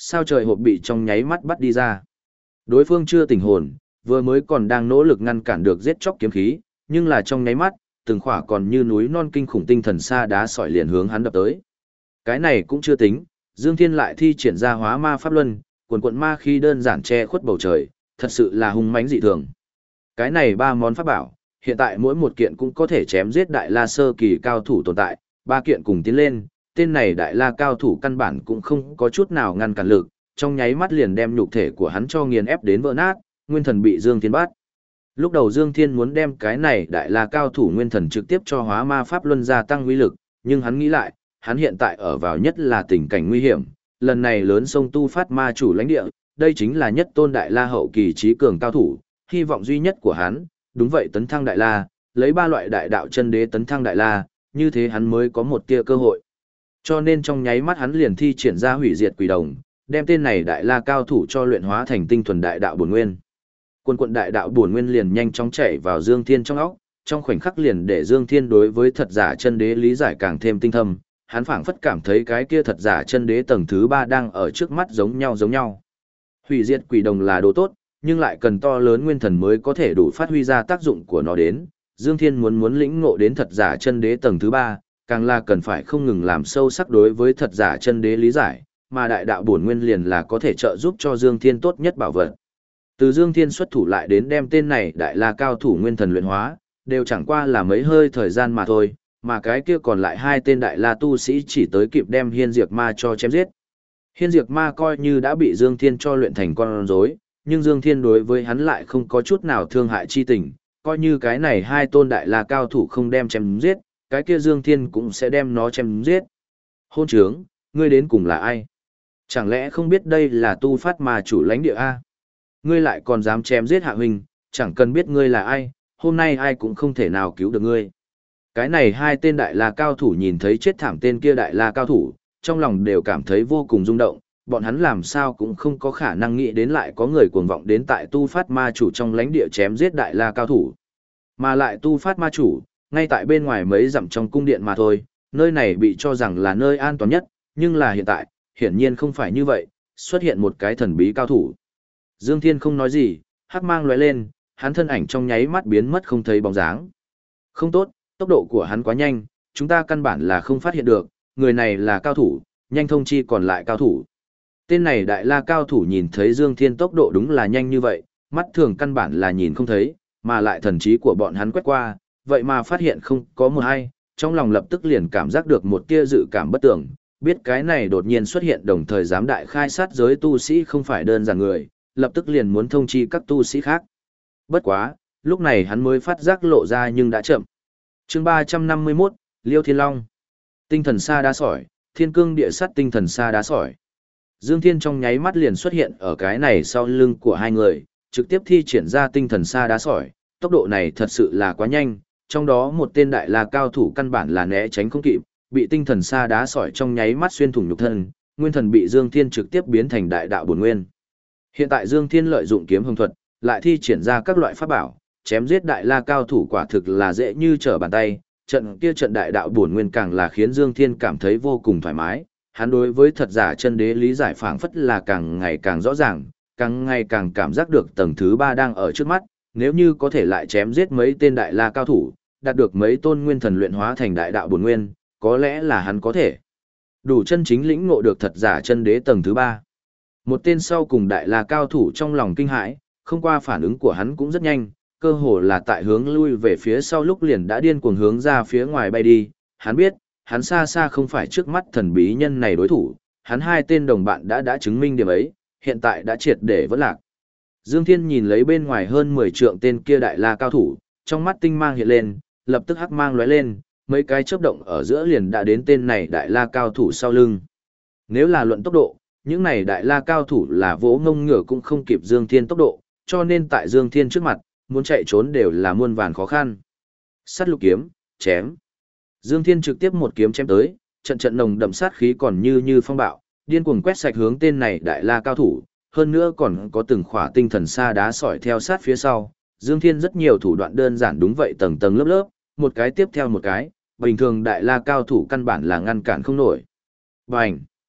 sao trời hộp bị trong nháy mắt bắt đi ra. Đối phương chưa tỉnh hồn, vừa mới còn đang nỗ lực ngăn cản được giết chóc kiếm khí, nhưng là trong nháy mắt, từng khỏa còn như núi non kinh khủng tinh thần sa đá sỏi liền hướng hắn đập tới. Cái này cũng chưa tính, Dương Thiên lại thi triển ra hóa ma pháp luân, quần quận ma khí đơn giản che khuất bầu trời, thật sự là hung mãnh dị thường. Cái này ba món pháp bảo, hiện tại mỗi một kiện cũng có thể chém giết đại la sơ kỳ cao thủ tồn tại, ba kiện cùng tiến lên, tên này đại la cao thủ căn bản cũng không có chút nào ngăn cản lực, trong nháy mắt liền đem nhục thể của hắn cho nghiền ép đến vỡ nát, nguyên thần bị Dương Thiên bắt. Lúc đầu Dương Thiên muốn đem cái này đại la cao thủ nguyên thần trực tiếp cho hóa ma pháp luân gia tăng uy lực, nhưng hắn nghĩ lại, hắn hiện tại ở vào nhất là tình cảnh nguy hiểm, lần này lớn sông tu phát ma chủ lãnh địa, đây chính là nhất tôn đại la hậu kỳ trí cường cao thủ, hy vọng duy nhất của hắn, đúng vậy tấn thăng đại la, lấy ba loại đại đạo chân đế tấn thăng đại la, như thế hắn mới có một tia cơ hội. Cho nên trong nháy mắt hắn liền thi triển ra hủy diệt quỷ đồng, đem tên này đại la cao thủ cho luyện hóa thành tinh thuần đại đạo bổn nguyên. Quân quận đại đạo bổn nguyên liền nhanh chóng chảy vào Dương Thiên trong óc, trong khoảnh khắc liền để Dương Thiên đối với thật giả chân đế lý giải càng thêm tinh thâm, hắn phảng phất cảm thấy cái kia thật giả chân đế tầng thứ 3 đang ở trước mắt giống nhau. Hủy diệt quỷ đồng là đồ tốt, nhưng lại cần to lớn nguyên thần mới có thể đủ phát huy ra tác dụng của nó đến. Dương Thiên muốn lĩnh ngộ đến thật giả chân đế tầng thứ 3, càng là cần phải không ngừng làm sâu sắc đối với thật giả chân đế lý giải, mà đại đạo bổn nguyên liền là có thể trợ giúp cho Dương Thiên tốt nhất bảo vật. Từ Dương Thiên xuất thủ lại đến đem tên này đại la cao thủ nguyên thần luyện hóa, đều chẳng qua là mấy hơi thời gian mà thôi, mà cái kia còn lại hai tên đại la tu sĩ chỉ tới kịp đem Hiên Diệt Ma cho chém giết. Hiên Diệt Ma coi như đã bị Dương Thiên cho luyện thành con rối, nhưng Dương Thiên đối với hắn lại không có chút nào thương hại chi tình, coi như cái này hai tôn đại la cao thủ không đem chém giết, cái kia Dương Thiên cũng sẽ đem nó chém giết. Hôn trướng, ngươi đến cùng là ai? Chẳng lẽ không biết đây là tu phát ma chủ lãnh địa A? Ngươi lại còn dám chém giết hạ huynh, chẳng cần biết ngươi là ai, hôm nay ai cũng không thể nào cứu được ngươi. Cái này hai tên đại la cao thủ nhìn thấy chết thảm tên kia đại la cao thủ, trong lòng đều cảm thấy vô cùng rung động, bọn hắn làm sao cũng không có khả năng nghĩ đến lại có người cuồng vọng đến tại tu phát ma chủ trong lãnh địa chém giết đại la cao thủ. Mà lại tu phát ma chủ, ngay tại bên ngoài mấy dặm trong cung điện mà thôi, nơi này bị cho rằng là nơi an toàn nhất, nhưng là hiện tại, hiển nhiên không phải như vậy, xuất hiện một cái thần bí cao thủ. Dương Thiên không nói gì, hắc mang lóe lên, hắn thân ảnh trong nháy mắt biến mất không thấy bóng dáng. Không tốt, tốc độ của hắn quá nhanh, chúng ta căn bản là không phát hiện được, người này là cao thủ, nhanh thông chi còn lại cao thủ. Tên này đại la cao thủ nhìn thấy Dương Thiên tốc độ đúng là nhanh như vậy, mắt thường căn bản là nhìn không thấy, mà lại thần trí của bọn hắn quét qua, vậy mà phát hiện không có một ai, trong lòng lập tức liền cảm giác được một tia dự cảm bất tưởng, biết cái này đột nhiên xuất hiện đồng thời dám đại khai sát giới tu sĩ không phải đơn giản người, lập tức liền muốn thông chi các tu sĩ khác. Bất quá, lúc này hắn mới phát giác lộ ra nhưng đã chậm. Chương 351, Liêu Thiên Long. Tinh thần sa đá sỏi, thiên cương địa sắt tinh thần sa đá sỏi. Dương Thiên trong nháy mắt liền xuất hiện ở cái này sau lưng của hai người, trực tiếp thi triển ra tinh thần sa đá sỏi, tốc độ này thật sự là quá nhanh, trong đó một tên đại la cao thủ căn bản là né tránh không kịp, bị tinh thần sa đá sỏi trong nháy mắt xuyên thủng nhục thân, nguyên thần bị Dương Thiên trực tiếp biến thành đại đạo bổn nguyên. Hiện tại Dương Thiên lợi dụng kiếm hồng thuật, lại thi triển ra các loại pháp bảo, chém giết đại la cao thủ quả thực là dễ như trở bàn tay, trận kia trận đại đạo bổn nguyên càng là khiến Dương Thiên cảm thấy vô cùng thoải mái, hắn đối với thật giả chân đế lý giải phảng phất là càng ngày càng rõ ràng, càng ngày càng cảm giác được tầng thứ 3 đang ở trước mắt, nếu như có thể lại chém giết mấy tên đại la cao thủ, đạt được mấy tôn nguyên thần luyện hóa thành đại đạo bổn nguyên, có lẽ là hắn có thể đủ chân chính lĩnh ngộ được thật giả chân đế tầng thứ 3. Một tên sau cùng đại la cao thủ trong lòng kinh hãi, không qua phản ứng của hắn cũng rất nhanh, cơ hồ là tại hướng lui về phía sau lúc liền đã điên cuồng hướng ra phía ngoài bay đi, hắn biết, hắn xa xa không phải trước mắt thần bí nhân này đối thủ, hắn hai tên đồng bạn đã chứng minh điểm ấy, hiện tại đã triệt để vỡ lạc. Dương Thiên nhìn lấy bên ngoài hơn 10 trượng tên kia đại la cao thủ, trong mắt tinh mang hiện lên, lập tức hắc mang lóe lên, mấy cái chớp động ở giữa liền đã đến tên này đại la cao thủ sau lưng. Nếu là luận tốc độ, những này đại la cao thủ là vỗ ngông ngựa cũng không kịp Dương Thiên tốc độ, cho nên tại Dương Thiên trước mặt, muốn chạy trốn đều là muôn vàn khó khăn. Sát lục kiếm, chém. Dương Thiên trực tiếp một kiếm chém tới, trận trận nồng đậm sát khí còn như phong bạo, điên cuồng quét sạch hướng tên này đại la cao thủ, hơn nữa còn có từng khỏa tinh thần sa đá sỏi theo sát phía sau. Dương Thiên rất nhiều thủ đoạn đơn giản đúng vậy tầng tầng lớp lớp, một cái tiếp theo một cái, bình thường đại la cao thủ căn bản là ngăn cản không nổi. Bành!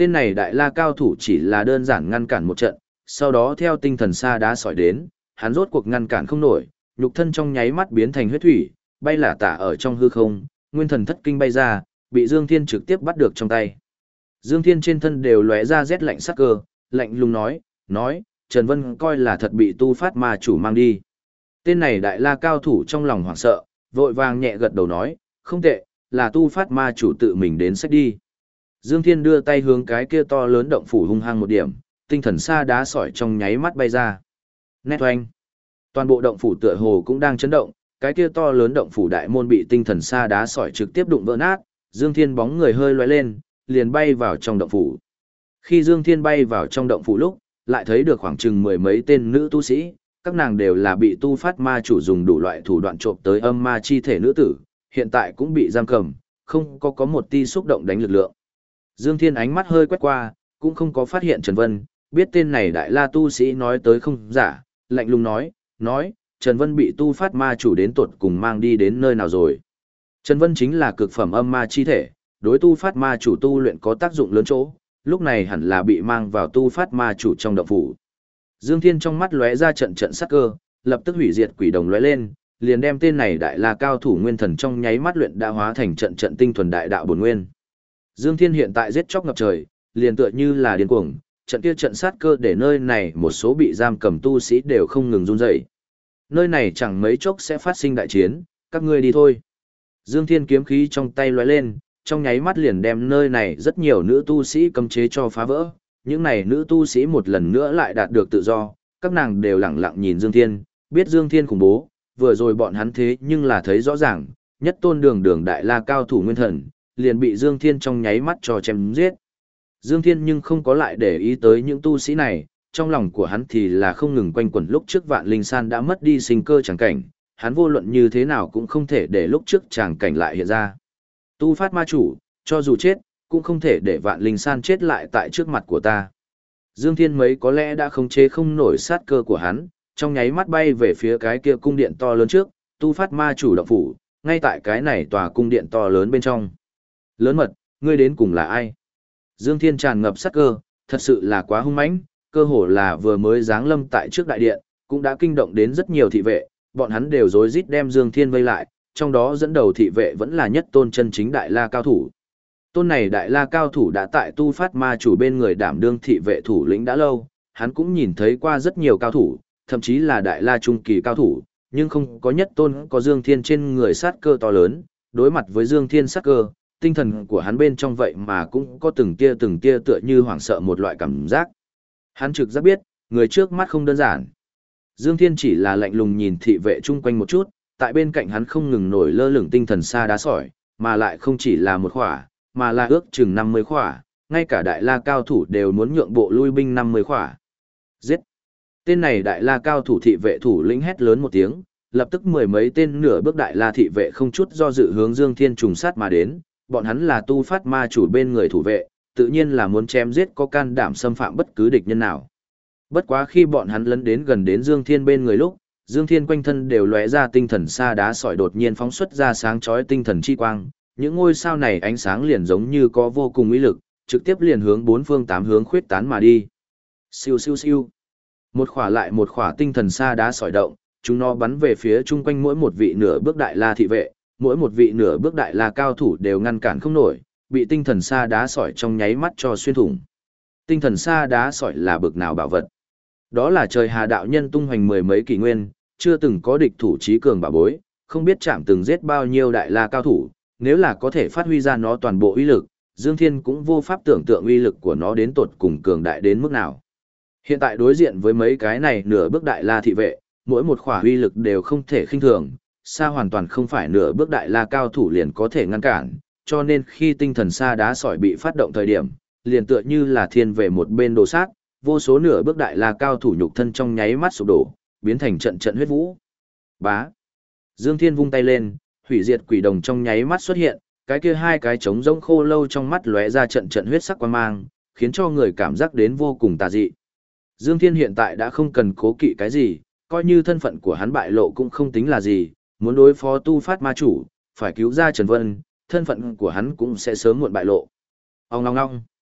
Tên này đại la cao thủ chỉ là đơn giản ngăn cản một trận, sau đó theo tinh thần sa đá sỏi đến, hắn rốt cuộc ngăn cản không nổi, nhục thân trong nháy mắt biến thành huyết thủy, bay lả tả ở trong hư không, nguyên thần thất kinh bay ra, bị Dương Thiên trực tiếp bắt được trong tay. Dương Thiên trên thân đều lóe ra rét lạnh sắc cơ, lạnh lùng nói, Trần Vân coi là thật bị tu phát ma chủ mang đi. Tên này đại la cao thủ trong lòng hoảng sợ, vội vàng nhẹ gật đầu nói, không tệ, là tu phát ma chủ tự mình đến xách đi. Dương Thiên đưa tay hướng cái kia to lớn động phủ hung hăng một điểm, tinh thần sa đá sỏi trong nháy mắt bay ra. Nét oanh. Toàn bộ động phủ tựa hồ cũng đang chấn động, cái kia to lớn động phủ đại môn bị tinh thần sa đá sỏi trực tiếp đụng vỡ nát, Dương Thiên bóng người hơi lóe lên, liền bay vào trong động phủ. Khi Dương Thiên bay vào trong động phủ lúc, lại thấy được khoảng chừng mười mấy tên nữ tu sĩ, các nàng đều là bị tu phát ma chủ dùng đủ loại thủ đoạn trộm tới âm ma chi thể nữ tử, hiện tại cũng bị giam cầm, không có một ti xúc động đánh lực lượng. Dương Thiên ánh mắt hơi quét qua, cũng không có phát hiện Trần Vân, biết tên này đại la tu sĩ nói tới không giả, lạnh lùng nói, Trần Vân bị tu phát ma chủ đến tuột cùng mang đi đến nơi nào rồi. Trần Vân chính là cực phẩm âm ma chi thể, đối tu phát ma chủ tu luyện có tác dụng lớn chỗ, lúc này hẳn là bị mang vào tu phát ma chủ trong động phủ. Dương Thiên trong mắt lóe ra trận sắc cơ, lập tức hủy diệt quỷ đồng lóe lên, liền đem tên này đại la cao thủ nguyên thần trong nháy mắt luyện đã hóa thành trận tinh thuần đại đạo bổn nguyên. Dương Thiên hiện tại giết chóc ngập trời, liền tựa như là điên cuồng, trận kia trận sát cơ để nơi này một số bị giam cầm tu sĩ đều không ngừng run rẩy. Nơi này chẳng mấy chốc sẽ phát sinh đại chiến, các ngươi đi thôi. Dương Thiên kiếm khí trong tay lóe lên, trong nháy mắt liền đem nơi này rất nhiều nữ tu sĩ cấm chế cho phá vỡ. Những này nữ tu sĩ một lần nữa lại đạt được tự do, các nàng đều lặng lặng nhìn Dương Thiên, biết Dương Thiên khủng bố, vừa rồi bọn hắn thế nhưng là thấy rõ ràng, nhất tôn đường đại la cao thủ nguyên thần, liền bị Dương Thiên trong nháy mắt cho chém giết. Dương Thiên nhưng không có lại để ý tới những tu sĩ này, trong lòng của hắn thì là không ngừng quanh quẩn lúc trước Vạn Linh San đã mất đi sinh cơ chẳng cảnh, hắn vô luận như thế nào cũng không thể để lúc trước chẳng cảnh lại hiện ra. Tu phát ma chủ, cho dù chết, cũng không thể để Vạn Linh San chết lại tại trước mặt của ta. Dương Thiên mấy có lẽ đã khống chế không nổi sát cơ của hắn, trong nháy mắt bay về phía cái kia cung điện to lớn trước, tu phát ma chủ động phủ, ngay tại cái này tòa cung điện to lớn bên trong. Lớn mật, ngươi đến cùng là ai? Dương Thiên tràn ngập sát cơ, thật sự là quá hung mãnh, cơ hồ là vừa mới giáng lâm tại trước đại điện, cũng đã kinh động đến rất nhiều thị vệ, bọn hắn đều rối rít đem Dương Thiên vây lại, trong đó dẫn đầu thị vệ vẫn là nhất tôn chân chính đại la cao thủ. Tôn này đại la cao thủ đã tại tu phát ma chủ bên người đảm đương thị vệ thủ lĩnh đã lâu, hắn cũng nhìn thấy qua rất nhiều cao thủ, thậm chí là đại la trung kỳ cao thủ, nhưng không có nhất tôn có Dương Thiên trên người sát cơ to lớn, đối mặt với Dương Thiên sát cơ, tinh thần của hắn bên trong vậy mà cũng có từng tia tựa như hoảng sợ một loại cảm giác. Hắn trực giác biết, người trước mắt không đơn giản. Dương Thiên chỉ là lạnh lùng nhìn thị vệ chung quanh một chút, tại bên cạnh hắn không ngừng nổi lơ lửng tinh thần sa đá sỏi, mà lại không chỉ là một khỏa, mà là ước chừng 50 khỏa, ngay cả đại la cao thủ đều muốn nhượng bộ lui binh 50 khỏa. Giết! Tên này đại la cao thủ thị vệ thủ lĩnh hét lớn một tiếng, lập tức mười mấy tên nửa bước đại la thị vệ không chút do dự hướng Dương Thiên trùng sát mà đến, bọn hắn là tu phát ma chủ bên người thủ vệ, tự nhiên là muốn chém giết có can đảm xâm phạm bất cứ địch nhân nào. Bất quá khi bọn hắn lấn đến gần đến Dương Thiên bên người lúc, Dương Thiên quanh thân đều lóe ra tinh thần sa đá sỏi đột nhiên phóng xuất ra sáng chói tinh thần chi quang, những ngôi sao này ánh sáng liền giống như có vô cùng uy lực, trực tiếp liền hướng bốn phương tám hướng khuyết tán mà đi. Siêu siêu siêu. Một khỏa lại một khỏa tinh thần sa đá sỏi động, chúng nó bắn về phía chung quanh mỗi một vị nửa bước đại la thị vệ, mỗi một vị nửa bước đại la cao thủ đều ngăn cản không nổi, bị tinh thần sa đá sỏi trong nháy mắt cho xuyên thủng. Tinh thần sa đá sỏi là bực nào bảo vật? Đó là trời hà đạo nhân tung hoành mười mấy kỷ nguyên, chưa từng có địch thủ trí cường bảo bối, không biết chạm từng giết bao nhiêu đại la cao thủ, nếu là có thể phát huy ra nó toàn bộ uy lực, Dương Thiên cũng vô pháp tưởng tượng uy lực của nó đến tột cùng cường đại đến mức nào. Hiện tại đối diện với mấy cái này nửa bước đại la thị vệ, mỗi một khỏa uy lực đều không thể khinh thường, xa hoàn toàn không phải nửa bước đại la cao thủ liền có thể ngăn cản, cho nên khi tinh thần sa đá sỏi bị phát động thời điểm, liền tựa như là thiên về một bên đồ sát, vô số nửa bước đại la cao thủ nhục thân trong nháy mắt sụp đổ, biến thành trận trận huyết vũ. Bá. Dương Thiên vung tay lên, hủy diệt quỷ đồng trong nháy mắt xuất hiện, cái kia hai cái trống rỗng khô lâu trong mắt lóe ra trận trận huyết sắc quang mang, khiến cho người cảm giác đến vô cùng tà dị. Dương Thiên hiện tại đã không cần cố kỵ cái gì, coi như thân phận của hắn bại lộ cũng không tính là gì, muốn đối phó tu phát ma chủ, phải cứu ra Trần Vân, thân phận của hắn cũng sẽ sớm muộn bại lộ. Ong ong ong.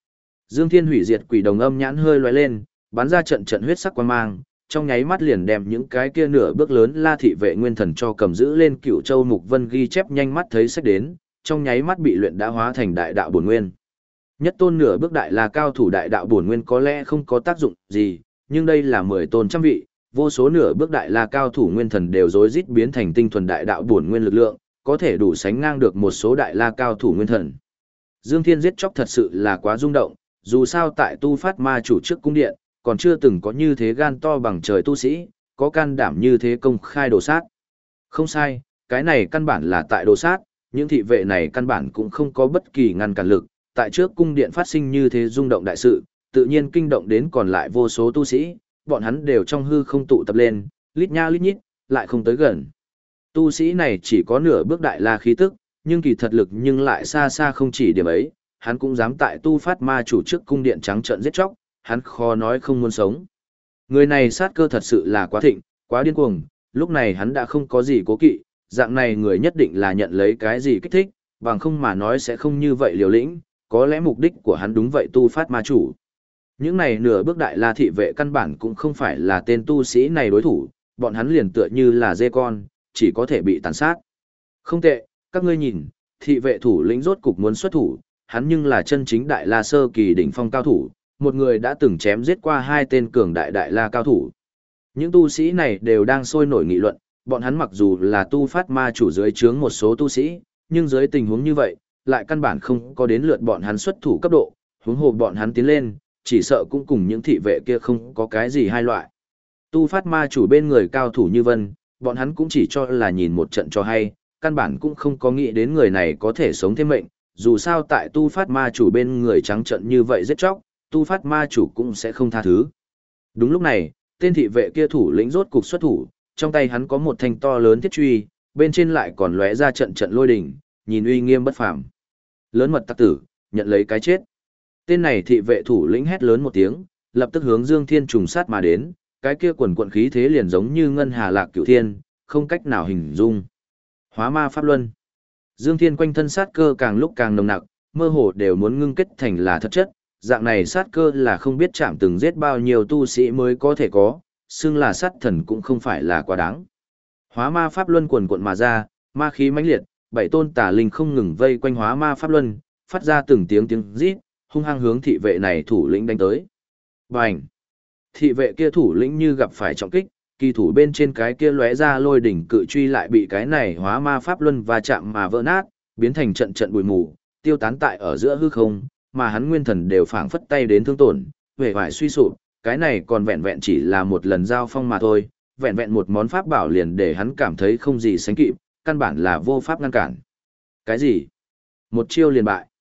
Dương Thiên hủy diệt quỷ đồng âm nhãn hơi lóe lên, bắn ra trận trận huyết sắc quang mang, trong nháy mắt liền đem những cái kia nửa bước lớn La thị vệ nguyên thần cho cầm giữ lên. Cửu Châu Mục Vân ghi chép nhanh mắt thấy sách đến, trong nháy mắt bị luyện đã hóa thành đại đạo bổn nguyên. Nhất tôn nửa bước đại La cao thủ đại đạo bổn nguyên có lẽ không có tác dụng gì, nhưng đây là 10 tôn trăm vị, vô số nửa bước đại La cao thủ nguyên thần đều rối rít biến thành tinh thuần đại đạo bổn nguyên lực lượng, có thể đủ sánh ngang được một số đại La cao thủ nguyên thần. Dương Thiên giết chóc thật sự là quá rung động, dù sao tại tu phát ma chủ trước cung điện, còn chưa từng có như thế gan to bằng trời tu sĩ, có can đảm như thế công khai đồ sát. Không sai, cái này căn bản là tại đồ sát, những thị vệ này căn bản cũng không có bất kỳ ngăn cản lực, tại trước cung điện phát sinh như thế rung động đại sự, tự nhiên kinh động đến còn lại vô số tu sĩ, bọn hắn đều trong hư không tụ tập lên, lít nha lít nhít, lại không tới gần. Tu sĩ này chỉ có nửa bước đại la khí tức, nhưng kỳ thật lực nhưng lại xa xa không chỉ điểm ấy, hắn cũng dám tại tu phát ma chủ trước cung điện trắng trợn giết chóc, hắn khó nói không muốn sống. Người này sát cơ thật sự là quá thịnh, quá điên cuồng, lúc này hắn đã không có gì cố kỵ, dạng này người nhất định là nhận lấy cái gì kích thích, bằng không mà nói sẽ không như vậy liều lĩnh, có lẽ mục đích của hắn đúng vậy tu phát ma chủ. Những này nửa bước đại la thị vệ căn bản cũng không phải là tên tu sĩ này đối thủ, bọn hắn liền tựa như là dê con, chỉ có thể bị tàn sát. Không tệ, các ngươi nhìn, thị vệ thủ lĩnh rốt cục muốn xuất thủ, hắn nhưng là chân chính đại la sơ kỳ đỉnh phong cao thủ, một người đã từng chém giết qua 2 tên cường đại đại la cao thủ. Những tu sĩ này đều đang sôi nổi nghị luận, bọn hắn mặc dù là tu phát ma chủ dưới trướng một số tu sĩ, nhưng dưới tình huống như vậy, lại căn bản không có đến lượt bọn hắn xuất thủ cấp độ, huống hồ bọn hắn tiến lên, chỉ sợ cũng cùng những thị vệ kia không có cái gì hai loại. Tu phát ma chủ bên người cao thủ như vân, bọn hắn cũng chỉ cho là nhìn một trận cho hay, căn bản cũng không có nghĩ đến người này có thể sống thêm mệnh, dù sao tại tu phát ma chủ bên người trắng trận như vậy giết chóc, tu phát ma chủ cũng sẽ không tha thứ. Đúng lúc này, tên thị vệ kia thủ lĩnh rốt cục xuất thủ, trong tay hắn có một thanh to lớn thiết truy, bên trên lại còn lóe ra trận trận lôi đỉnh, nhìn uy nghiêm bất phàm. Lớn mật tặc tử, nhận lấy cái chết. Tên này thị vệ thủ lĩnh hét lớn một tiếng, lập tức hướng Dương Thiên trùng sát mà đến, cái kia quần quần khí thế liền giống như ngân hà lạc cửu thiên, không cách nào hình dung. Hóa ma pháp luân. Dương Thiên quanh thân sát cơ càng lúc càng nồng nặc, mơ hồ đều muốn ngưng kết thành là thật chất, dạng này sát cơ là không biết chạm từng giết bao nhiêu tu sĩ mới có thể có, xưng là sát thần cũng không phải là quá đáng. Hóa ma pháp luân quần quận mà ra, ma khí mãnh liệt, 7 tôn tà linh không ngừng vây quanh hóa ma pháp luân, phát ra từng tiếng rít, hung hăng hướng thị vệ này thủ lĩnh đánh tới. Bành! Thị vệ kia thủ lĩnh như gặp phải trọng kích, kỳ thủ bên trên cái kia lóe ra lôi đỉnh cự truy lại bị cái này hóa ma pháp luân va chạm mà vỡ nát, biến thành trận trận bụi mù, tiêu tán tại ở giữa hư không, mà hắn nguyên thần đều phảng phất tay đến thương tổn, vẻ vải suy sụp, cái này còn vẹn vẹn chỉ là một lần giao phong mà thôi, vẹn vẹn một món pháp bảo liền để hắn cảm thấy không gì sánh kịp, căn bản là vô pháp ngăn cản. Cái gì? Một chiêu liền bại?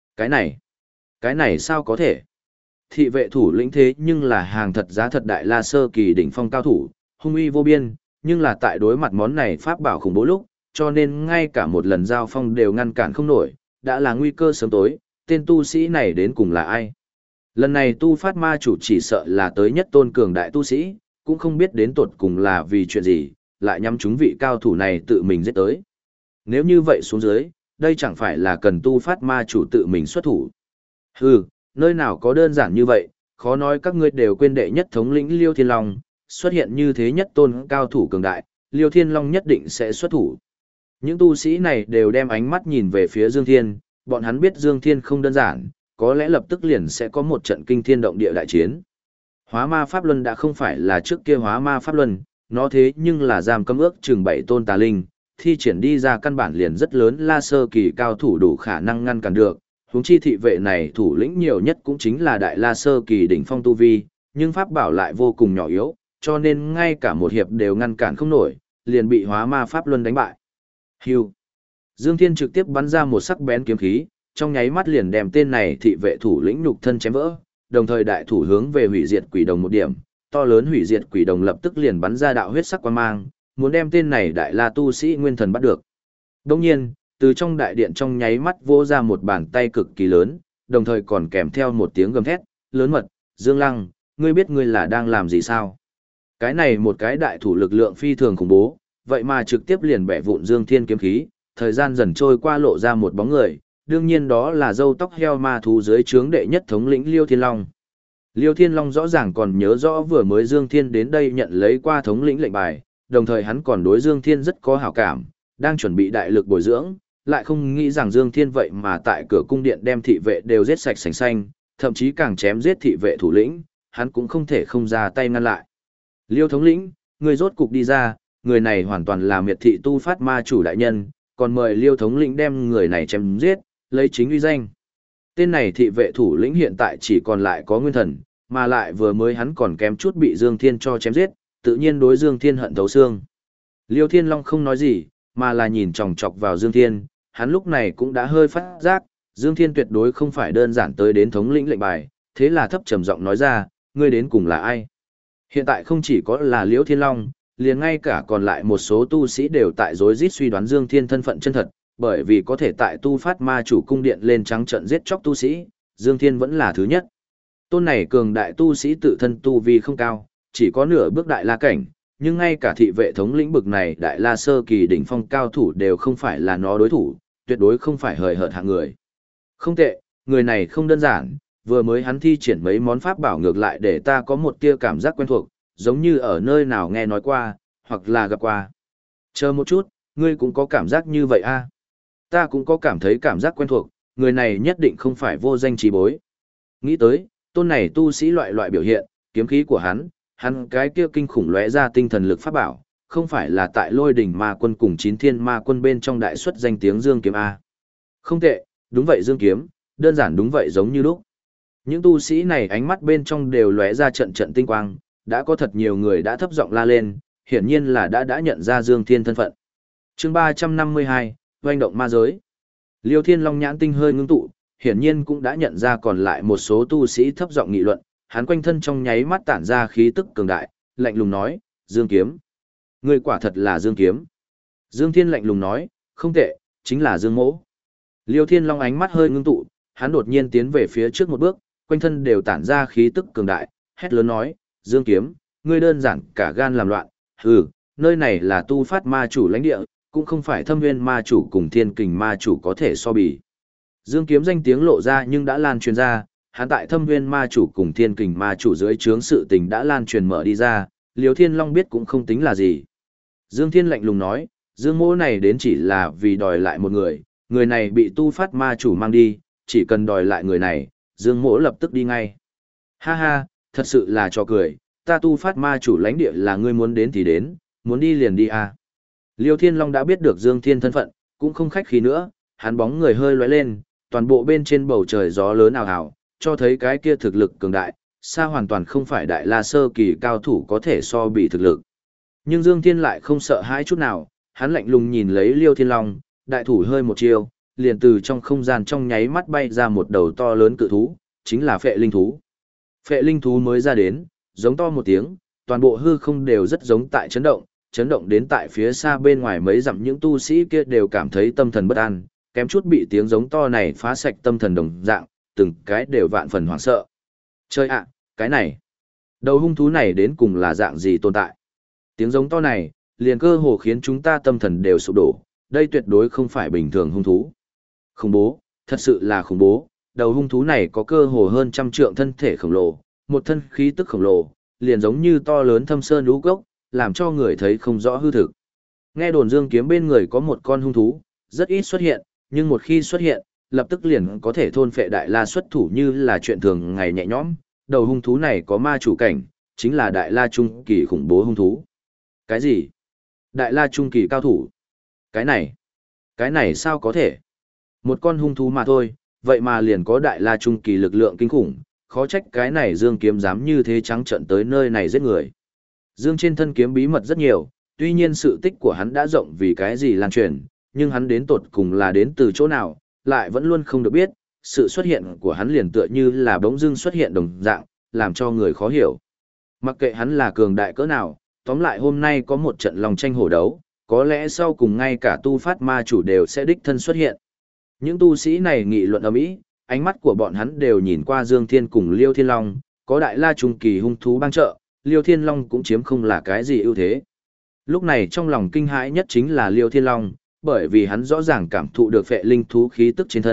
Cái này sao có thể? Thị vệ thủ lĩnh thế nhưng là hàng thật giá thật đại la sơ kỳ đỉnh phong cao thủ, hung uy vô biên, nhưng là tại đối mặt món này pháp bảo khủng bố lúc, cho nên ngay cả một lần giao phong đều ngăn cản không nổi, đã là nguy cơ sớm tối, tên tu sĩ này đến cùng là ai? Lần này tu phát ma chủ chỉ sợ là tới nhất tôn cường đại tu sĩ, cũng không biết đến tột cùng là vì chuyện gì, lại nhắm chúng vị cao thủ này tự mình giết tới. Nếu như vậy xuống dưới, đây chẳng phải là cần tu phát ma chủ tự mình xuất thủ. Hừ, nơi nào có đơn giản như vậy, khó nói các ngươi đều quên đệ nhất thống lĩnh Liêu Thiên Long, xuất hiện như thế nhất tôn cao thủ cường đại, Liêu Thiên Long nhất định sẽ xuất thủ. Những tu sĩ này đều đem ánh mắt nhìn về phía Dương Thiên, bọn hắn biết Dương Thiên không đơn giản, có lẽ lập tức liền sẽ có một trận kinh thiên động địa đại chiến. Hóa ma pháp luân đã không phải là trước kia hóa ma pháp luân, nó thế nhưng là giam cấm ước chừng 7 tôn tà linh, thi triển đi ra căn bản liền rất lớn, la sơ kỳ cao thủ đủ khả năng ngăn cản được. Huống chi thị vệ này thủ lĩnh nhiều nhất cũng chính là đại la sơ kỳ đỉnh phong tu vi, nhưng pháp bảo lại vô cùng nhỏ yếu, cho nên ngay cả một hiệp đều ngăn cản không nổi, liền bị hóa ma pháp luân đánh bại. Hưu. Dương Thiên trực tiếp bắn ra một sắc bén kiếm khí, trong nháy mắt liền đem tên này thị vệ thủ lĩnh nhục thân chém vỡ, đồng thời đại thủ hướng về hủy diệt quỷ đồng một điểm, to lớn hủy diệt quỷ đồng lập tức liền bắn ra đạo huyết sắc quang mang, muốn đem tên này đại la tu sĩ nguyên thần bắt được. Đương nhiên, từ trong đại điện trong nháy mắt vỗ ra một bàn tay cực kỳ lớn, đồng thời còn kèm theo một tiếng gầm thét, lớn mật, Dương Lăng, ngươi biết ngươi là đang làm gì sao? Cái này một cái đại thủ lực lượng phi thường khủng bố, vậy mà trực tiếp liền bẻ vụn Dương Thiên kiếm khí, thời gian dần trôi qua lộ ra một bóng người, đương nhiên đó là râu tóc heo ma thú dưới trướng đệ nhất thống lĩnh Liêu Thiên Long. Liêu Thiên Long rõ ràng còn nhớ rõ vừa mới Dương Thiên đến đây nhận lấy qua thống lĩnh lệnh bài, đồng thời hắn còn đối Dương Thiên rất có hảo cảm, đang chuẩn bị đại lực bồi dưỡng, lại không nghĩ rằng Dương Thiên vậy mà tại cửa cung điện đem thị vệ đều giết sạch sành xanh, thậm chí càng chém giết thị vệ thủ lĩnh, hắn cũng không thể không ra tay ngăn lại. Liêu thống lĩnh, người rốt cục đi ra, người này hoàn toàn là miệt thị tu phát ma chủ đại nhân, còn mời Liêu thống lĩnh đem người này chém giết, lấy chính uy danh. Tên này thị vệ thủ lĩnh hiện tại chỉ còn lại có nguyên thần, mà lại vừa mới hắn còn kém chút bị Dương Thiên cho chém giết, tự nhiên đối Dương Thiên hận thấu xương. Liêu Thiên Long không nói gì, mà là nhìn chòng chọc vào Dương Thiên, hắn lúc này cũng đã hơi phát giác, Dương Thiên tuyệt đối không phải đơn giản tới đến thống lĩnh lệnh bài, thế là thấp trầm giọng nói ra, ngươi đến cùng là ai? Hiện tại không chỉ có là Liêu Thiên Long, liền ngay cả còn lại một số tu sĩ đều tại rối rít suy đoán Dương Thiên thân phận chân thật, bởi vì có thể tại tu phát ma chủ cung điện lên trắng trận giết chóc tu sĩ, Dương Thiên vẫn là thứ nhất. Tôn này cường đại tu sĩ tự thân tu vi không cao, chỉ có nửa bước đại la cảnh, nhưng ngay cả thị vệ thống lĩnh bực này đại la sơ kỳ đỉnh phong cao thủ đều không phải là nó đối thủ, tuyệt đối không phải hời hợt hạng người. Không tệ, người này không đơn giản, vừa mới hắn thi triển mấy món pháp bảo ngược lại để ta có một tia cảm giác quen thuộc, giống như ở nơi nào nghe nói qua, hoặc là gặp qua. Chờ một chút, ngươi cũng có cảm giác như vậy a? Ta cũng có cảm thấy cảm giác quen thuộc, người này nhất định không phải vô danh trí bối. Nghĩ tới, tôn này tu sĩ loại biểu hiện, kiếm khí của hắn cái kia kinh khủng lóe ra tinh thần lực pháp bảo, không phải là tại Lôi đỉnh ma quân cùng Chín Thiên ma quân bên trong đại xuất danh tiếng Dương Kiếm a. Không tệ, đúng vậy Dương Kiếm, đơn giản đúng vậy giống như lúc. Những tu sĩ này ánh mắt bên trong đều lóe ra trận trận tinh quang, đã có thật nhiều người đã thấp giọng la lên, hiển nhiên là đã nhận ra Dương Thiên thân phận. Chương 352, Hoành động ma giới. Liêu Thiên Long nhãn tinh hơi ngưng tụ, hiển nhiên cũng đã nhận ra còn lại một số tu sĩ thấp giọng nghị luận, hắn quanh thân trong nháy mắt tản ra khí tức cường đại, lạnh lùng nói, Dương Kiếm. Ngươi quả thật là Dương Kiếm. Dương Thiên lạnh lùng nói, không tệ, chính là Dương Mỗ. Liêu Thiên Long ánh mắt hơi ngưng tụ, hắn đột nhiên tiến về phía trước một bước, quanh thân đều tản ra khí tức cường đại, hét lớn nói, Dương Kiếm, ngươi đơn giản cả gan làm loạn, hừ, nơi này là tu phát ma chủ lãnh địa, cũng không phải Thâm Nguyên ma chủ cùng Thiên Kình ma chủ có thể so bì. Dương Kiếm danh tiếng lộ ra nhưng đã lan truyền ra, hắn tại Thâm Nguyên ma chủ cùng Thiên Kình ma chủ dưới trướng sự tình đã lan truyền mở đi ra, Liêu Thiên Long biết cũng không tính là gì. Dương Thiên lạnh lùng nói, Dương Mỗ này đến chỉ là vì đòi lại một người này bị tu phát ma chủ mang đi, chỉ cần đòi lại người này, Dương Mỗ lập tức đi ngay. Ha ha, thật sự là trò cười, ta tu phát ma chủ lãnh địa là ngươi muốn đến thì đến, muốn đi liền đi à. Liêu Thiên Long đã biết được Dương Thiên thân phận, cũng không khách khí nữa, hắn bóng người hơi lóe lên, toàn bộ bên trên bầu trời gió lớn ào ào, cho thấy cái kia thực lực cường đại, xa hoàn toàn không phải đại la sơ kỳ cao thủ có thể so bị thực lực. Nhưng Dương Thiên lại không sợ hãi chút nào, hắn lạnh lùng nhìn lấy Liêu Thiên Long, đại thủ hơi một chiêu, liền từ trong không gian trong nháy mắt bay ra một đầu to lớn cự thú, chính là phệ linh thú. Phệ linh thú mới ra đến, giống to một tiếng, toàn bộ hư không đều rất giống tại chấn động đến tại phía xa bên ngoài mấy dặm những tu sĩ kia đều cảm thấy tâm thần bất an, kém chút bị tiếng giống to này phá sạch tâm thần đồng dạng, từng cái đều vạn phần hoảng sợ. Chơi ạ, cái này, đầu hung thú này đến cùng là dạng gì tồn tại? Tiếng giống to này, liền cơ hồ khiến chúng ta tâm thần đều sụp đổ, đây tuyệt đối không phải bình thường hung thú. Khủng bố, thật sự là khủng bố, đầu hung thú này có cơ hồ hơn 100 trượng thân thể khổng lồ, một thân khí tức khổng lồ, liền giống như to lớn thâm sơn lũ gốc, làm cho người thấy không rõ hư thực. Nghe đồn Dương Kiếm bên người có một con hung thú, rất ít xuất hiện, nhưng một khi xuất hiện, lập tức liền có thể thôn phệ đại la xuất thủ như là chuyện thường ngày nhẹ nhõm. Đầu hung thú này có ma chủ cảnh, chính là đại la trung kỳ khủng bố hung thú. Cái gì? Đại la trung kỳ cao thủ? Cái này sao có thể? Một con hung thú mà thôi, vậy mà liền có đại la trung kỳ lực lượng kinh khủng, khó trách cái này Dương Kiếm dám như thế trắng trợn tới nơi này giết người. Dương trên thân kiếm bí mật rất nhiều, tuy nhiên sự tích của hắn đã rộng vì cái gì lan truyền, nhưng hắn đến tột cùng là đến từ chỗ nào, lại vẫn luôn không được biết, sự xuất hiện của hắn liền tựa như là bỗng dưng xuất hiện đồng dạng, làm cho người khó hiểu. Mặc kệ hắn là cường đại cỡ nào, tóm lại hôm nay có một trận lòng tranh hổ đấu, có lẽ sau cùng ngay cả tu phát ma chủ đều sẽ đích thân xuất hiện. Những tu sĩ này nghị luận ầm ĩ, ánh mắt của bọn hắn đều nhìn qua Dương Thiên cùng Liêu Thiên Long, có đại la trung kỳ hung thú bang trợ, Liêu Thiên Long cũng chiếm không là cái gì ưu thế. Lúc này trong lòng kinh hãi nhất chính là Liêu Thiên Long, bởi vì hắn rõ ràng cảm thụ được phệ linh thú khí tức trên thân,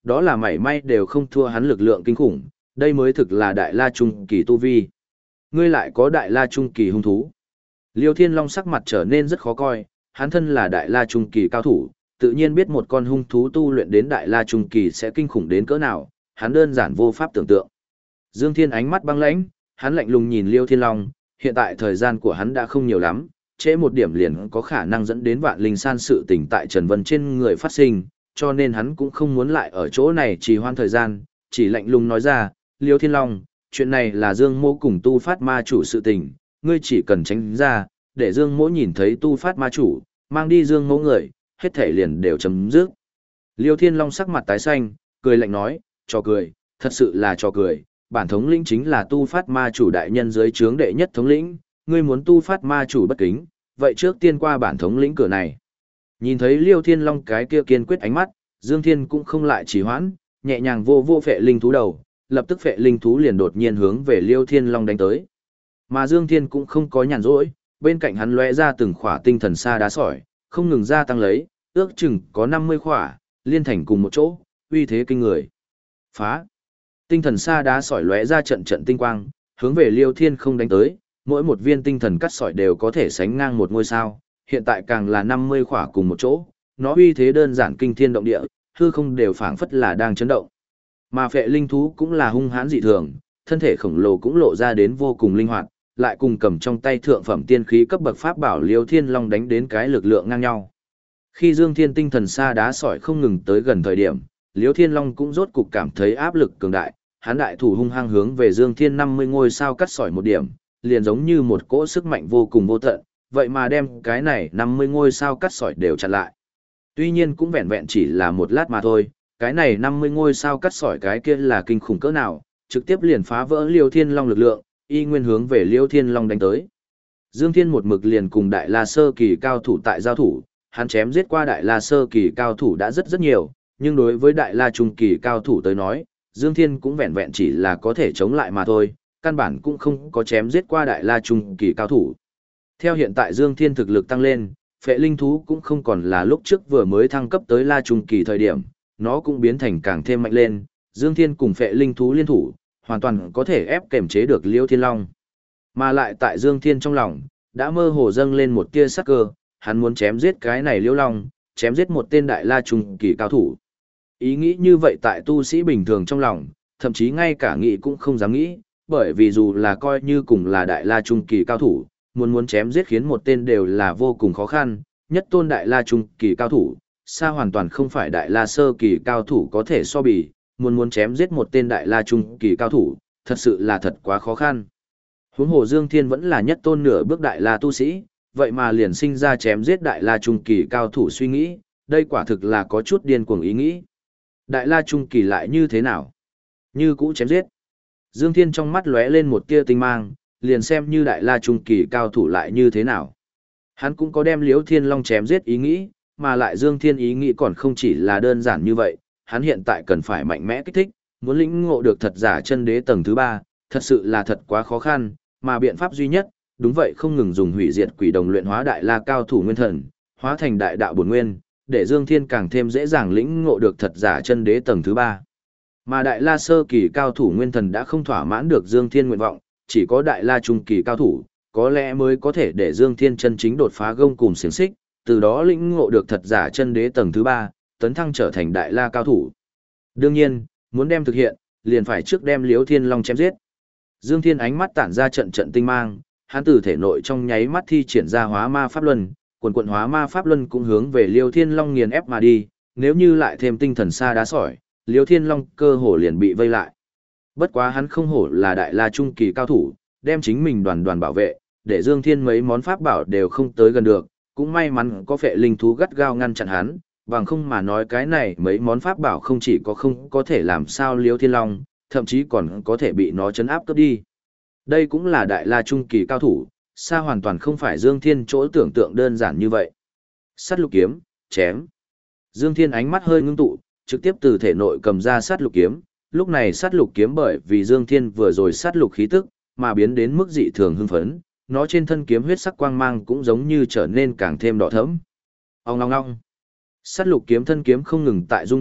đó là mảy may đều không thua hắn lực lượng kinh khủng, đây mới thực là đại la trung kỳ tu vi. Ngươi lại có đại la trung kỳ hung thú. Liêu Thiên Long sắc mặt trở nên rất khó coi, hắn thân là đại la trung kỳ cao thủ, tự nhiên biết một con hung thú tu luyện đến đại la trung kỳ sẽ kinh khủng đến cỡ nào, hắn đơn giản vô pháp tưởng tượng. Dương Thiên ánh mắt băng lãnh, hắn lạnh lùng nhìn Liêu Thiên Long, hiện tại thời gian của hắn đã không nhiều lắm, trễ một điểm liền có khả năng dẫn đến vạn linh san sự tình tại Trần Vân trên người phát sinh, cho nên hắn cũng không muốn lại ở chỗ này trì hoãn thời gian, chỉ lạnh lùng nói ra, Liêu Thiên Long, chuyện này là Dương Mỗ cùng tu phát ma chủ sự tình, ngươi chỉ cần tránh ra, để Dương Mỗ nhìn thấy tu phát ma chủ, mang đi Dương Mỗ người, hết thể liền đều chấm dứt. Liêu Thiên Long sắc mặt tái xanh, cười lạnh nói, trò cười, thật sự là trò cười, bản thống lĩnh chính là tu phát ma chủ đại nhân dưới trướng đệ nhất thống lĩnh, ngươi muốn tu phát ma chủ bất kính, vậy trước tiên qua bản thống lĩnh cửa này. Nhìn thấy Liêu Thiên Long cái kia kiên quyết ánh mắt, Dương Thiên cũng không lại trì hoãn, nhẹ nhàng vô vô phệ linh thú đầu, lập tức phệ linh thú liền đột nhiên hướng về Liêu Thiên Long đánh tới. Mà Dương Thiên cũng không có nhàn rỗi, bên cạnh hắn lóe ra từng khỏa tinh thần sa đá sỏi, không ngừng gia tăng lấy, ước chừng có 50 khỏa, liên thành cùng một chỗ, uy thế kinh người. Phá! Tinh thần sa đá sỏi lóe ra trận trận tinh quang, hướng về Liêu Thiên không đánh tới, mỗi một viên tinh thần cắt sỏi đều có thể sánh ngang một ngôi sao, hiện tại càng là 50 khỏa cùng một chỗ, nó uy thế đơn giản kinh thiên động địa, hư không đều phảng phất là đang chấn động. Mà phệ linh thú cũng là hung hãn dị thường, thân thể khổng lồ cũng lộ ra đến vô cùng linh hoạt, lại cùng cầm trong tay thượng phẩm tiên khí cấp bậc pháp bảo Liêu Thiên Long đánh đến cái lực lượng ngang nhau. Khi Dương Thiên tinh thần sa đá sỏi không ngừng tới gần thời điểm, Liêu Thiên Long cũng rốt cục cảm thấy áp lực cường đại, hắn đại thủ hung hăng hướng về Dương Thiên 50 ngôi sao cắt sỏi một điểm, liền giống như một cỗ sức mạnh vô cùng vô tận, vậy mà đem cái này 50 ngôi sao cắt sỏi đều chặn lại. Tuy nhiên cũng vẹn vẹn chỉ là một lát mà thôi, cái này 50 ngôi sao cắt sỏi cái kia là kinh khủng cỡ nào, trực tiếp liền phá vỡ Liêu Thiên Long lực lượng, y nguyên hướng về Liêu Thiên Long đánh tới. Dương Thiên một mực liền cùng Đại La Sơ kỳ cao thủ tại giao thủ, hắn chém giết qua Đại La Sơ kỳ cao thủ đã rất rất nhiều, nhưng đối với Đại La Trung kỳ cao thủ tới nói, Dương Thiên cũng vẹn vẹn chỉ là có thể chống lại mà thôi, căn bản cũng không có chém giết qua Đại La Trung kỳ cao thủ. Theo hiện tại Dương Thiên thực lực tăng lên, phệ linh thú cũng không còn là lúc trước vừa mới thăng cấp tới La Trung kỳ thời điểm, nó cũng biến thành càng thêm mạnh lên, Dương Thiên cùng phệ linh thú liên thủ, hoàn toàn có thể ép kềm chế được Liêu Thiên Long. Mà lại tại Dương Thiên trong lòng, đã mơ hồ dâng lên một tia sắc cơ, hắn muốn chém giết cái này Liêu Long, chém giết một tên Đại La Trung kỳ cao thủ. Ý nghĩ như vậy tại tu sĩ bình thường trong lòng, thậm chí ngay cả nghĩ cũng không dám nghĩ, bởi vì dù là coi như cùng là Đại La Trung kỳ cao thủ, muốn chém giết khiến một tên đều là vô cùng khó khăn, nhất tôn Đại La Trung kỳ cao thủ, xa hoàn toàn không phải Đại La Sơ kỳ cao thủ có thể so bì, muốn chém giết một tên Đại La Trung kỳ cao thủ, thật sự là thật quá khó khăn. Huống hồ Dương Thiên vẫn là nhất tôn nửa bước Đại La tu sĩ, vậy mà liền sinh ra chém giết Đại La Trung kỳ cao thủ suy nghĩ, đây quả thực là có chút điên cuồng ý nghĩ. Đại La Trung kỳ lại như thế nào? Như cũ chém giết. Dương Thiên trong mắt lóe lên một tia tinh mang, liền xem như Đại La Trung kỳ cao thủ lại như thế nào. Hắn cũng có đem Liễu Thiên Long chém giết ý nghĩ, mà lại Dương Thiên ý nghĩ còn không chỉ là đơn giản như vậy, hắn hiện tại cần phải mạnh mẽ kích thích, muốn lĩnh ngộ được thật giả chân đế tầng thứ 3, thật sự là thật quá khó khăn, mà biện pháp duy nhất, đúng vậy không ngừng dùng hủy diệt quỷ đồng luyện hóa Đại La cao thủ nguyên thần, hóa thành đại đạo bổn nguyên, để Dương Thiên càng thêm dễ dàng lĩnh ngộ được thật giả chân đế tầng thứ 3. Mà Đại La Sơ kỳ cao thủ nguyên thần đã không thỏa mãn được Dương Thiên nguyện vọng, chỉ có Đại La Trung kỳ cao thủ, có lẽ mới có thể để Dương Thiên chân chính đột phá gông cùm xiềng xích, từ đó lĩnh ngộ được thật giả chân đế tầng thứ 3, tấn thăng trở thành Đại La cao thủ. Đương nhiên, muốn đem thực hiện, liền phải trước đem Liễu Thiên Long chém giết. Dương Thiên ánh mắt tản ra trận trận tinh mang, hắn từ thể nội trong nháy mắt thi triển ra Hóa Ma Pháp Luân, quần Hóa Ma Pháp Luân cũng hướng về Liêu Thiên Long nghiền ép mà đi, nếu như lại thêm tinh thần sa đá sỏi, Liêu Thiên Long cơ hồ liền bị vây lại. Bất quá hắn không hổ là Đại La Trung kỳ cao thủ, đem chính mình đoàn đoàn bảo vệ, để Dương Thiên mấy món pháp bảo đều không tới gần được, cũng may mắn có phệ linh thú gắt gao ngăn chặn hắn, bằng không mà nói cái này mấy món pháp bảo không chỉ không có thể làm sao Liêu Thiên Long, thậm chí còn có thể bị nó chấn áp cướp đi. Đây cũng là Đại La Trung kỳ cao thủ, xa hoàn toàn không phải Dương Thiên chỗ tưởng tượng đơn giản như vậy. Sát lục kiếm, chém. Dương Thiên ánh mắt hơi ngưng tụ, trực tiếp từ thể nội cầm ra sát lục kiếm, lúc này sát lục kiếm bởi vì Dương Thiên vừa rồi sát lục khí tức, mà biến đến mức dị thường hưng phấn, nó trên thân kiếm huyết sắc quang mang cũng giống như trở nên càng thêm đỏ thẫm. Ong ong ong. Sát lục kiếm thân kiếm không ngừng tại rung động,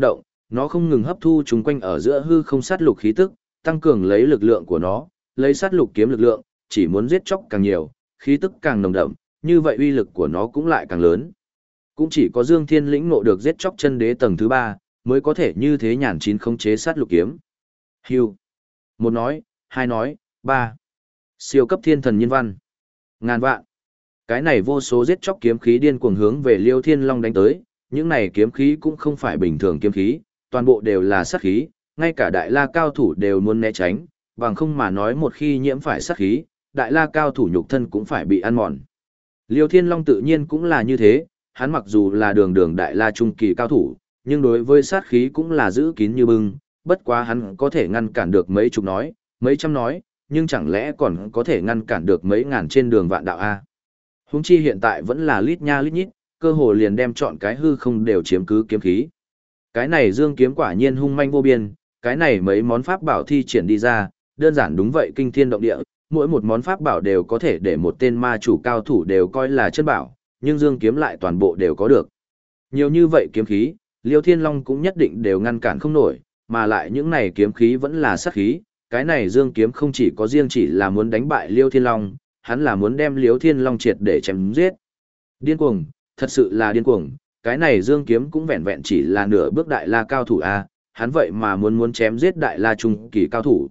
Nó không ngừng hấp thu chúng quanh ở giữa hư không sát lục khí tức, tăng cường lấy lực lượng của nó, lấy sát lục kiếm lực lượng, chỉ muốn giết chóc càng nhiều, khí tức càng nồng đậm, như vậy uy lực của nó cũng lại càng lớn. Cũng chỉ có Dương Thiên lĩnh ngộ được giết chóc chân đế tầng thứ 3, mới có thể như thế nhàn chín khống chế sát lục kiếm. Hưu. Một nói, hai nói, ba. Siêu cấp thiên thần nhân văn. Ngàn vạn. Cái này vô số giết chóc kiếm khí điên cuồng hướng về Liêu Thiên Long đánh tới, những này kiếm khí cũng không phải bình thường kiếm khí, toàn bộ đều là sát khí, ngay cả đại la cao thủ đều muốn né tránh, bằng không mà nói một khi nhiễm phải sát khí, đại la cao thủ nhục thân cũng phải bị ăn mòn. Liêu Thiên Long tự nhiên cũng là như thế, hắn mặc dù là đường đường đại la trung kỳ cao thủ, nhưng đối với sát khí cũng là giữ kín như bưng, bất quá hắn có thể ngăn cản được mấy chục nói, mấy trăm nói, nhưng chẳng lẽ còn có thể ngăn cản được mấy ngàn trên đường vạn đạo A. Huống chi hiện tại vẫn là lít nha lít nhít, cơ hồ liền đem chọn cái hư không đều chiếm cứ kiếm khí. Cái này dương kiếm quả nhiên hung manh vô biên, cái này mấy món pháp bảo thi triển đi ra, đơn giản đúng vậy kinh thiên động địa, mỗi một món pháp bảo đều có thể để một tên ma chủ cao thủ đều coi là chân bảo, nhưng dương kiếm lại toàn bộ đều có được. Nhiều như vậy kiếm khí, Liêu Thiên Long cũng nhất định đều ngăn cản không nổi, mà lại những này kiếm khí vẫn là sát khí, cái này dương kiếm không chỉ có riêng chỉ là muốn đánh bại Liêu Thiên Long, hắn là muốn đem Liêu Thiên Long triệt để chém giết. Điên cuồng, thật sự là điên cuồng, cái này dương kiếm cũng vẹn vẹn chỉ là nửa bước đại la cao thủ a, hắn vậy mà muốn chém giết đại la trung kỳ cao thủ,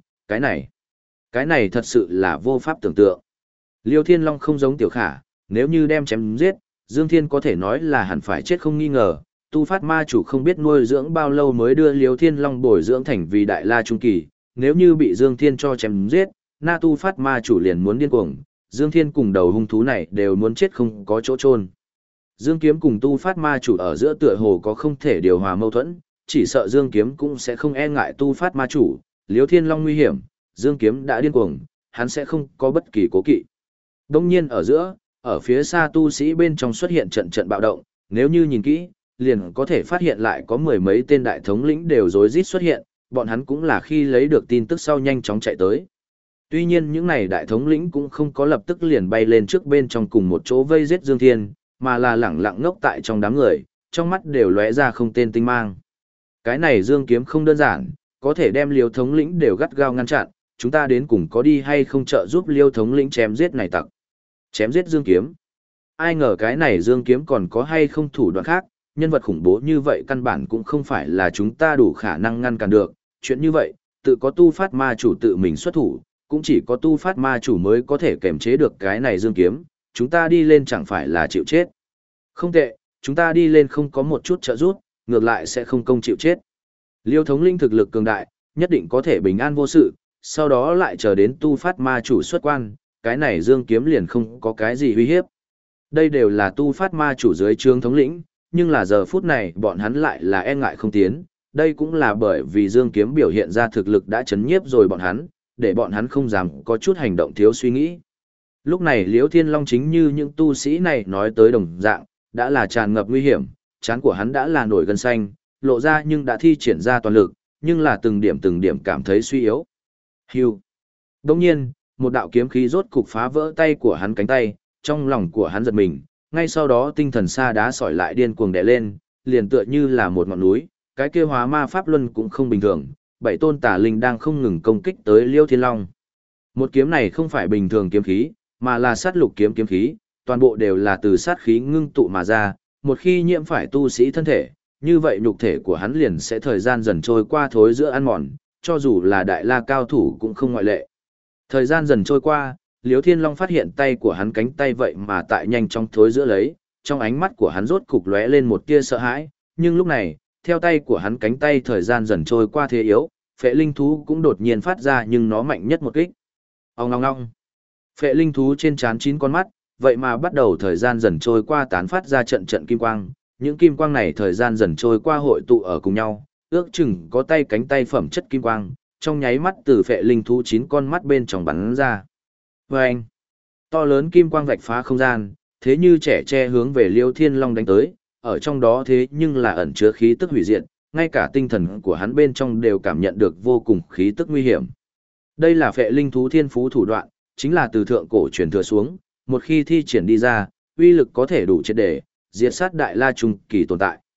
cái này thật sự là vô pháp tưởng tượng. Liêu Thiên Long không giống Tiểu Khả, nếu như đem chém giết, Dương Thiên có thể nói là hẳn phải chết không nghi ngờ. Tu Phát Ma chủ không biết nuôi dưỡng bao lâu mới đưa Liêu Thiên Long bồi dưỡng thành vì đại la trung kỳ, nếu như bị Dương Thiên cho chém giết, na Tu Phát Ma chủ liền muốn điên cuồng, Dương Thiên cùng đầu hung thú này đều muốn chết không có chỗ chôn. Dương Kiếm cùng Tu Phát Ma chủ ở giữa tựa hồ có không thể điều hòa mâu thuẫn, chỉ sợ Dương Kiếm cũng sẽ không e ngại Tu Phát Ma chủ, Liêu Thiên Long nguy hiểm, Dương Kiếm đã điên cuồng, hắn sẽ không có bất kỳ cố kỵ. Đông nhiên ở giữa, ở phía xa tu sĩ bên trong xuất hiện trận trận bạo động, nếu như nhìn kỹ, liền có thể phát hiện lại có mười mấy tên đại thống lĩnh đều rối rít xuất hiện, bọn hắn cũng là khi lấy được tin tức sau nhanh chóng chạy tới. Tuy nhiên những này đại thống lĩnh cũng không có lập tức liền bay lên trước bên trong cùng một chỗ vây giết Dương Thiên, mà là lẳng lặng ngốc tại trong đám người, trong mắt đều lóe ra không tên tinh mang. Cái này Dương Kiếm không đơn giản, có thể đem Liêu thống lĩnh đều gắt gao ngăn chặn, chúng ta đến cùng có đi hay không trợ giúp Liêu thống lĩnh chém giết này tặc. Chém giết Dương Kiếm. Ai ngờ cái này Dương Kiếm còn có hay không thủ đoạn khác, nhân vật khủng bố như vậy căn bản cũng không phải là chúng ta đủ khả năng ngăn cản được. Chuyện như vậy, tự có Tu Phát Ma chủ tự mình xuất thủ, cũng chỉ có Tu Phát Ma chủ mới có thể kiềm chế được cái này Dương Kiếm, chúng ta đi lên chẳng phải là chịu chết. Không tệ, chúng ta đi lên không có một chút trợ giúp, ngược lại sẽ không công chịu chết. Liêu thống linh thực lực cường đại, nhất định có thể bình an vô sự, sau đó lại chờ đến Tu Phát Ma chủ xuất quan, cái này Dương Kiếm liền không có cái gì uy hiếp. Đây đều là Tu Phát Ma chủ dưới trướng thống lĩnh, nhưng là giờ phút này bọn hắn lại là e ngại không tiến, đây cũng là bởi vì Dương Kiếm biểu hiện ra thực lực đã chấn nhiếp rồi bọn hắn, để bọn hắn không dám có chút hành động thiếu suy nghĩ. Lúc này Liễu Thiên Long chính như những tu sĩ này nói tới đồng dạng, đã là tràn ngập nguy hiểm, trán của hắn đã là nổi gân xanh, lộ ra nhưng đã thi triển ra toàn lực, nhưng là từng điểm cảm thấy suy yếu. Hưu. Đồng nhiên, một đạo kiếm khí rốt cục phá vỡ tay của hắn cánh tay, trong lòng của hắn giật mình, ngay sau đó tinh thần sa đá sỏi lại điên cuồng đè lên, liền tựa như là một ngọn núi, cái kia hóa ma pháp luân cũng không bình thường, bảy tôn tà linh đang không ngừng công kích tới Liêu Thiên Long. Một kiếm này không phải bình thường kiếm khí, mà là sát lục kiếm kiếm khí, toàn bộ đều là từ sát khí ngưng tụ mà ra, một khi nhiễm phải tu sĩ thân thể, như vậy nhục thể của hắn liền sẽ thời gian dần trôi qua thối giữa ăn mòn, cho dù là đại la cao thủ cũng không ngoại lệ. Thời gian dần trôi qua, Liêu Thiên Long phát hiện tay của hắn cánh tay vậy mà tại nhanh chóng thối giữa lấy, trong ánh mắt của hắn rốt cục lóe lên một tia sợ hãi, nhưng lúc này, theo tay của hắn cánh tay thời gian dần trôi qua thế yếu, phệ linh thú cũng đột nhiên phát ra nhưng nó mạnh nhất một kích. Ong ong ong. Phệ linh thú trên trán 9 con mắt, vậy mà bắt đầu thời gian dần trôi qua tán phát ra trận trận kim quang, những kim quang này thời gian dần trôi qua hội tụ ở cùng nhau, ước chừng có tay cánh tay phẩm chất kim quang, trong nháy mắt từ phệ linh thú 9 con mắt bên trong bắn ra. Vâng! To lớn kim quang vạch phá không gian, thế như trẻ tre hướng về Liêu Thiên Long đánh tới, ở trong đó thế nhưng là ẩn chứa khí tức hủy diệt, ngay cả tinh thần của hắn bên trong đều cảm nhận được vô cùng khí tức nguy hiểm. Đây là phệ linh thú thiên phú thủ đoạn, chính là từ thượng cổ truyền thừa xuống, một khi thi triển đi ra, uy lực có thể đủ triệt để diệt sát đại la trung kỳ tồn tại.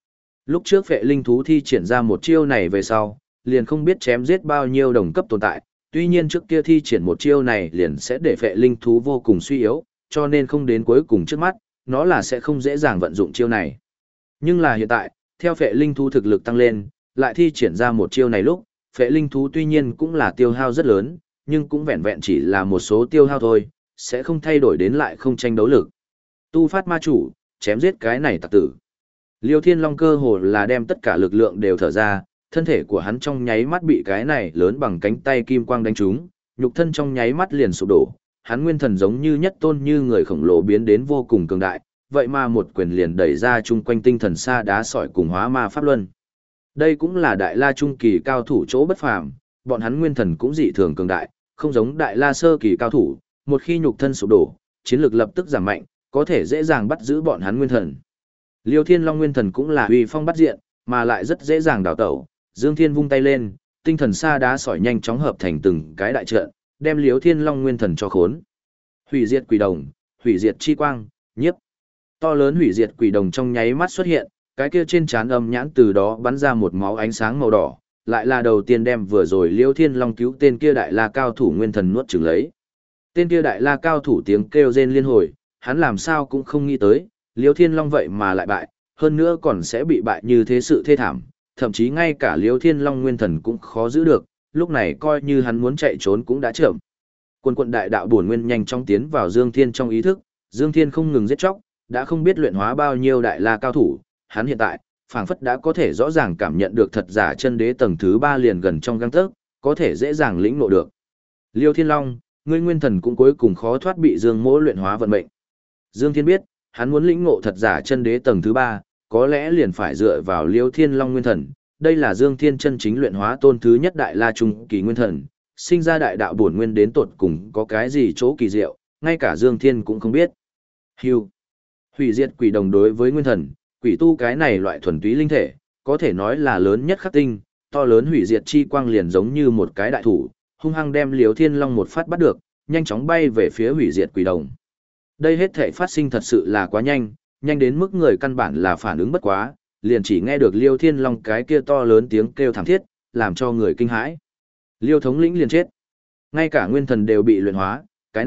Lúc trước phệ linh thú thi triển ra một chiêu này về sau, liền không biết chém giết bao nhiêu đồng cấp tồn tại, tuy nhiên trước kia thi triển một chiêu này liền sẽ để phệ linh thú vô cùng suy yếu, cho nên không đến cuối cùng trước mắt, nó là sẽ không dễ dàng vận dụng chiêu này. Nhưng là hiện tại, theo phệ linh thú thực lực tăng lên, lại thi triển ra một chiêu này lúc, phệ linh thú tuy nhiên cũng là tiêu hao rất lớn, nhưng cũng vẹn vẹn chỉ là một số tiêu hao thôi, sẽ không thay đổi đến lại không tranh đấu lực. Tu phát ma chủ, chém giết cái này tặc tử. Liêu Thiên Long cơ hồ là đem tất cả lực lượng đều thở ra, thân thể của hắn trong nháy mắt bị cái này lớn bằng cánh tay kim quang đánh trúng, nhục thân trong nháy mắt liền sụp đổ, hắn nguyên thần giống như nhất tôn như người khổng lồ biến đến vô cùng cường đại, vậy mà một quyền liền đẩy ra chung quanh tinh thần sa đá sỏi cùng hóa ma pháp luân. Đây cũng là đại la trung kỳ cao thủ chỗ bất phàm, bọn hắn nguyên thần cũng dị thường cường đại, không giống đại la sơ kỳ cao thủ, một khi nhục thân sụp đổ, chiến lược lập tức giảm mạnh, có thể dễ dàng bắt giữ bọn hắn nguyên thần. Liêu Thiên Long nguyên thần cũng là uy phong bắt diện, mà lại rất dễ dàng đào tẩu. Dương Thiên vung tay lên, tinh thần sa đá sỏi nhanh chóng hợp thành từng cái đại trận, đem Liêu Thiên Long nguyên thần cho khốn. Hủy diệt quỷ đồng, hủy diệt chi quang, nhiếp. To lớn hủy diệt quỷ đồng trong nháy mắt xuất hiện, cái kia trên trán âm nhãn từ đó bắn ra một máu ánh sáng màu đỏ, lại là đầu tiên đem vừa rồi Liêu Thiên Long cứu tên kia đại la cao thủ nguyên thần nuốt chửng lấy. Tên kia đại la cao thủ tiếng kêu rên liên hồi, hắn làm sao cũng không nghĩ tới, Liêu Thiên Long vậy mà lại bại, hơn nữa còn sẽ bị bại như thế sự thê thảm, thậm chí ngay cả Liêu Thiên Long nguyên thần cũng khó giữ được, lúc này coi như hắn muốn chạy trốn cũng đã chậm. Quân quận đại đạo bổn nguyên nhanh chóng tiến vào Dương Thiên trong ý thức, Dương Thiên không ngừng giết chóc, đã không biết luyện hóa bao nhiêu đại la cao thủ, hắn hiện tại, phảng phất đã có thể rõ ràng cảm nhận được thật giả chân đế tầng thứ 3 liền gần trong gang tấc, có thể dễ dàng lĩnh ngộ được. Liêu Thiên Long, ngươi nguyên thần cũng cuối cùng khó thoát bị Dương Mỗ luyện hóa vận mệnh. Dương Thiên biết, hắn muốn lĩnh ngộ thật giả chân đế tầng thứ 3, có lẽ liền phải dựa vào Liêu Thiên Long nguyên thần. Đây là Dương Thiên chân chính luyện hóa tôn thứ nhất đại la trung kỳ nguyên thần, sinh ra đại đạo bổn nguyên đến tột cùng có cái gì chỗ kỳ diệu, ngay cả Dương Thiên cũng không biết. Hưu. Hủy diệt quỷ đồng đối với nguyên thần, quỷ tu cái này loại thuần túy linh thể, có thể nói là lớn nhất khắc tinh, to lớn hủy diệt chi quang liền giống như một cái đại thủ, hung hăng đem Liêu Thiên Long một phát bắt được, nhanh chóng bay về phía hủy diệt quỷ đồng. Đây hết thể phát sinh thật sự là quá nhanh, nhanh đến mức người căn bản là phản ứng bất quá, liền chỉ nghe được Liêu Thiên Long cái kia to lớn tiếng kêu thảm thiết, làm cho người kinh hãi. Liêu thống lĩnh liền chết. Ngay cả nguyên thần đều bị luyện hóa,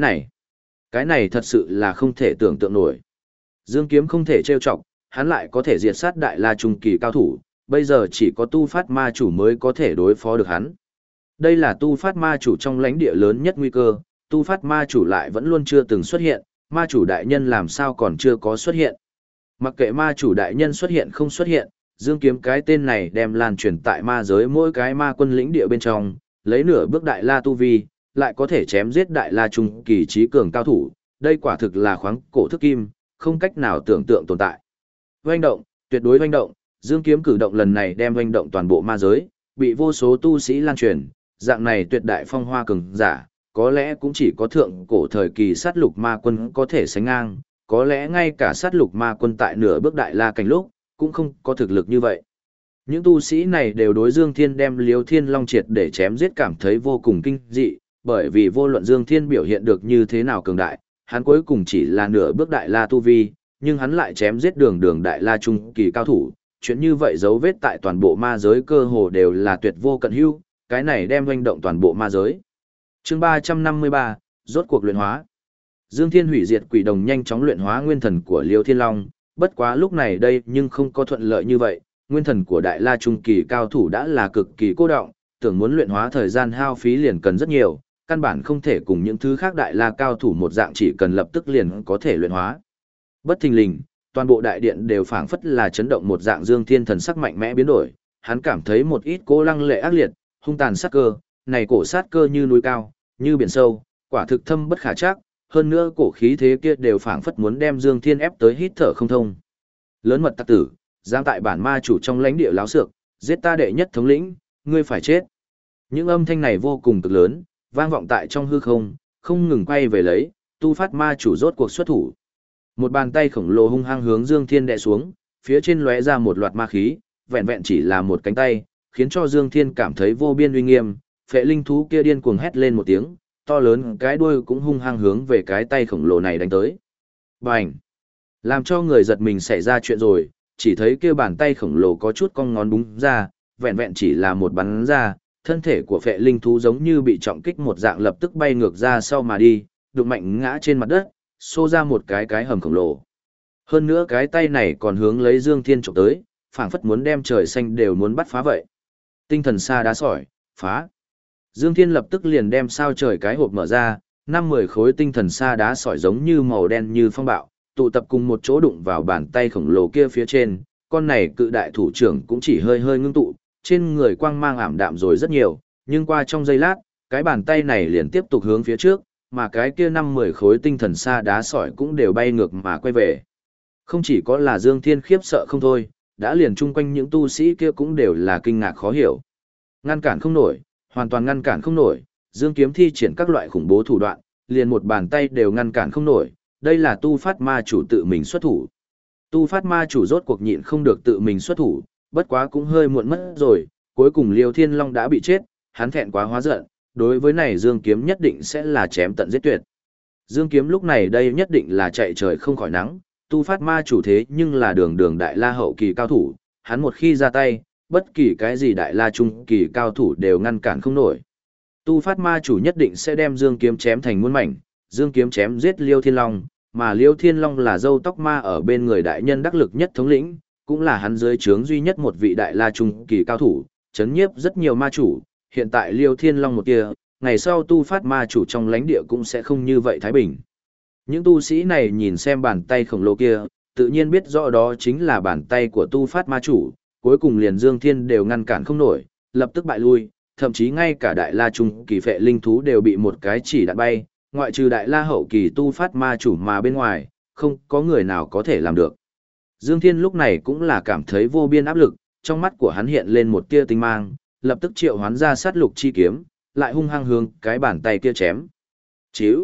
cái này thật sự là không thể tưởng tượng nổi. Dương Kiếm không thể trêu chọc, hắn lại có thể diệt sát đại la trung kỳ cao thủ, bây giờ chỉ có tu phát ma chủ mới có thể đối phó được hắn. Đây là tu phát ma chủ trong lãnh địa lớn nhất nguy cơ, tu phát ma chủ lại vẫn luôn chưa từng xuất hiện, ma chủ đại nhân làm sao còn chưa có xuất hiện. Mặc kệ ma chủ đại nhân xuất hiện không xuất hiện, Dương Kiếm cái tên này đem lan truyền tại ma giới mỗi cái ma quân lĩnh địa bên trong, lấy nửa bước đại la tu vi, lại có thể chém giết đại la trung kỳ trí cường cao thủ, đây quả thực là khoáng cổ thức kim, không cách nào tưởng tượng tồn tại. Hoành động, tuyệt đối hoành động, Dương Kiếm cử động lần này đem hoành động toàn bộ ma giới, bị vô số tu sĩ lan truyền, dạng này tuyệt đại phong hoa cường giả, có lẽ cũng chỉ có thượng cổ thời kỳ sát lục ma quân có thể sánh ngang, có lẽ ngay cả sát lục ma quân tại nửa bước đại la cảnh lúc, cũng không có thực lực như vậy. Những tu sĩ này đều đối Dương Thiên đem Liêu Thiên Long triệt để chém giết cảm thấy vô cùng kinh dị, bởi vì vô luận Dương Thiên biểu hiện được như thế nào cường đại, hắn cuối cùng chỉ là nửa bước đại la tu vi, nhưng hắn lại chém giết đường đại la trung kỳ cao thủ, chuyện như vậy dấu vết tại toàn bộ ma giới cơ hồ đều là tuyệt vô cận hữu, cái này đem hoành động toàn bộ ma giới. Chương 353, rốt cuộc luyện hóa. Dương Thiên hủy diệt quỷ đồng nhanh chóng luyện hóa nguyên thần của Liêu Thiên Long, bất quá lúc này đây nhưng không có thuận lợi như vậy, nguyên thần của đại la trung kỳ cao thủ đã là cực kỳ cô đọng, tưởng muốn luyện hóa thời gian hao phí liền cần rất nhiều, căn bản không thể cùng những thứ khác đại la cao thủ một dạng chỉ cần lập tức liền có thể luyện hóa. Bất thình lình, toàn bộ đại điện đều phảng phất là chấn động một dạng Dương Thiên thần sắc mạnh mẽ biến đổi, hắn cảm thấy một ít cố lăng lệ ác liệt, hung tàn sát cơ, này cổ sát cơ như núi cao, như biển sâu, quả thực thâm bất khả trắc, hơn nữa cổ khí thế kia đều phảng phất muốn đem Dương Thiên ép tới hít thở không thông. Lớn mật tặc tử, dám tại bản ma chủ trong lãnh địa láo xược, giết ta đệ nhất thống lĩnh, ngươi phải chết. Những âm thanh này vô cùng cực lớn, vang vọng tại trong hư không, không ngừng quay về lấy, tu phát ma chủ rốt cuộc xuất thủ. Một bàn tay khổng lồ hung hăng hướng Dương Thiên đè xuống, phía trên lóe ra một loạt ma khí, vẹn vẹn chỉ là một cánh tay, khiến cho Dương Thiên cảm thấy vô biên uy nghiêm, phệ linh thú kia điên cuồng hét lên một tiếng, to lớn cái đuôi cũng hung hăng hướng về cái tay khổng lồ này đánh tới. Bành! Làm cho người giật mình xảy ra chuyện rồi, chỉ thấy kia bàn tay khổng lồ có chút cong ngón búng ra, vẹn vẹn chỉ là một bắn ra, thân thể của phệ linh thú giống như bị trọng kích một dạng lập tức bay ngược ra sau mà đi, đụng mạnh ngã trên mặt đất, xô ra một cái hầm khổng lồ. Hơn nữa cái tay này còn hướng lấy Dương Thiên chụp tới, phảng phất muốn đem trời xanh đều muốn bắt phá vậy. Tinh thần sa đá sỏi, phá. Dương Thiên lập tức liền đem sao trời cái hộp mở ra, 5-10 khối tinh thần sa đá sỏi giống như màu đen như phong bạo, tụ tập cùng một chỗ đụng vào bàn tay khổng lồ kia phía trên, con này cự đại thủ trưởng cũng chỉ hơi hơi ngưng tụ, trên người quang mang ảm đạm rồi rất nhiều, nhưng qua trong giây lát, cái bàn tay này liền tiếp tục hướng phía trước, mà cái kia 5-10 khối tinh thần sa đá sỏi cũng đều bay ngược mà quay về. Không chỉ có là Dương Thiên khiếp sợ không thôi, đã liền chung quanh những tu sĩ kia cũng đều là kinh ngạc khó hiểu. Ngăn cản không nổi, hoàn toàn ngăn cản không nổi, Dương Kiếm thi triển các loại khủng bố thủ đoạn, liền một bàn tay đều ngăn cản không nổi, đây là tu phát ma chủ tự mình xuất thủ. Tu phát ma chủ rốt cuộc nhịn không được tự mình xuất thủ, bất quá cũng hơi muộn mất rồi, cuối cùng Liêu Thiên Long đã bị chết, hắn thẹn quá hóa giận, đối với này Dương Kiếm nhất định sẽ là chém tận giết tuyệt. Dương Kiếm lúc này đây nhất định là chạy trời không khỏi nắng, tu phát ma chủ thế nhưng là đường đường đại la hậu kỳ cao thủ, hắn một khi ra tay, bất kỳ cái gì đại la trung kỳ cao thủ đều ngăn cản không nổi. Tu phát ma chủ nhất định sẽ đem Dương Kiếm chém thành muôn mảnh, Dương Kiếm chém giết Liêu Thiên Long, mà Liêu Thiên Long là râu tóc ma ở bên người đại nhân đắc lực nhất thống lĩnh, cũng là hắn dưới trướng duy nhất một vị đại la trung kỳ cao thủ, chấn nhiếp rất nhiều ma chủ, hiện tại Liêu Thiên Long một kia, ngày sau tu phát ma chủ trong lãnh địa cũng sẽ không như vậy thái bình. Những tu sĩ này nhìn xem bàn tay khổng lồ kia, tự nhiên biết rõ đó chính là bàn tay của tu phát ma chủ, cuối cùng liền Dương Thiên đều ngăn cản không nổi, lập tức bại lui, thậm chí ngay cả đại la trung kỳ phệ linh thú đều bị một cái chỉ đạn bay, ngoại trừ đại la hậu kỳ tu phát ma chủ mà bên ngoài, không có người nào có thể làm được. Dương Thiên lúc này cũng là cảm thấy vô biên áp lực, trong mắt của hắn hiện lên một tia tinh mang, lập tức triệu hoán ra sát lục chi kiếm, lại hung hăng hướng cái bàn tay kia chém. Chíu,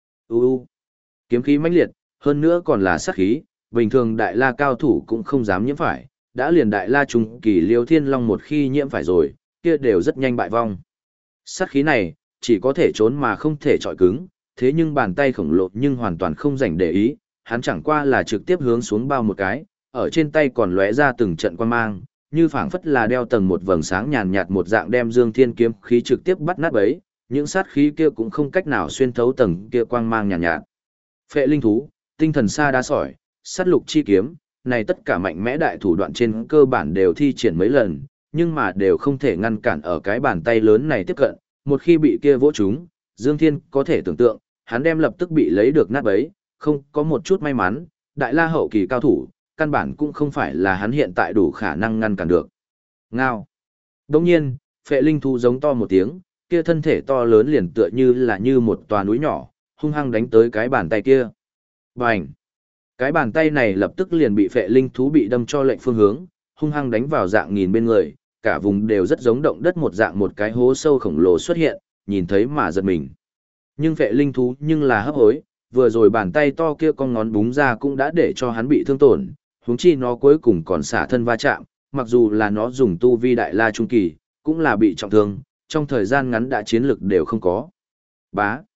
kiếm khí mãnh liệt, hơn nữa còn là sát khí, bình thường đại la cao thủ cũng không dám nhiễm phải, đã liền đại la trung kỳ Liêu Thiên Long một khi nhiễm phải rồi, kia đều rất nhanh bại vong. Sát khí này, chỉ có thể trốn mà không thể chọi cứng, thế nhưng bàn tay khổng lồ nhưng hoàn toàn không rảnh để ý, hắn chẳng qua là trực tiếp hướng xuống bao một cái, ở trên tay còn lóe ra từng trận quang mang, như phảng phất là đeo tầng một vầng sáng nhàn nhạt một dạng đem Dương Thiên kiếm khí trực tiếp bắt nát bấy, những sát khí kia cũng không cách nào xuyên thấu tầng kia quang mang nhàn nhạt. Phệ linh thú, tinh thần sa đá sỏi, sát lục chi kiếm, này tất cả mạnh mẽ đại thủ đoạn trên cơ bản đều thi triển mấy lần, nhưng mà đều không thể ngăn cản ở cái bàn tay lớn này tiếp cận, một khi bị kia vỗ trúng, Dương Thiên có thể tưởng tượng, hắn đem lập tức bị lấy được nát bấy, không có một chút may mắn, đại la hậu kỳ cao thủ, căn bản cũng không phải là hắn hiện tại đủ khả năng ngăn cản được. Ngao. Đồng nhiên, phệ linh thú giống to một tiếng, kia thân thể to lớn liền tựa như là như một tòa núi nhỏ, hung hăng đánh tới cái bàn tay kia. Bành! Cái bàn tay này lập tức liền bị phệ linh thú bị đâm cho lệnh phương hướng, hung hăng đánh vào dạng nghìn bên người, cả vùng đều rất giống động đất một dạng một cái hố sâu khổng lồ xuất hiện, nhìn thấy mà giật mình. Nhưng phệ linh thú nhưng là hấp hối, vừa rồi bàn tay to kia con ngón búng ra cũng đã để cho hắn bị thương tổn, huống chi nó cuối cùng còn xả thân va chạm, mặc dù là nó dùng tu vi đại la trung kỳ, cũng là bị trọng thương, trong thời gian ngắn đã chiến lực đều không có. Bá.